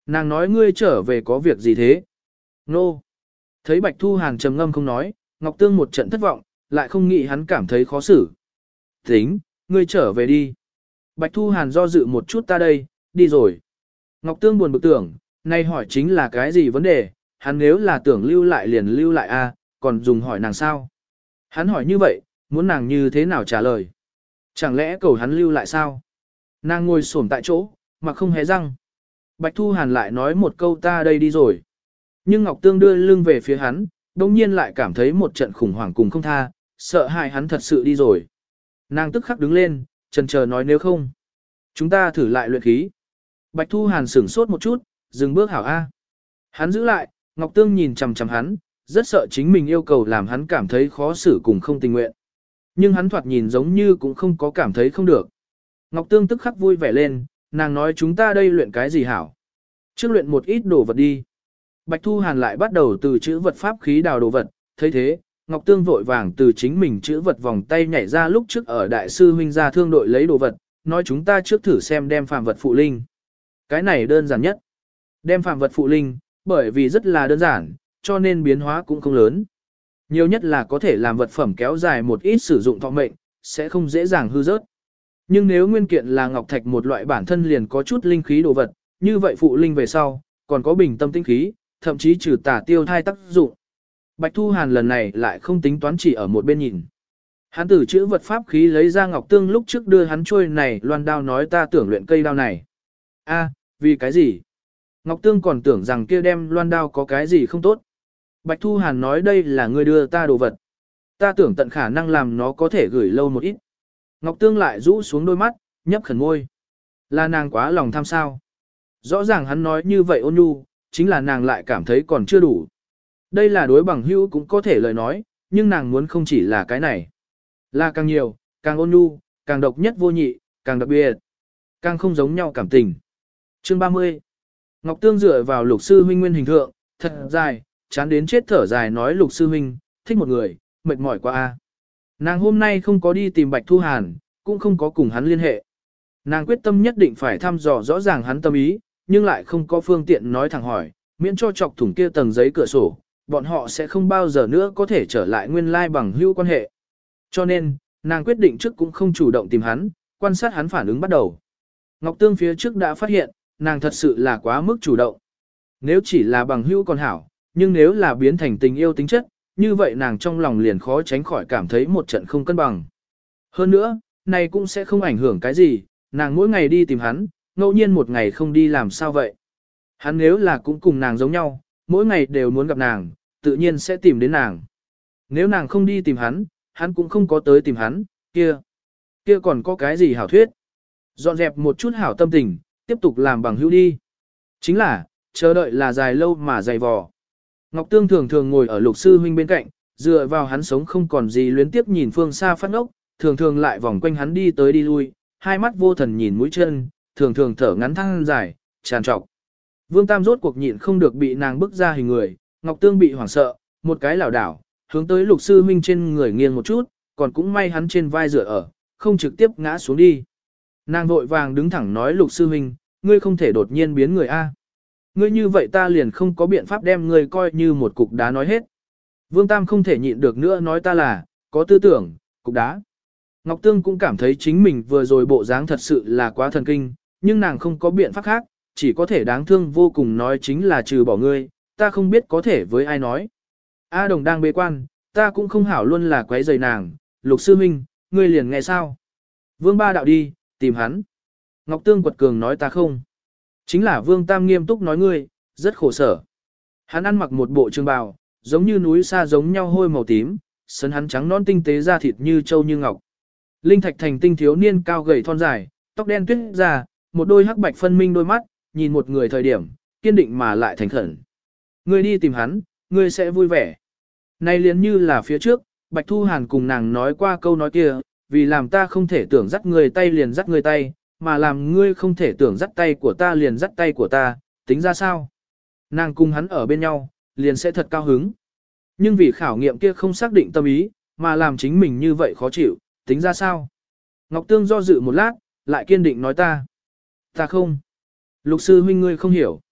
Nàng nói ngươi trở về có việc gì thế? Nô. Thấy Bạch Thu Hàn trầm ngâm không nói, Ngọc Tương một trận thất vọng, lại không nghĩ hắn cảm thấy khó xử. Tính, ngươi trở về đi. Bạch Thu Hàn do dự một chút ta đây, đi rồi. Ngọc Tương buồn bực tưởng, nay hỏi chính là cái gì vấn đề, hắn nếu là tưởng lưu lại liền lưu lại a, còn dùng hỏi nàng sao? Hắn hỏi như vậy, muốn nàng như thế nào trả lời? Chẳng lẽ cầu hắn lưu lại sao? Nàng ngồi xổm tại chỗ, mà không hé răng. Bạch Thu Hàn lại nói một câu ta đây đi rồi. Nhưng Ngọc Tương đưa lưng về phía hắn, đồng nhiên lại cảm thấy một trận khủng hoảng cùng không tha, sợ hại hắn thật sự đi rồi. Nàng tức khắc đứng lên, chần chờ nói nếu không, chúng ta thử lại luyện khí. Bạch Thu Hàn sửng sốt một chút, dừng bước hảo A. Hắn giữ lại, Ngọc Tương nhìn chằm chằm hắn, rất sợ chính mình yêu cầu làm hắn cảm thấy khó xử cùng không tình nguyện. Nhưng hắn thoạt nhìn giống như cũng không có cảm thấy không được. Ngọc Tương tức khắc vui vẻ lên, nàng nói chúng ta đây luyện cái gì hảo. Trước luyện một ít đồ vật đi. Bạch Thu Hàn lại bắt đầu từ chữ vật pháp khí đào đồ vật, thấy thế, Ngọc Tương vội vàng từ chính mình chữ vật vòng tay nhảy ra lúc trước ở đại sư huynh gia thương đội lấy đồ vật, nói chúng ta trước thử xem đem phàm vật phụ linh. Cái này đơn giản nhất. Đem phàm vật phụ linh, bởi vì rất là đơn giản, cho nên biến hóa cũng không lớn. Nhiều nhất là có thể làm vật phẩm kéo dài một ít sử dụng thọ mệnh, sẽ không dễ dàng hư rớt. Nhưng nếu nguyên kiện là ngọc thạch một loại bản thân liền có chút linh khí đồ vật, như vậy phụ linh về sau, còn có bình tâm tinh khí, thậm chí trừ tà tiêu thai tác dụng. Bạch Thu Hàn lần này lại không tính toán chỉ ở một bên nhìn. Hắn từ chữ vật pháp khí lấy ra ngọc tương lúc trước đưa hắn trôi này loan đao nói ta tưởng luyện cây đao này. A, vì cái gì? Ngọc tương còn tưởng rằng kia đem loan đao có cái gì không tốt. Bạch Thu Hàn nói đây là ngươi đưa ta đồ vật. Ta tưởng tận khả năng làm nó có thể gửi lâu một ít. Ngọc tương lại rũ xuống đôi mắt, nhấp khẩn môi. Là nàng quá lòng tham sao. Rõ ràng hắn nói như vậy ôn nhu, chính là nàng lại cảm thấy còn chưa đủ. Đây là đối bằng hữu cũng có thể lời nói, nhưng nàng muốn không chỉ là cái này. Là càng nhiều, càng ôn nhu, càng độc nhất vô nhị, càng đặc biệt, càng không giống nhau cảm tình. Chương 30. Ngọc Tương dựa vào Lục sư huynh nguyên hình thượng, thật dài, chán đến chết thở dài nói Lục sư huynh, thích một người, mệt mỏi quá a. Nàng hôm nay không có đi tìm Bạch Thu Hàn, cũng không có cùng hắn liên hệ. Nàng quyết tâm nhất định phải thăm dò rõ ràng hắn tâm ý, nhưng lại không có phương tiện nói thẳng hỏi, miễn cho chọc thủng kia tầng giấy cửa sổ, bọn họ sẽ không bao giờ nữa có thể trở lại nguyên lai bằng hữu quan hệ. Cho nên, nàng quyết định trước cũng không chủ động tìm hắn, quan sát hắn phản ứng bắt đầu. Ngọc Tương phía trước đã phát hiện, nàng thật sự là quá mức chủ động. Nếu chỉ là bằng hữu còn hảo, nhưng nếu là biến thành tình yêu tính chất, như vậy nàng trong lòng liền khó tránh khỏi cảm thấy một trận không cân bằng. Hơn nữa, này cũng sẽ không ảnh hưởng cái gì, nàng mỗi ngày đi tìm hắn, ngẫu nhiên một ngày không đi làm sao vậy. Hắn nếu là cũng cùng nàng giống nhau, mỗi ngày đều muốn gặp nàng, tự nhiên sẽ tìm đến nàng. Nếu nàng không đi tìm hắn, hắn cũng không có tới tìm hắn, kia còn có cái gì hảo thuyết. Dọn dẹp một chút hảo tâm tình, tiếp tục làm bằng hữu đi. Chính là, chờ đợi là dài lâu mà dày vò. Ngọc Tương thường thường ngồi ở Lục sư huynh bên cạnh, dựa vào hắn sống không còn gì luyến tiếp nhìn phương xa phát ốc, thường thường lại vòng quanh hắn đi tới đi lui, hai mắt vô thần nhìn mũi chân, thường thường thở ngắn than dài, tràn trọc. Vương Tam rốt cuộc nhịn không được bị nàng bức ra hình người, Ngọc Tương bị hoảng sợ, một cái lảo đảo, hướng tới Lục sư huynh trên người nghiêng một chút, còn cũng may hắn trên vai dựa ở, không trực tiếp ngã xuống đi. Nàng vội vàng đứng thẳng nói Lục sư huynh, ngươi không thể đột nhiên biến người a. Ngươi như vậy ta liền không có biện pháp đem ngươi coi như một cục đá nói hết. Vương Tam không thể nhịn được nữa nói ta là, có tư tưởng, cục đá. Ngọc Tương cũng cảm thấy chính mình vừa rồi bộ dáng thật sự là quá thần kinh, nhưng nàng không có biện pháp khác, chỉ có thể đáng thương vô cùng nói chính là trừ bỏ ngươi, ta không biết có thể với ai nói. A Đồng đang bế quan, ta cũng không hảo luôn là quấy rầy nàng, Lục sư huynh, ngươi liền nghe sao. Vương Ba đạo đi, tìm hắn. Ngọc Tương quật cường nói ta không. Chính là Vương Tam nghiêm túc nói ngươi, rất khổ sở. Hắn ăn mặc một bộ trường bào, giống như núi xa giống nhau hôi màu tím, sân hắn trắng non tinh tế da thịt như châu như ngọc. Linh thạch thành tinh thiếu niên cao gầy thon dài, tóc đen tuyết ra, một đôi hắc bạch phân minh đôi mắt, nhìn một người thời điểm, kiên định mà lại thành khẩn. Ngươi đi tìm hắn, ngươi sẽ vui vẻ. Này liền như là phía trước, Bạch Thu Hàn cùng nàng nói qua câu nói kia, vì làm ta không thể tưởng dắt người tay liền dắt người tay, mà làm ngươi không thể tưởng dắt tay của ta liền dắt tay của ta, tính ra sao? Nàng cùng hắn ở bên nhau, liền sẽ thật cao hứng. Nhưng vì khảo nghiệm kia không xác định tâm ý, mà làm chính mình như vậy khó chịu, tính ra sao? Ngọc Tương do dự một lát, lại kiên định nói ta. Ta không. Lục sư huynh ngươi không hiểu.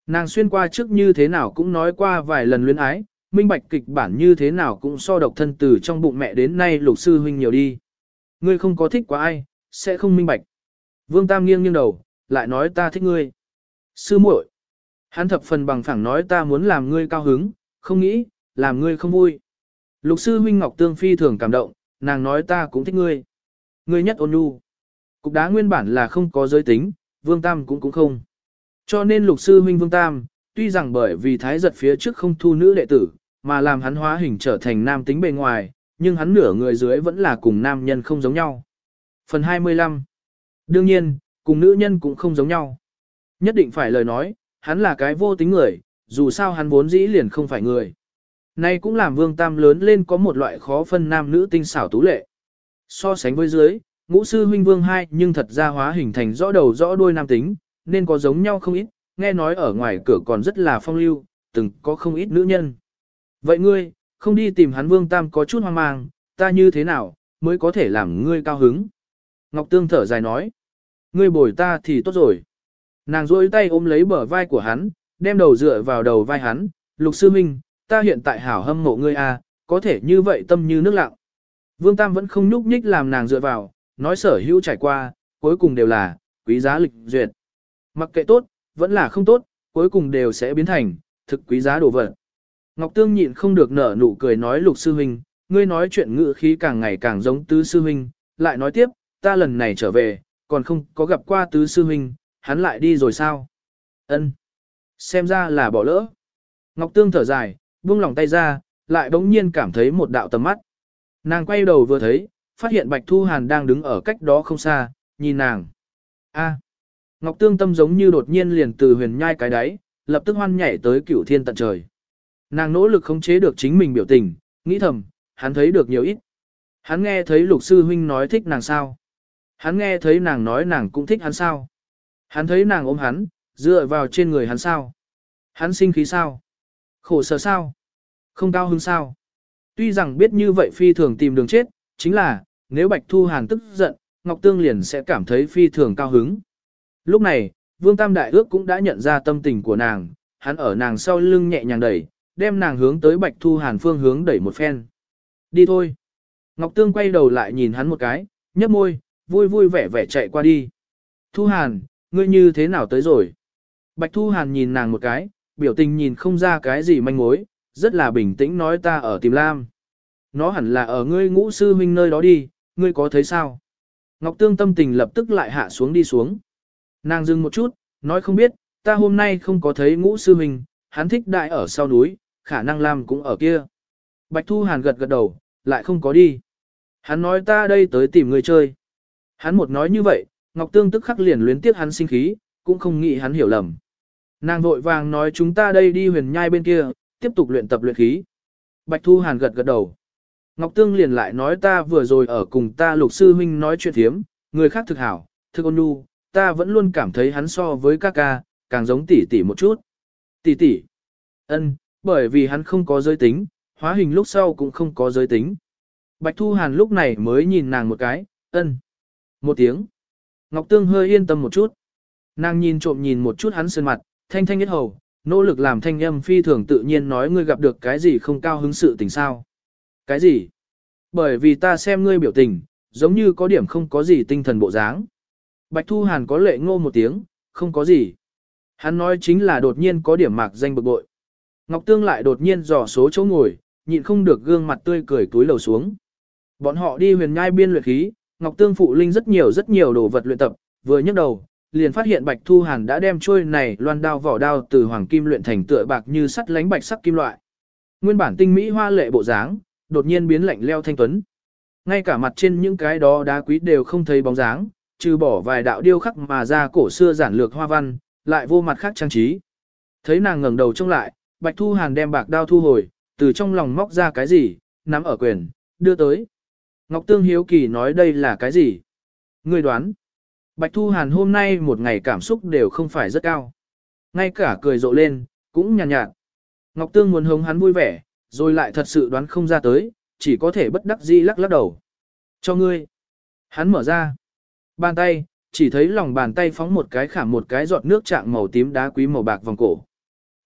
Nàng xuyên qua trước như thế nào cũng nói qua vài lần luyến ái, minh bạch kịch bản như thế nào cũng so độc thân từ trong bụng mẹ đến nay Lục sư huynh nhiều đi. Ngươi không có thích quá ai, sẽ không minh bạch. Vương Tam nghiêng nghiêng đầu, lại nói ta thích ngươi. Sư muội. Hắn thập phần bằng phẳng nói ta muốn làm ngươi cao hứng, không nghĩ, làm ngươi không vui. Lục sư huynh Ngọc Tương phi thường cảm động, nàng nói ta cũng thích ngươi. Ngươi nhất ôn nhu. Cục đá nguyên bản là không có giới tính, Vương Tam cũng không. Cho nên lục sư huynh Vương Tam, tuy rằng bởi vì thái giật phía trước không thu nữ đệ tử, mà làm hắn hóa hình trở thành nam tính bề ngoài, nhưng hắn nửa người dưới vẫn là cùng nam nhân không giống nhau. Phần 25. Đương nhiên, cùng nữ nhân cũng không giống nhau. Nhất định phải lời nói, hắn là cái vô tính người, dù sao hắn vốn dĩ liền không phải người. Nay cũng làm Vương Tam lớn lên có một loại khó phân nam nữ tinh xảo tú lệ. So sánh với dưới, ngũ sư huynh Vương hai nhưng thật ra hóa hình thành rõ đầu rõ đuôi nam tính, nên có giống nhau không ít, nghe nói ở ngoài cửa còn rất là phong lưu, từng có không ít nữ nhân. Vậy ngươi, không đi tìm hắn Vương Tam có chút hoang mang, ta như thế nào, mới có thể làm ngươi cao hứng. Ngọc Tương thở dài nói, ngươi bồi ta thì tốt rồi. Nàng duỗi tay ôm lấy bờ vai của hắn, đem đầu dựa vào đầu vai hắn, Lục sư huynh, ta hiện tại hảo hâm mộ ngươi à, có thể như vậy tâm như nước lặng. Vương Tam vẫn không nhúc nhích làm nàng dựa vào, nói sở hữu trải qua, cuối cùng đều là, quý giá lịch duyệt. Mặc kệ tốt, vẫn là không tốt, cuối cùng đều sẽ biến thành, thực quý giá đồ vật. Ngọc Tương nhịn không được nở nụ cười nói Lục sư huynh, ngươi nói chuyện ngữ khí càng ngày càng giống tứ sư huynh, lại nói tiếp, ta lần này trở về, còn không có gặp qua tứ sư huynh, hắn lại đi rồi sao? Ân, xem ra là bỏ lỡ. Ngọc Tương thở dài, buông lỏng tay ra, lại bỗng nhiên cảm thấy một đạo tầm mắt. Nàng quay đầu vừa thấy, phát hiện Bạch Thu Hàn đang đứng ở cách đó không xa, nhìn nàng. A. Ngọc Tương tâm giống như đột nhiên liền từ huyền nhai cái đáy, lập tức hoan nhảy tới cửu thiên tận trời. Nàng nỗ lực khống chế được chính mình biểu tình, nghĩ thầm, hắn thấy được nhiều ít. Hắn nghe thấy Lục sư huynh nói thích nàng sao? Hắn nghe thấy nàng nói nàng cũng thích hắn sao? Hắn thấy nàng ôm hắn, dựa vào trên người hắn sao? Hắn sinh khí sao? Khổ sở sao? Không cao hứng sao? Tuy rằng biết như vậy phi thường tìm đường chết, chính là, nếu Bạch Thu Hàn tức giận, Ngọc Tương liền sẽ cảm thấy phi thường cao hứng. Lúc này, Vương Tam Đại Ước cũng đã nhận ra tâm tình của nàng, hắn ở nàng sau lưng nhẹ nhàng đẩy, đem nàng hướng tới Bạch Thu Hàn phương hướng đẩy một phen. Đi thôi. Ngọc Tương quay đầu lại nhìn hắn một cái, nhếch môi, vui vui vẻ vẻ chạy qua đi. Thu Hàn, ngươi như thế nào tới rồi? Bạch Thu Hàn nhìn nàng một cái, biểu tình nhìn không ra cái gì manh mối, rất là bình tĩnh nói ta ở tìm Lam. Nó hẳn là ở ngươi ngũ sư huynh nơi đó đi, ngươi có thấy sao? Ngọc Tương tâm tình lập tức lại hạ xuống đi xuống. Nàng dừng một chút, nói không biết, ta hôm nay không có thấy ngũ sư huynh, hắn thích đại ở sau núi, khả năng Lam cũng ở kia. Bạch Thu Hàn gật gật đầu, lại không có đi. Hắn nói ta đây tới tìm người chơi. Hắn một nói như vậy, Ngọc Tương tức khắc liền luyến tiếc hắn sinh khí, cũng không nghĩ hắn hiểu lầm. Nàng vội vàng nói chúng ta đây đi huyền nhai bên kia, tiếp tục luyện tập luyện khí. Bạch Thu Hàn gật gật đầu. Ngọc Tương liền lại nói ta vừa rồi ở cùng ta Lục sư huynh nói chuyện thiếm, người khác thực hảo, thực ôn nhu, ta vẫn luôn cảm thấy hắn so với ca ca, càng giống tỷ tỷ một chút. Tỷ tỷ. Ân, bởi vì hắn không có giới tính, hóa hình lúc sau cũng không có giới tính. Bạch Thu Hàn lúc này mới nhìn nàng một cái, ân. Một tiếng. Ngọc Tương hơi yên tâm một chút. Nàng nhìn trộm nhìn một chút hắn sơn mặt, thanh thanh nhất hầu, nỗ lực làm thanh âm phi thường tự nhiên nói ngươi gặp được cái gì không cao hứng sự tình sao. Cái gì? Bởi vì ta xem ngươi biểu tình, giống như có điểm không có gì tinh thần bộ dáng. Bạch Thu Hàn có lệ ngô một tiếng, không có gì. Hắn nói chính là đột nhiên có điểm mạc danh bực bội. Ngọc Tương lại đột nhiên dò số chỗ ngồi, nhịn không được gương mặt tươi cười túi lầu xuống. Bọn họ đi huyền nhai biên luyện khí, Ngọc Tương phụ linh rất nhiều đồ vật luyện tập, vừa nhấc đầu, liền phát hiện Bạch Thu Hàn đã đem trôi này loan đao vỏ đao từ hoàng kim luyện thành tựa bạc như sắt lánh bạch sắc kim loại. Nguyên bản tinh mỹ hoa lệ bộ dáng, đột nhiên biến lạnh leo thanh tuấn. Ngay cả mặt trên những cái đó đá quý đều không thấy bóng dáng, trừ bỏ vài đạo điêu khắc mà ra cổ xưa giản lược hoa văn, lại vô mặt khác trang trí. Thấy nàng ngẩng đầu trông lại, Bạch Thu Hàn đem bạc đao thu hồi, từ trong lòng móc ra cái gì, nắm ở quyền, đưa tới. Ngọc Tương hiếu kỳ nói đây là cái gì? Ngươi đoán. Bạch Thu Hàn hôm nay một ngày cảm xúc đều không phải rất cao. Ngay cả cười rộ lên, cũng nhàn nhạt. Ngọc Tương muốn hống hắn vui vẻ, rồi lại thật sự đoán không ra tới, chỉ có thể bất đắc dĩ lắc lắc đầu. Cho ngươi. Hắn mở ra. Bàn tay, chỉ thấy lòng bàn tay phóng một cái khảm một cái giọt nước trạng màu tím đá quý màu bạc vòng cổ.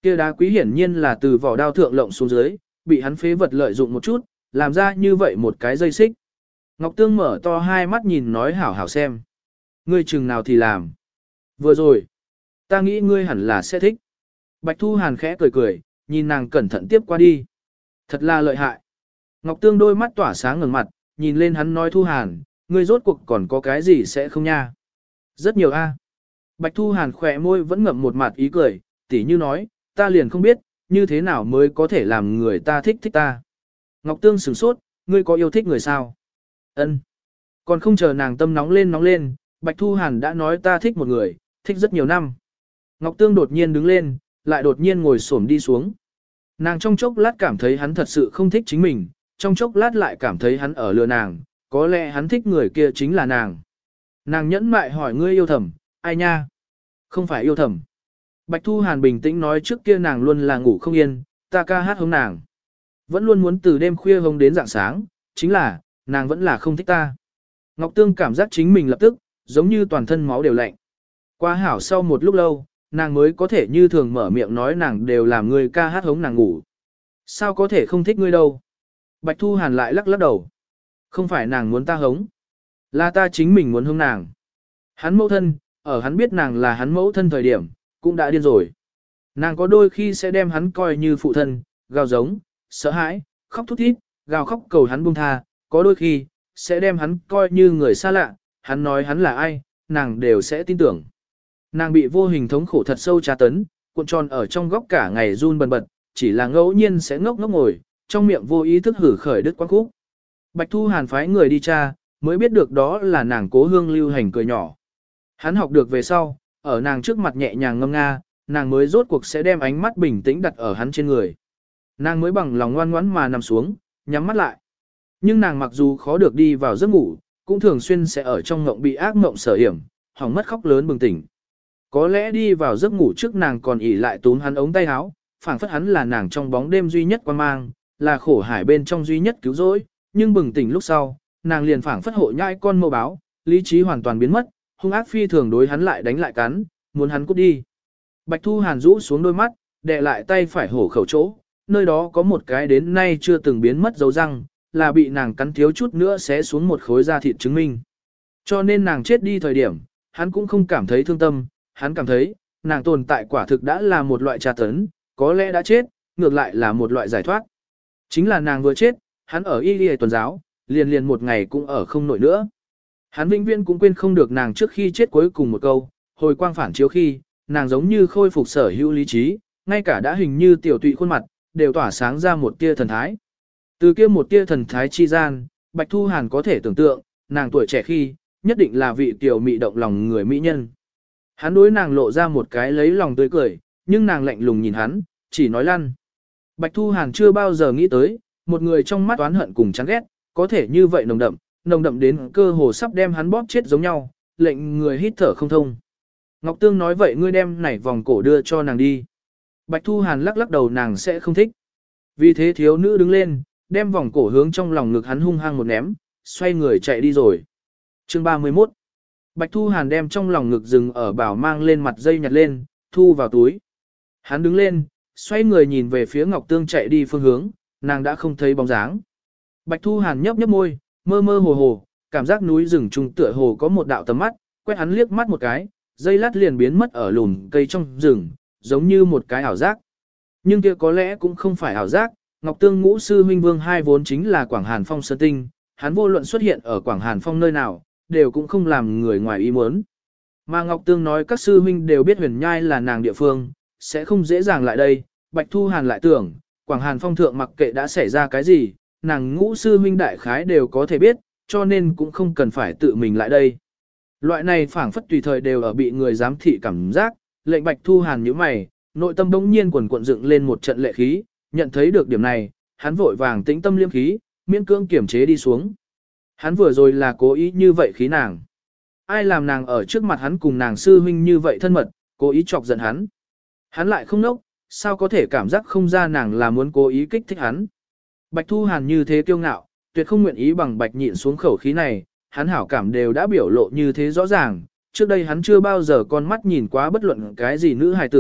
Kia đá quý hiển nhiên là từ vỏ đao thượng lộng xuống dưới, bị hắn phế vật lợi dụng một chút, làm ra như vậy một cái dây xích. Ngọc Tương mở to hai mắt nhìn nói hảo hảo xem. Ngươi chừng nào thì làm. Vừa rồi, ta nghĩ ngươi hẳn là sẽ thích. Bạch Thu Hàn khẽ cười cười, nhìn nàng cẩn thận tiếp qua đi. Thật là lợi hại. Ngọc Tương đôi mắt tỏa sáng ngẩng mặt, nhìn lên hắn nói Thu Hàn, ngươi rốt cuộc còn có cái gì sẽ không nha. Rất nhiều a. Bạch Thu Hàn khỏe môi vẫn ngậm một mặt ý cười, tỉ như nói, ta liền không biết, như thế nào mới có thể làm người ta thích ta. Ngọc Tương sửng sốt, ngươi có yêu thích người sao? Ân. Còn không chờ nàng tâm nóng lên, Bạch Thu Hàn đã nói ta thích một người, thích rất nhiều năm. Ngọc Tương đột nhiên đứng lên, lại đột nhiên ngồi xổm đi xuống. Nàng trong chốc lát cảm thấy hắn thật sự không thích chính mình, trong chốc lát lại cảm thấy hắn ở lừa nàng, có lẽ hắn thích người kia chính là nàng. Nàng nhẫn mại hỏi ngươi yêu thầm, ai nha? Không phải yêu thầm. Bạch Thu Hàn bình tĩnh nói trước kia nàng luôn là ngủ không yên, ta ca hát hống nàng. Vẫn luôn muốn từ đêm khuya hống đến rạng sáng, chính là, nàng vẫn là không thích ta. Ngọc Tương cảm giác chính mình lập tức, giống như toàn thân máu đều lạnh. Qua hảo sau một lúc lâu, nàng mới có thể như thường mở miệng nói nàng đều làm người ca hát hống nàng ngủ. Sao có thể không thích ngươi đâu? Bạch Thu Hàn lại lắc lắc đầu. Không phải nàng muốn ta hống, là ta chính mình muốn hống nàng. Hắn mẫu thân, ở hắn biết nàng là hắn mẫu thân thời điểm, cũng đã điên rồi. Nàng có đôi khi sẽ đem hắn coi như phụ thân, gào giống, sợ hãi, khóc thút thít, gào khóc cầu hắn buông tha, có đôi khi, sẽ đem hắn coi như người xa lạ, hắn nói hắn là ai, nàng đều sẽ tin tưởng. Nàng bị vô hình thống khổ thật sâu tra tấn, cuộn tròn ở trong góc cả ngày run bần bật, chỉ là ngẫu nhiên sẽ ngốc ngốc ngồi, trong miệng vô ý thức hử khởi đứt quãng khúc. Bạch Thu Hàn phái người đi tra, mới biết được đó là nàng Cố Hương lưu hành cười nhỏ. Hắn học được về sau, ở nàng trước mặt nhẹ nhàng ngâm nga, nàng mới rốt cuộc sẽ đem ánh mắt bình tĩnh đặt ở hắn trên người. Nàng mới bằng lòng ngoan ngoãn mà nằm xuống, nhắm mắt lại. Nhưng nàng mặc dù khó được đi vào giấc ngủ, cũng thường xuyên sẽ ở trong ngộng bị ác ngộng sở hiểm, hỏng mất khóc lớn bừng tỉnh. Có lẽ đi vào giấc ngủ trước nàng còn ỉ lại túm hắn ống tay áo, phảng phất hắn là nàng trong bóng đêm duy nhất quan mang, là khổ hải bên trong duy nhất cứu rỗi, nhưng bừng tỉnh lúc sau, nàng liền phảng phất hộ nhãi con mâu báo, lý trí hoàn toàn biến mất, hung ác phi thường đối hắn lại đánh lại cắn, muốn hắn cút đi. Bạch Thu Hàn rũ xuống đôi mắt, đè lại tay phải hổ khẩu chỗ, nơi đó có một cái đến nay chưa từng biến mất dấu răng, là bị nàng cắn thiếu chút nữa xé xuống một khối da thịt chứng minh. Cho nên nàng chết đi thời điểm, hắn cũng không cảm thấy thương tâm, hắn cảm thấy, nàng tồn tại quả thực đã là một loại tra tấn, có lẽ đã chết, ngược lại là một loại giải thoát. Chính là nàng vừa chết, hắn ở y đi tuần giáo, liền một ngày cũng ở không nổi nữa. Hắn vĩnh viễn cũng quên không được nàng trước khi chết cuối cùng một câu, hồi quang phản chiếu khi, nàng giống như khôi phục sở hữu lý trí, ngay cả đã hình như tiểu tụy khuôn mặt, đều tỏa sáng ra một tia thần thái. Từ kia một tia thần thái chi gian, Bạch Thu Hàn có thể tưởng tượng, nàng tuổi trẻ khi, nhất định là vị tiểu mị động lòng người mỹ nhân. Hắn đối nàng lộ ra một cái lấy lòng tươi cười, nhưng nàng lạnh lùng nhìn hắn, chỉ nói lăn. Bạch Thu Hàn chưa bao giờ nghĩ tới, một người trong mắt oán hận cùng chán ghét, có thể như vậy nồng đậm đến cơ hồ sắp đem hắn bóp chết giống nhau, lệnh người hít thở không thông. Ngọc Tương nói vậy ngươi đem nảy vòng cổ đưa cho nàng đi. Bạch Thu Hàn lắc lắc đầu nàng sẽ không thích. Vì thế thiếu nữ đứng lên, đem vòng cổ hướng trong lòng ngực hắn hung hăng một ném, xoay người chạy đi rồi. Chương 31. Bạch Thu Hàn đem trong lòng ngực rừng ở bảo mang lên mặt dây nhặt lên, thu vào túi. Hắn đứng lên, xoay người nhìn về phía Ngọc Tương chạy đi phương hướng, nàng đã không thấy bóng dáng. Bạch Thu Hàn nhấp nhấp môi, mơ mơ hồ hồ, cảm giác núi rừng trung tựa hồ có một đạo tầm mắt, quét hắn liếc mắt một cái, dây lát liền biến mất ở lùm cây trong rừng, giống như một cái ảo giác. Nhưng kia có lẽ cũng không phải ảo giác, Ngọc Tương ngũ sư huynh Vương hai vốn chính là Quảng Hàn Phong Sơn Tinh, hắn vô luận xuất hiện ở Quảng Hàn Phong nơi nào, đều cũng không làm người ngoài ý muốn. Mà Ngọc Tương nói các sư huynh đều biết Huyền Nhai là nàng địa phương, sẽ không dễ dàng lại đây, Bạch Thu Hàn lại tưởng, Quảng Hàn Phong thượng mặc kệ đã xảy ra cái gì, nàng ngũ sư huynh đại khái đều có thể biết, cho nên cũng không cần phải tự mình lại đây. Loại này phảng phất tùy thời đều ở bị người giám thị cảm giác, lệnh Bạch Thu Hàn nhíu mày, nội tâm bỗng nhiên quần cuộn dựng lên một trận lệ khí, nhận thấy được điểm này, hắn vội vàng tĩnh tâm liêm khí, miễn cưỡng kiểm chế đi xuống. Hắn vừa rồi là cố ý như vậy khí nàng. Ai làm nàng ở trước mặt hắn cùng nàng sư huynh như vậy thân mật, cố ý chọc giận hắn. Hắn lại không nốc, sao có thể cảm giác không ra nàng là muốn cố ý kích thích hắn. Bạch Thu Hàn như thế kiêu ngạo, tuyệt không nguyện ý bằng Bạch nhịn xuống khẩu khí này, hắn hảo cảm đều đã biểu lộ như thế rõ ràng, trước đây hắn chưa bao giờ con mắt nhìn quá bất luận cái gì nữ hài tử,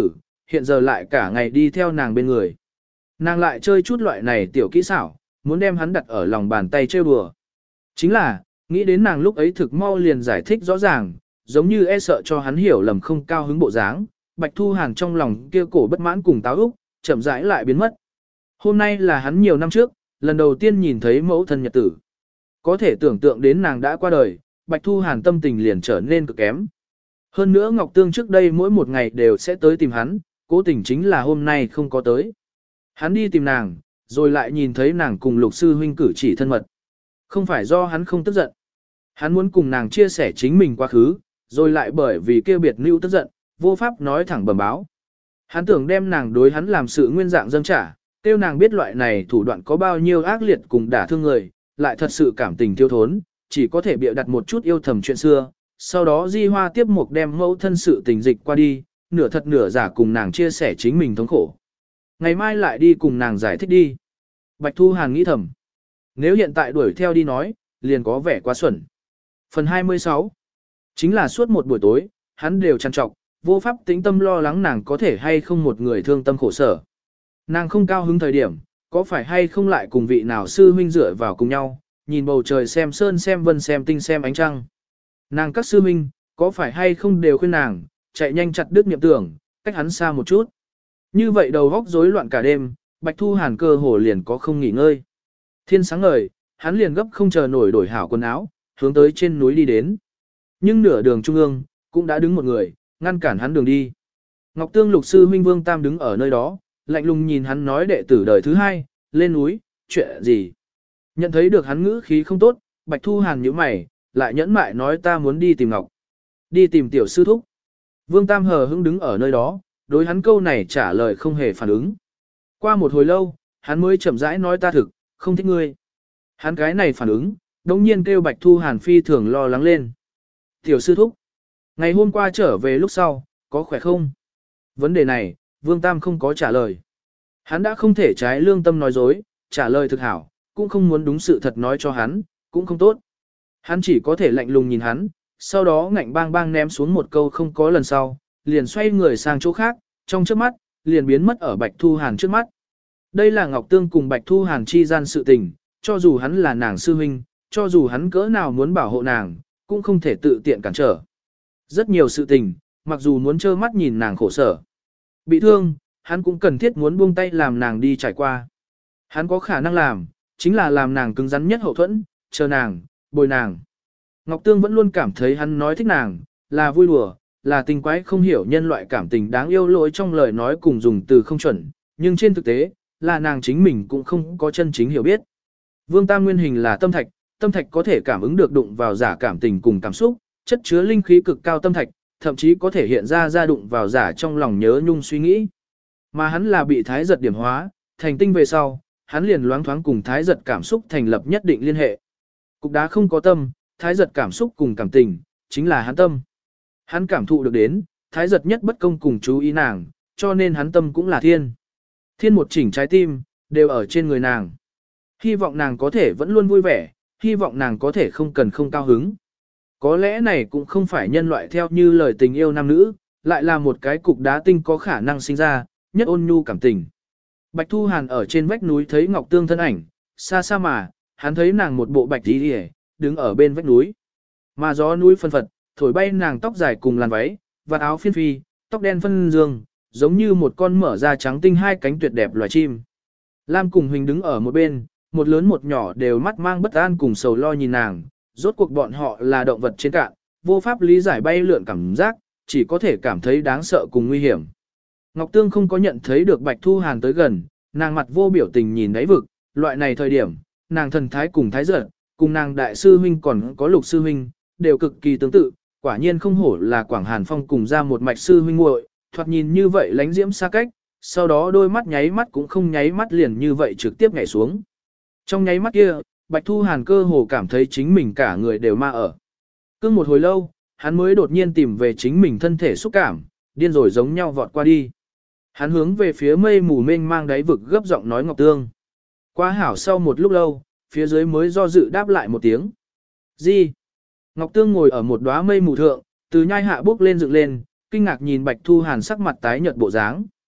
hiện giờ lại cả ngày đi theo nàng bên người. Nàng lại chơi chút loại này tiểu kỹ xảo, muốn đem hắn đặt ở lòng bàn tay trêu đùa. Chính là, nghĩ đến nàng lúc ấy thực mau liền giải thích rõ ràng, giống như e sợ cho hắn hiểu lầm không cao hứng bộ dáng, Bạch Thu Hàn trong lòng kia cổ bất mãn cùng táo úc, chậm rãi lại biến mất. Hôm nay là hắn nhiều năm trước, lần đầu tiên nhìn thấy mẫu thân nhật tử. Có thể tưởng tượng đến nàng đã qua đời, Bạch Thu Hàn tâm tình liền trở nên cực kém. Hơn nữa Ngọc Tương trước đây mỗi một ngày đều sẽ tới tìm hắn, cố tình chính là hôm nay không có tới. Hắn đi tìm nàng, rồi lại nhìn thấy nàng cùng Lục sư huynh cử chỉ thân mật. Không phải do hắn không tức giận. Hắn muốn cùng nàng chia sẻ chính mình quá khứ, rồi lại bởi vì kêu biệt lưu tức giận, vô pháp nói thẳng bẩm báo. Hắn tưởng đem nàng đối hắn làm sự nguyên dạng dâng trả, tiêu nàng biết loại này thủ đoạn có bao nhiêu ác liệt cùng đả thương người, lại thật sự cảm tình thiếu thốn, chỉ có thể bịa đặt một chút yêu thầm chuyện xưa, sau đó di hoa tiếp mục đem mẫu thân sự tình dịch qua đi, nửa thật nửa giả cùng nàng chia sẻ chính mình thống khổ. Ngày mai lại đi cùng nàng giải thích đi. Bạch Thu Hàn nghĩ thầm. Nếu hiện tại đuổi theo đi nói, liền có vẻ quá xuẩn. Phần 26. Chính là suốt một buổi tối, hắn đều trằn trọc, vô pháp tĩnh tâm lo lắng nàng có thể hay không một người thương tâm khổ sở. Nàng không cao hứng thời điểm, có phải hay không lại cùng vị nào sư huynh dựa vào cùng nhau, nhìn bầu trời xem sơn xem vân xem tinh xem ánh trăng. Nàng các sư huynh, có phải hay không đều khuyên nàng, chạy nhanh chặt đứt niệm tưởng, cách hắn xa một chút. Như vậy đầu góc rối loạn cả đêm, Bạch Thu Hàn cơ hồ liền có không nghỉ ngơi. Thiên sáng ngời, hắn liền gấp không chờ nổi đổi hảo quần áo, hướng tới trên núi đi đến. Nhưng nửa đường trung ương, cũng đã đứng một người, ngăn cản hắn đường đi. Ngọc Tương Lục sư huynh Vương Tam đứng ở nơi đó, lạnh lùng nhìn hắn nói đệ tử đời thứ hai, lên núi, chuyện gì. Nhận thấy được hắn ngữ khí không tốt, Bạch Thu Hàn nhíu mày, lại nhẫn mại nói ta muốn đi tìm Ngọc. Đi tìm tiểu sư thúc. Vương Tam hờ hững đứng ở nơi đó, đối hắn câu này trả lời không hề phản ứng. Qua một hồi lâu, hắn mới chậm rãi nói ta thực, không thích ngươi. Hắn cái này phản ứng, đồng nhiên kêu Bạch Thu Hàn phi thường lo lắng lên. Tiểu sư thúc, ngày hôm qua trở về lúc sau, có khỏe không? Vấn đề này, Vương Tam không có trả lời. Hắn đã không thể trái lương tâm nói dối, trả lời thực hảo, cũng không muốn đúng sự thật nói cho hắn, cũng không tốt. Hắn chỉ có thể lạnh lùng nhìn hắn, sau đó ngạnh bang bang ném xuống một câu không có lần sau, liền xoay người sang chỗ khác, trong trước mắt, liền biến mất ở Bạch Thu Hàn trước mắt. Đây là Ngọc Tương cùng Bạch Thu Hàn chi gian sự tình, cho dù hắn là nàng sư huynh, cho dù hắn cỡ nào muốn bảo hộ nàng, cũng không thể tự tiện cản trở. Rất nhiều sự tình, mặc dù muốn trơ mắt nhìn nàng khổ sở, bị thương, hắn cũng cần thiết muốn buông tay làm nàng đi trải qua. Hắn có khả năng làm, chính là làm nàng cứng rắn nhất hậu thuẫn, chờ nàng, bồi nàng. Ngọc Tương vẫn luôn cảm thấy hắn nói thích nàng, là vui đùa, là tình quái không hiểu nhân loại cảm tình đáng yêu lỗi trong lời nói cùng dùng từ không chuẩn, nhưng trên thực tế, là nàng chính mình cũng không có chân chính hiểu biết. Vương Tam nguyên hình là tâm thạch có thể cảm ứng được đụng vào giả cảm tình cùng cảm xúc, chất chứa linh khí cực cao tâm thạch, thậm chí có thể hiện ra đụng vào giả trong lòng nhớ nhung suy nghĩ. Mà hắn là bị thái giật điểm hóa, thành tinh về sau, hắn liền loáng thoáng cùng thái giật cảm xúc thành lập nhất định liên hệ. Cục đá không có tâm, thái giật cảm xúc cùng cảm tình, chính là hắn tâm. Hắn cảm thụ được đến, thái giật nhất bất công cùng chú ý nàng, cho nên hắn tâm cũng là thiên. Thiên một chỉnh trái tim, đều ở trên người nàng. Hy vọng nàng có thể vẫn luôn vui vẻ, hy vọng nàng có thể không cần không cao hứng. Có lẽ này cũng không phải nhân loại theo như lời tình yêu nam nữ, lại là một cái cục đá tinh có khả năng sinh ra, nhất ôn nhu cảm tình. Bạch Thu Hàn ở trên vách núi thấy Ngọc Tương thân ảnh, xa xa mà, hắn thấy nàng một bộ bạch đi đi đứng ở bên vách núi. Mà gió núi phân phật, thổi bay nàng tóc dài cùng làn váy, vạt áo phiên phi, tóc đen phân dương, giống như một con mở ra trắng tinh hai cánh tuyệt đẹp loài chim. Lam cùng Huỳnh đứng ở một bên, một lớn một nhỏ đều mắt mang bất an cùng sầu lo nhìn nàng, rốt cuộc bọn họ là động vật trên cạn, vô pháp lý giải bay lượn cảm giác, chỉ có thể cảm thấy đáng sợ cùng nguy hiểm. Ngọc Tương không có nhận thấy được Bạch Thu Hàn tới gần, nàng mặt vô biểu tình nhìn đáy vực, loại này thời điểm, nàng thần thái cùng thái giật, cùng nàng đại sư huynh còn có Lục sư huynh, đều cực kỳ tương tự, quả nhiên không hổ là Quảng Hàn Phong cùng ra một mạch sư huynh muội, thoạt nhìn như vậy lánh diễm xa cách, sau đó đôi mắt nháy mắt cũng không nháy mắt liền như vậy trực tiếp nhảy xuống. Trong nháy mắt kia, Bạch Thu Hàn cơ hồ cảm thấy chính mình cả người đều ma ở. Cưng một hồi lâu, hắn mới đột nhiên tìm về chính mình thân thể xúc cảm, điên rồi giống nhau vọt qua đi. Hắn hướng về phía mây mù mênh mang đáy vực gấp giọng nói Ngọc Tương. Qua hảo sau một lúc lâu, phía dưới mới do dự đáp lại một tiếng. Gì? Ngọc Tương ngồi ở một đóa mây mù thượng, từ nhai hạ bước lên dựng lên, kinh ngạc nhìn Bạch Thu Hàn sắc mặt tái nhợt bộ dáng.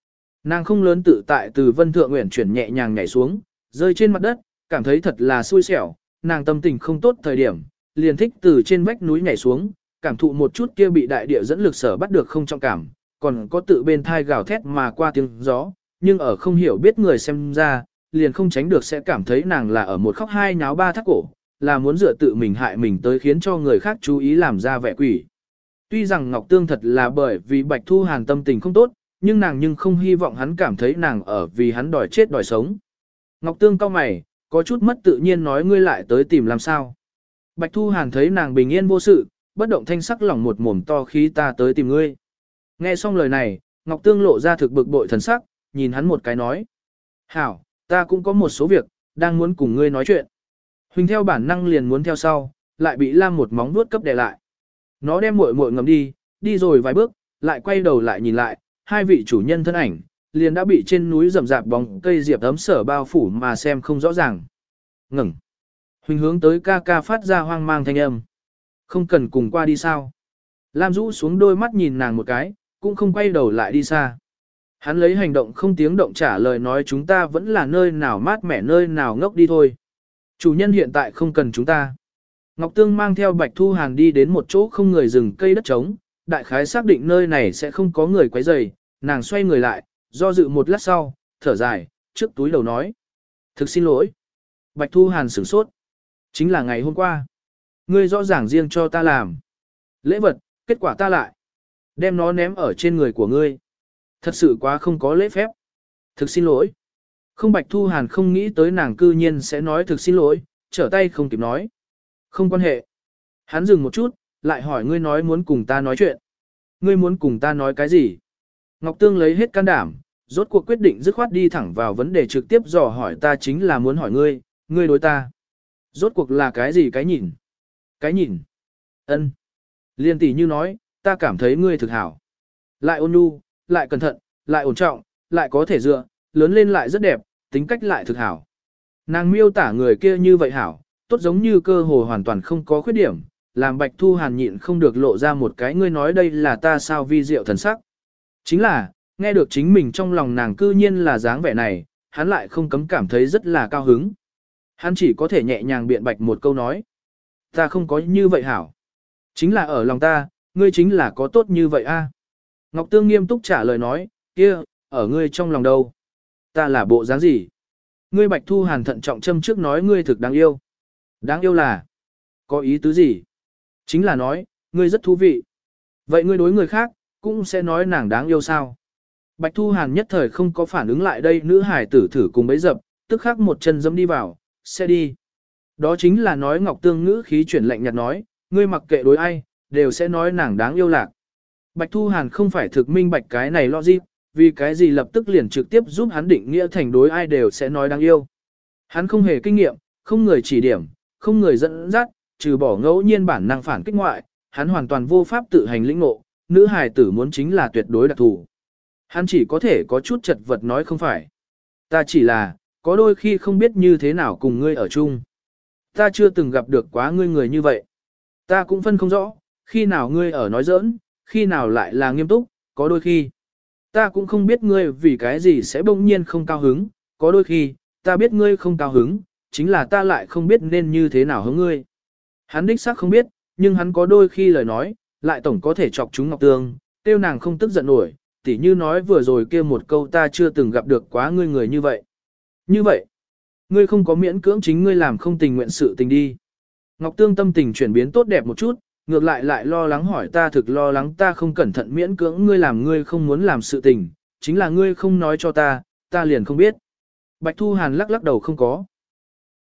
Nàng không lớn tự tại từ Vân Thượng Uyển chuyển nhẹ nhàng nhảy xuống, rơi trên mặt đất, cảm thấy thật là xui xẻo, nàng tâm tình không tốt thời điểm, liền thích từ trên vách núi nhảy xuống, cảm thụ một chút kia bị đại địa dẫn lực sở bắt được không trọng cảm, còn có tự bên thai gào thét mà qua tiếng gió, nhưng ở không hiểu biết người xem ra, liền không tránh được sẽ cảm thấy nàng là ở một khóc hai nháo ba thắt cổ, là muốn dựa tự mình hại mình tới khiến cho người khác chú ý làm ra vẻ quỷ. Tuy rằng Ngọc Tương thật là bởi vì Bạch Thu Hàn tâm tình không tốt, nhưng nàng nhưng không hy vọng hắn cảm thấy nàng ở vì hắn đòi chết đòi sống. Ngọc Tương cau mày, có chút mất tự nhiên nói ngươi lại tới tìm làm sao. Bạch Thu Hàn thấy nàng bình yên vô sự, bất động thanh sắc lỏng một mồm to khí ta tới tìm ngươi. Nghe xong lời này, Ngọc Tương lộ ra thực bực bội thần sắc, nhìn hắn một cái nói. Hảo, ta cũng có một số việc, đang muốn cùng ngươi nói chuyện. Huỳnh theo bản năng liền muốn theo sau, lại bị Lam một móng vuốt cấp đè lại. Nó đem muội muội ngầm đi rồi vài bước, lại quay đầu lại nhìn lại, hai vị chủ nhân thân ảnh, liền đã bị trên núi rậm rạp bóng cây diệp ấm sở bao phủ mà xem không rõ ràng. Ngừng. Huỳnh hướng tới ca ca phát ra hoang mang thanh âm. Không cần cùng qua đi sao? Lam rũ xuống đôi mắt nhìn nàng một cái, cũng không quay đầu lại đi xa. Hắn lấy hành động không tiếng động trả lời nói chúng ta vẫn là nơi nào mát mẻ nơi nào ngốc đi thôi. Chủ nhân hiện tại không cần chúng ta. Ngọc Tương mang theo Bạch Thu Hàn đi đến một chỗ không người rừng cây đất trống, đại khái xác định nơi này sẽ không có người quấy rầy, nàng xoay người lại, do dự một lát sau, thở dài, trước túi đầu nói. Thực xin lỗi. Bạch Thu Hàn sửng sốt. Chính là ngày hôm qua. Ngươi rõ ràng riêng cho ta làm. Lễ vật, kết quả ta lại. Đem nó ném ở trên người của ngươi. Thật sự quá không có lễ phép. Thực xin lỗi. Không Bạch Thu Hàn không nghĩ tới nàng cư nhiên sẽ nói thực xin lỗi, trở tay không kịp nói. Không quan hệ. Hắn dừng một chút, lại hỏi ngươi nói muốn cùng ta nói chuyện. Ngươi muốn cùng ta nói cái gì? Ngọc Tương lấy hết can đảm, rốt cuộc quyết định dứt khoát đi thẳng vào vấn đề trực tiếp dò hỏi ta chính là muốn hỏi ngươi, ngươi đối ta. Rốt cuộc là cái gì cái nhìn? Cái nhìn? Ân. Liên tỷ như nói, ta cảm thấy ngươi thực hảo. Lại ôn nhu, lại cẩn thận, lại ổn trọng, lại có thể dựa, lớn lên lại rất đẹp, tính cách lại thực hảo. Nàng miêu tả người kia như vậy hảo, tốt giống như cơ hồ hoàn toàn không có khuyết điểm, làm Bạch Thu Hàn nhịn không được lộ ra một cái ngươi nói đây là ta sao vi diệu thần sắc. Chính là, nghe được chính mình trong lòng nàng cư nhiên là dáng vẻ này, hắn lại không cấm cảm thấy rất là cao hứng. Hắn chỉ có thể nhẹ nhàng biện bạch một câu nói. Ta không có như vậy hảo. Chính là ở lòng ta, ngươi chính là có tốt như vậy a. Ngọc Tương nghiêm túc trả lời nói, kia, ở ngươi trong lòng đâu? Ta là bộ dáng gì? Ngươi Bạch Thu Hàn thận trọng châm trước nói ngươi thực đáng yêu. Đáng yêu là, có ý tứ gì? Chính là nói, ngươi rất thú vị. Vậy ngươi đối người khác, cũng sẽ nói nàng đáng yêu sao? Bạch Thu Hàn nhất thời không có phản ứng lại đây, nữ hải tử thử cùng bấy dập, tức khắc một chân dẫm đi vào, sẽ đi. Đó chính là nói Ngọc Tương ngữ khí chuyển lạnh nhạt nói, ngươi mặc kệ đối ai, đều sẽ nói nàng đáng yêu lạc. Bạch Thu Hàn không phải thực minh bạch cái này logic, vì cái gì lập tức liền trực tiếp giúp hắn định nghĩa thành đối ai đều sẽ nói đáng yêu. Hắn không hề kinh nghiệm, không người chỉ điểm, không người dẫn dắt, trừ bỏ ngẫu nhiên bản năng phản kích ngoại, hắn hoàn toàn vô pháp tự hành lĩnh ngộ, nữ hài tử muốn chính là tuyệt đối đặc thù. Hắn chỉ có thể có chút chật vật nói không phải. Ta chỉ là, có đôi khi không biết như thế nào cùng ngươi ở chung. Ta chưa từng gặp được quá ngươi người như vậy. Ta cũng phân không rõ, khi nào ngươi ở nói giỡn, khi nào lại là nghiêm túc, có đôi khi. Ta cũng không biết ngươi vì cái gì sẽ bỗng nhiên không cao hứng, có đôi khi, ta biết ngươi không cao hứng, chính là ta lại không biết nên như thế nào hướng ngươi. Hắn đích xác không biết, nhưng hắn có đôi khi lời nói, lại tổng có thể chọc chúng Ngọc Tương, tiêu nàng không tức giận nổi, tỉ như nói vừa rồi kia một câu ta chưa từng gặp được quá ngươi người như vậy. Như vậy, ngươi không có miễn cưỡng chính ngươi làm không tình nguyện sự tình đi. Ngọc Tương tâm tình chuyển biến tốt đẹp một chút, ngược lại lại lo lắng hỏi ta thực lo lắng ta không cẩn thận miễn cưỡng ngươi làm ngươi không muốn làm sự tình, chính là ngươi không nói cho ta, ta liền không biết. Bạch Thu Hàn lắc lắc đầu không có.